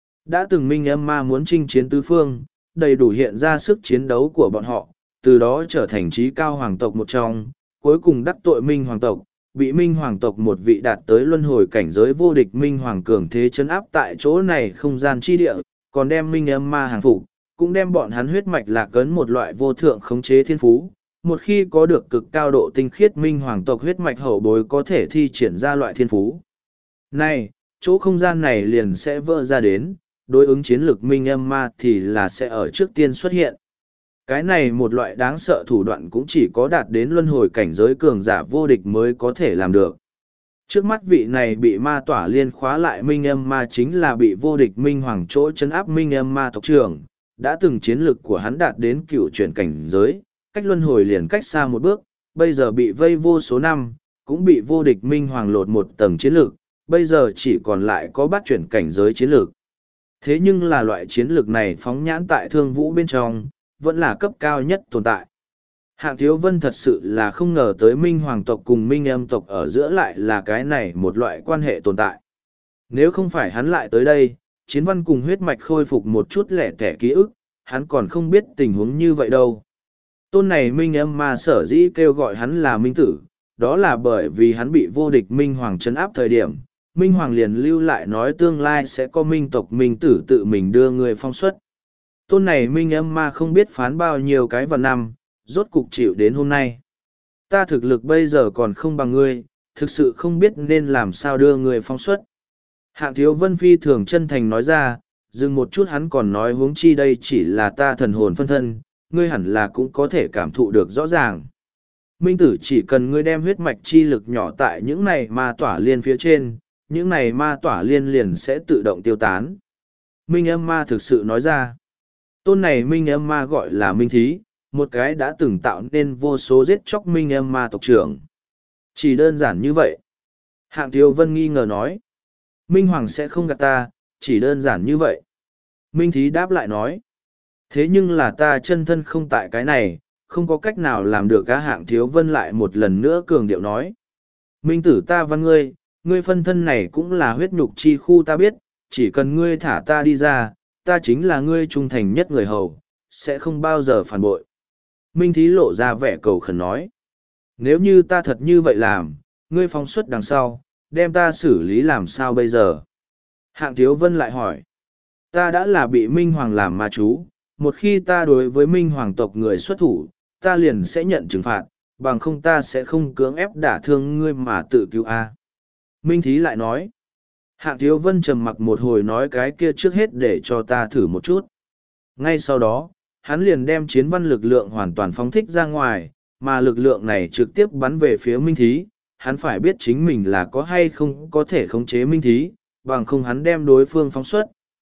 Đã từng minh âm ma muốn chinh chiến tứ phương, đầy đủ hiện ra sức chiến đấu của bọn họ, từ đó trở thành trí cao hoàng tộc một trong, cuối cùng đắc tội minh hoàng tộc, bị minh hoàng tộc một vị đạt tới luân hồi cảnh giới vô địch minh hoàng cường thế chấn áp tại chỗ này không gian chi địa, còn đem minh âm ma hàng phục, cũng đem bọn hắn huyết mạch lạc ấn một loại vô thượng khống chế thiên phú. Một khi có được cực cao độ tinh khiết minh hoàng tộc huyết mạch hậu bối có thể thi triển ra loại thiên phú này, chỗ không gian này liền sẽ vỡ ra đến, đối ứng chiến lược minh âm ma thì là sẽ ở trước tiên xuất hiện. Cái này một loại đáng sợ thủ đoạn cũng chỉ có đạt đến luân hồi cảnh giới cường giả vô địch mới có thể làm được. Trước mắt vị này bị ma tỏa liên khóa lại minh âm ma chính là bị vô địch minh hoàng chỗ chấn áp minh âm ma tộc trưởng, đã từng chiến lược của hắn đạt đến cựu chuyển cảnh giới, cách luân hồi liền cách xa một bước, bây giờ bị vây vô số năm, cũng bị vô địch minh hoàng lột một tầng chiến lược, bây giờ chỉ còn lại có bát chuyển cảnh giới chiến lược. Thế nhưng là loại chiến lược này phóng nhãn tại thương vũ bên trong, vẫn là cấp cao nhất tồn tại. Hạng Thiếu Vân thật sự là không ngờ tới minh hoàng tộc cùng minh âm tộc ở giữa lại là cái này một loại quan hệ tồn tại. Nếu không phải hắn lại tới đây, chiến văn cùng huyết mạch khôi phục một chút lẻ tẻ ký ức, hắn còn không biết tình huống như vậy đâu. Tôn này minh âm ma sở dĩ kêu gọi hắn là minh tử, đó là bởi vì hắn bị vô địch minh hoàng trấn áp thời điểm, minh hoàng liền lưu lại nói tương lai sẽ có minh tộc minh tử tự mình đưa người phong xuất. Tôn này minh âm ma không biết phán bao nhiêu cái vào năm, rốt cục chịu đến hôm nay. Ta thực lực bây giờ còn không bằng ngươi, thực sự không biết nên làm sao đưa người phong xuất. Hạng Thiếu Vân phi thường chân thành nói ra, dừng một chút hắn còn nói huống chi đây chỉ là ta thần hồn phân thân, ngươi hẳn là cũng có thể cảm thụ được rõ ràng. Minh tử chỉ cần ngươi đem huyết mạch chi lực nhỏ tại những này ma tỏa liên phía trên, những này ma tỏa liên liền sẽ tự động tiêu tán. Minh âm ma thực sự nói ra, tôn này minh âm ma gọi là minh thí, một cái đã từng tạo nên vô số giết chóc minh âm ma tộc trưởng. Chỉ đơn giản như vậy. Hạng Thiếu Vân nghi ngờ nói, Minh Hoàng sẽ không gạt ta, chỉ đơn giản như vậy. Minh Thí đáp lại nói, thế nhưng là ta chân thân không tại cái này, không có cách nào làm được. Cả Hạng Thiếu Vân lại một lần nữa cường điệu nói, Minh tử ta văn ngươi phân thân này cũng là huyết nhục chi khu ta biết, chỉ cần ngươi thả ta đi ra, ta chính là ngươi trung thành nhất người hầu, sẽ không bao giờ phản bội. Minh Thí lộ ra vẻ cầu khẩn nói, nếu như ta thật như vậy làm, ngươi phóng xuất đằng sau, đem ta xử lý làm sao bây giờ? Hạng Thiếu Vân lại hỏi, ta đã là bị Minh Hoàng làm ma chú, một khi ta đối với Minh Hoàng tộc người xuất thủ, ta liền sẽ nhận trừng phạt, bằng không ta sẽ không cưỡng ép đả thương ngươi mà tự cứu a. Minh Thí lại nói, Hạng Thiếu Vân trầm mặc một hồi nói cái kia trước hết để cho ta thử một chút. Ngay sau đó, hắn liền đem chiến văn lực lượng hoàn toàn phóng thích ra ngoài, mà lực lượng này trực tiếp bắn về phía Minh Thí. Hắn phải biết chính mình là có hay không có thể khống chế Minh Thí, bằng không hắn đem đối phương phóng xuất,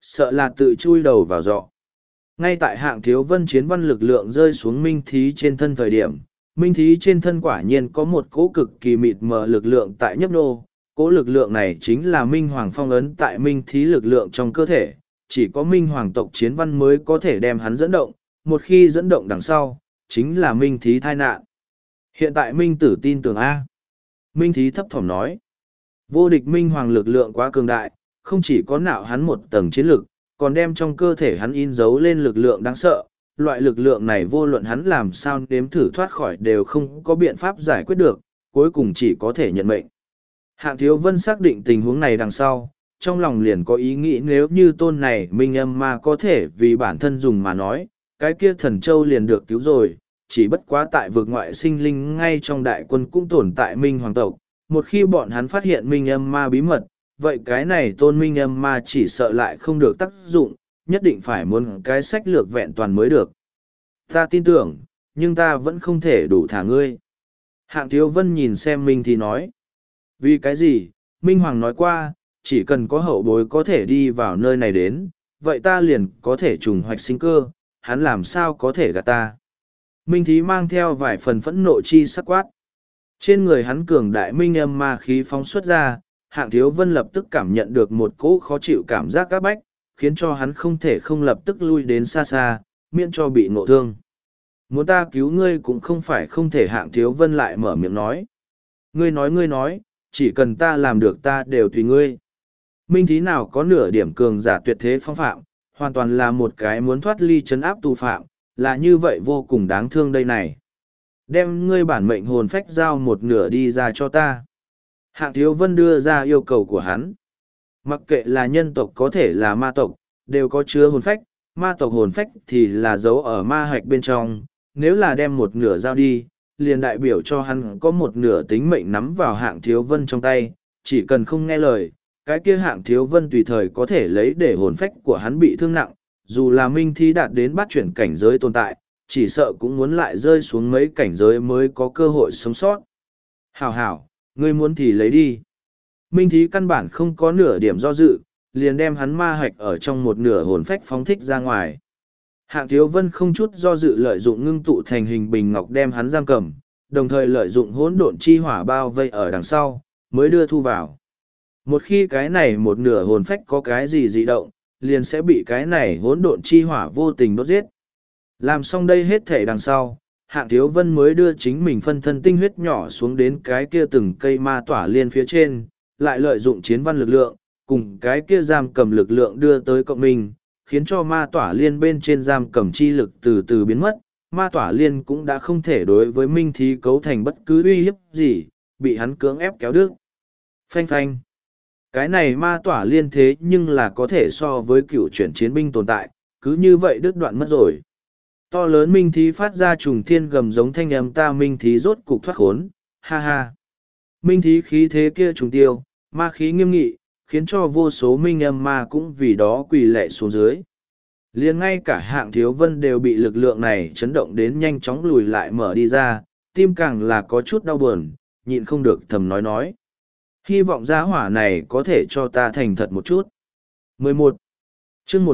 sợ là tự chui đầu vào giọ. Ngay tại Hạng Thiếu Vân chiến văn lực lượng rơi xuống Minh Thí trên thân thời điểm, Minh Thí trên thân quả nhiên có một cỗ cực kỳ mịt mờ lực lượng tại nhấp nô. Cỗ lực lượng này chính là Minh Hoàng phong ấn tại Minh Thí lực lượng trong cơ thể, chỉ có Minh Hoàng tộc chiến văn mới có thể đem hắn dẫn động, một khi dẫn động đằng sau, chính là Minh Thí thai nạn. Hiện tại Minh Tử tin tưởng A. Minh Thí thấp thỏm nói, vô địch Minh Hoàng lực lượng quá cường đại, không chỉ có nạo hắn một tầng chiến lực, còn đem trong cơ thể hắn in dấu lên lực lượng đáng sợ. Loại lực lượng này vô luận hắn làm sao nếm thử thoát khỏi đều không có biện pháp giải quyết được, cuối cùng chỉ có thể nhận mệnh. Hạng Thiếu Vân xác định tình huống này đằng sau, trong lòng liền có ý nghĩ nếu như tôn này Minh Âm Ma có thể vì bản thân dùng mà nói, cái kia thần châu liền được cứu rồi, chỉ bất quá tại vực ngoại sinh linh ngay trong đại quân cũng tồn tại Minh Hoàng tộc, một khi bọn hắn phát hiện Minh Âm Ma bí mật, vậy cái này tôn Minh Âm Ma chỉ sợ lại không được tác dụng, nhất định phải muốn cái sách lược vẹn toàn mới được. Ta tin tưởng, nhưng ta vẫn không thể đủ thả ngươi. Hạng Thiếu Vân nhìn xem Minh thì nói. Vì cái gì, Minh Hoàng nói qua, chỉ cần có hậu bối có thể đi vào nơi này đến, vậy ta liền có thể trùng hoạch sinh cơ, hắn làm sao có thể gạt ta. Minh Thí mang theo vài phần phẫn nộ chi sắc quát. Trên người hắn cường đại Minh Âm Ma khí phóng xuất ra, Hạng Thiếu Vân lập tức cảm nhận được một cỗ khó chịu cảm giác áp bách, khiến cho hắn không thể không lập tức lui đến xa xa, miễn cho bị ngộ thương. Muốn ta cứu ngươi cũng không phải không thể. Hạng Thiếu Vân lại mở miệng nói. Ngươi nói, chỉ cần ta làm được ta đều tùy ngươi. Minh Thí nào có nửa điểm cường giả tuyệt thế phong phạm, hoàn toàn là một cái muốn thoát ly trấn áp tù phạm, là như vậy vô cùng đáng thương đây này. Đem ngươi bản mệnh hồn phách giao một nửa đi ra cho ta. Hạng Thiếu Vân đưa ra yêu cầu của hắn. Mặc kệ là nhân tộc có thể là ma tộc, đều có chứa hồn phách, ma tộc hồn phách thì là giấu ở ma hạch bên trong, nếu là đem một nửa giao đi, liền đại biểu cho hắn có một nửa tính mệnh nắm vào Hạng Thiếu Vân trong tay, chỉ cần không nghe lời, cái kia Hạng Thiếu Vân tùy thời có thể lấy để hồn phách của hắn bị thương nặng, dù là Minh Thí đạt đến bát chuyển cảnh giới tồn tại, chỉ sợ cũng muốn lại rơi xuống mấy cảnh giới mới có cơ hội sống sót. Hảo, ngươi muốn thì lấy đi. Minh Thí căn bản không có nửa điểm do dự, liền đem hắn ma hạch ở trong một nửa hồn phách phóng thích ra ngoài. Hạng Thiếu Vân không chút do dự lợi dụng ngưng tụ thành hình bình ngọc đem hắn giam cầm, đồng thời lợi dụng hỗn độn chi hỏa bao vây ở đằng sau, mới đưa thu vào. Một khi cái này một nửa hồn phách có cái gì dị động, liền sẽ bị cái này hỗn độn chi hỏa vô tình đốt giết. Làm xong đây hết thể đằng sau, Hạng Thiếu Vân mới đưa chính mình phân thân tinh huyết nhỏ xuống đến cái kia từng cây ma tỏa liên phía trên, lại lợi dụng chiến văn lực lượng, cùng cái kia giam cầm lực lượng đưa tới cộng minh, khiến cho ma tỏa liên bên trên giam cầm chi lực từ từ biến mất, ma tỏa liên cũng đã không thể đối với Minh Thí cấu thành bất cứ uy hiếp gì, bị hắn cưỡng ép kéo đứt. Phanh. Cái này ma tỏa liên thế nhưng là có thể so với cựu chuyển chiến binh tồn tại, cứ như vậy đứt đoạn mất rồi. To lớn Minh Thí phát ra trùng thiên gầm giống thanh âm ta Minh Thí rốt cục thoát khốn, ha ha. Minh Thí khí thế kia trùng tiêu, ma khí nghiêm nghị, khiến cho vô số minh âm ma cũng vì đó quỳ lệ xuống dưới. Liền ngay cả Hạng Thiếu Vân đều bị lực lượng này chấn động đến nhanh chóng lùi lại mở đi ra, tim càng là có chút đau buồn, nhịn không được thầm nói. Hy vọng giá hỏa này có thể cho ta thành thật một chút. 11. chương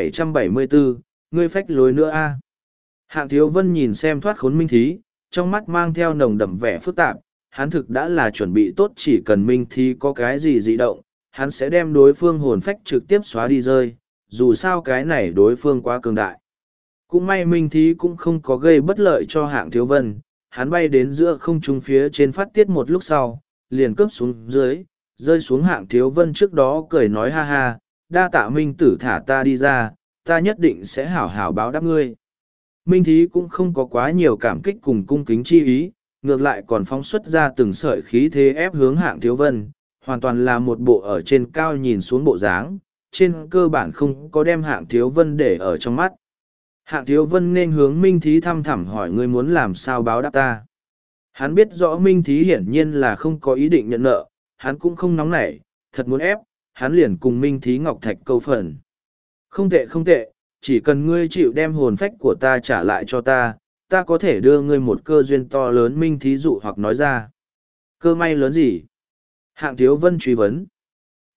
1774, ngươi phách lối nữa a. Hạng Thiếu Vân nhìn xem thoát khốn Minh Thí, trong mắt mang theo nồng đậm vẻ phức tạp, hắn thực đã là chuẩn bị tốt chỉ cần Minh Thí có cái gì dị động, hắn sẽ đem đối phương hồn phách trực tiếp xóa đi rơi, dù sao cái này đối phương quá cường đại. Cũng may Minh Thí cũng không có gây bất lợi cho Hạng Thiếu Vân, hắn bay đến giữa không trung phía trên phát tiết một lúc sau, liền cướp xuống dưới, rơi xuống Hạng Thiếu Vân trước đó cười nói ha ha, đa tạ Minh tử thả ta đi ra, ta nhất định sẽ hảo hảo báo đáp ngươi. Minh Thí cũng không có quá nhiều cảm kích cùng cung kính chi ý, ngược lại còn phóng xuất ra từng sợi khí thế ép hướng Hạng Thiếu Vân, hoàn toàn là một bộ ở trên cao nhìn xuống bộ dáng, trên cơ bản không có đem Hạng Thiếu Vân để ở trong mắt. Hạng Thiếu Vân nên hướng Minh Thí thăm thẳm hỏi ngươi muốn làm sao báo đáp ta. Hắn biết rõ Minh Thí hiển nhiên là không có ý định nhận nợ, hắn cũng không nóng nảy, thật muốn ép, hắn liền cùng Minh Thí Ngọc Thạch câu phần. Không tệ, chỉ cần ngươi chịu đem hồn phách của ta trả lại cho ta, ta có thể đưa ngươi một cơ duyên to lớn. Minh Thí dụ hoặc nói ra. Cơ may lớn gì? Hạng Thiếu Vân truy vấn.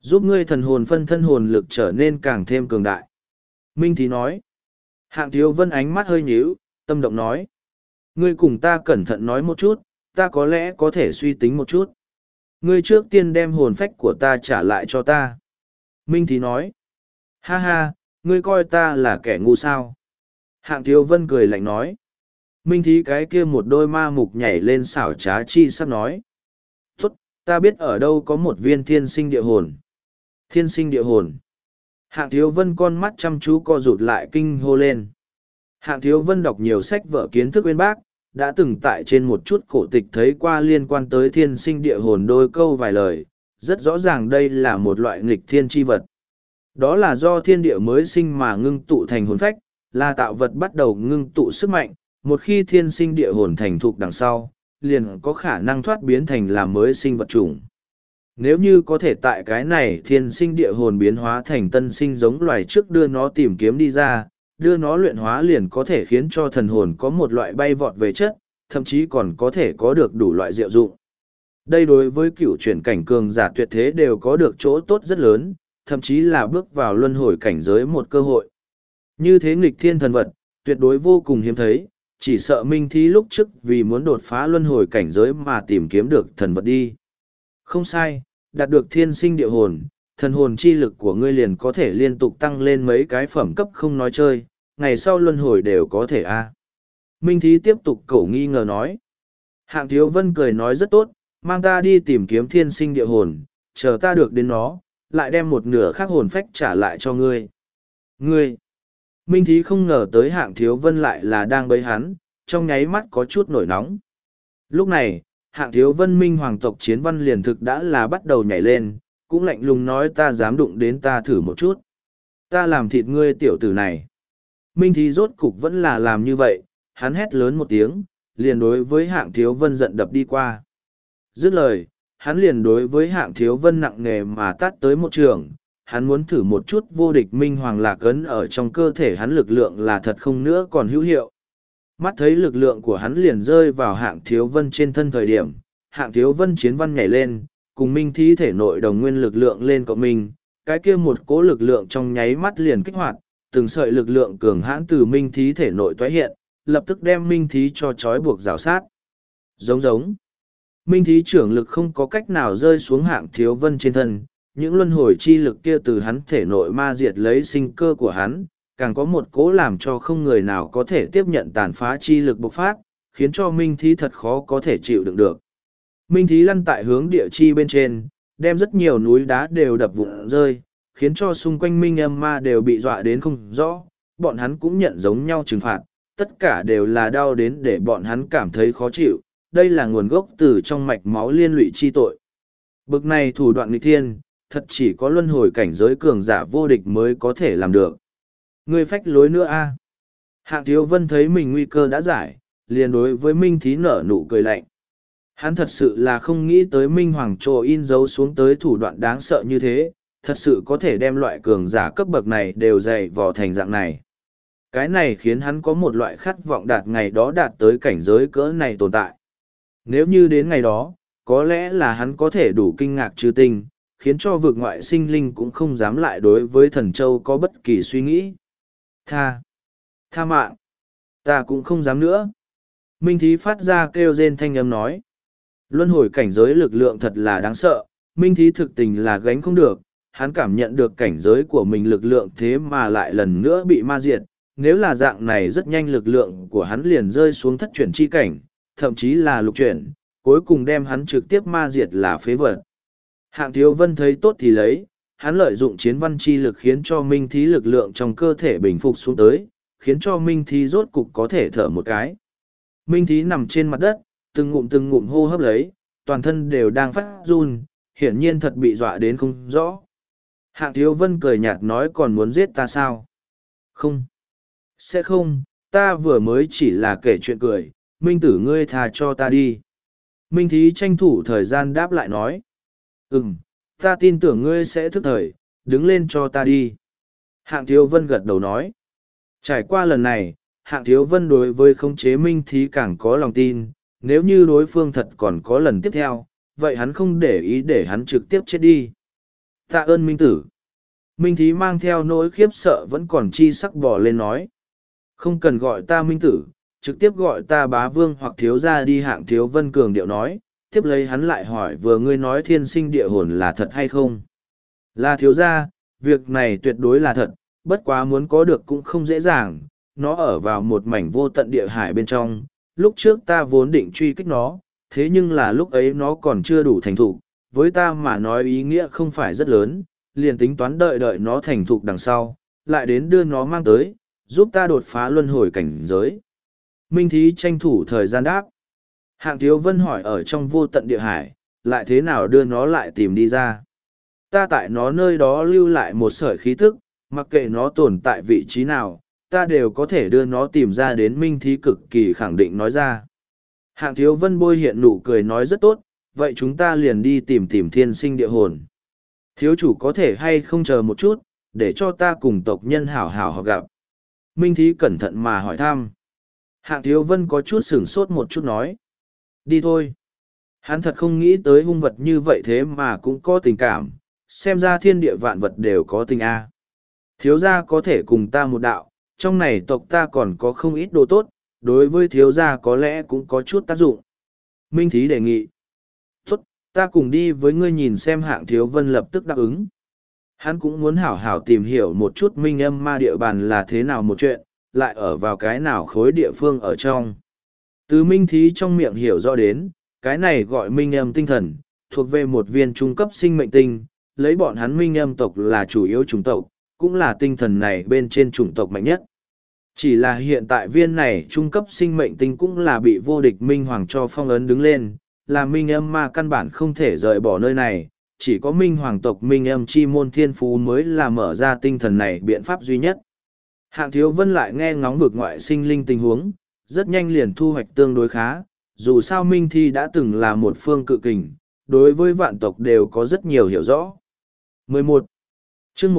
Giúp ngươi thần hồn phân thân hồn lực trở nên càng thêm cường đại. Minh Thí nói. Hạng Thiếu Vân ánh mắt hơi nhíu, tâm động nói. Ngươi cùng ta cẩn thận nói một chút, ta có lẽ có thể suy tính một chút. Ngươi trước tiên đem hồn phách của ta trả lại cho ta. Minh Thí nói. Ha ha, ngươi coi ta là kẻ ngu sao. Hạng Thiếu Vân cười lạnh nói. Minh Thí cái kia một đôi ma mục nhảy lên xảo trá chi sắp nói. Tốt, ta biết ở đâu có một viên thiên sinh địa hồn. Thiên sinh địa hồn. Hạng Thiếu Vân con mắt chăm chú co rụt lại kinh hô lên. Hạng Thiếu Vân đọc nhiều sách vở kiến thức uyên bác, đã từng tại trên một chút cổ tịch thấy qua liên quan tới thiên sinh địa hồn đôi câu vài lời, rất rõ ràng đây là một loại nghịch thiên chi vật. Đó là do thiên địa mới sinh mà ngưng tụ thành hồn phách, là tạo vật bắt đầu ngưng tụ sức mạnh, một khi thiên sinh địa hồn thành thục đằng sau, liền có khả năng thoát biến thành làm mới sinh vật chủng. Nếu như có thể tại cái này thiên sinh địa hồn biến hóa thành tân sinh giống loài trước đưa nó tìm kiếm đi ra, đưa nó luyện hóa liền có thể khiến cho thần hồn có một loại bay vọt về chất, thậm chí còn có thể có được đủ loại diệu dụng. Đây đối với cựu chuyển cảnh cường giả tuyệt thế đều có được chỗ tốt rất lớn, thậm chí là bước vào luân hồi cảnh giới một cơ hội. Như thế nghịch thiên thần vật, tuyệt đối vô cùng hiếm thấy, chỉ sợ Minh Thí lúc trước vì muốn đột phá luân hồi cảnh giới mà tìm kiếm được thần vật đi. Không sai, đạt được thiên sinh địa hồn, thần hồn chi lực của ngươi liền có thể liên tục tăng lên mấy cái phẩm cấp không nói chơi, ngày sau luân hồi đều có thể a. Minh Thí tiếp tục cẩu nghi ngờ nói. Hạng Thiếu Vân cười nói rất tốt, mang ta đi tìm kiếm thiên sinh địa hồn, chờ ta được đến nó, lại đem một nửa khác hồn phách trả lại cho ngươi. Ngươi! Minh Thí không ngờ tới Hạng Thiếu Vân lại là đang bấy hắn, trong nháy mắt có chút nổi nóng. Lúc này, Hạng Thiếu Vân Minh hoàng tộc chiến văn liền thực đã là bắt đầu nhảy lên, cũng lạnh lùng nói ta dám đụng đến ta thử một chút. Ta làm thịt ngươi tiểu tử này. Minh Thí rốt cục vẫn là làm như vậy, hắn hét lớn một tiếng, liền đối với Hạng Thiếu Vân giận đập đi qua. Dứt lời, hắn liền đối với Hạng Thiếu Vân nặng nề mà tát tới một trường, hắn muốn thử một chút vô địch Minh Hoàng Lạc ấn ở trong cơ thể hắn lực lượng là thật không nữa còn hữu hiệu. Mắt thấy lực lượng của hắn liền rơi vào Hạng Thiếu Vân trên thân thời điểm, Hạng Thiếu Vân chiến văn nhảy lên, cùng Minh Thí thể nội đồng nguyên lực lượng lên cộng minh, cái kia một cỗ lực lượng trong nháy mắt liền kích hoạt, từng sợi lực lượng cường hãn từ Minh Thí thể nội toái hiện, lập tức đem Minh Thí cho trói buộc rào sát. Giống giống. Minh Thí trưởng lực không có cách nào rơi xuống Hạng Thiếu Vân trên thân, những luân hồi chi lực kia từ hắn thể nội ma diệt lấy sinh cơ của hắn, càng có một cố làm cho không người nào có thể tiếp nhận tàn phá chi lực bộc phát, khiến cho Minh Thí thật khó có thể chịu đựng được. Minh Thí lăn tại hướng địa chi bên trên, đem rất nhiều núi đá đều đập vụn rơi, khiến cho xung quanh Minh Âm Ma đều bị dọa đến không rõ, bọn hắn cũng nhận giống nhau trừng phạt, tất cả đều là đau đến để bọn hắn cảm thấy khó chịu, đây là nguồn gốc từ trong mạch máu liên lụy chi tội. Bực này thủ đoạn nghịch thiên, thật chỉ có luân hồi cảnh giới cường giả vô địch mới có thể làm được. Ngươi phách lối nữa a. Hạng Thiếu Vân thấy mình nguy cơ đã giải, liền đối với Minh Thí nở nụ cười lạnh. Hắn thật sự là không nghĩ tới Minh Hoàng Trồ in dấu xuống tới thủ đoạn đáng sợ như thế, thật sự có thể đem loại cường giả cấp bậc này đều dày vò thành dạng này. Cái này khiến hắn có một loại khát vọng đạt ngày đó đạt tới cảnh giới cỡ này tồn tại. Nếu như đến ngày đó, có lẽ là hắn có thể đủ kinh ngạc trừ tình, khiến cho vực ngoại sinh linh cũng không dám lại đối với thần châu có bất kỳ suy nghĩ. Tha mạng, ta cũng không dám nữa. Minh Thí phát ra kêu rên thanh âm nói. Luân hồi cảnh giới lực lượng thật là đáng sợ, Minh Thí thực tình là gánh không được, hắn cảm nhận được cảnh giới của mình lực lượng thế mà lại lần nữa bị ma diệt, nếu là dạng này rất nhanh lực lượng của hắn liền rơi xuống thất chuyển chi cảnh, thậm chí là lục chuyển, cuối cùng đem hắn trực tiếp ma diệt là phế vật. Hạng Thiếu Vân thấy tốt thì lấy, hắn lợi dụng chiến văn chi lực khiến cho Minh Thí lực lượng trong cơ thể bình phục xuống tới, khiến cho Minh Thí rốt cục có thể thở một cái. Minh Thí nằm trên mặt đất, từng ngụm hô hấp lấy, toàn thân đều đang phát run, hiển nhiên thật bị dọa đến không rõ. Hạng Thiếu Vân cười nhạt nói còn muốn giết ta sao? Không. Sẽ không, ta vừa mới chỉ là kể chuyện cười, Minh tử ngươi thà cho ta đi. Minh Thí tranh thủ thời gian đáp lại nói. Ta tin tưởng ngươi sẽ thức thời, đứng lên cho ta đi. Hạng Thiếu Vân gật đầu nói. Trải qua lần này, Hạng Thiếu Vân đối với khống chế Minh Thí càng có lòng tin, nếu như đối phương thật còn có lần tiếp theo, vậy hắn không để ý để hắn trực tiếp chết đi. Tạ ơn Minh Tử. Minh Thí mang theo nỗi khiếp sợ vẫn còn chi sắc bò lên nói. Không cần gọi ta Minh Tử, trực tiếp gọi ta Bá Vương hoặc thiếu gia đi. Hạng Thiếu Vân cường điệu nói, tiếp lấy hắn lại hỏi vừa ngươi nói thiên sinh địa hồn là thật hay không? Là thiếu gia, việc này tuyệt đối là thật, bất quá muốn có được cũng không dễ dàng, nó ở vào một mảnh vô tận địa hải bên trong, lúc trước ta vốn định truy kích nó, thế nhưng là lúc ấy nó còn chưa đủ thành thục, với ta mà nói ý nghĩa không phải rất lớn, liền tính toán đợi đợi nó thành thục đằng sau, lại đến đưa nó mang tới, giúp ta đột phá luân hồi cảnh giới. Minh Thí tranh thủ thời gian đáp. Hạng Thiếu Vân hỏi ở trong vô tận địa hải, lại thế nào đưa nó lại tìm đi ra? Ta tại nó nơi đó lưu lại một sợi khí tức, mặc kệ nó tồn tại vị trí nào, ta đều có thể đưa nó tìm ra đến. Minh Thí cực kỳ khẳng định nói ra. Hạng Thiếu Vân bôi hiện nụ cười nói rất tốt, vậy chúng ta liền đi tìm tìm thiên sinh địa hồn. Thiếu chủ có thể hay không chờ một chút, để cho ta cùng tộc nhân hảo hảo họ gặp. Minh Thí cẩn thận mà hỏi thăm. Hạng Thiếu Vân có chút sửng sốt một chút nói. Đi thôi. Hắn thật không nghĩ tới hung vật như vậy thế mà cũng có tình cảm, xem ra thiên địa vạn vật đều có tình a. Thiếu gia có thể cùng ta một đạo, trong này tộc ta còn có không ít đồ tốt, đối với thiếu gia có lẽ cũng có chút tác dụng. Minh Thí đề nghị. Tốt, ta cùng đi với ngươi. Nhìn xem. Hạng Thiếu Vân lập tức đáp ứng. Hắn cũng muốn hảo hảo tìm hiểu một chút minh âm ma địa bàn là thế nào một chuyện, lại ở vào cái nào khối địa phương ở trong. Từ Minh Thí trong miệng hiểu rõ đến, cái này gọi minh âm tinh thần, thuộc về một viên trung cấp sinh mệnh tinh, lấy bọn hắn minh âm tộc là chủ yếu chủng tộc, cũng là tinh thần này bên trên chủng tộc mạnh nhất. Chỉ là hiện tại viên này trung cấp sinh mệnh tinh cũng là bị vô địch minh hoàng cho phong ấn đứng lên, là minh âm ma căn bản không thể rời bỏ nơi này, chỉ có minh hoàng tộc minh âm chi môn thiên phú mới là mở ra tinh thần này biện pháp duy nhất. Hạng Thiếu Vân lại nghe ngóng vực ngoại sinh linh tình huống, rất nhanh liền thu hoạch tương đối khá, dù sao Minh Thi đã từng là một phương cự kình, đối với vạn tộc đều có rất nhiều hiểu rõ. 11. chương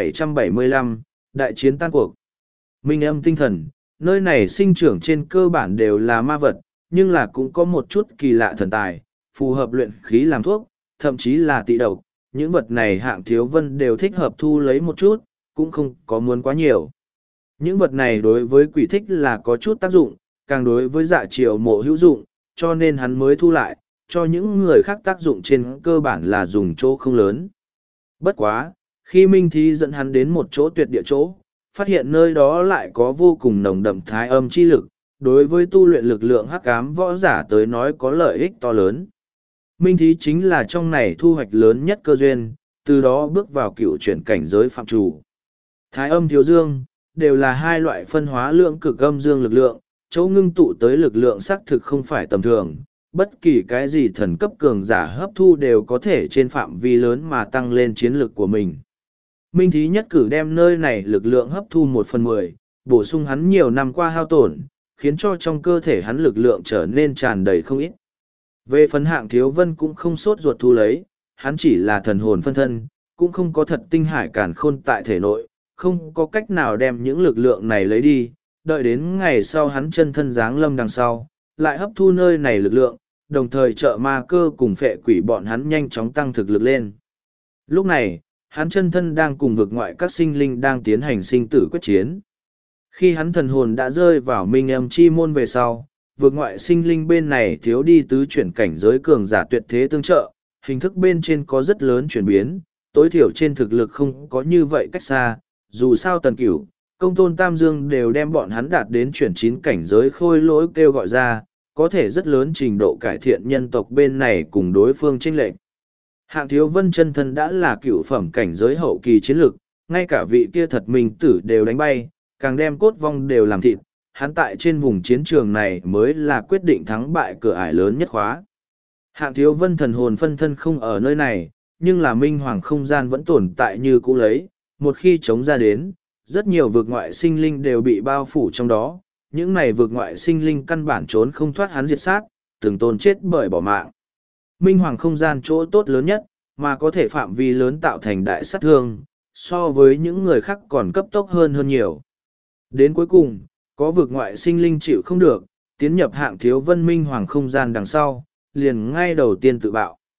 1775, Đại chiến tan cuộc. Minh âm tinh thần, nơi này sinh trưởng trên cơ bản đều là ma vật, nhưng là cũng có một chút kỳ lạ thần tài, phù hợp luyện khí làm thuốc, thậm chí là tị độc. Những vật này Hạng Thiếu Vân đều thích hợp thu lấy một chút, cũng không có muốn quá nhiều. Những vật này đối với quỷ thích là có chút tác dụng, càng đối với dạ triều mộ hữu dụng, cho nên hắn mới thu lại, cho những người khác tác dụng trên cơ bản là dùng chỗ không lớn. Bất quá, khi Minh Thí dẫn hắn đến một chỗ tuyệt địa chỗ, phát hiện nơi đó lại có vô cùng nồng đậm thái âm chi lực, đối với tu luyện lực lượng hắc ám võ giả tới nói có lợi ích to lớn. Minh Thí chính là trong này thu hoạch lớn nhất cơ duyên, từ đó bước vào cựu chuyển cảnh giới phạm chủ. Thái âm thiếu dương, đều là hai loại phân hóa lượng cực âm dương lực lượng, chỗ ngưng tụ tới lực lượng xác thực không phải tầm thường, bất kỳ cái gì thần cấp cường giả hấp thu đều có thể trên phạm vi lớn mà tăng lên chiến lực của mình. Minh Thí nhất cử đem nơi này lực lượng hấp thu 1/10, bổ sung hắn nhiều năm qua hao tổn, khiến cho trong cơ thể hắn lực lượng trở nên tràn đầy không ít. Về phần Hạng Thiếu Vân cũng không sốt ruột thu lấy, hắn chỉ là thần hồn phân thân, cũng không có thật tinh hải càn khôn tại thể nội, không có cách nào đem những lực lượng này lấy đi, đợi đến ngày sau hắn chân thân giáng lâm đằng sau, lại hấp thu nơi này lực lượng, đồng thời trợ ma cơ cùng phệ quỷ bọn hắn nhanh chóng tăng thực lực lên. Lúc này, hắn chân thân đang cùng vực ngoại các sinh linh đang tiến hành sinh tử quyết chiến. Khi hắn thần hồn đã rơi vào minh âm chi môn về sau, vực ngoại sinh linh bên này thiếu đi tứ chuyển cảnh giới cường giả tuyệt thế tương trợ, hình thức bên trên có rất lớn chuyển biến, tối thiểu trên thực lực không có như vậy cách xa, dù sao Tần Cửu, Công Tôn Tam Dương đều đem bọn hắn đạt đến chuyển 9 cảnh giới khôi lỗi kêu gọi ra, có thể rất lớn trình độ cải thiện nhân tộc bên này cùng đối phương chênh lệch. Hạng Thiếu Vân chân thân đã là cựu phẩm cảnh giới hậu kỳ chiến lực, ngay cả vị kia thật minh tử đều đánh bay, càng đem cốt vong đều làm thịt, hắn tại trên vùng chiến trường này mới là quyết định thắng bại cửa ải lớn nhất khóa. Hạng Thiếu Vân thần hồn phân thân không ở nơi này, nhưng là minh hoàng không gian vẫn tồn tại như cũ lấy, một khi chống ra đến, rất nhiều vực ngoại sinh linh đều bị bao phủ trong đó, những này vực ngoại sinh linh căn bản trốn không thoát hắn diệt sát, từng tôn chết bởi bỏ mạng. Minh hoàng không gian chỗ tốt lớn nhất, mà có thể phạm vi lớn tạo thành đại sát thương, so với những người khác còn cấp tốc hơn nhiều. Đến cuối cùng, có vực ngoại sinh linh chịu không được, tiến nhập Hạng Thiếu Vân Minh hoàng không gian đằng sau, liền ngay đầu tiên tự bạo.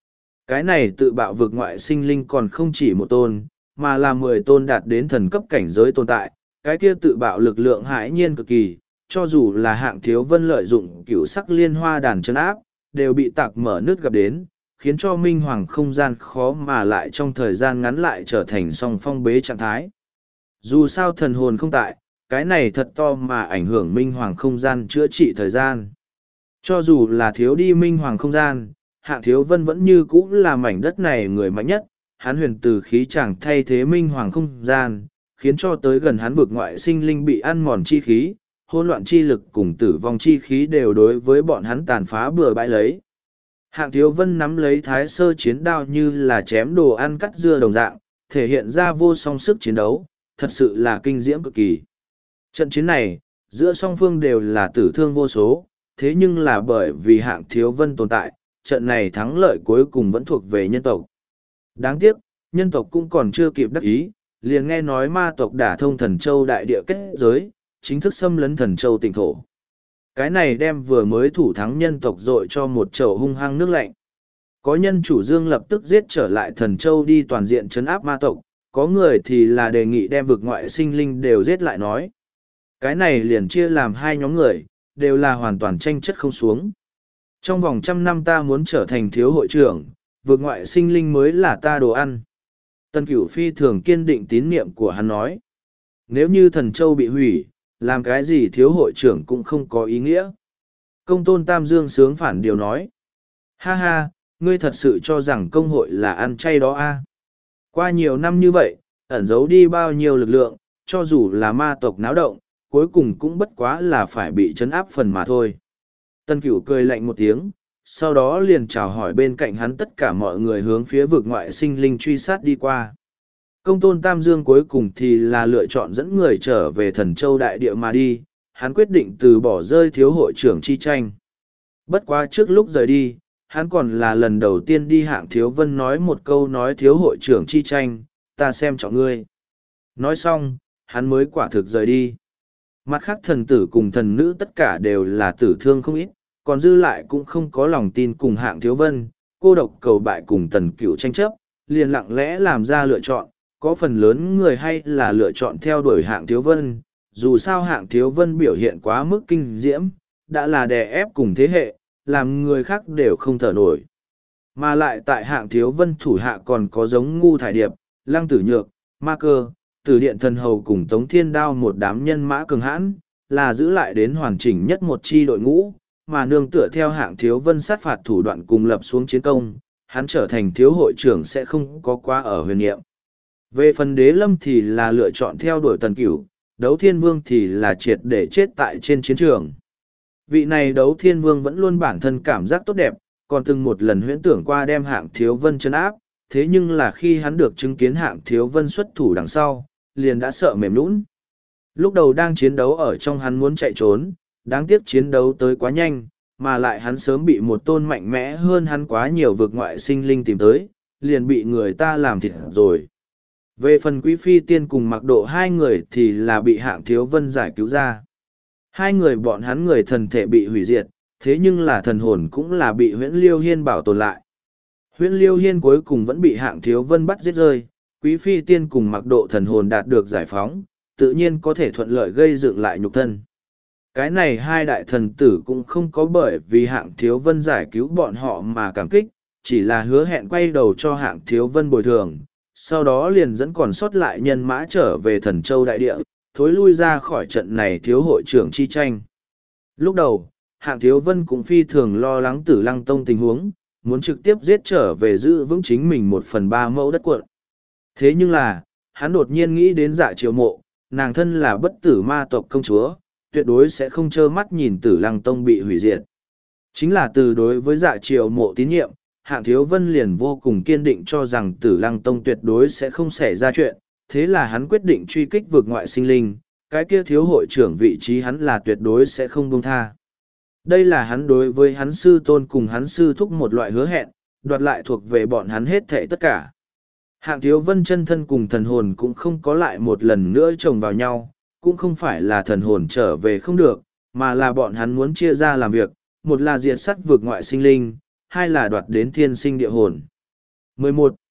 Cái này tự bạo vực ngoại sinh linh còn không chỉ một tôn, mà là 10 tôn đạt đến thần cấp cảnh giới tồn tại. Cái kia tự bạo lực lượng hãi nhiên cực kỳ, cho dù là Hạng Thiếu Vân lợi dụng cửu sắc liên hoa đàn chân áp, đều bị tạc mở nước gặp đến, khiến cho minh hoàng không gian khó mà lại trong thời gian ngắn lại trở thành song phong bế trạng thái. Dù sao thần hồn không tại, cái này thật to mà ảnh hưởng minh hoàng không gian chữa trị thời gian. Cho dù là thiếu đi minh hoàng không gian, Hạng Thiếu Vân vẫn như cũ là mảnh đất này người mạnh nhất, hắn huyền từ khí chẳng thay thế minh hoàng không gian, khiến cho tới gần hắn vực ngoại sinh linh bị ăn mòn chi khí, hỗn loạn chi lực cùng tử vong chi khí đều đối với bọn hắn tàn phá bừa bãi lấy. Hạng Thiếu Vân nắm lấy thái sơ chiến đao như là chém đồ ăn cắt dưa đồng dạng, thể hiện ra vô song sức chiến đấu, thật sự là kinh diễm cực kỳ. Trận chiến này, giữa song phương đều là tử thương vô số, thế nhưng là bởi vì Hạng Thiếu Vân tồn tại, trận này thắng lợi cuối cùng vẫn thuộc về nhân tộc. Đáng tiếc, nhân tộc cũng còn chưa kịp đắc ý, liền nghe nói ma tộc đả thông thần châu đại địa kết giới, chính thức xâm lấn thần châu tỉnh thổ. Cái này đem vừa mới thủ thắng nhân tộc dội cho một chậu hung hăng nước lạnh. Có nhân chủ dương lập tức giết trở lại thần châu đi toàn diện trấn áp ma tộc, có người thì là đề nghị đem vực ngoại sinh linh đều giết lại nói. Cái này liền chia làm hai nhóm người, đều là hoàn toàn tranh chất không xuống. Trong vòng 100 năm ta muốn trở thành thiếu hội trưởng, vực ngoại sinh linh mới là ta đồ ăn. Tân Cửu phi thường kiên định tín niệm của hắn nói. Nếu như thần châu bị hủy, làm cái gì thiếu hội trưởng cũng không có ý nghĩa. Công tôn Tam Dương sướng phản điều nói. Ha ha, ngươi thật sự cho rằng công hội là ăn chay đó a? Qua nhiều năm như vậy, ẩn giấu đi bao nhiêu lực lượng, cho dù là ma tộc náo động, cuối cùng cũng bất quá là phải bị trấn áp phần mà thôi. Tân Cửu cười lạnh một tiếng, sau đó liền chào hỏi bên cạnh hắn tất cả mọi người hướng phía vực ngoại sinh linh truy sát đi qua. Công tôn Tam Dương cuối cùng thì là lựa chọn dẫn người trở về thần châu đại địa mà đi, hắn quyết định từ bỏ rơi thiếu hội trưởng chi tranh. Bất quá trước lúc rời đi, hắn còn là lần đầu tiên đi Hạng Thiếu Vân nói một câu nói thiếu hội trưởng chi tranh, ta xem trọng ngươi. Nói xong, hắn mới quả thực rời đi. Mặt khác thần tử cùng thần nữ tất cả đều là tử thương không ít, còn dư lại cũng không có lòng tin cùng Hạng Thiếu Vân, cô độc cầu bại cùng Tần Cửu tranh chấp, liền lặng lẽ làm ra lựa chọn, có phần lớn người hay là lựa chọn theo đuổi Hạng Thiếu Vân, dù sao Hạng Thiếu Vân biểu hiện quá mức kinh diễm, đã là đè ép cùng thế hệ, làm người khác đều không thở nổi. Mà lại tại Hạng Thiếu Vân thủ hạ còn có giống Ngu Thải Điệp, Lăng Tử Nhược, Ma Cơ, Tử Điện Thần Hầu cùng Tống Thiên Đao một đám nhân mã cường hãn, là giữ lại đến hoàn chỉnh nhất một chi đội ngũ, mà nương tựa theo Hạng Thiếu Vân sát phạt thủ đoạn cùng lập xuống chiến công, hắn trở thành thiếu hội trưởng sẽ không có quá ở huyền niệm. Về phần Đế Lâm thì là lựa chọn theo đuổi Tần Cửu, Đấu Thiên Vương thì là triệt để chết tại trên chiến trường. Vị này Đấu Thiên Vương vẫn luôn bản thân cảm giác tốt đẹp, còn từng một lần huyễn tưởng qua đem Hạng Thiếu Vân trấn áp, thế nhưng là khi hắn được chứng kiến Hạng Thiếu Vân xuất thủ đằng sau, liền đã sợ mềm nhũn. Lúc đầu đang chiến đấu ở trong hắn muốn chạy trốn, đáng tiếc chiến đấu tới quá nhanh, mà lại hắn sớm bị một tôn mạnh mẽ hơn hắn quá nhiều vực ngoại sinh linh tìm tới, liền bị người ta làm thịt rồi. Về phần Quý Phi Tiên cùng Mặc Độ hai người thì là bị Hạng Thiếu Vân giải cứu ra. Hai người bọn hắn người thần thể bị hủy diệt, thế nhưng là thần hồn cũng là bị Huyễn Liêu Hiên bảo tồn lại. Huyễn Liêu Hiên cuối cùng vẫn bị Hạng Thiếu Vân bắt giết rơi, Quý Phi Tiên cùng Mặc Độ thần hồn đạt được giải phóng, tự nhiên có thể thuận lợi gây dựng lại nhục thân. Cái này hai đại thần tử cũng không có bởi vì Hạng Thiếu Vân giải cứu bọn họ mà cảm kích, chỉ là hứa hẹn quay đầu cho Hạng Thiếu Vân bồi thường, sau đó liền dẫn còn sót lại nhân mã trở về thần châu đại địa, thối lui ra khỏi trận này thiếu hội trưởng chi tranh. Lúc đầu, Hạng Thiếu Vân cũng phi thường lo lắng Tử Lăng Tông tình huống, muốn trực tiếp giết trở về giữ vững chính mình 1/3 mẫu đất quận. Thế nhưng là, hắn đột nhiên nghĩ đến Dạ Triều Mộ, nàng thân là bất tử ma tộc công chúa, tuyệt đối sẽ không trơ mắt nhìn Tử Lăng Tông bị hủy diệt. Chính là từ đối với Dạ Triều Mộ tín nhiệm, Hạng Thiếu Vân liền vô cùng kiên định cho rằng Tử Lăng Tông tuyệt đối sẽ không xảy ra chuyện, thế là hắn quyết định truy kích vực ngoại sinh linh, cái kia thiếu hội trưởng vị trí hắn là tuyệt đối sẽ không buông tha. Đây là hắn đối với hắn sư tôn cùng hắn sư thúc một loại hứa hẹn, đoạt lại thuộc về bọn hắn hết thảy tất cả. Hạng Thiếu Vân chân thân cùng thần hồn cũng không có lại một lần nữa chồng vào nhau, cũng không phải là thần hồn trở về không được, mà là bọn hắn muốn chia ra làm việc, một là diệt sát vực ngoại sinh linh, hai là đoạt đến thiên sinh địa hồn. 11.